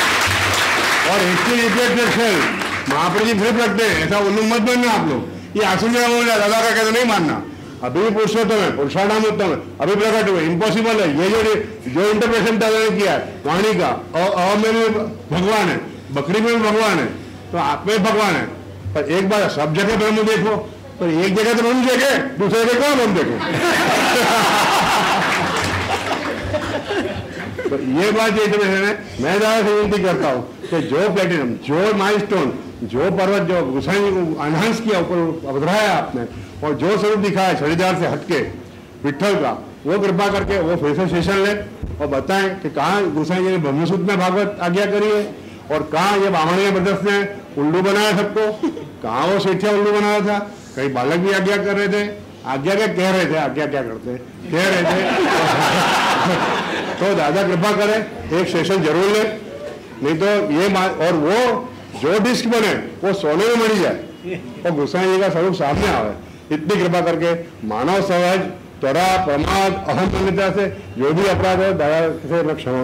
और इसकी रिपीटेड सेल महाप्रभु जी फिर रखते हैं. ऐसा उन्नत मत बनना आप लोग. ये आंसू में दादा का कहते नहीं मानना. अभी भी पुरुषोत्तम है पुरुषार्थम उत्तम है अभी प्रकट हुए. इम्पॉसिबल है. ये जो जो इंटरप्रेशन दादा ने किया है वाणी का और अ में भी भगवान है बकरी में भी भगवान है तो आप में भगवान है. पर एक बार सब जगह ब्रह्म देखो पर एक जगह तो हम देखे, दूसरे जगह कौन हम देखो। तो ये बात ये समझ रहे हैं। मैं ज़्यादा से विनती करता हूँ कि जो प्लेटिनम, जो माइलस्टोन, जो पर्वत जो गोसाई को एनहांस किया, ऊपर अवधराया आपने, और जो स्वरूप दिखाया छड़ीदार से हटके विठल का, वो कृपा करके वो फिर से सेशन ले और बताएं कि कहाँ गोसाई जी ने ब्रह्मसूत्र में भागवत आज्ञा करी है, और कहाँ ये बामणिया ब्रदर्स ने उल्लू बनाया सबको, कहाँ वो सेठिया उल्लू बनाया था, कई बालक भी आज्ञा कर रहे थे, आज्ञा क्या कह रहे थे, आज्ञा क्या करते हैं, कह रहे थे। तो दादा कृपा करें एक सेशन जरूर ले, नहीं तो ये, और वो जो डिस्क बने वो सोने में मरी जाए और गोसाई जी का स्वरूप सामने आवे, इतनी कृपा करके मानव समाज त्वरा प्रमाद अहम से जो भी अपराध है दादा से मैं क्षमा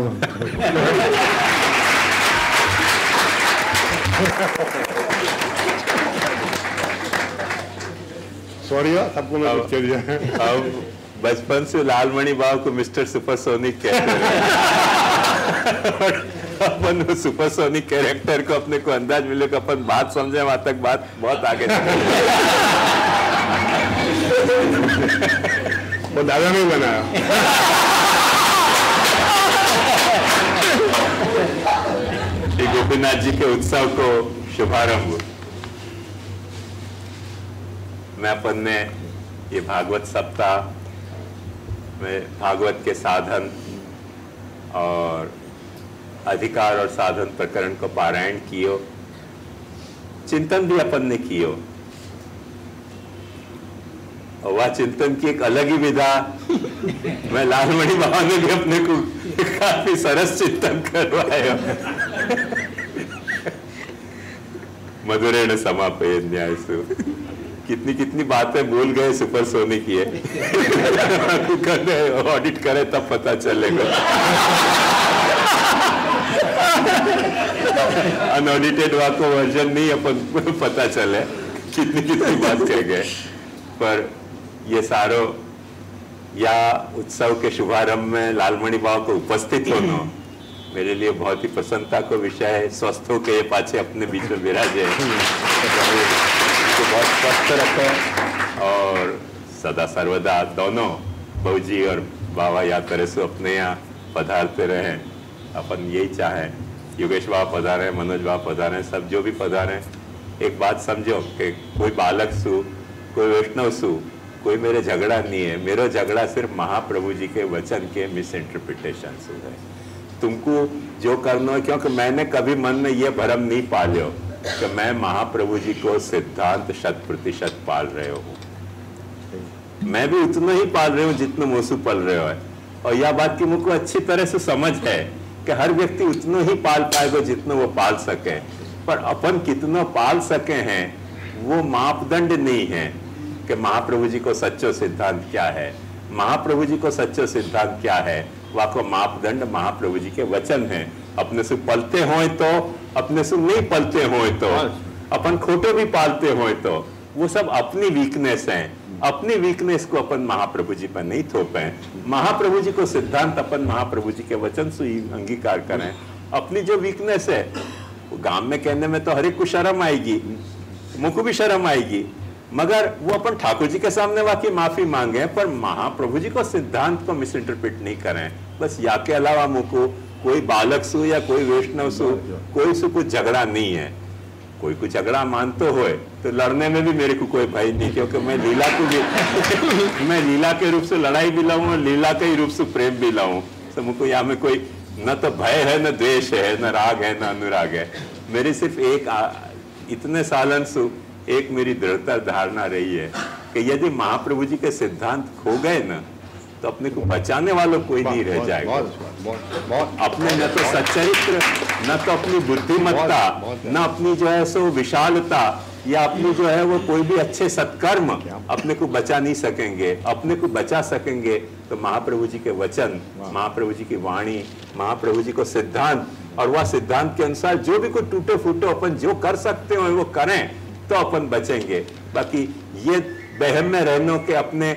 सॉरी सबको मैं पूछ दिया। अब बचपन से लालमणि बाबू को मिस्टर सुपरसोनिक कहते हैं। अपन वो सुपरसोनिक कैरेक्टर को अपने को अंदाज मिले कि अपन बात समझे, वहां तक बात बहुत आगे वो दादा ने बनाया। गोपीनाथ जी के उत्सव को शुभारंभ में अपन ने ये भागवत सप्ताह में भागवत के साधन और अधिकार और साधन प्रकरण को पारायण कियो, चिंतन भी अपन ने कियो, और वह चिंतन की एक अलग ही विधा मैं लालमणि बाबा ने भी अपने को काफी सरस चिंतन करवाया। मधुरेण समापयेत् न्यायसु, कितनी कितनी बातें भूल गए सुपरसोनिक ये। ऑडिट करे तब पता चलेगा। अनऑडिटेड वाको वर्जन नहीं अपन पता चले कितनी कितनी बात कह गए। पर ये सारो या उत्सव के शुभारंभ में लालमणि बाबा को उपस्थित होना मेरे लिए बहुत ही प्रसन्नता को विषय है। स्वस्थ होकर ये पाछे अपने बीच में विराजे, तो बहुत स्वस्थ रखे और सदा सर्वदा दोनों बहुजी और बाबा या करे सो अपने यहाँ पधारते रहे। अपन यही चाहे, योगेश बाबा पधारे, मनोज बाबा पधारे, सब जो भी पधारे, एक बात समझो कि कोई बालक सु, कोई वैष्णव सु, कोई मेरे झगड़ा नहीं है। मेरा झगड़ा सिर्फ महाप्रभु जी के वचन के मिस इंटरप्रिटेशन से है। तुमको जो करना है, क्योंकि मैंने कभी मन में ये भ्रम नहीं पालियो कि मैं महाप्रभु जी को सिद्धांत शत प्रतिशत पाल रहे हूँ। मैं भी उतना ही पाल रहे हूँ जितना मोसू पाल रहे हो है। और यह बात की मुझको अच्छी तरह से समझ है कि हर व्यक्ति उतना ही पाल पाएगा जितना वो पाल सके, पर अपन कितना पाल सके हैं वो मापदंड नहीं है कि महाप्रभु जी को सच्चो सिद्धांत क्या है। महाप्रभु जी को सच्चो सिद्धांत क्या है, वाको मापदंड महाप्रभु जी के वचन हैं। अपने से पलते होए तो, अपने से नहीं पलते होए तो, अपन खोटे भी पालते होए तो, वो सब अपनी वीकनेस है। अपनी वीकनेस को अपन महाप्रभु जी पर नहीं थोपे। महाप्रभु जी को सिद्धांत अपन महाप्रभु जी के वचन से ही अंगीकार करें। अपनी जो वीकनेस है वो गांव में कहने में तो हर एक को शर्म आएगी, मुझको भी शर्म आएगी, मगर वो अपन ठाकुर जी के सामने वाकई माफी मांगे, पर महाप्रभु जी को सिद्धांत को मिस इंटरप्रेट नहीं करें। बस या के अलावा मुझको कोई बालक सु या कोई वैष्णव सु, कोई से कुछ झगड़ा नहीं है। कोई कुछ झगड़ा मानते हुए तो लड़ने में भी मेरे को कोई भय नहीं, क्योंकि मैं लीला को भी मैं लीला के रूप से लड़ाई भी लाऊं और लीला के रूप से प्रेम भी लाऊं। तो मुझको यहाँ में कोई न तो भय है, न द्वेष है, न राग है, न अनुराग है। मेरी सिर्फ एक आ, इतने सालन सु एक मेरी दृढ़ता धारणा रही है कि यदि महाप्रभु जी के सिद्धांत खो गए ना तो अपने को बचाने वालों कोई नहीं रह जाएगा। अपने न तो सच्चरित्र, न तो अपनी बुद्धिमत्ता, न अपनी जो है सो विशालता, या अपनी जो है वो कोई भी अच्छे सत्कर्म अपने को बचा नहीं सकेंगे। अपने को बचा सकेंगे तो महाप्रभु जी के वचन, महाप्रभु जी की वाणी, महाप्रभु जी को सिद्धांत, और वह सिद्धांत के अनुसार जो भी कोई टूटे फूटे अपन जो कर सकते हो वो करें तो अपन बचेंगे। बाकी ये बहम में रहने के अपने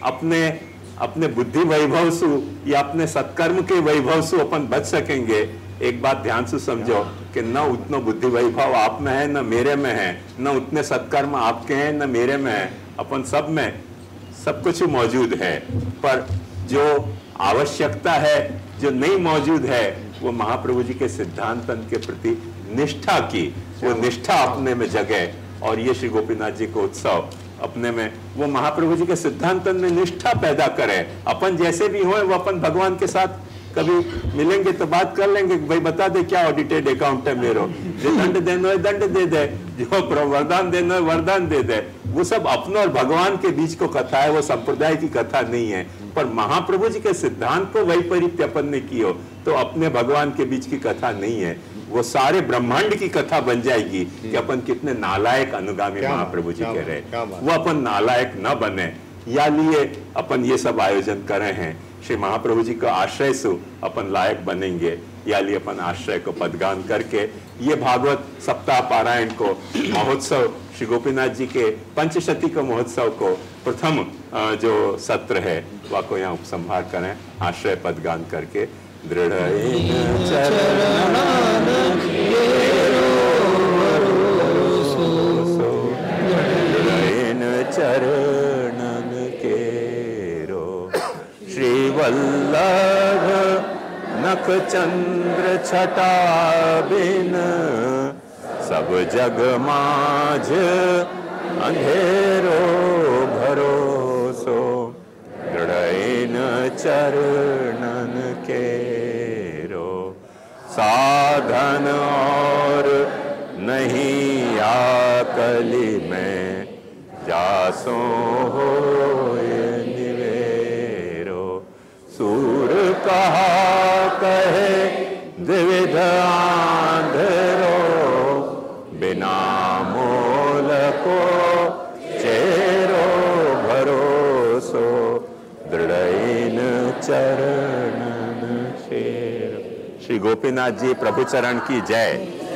अपने अपने बुद्धि वैभव सु या अपने सत्कर्म के वैभव से अपन बच सकेंगे, एक बात ध्यान से समझो कि न उतना बुद्धि वैभव आप में है, न मेरे में है, न उतने सत्कर्म आपके हैं, न मेरे में है। अपन सब में सब कुछ मौजूद है, पर जो आवश्यकता है, जो नहीं मौजूद है, वो महाप्रभु जी के सिद्धांतन के प्रति निष्ठा की, वो निष्ठा अपने में जगे। और ये श्री गोपीनाथ जी को उत्सव अपने में वो महाप्रभु जी के सिद्धांतन में निष्ठा पैदा करे। अपन जैसे भी हो, वो अपन भगवान के साथ कभी मिलेंगे तो बात कर लेंगे, भाई बता दे क्या ऑडिटेड अकाउंट है मेरो, जो दंड देना है दंड दे दे, जो वरदान देना है वरदान दे दे। वो सब अपने और भगवान के बीच को कथा है, वो संप्रदाय की कथा नहीं है। पर महाप्रभु जी के सिद्धांत को वैपरीत्य अपन ने की हो तो अपने भगवान के बीच की कथा नहीं है, वो सारे ब्रह्मांड की कथा बन जाएगी कि अपन कितने नालायक अनुगामी महाप्रभु जी के रहे। वो अपन नालायक न बने, या लिए अपन ये सब आयोजन कर रहे हैं। श्री महाप्रभु जी का आश्रय से अपन लायक बनेंगे, या लिए अपन आश्रय को पदगान करके ये भागवत सप्ताह पारायण को महोत्सव, श्री गोपीनाथ जी के पंचशती का महोत्सव को प्रथम जो सत्र है वह को यहाँ उपसंहार करें आश्रय पदगान करके। दृढ़ चरणन केरो श्री वल्लभ नख चंद्र छटा बिन सब जग माझ अंधेरो भरोसो। दृढ़ चरणन केरो साधन और नहीं आकली में जासो हो निवेरो। सूर कहा कहे द्विविध आंधरो बिना मोल को चेरो भरोसो। दृढ़ चरणन शेर। श्री गोपीनाथ जी प्रभु चरण की जय।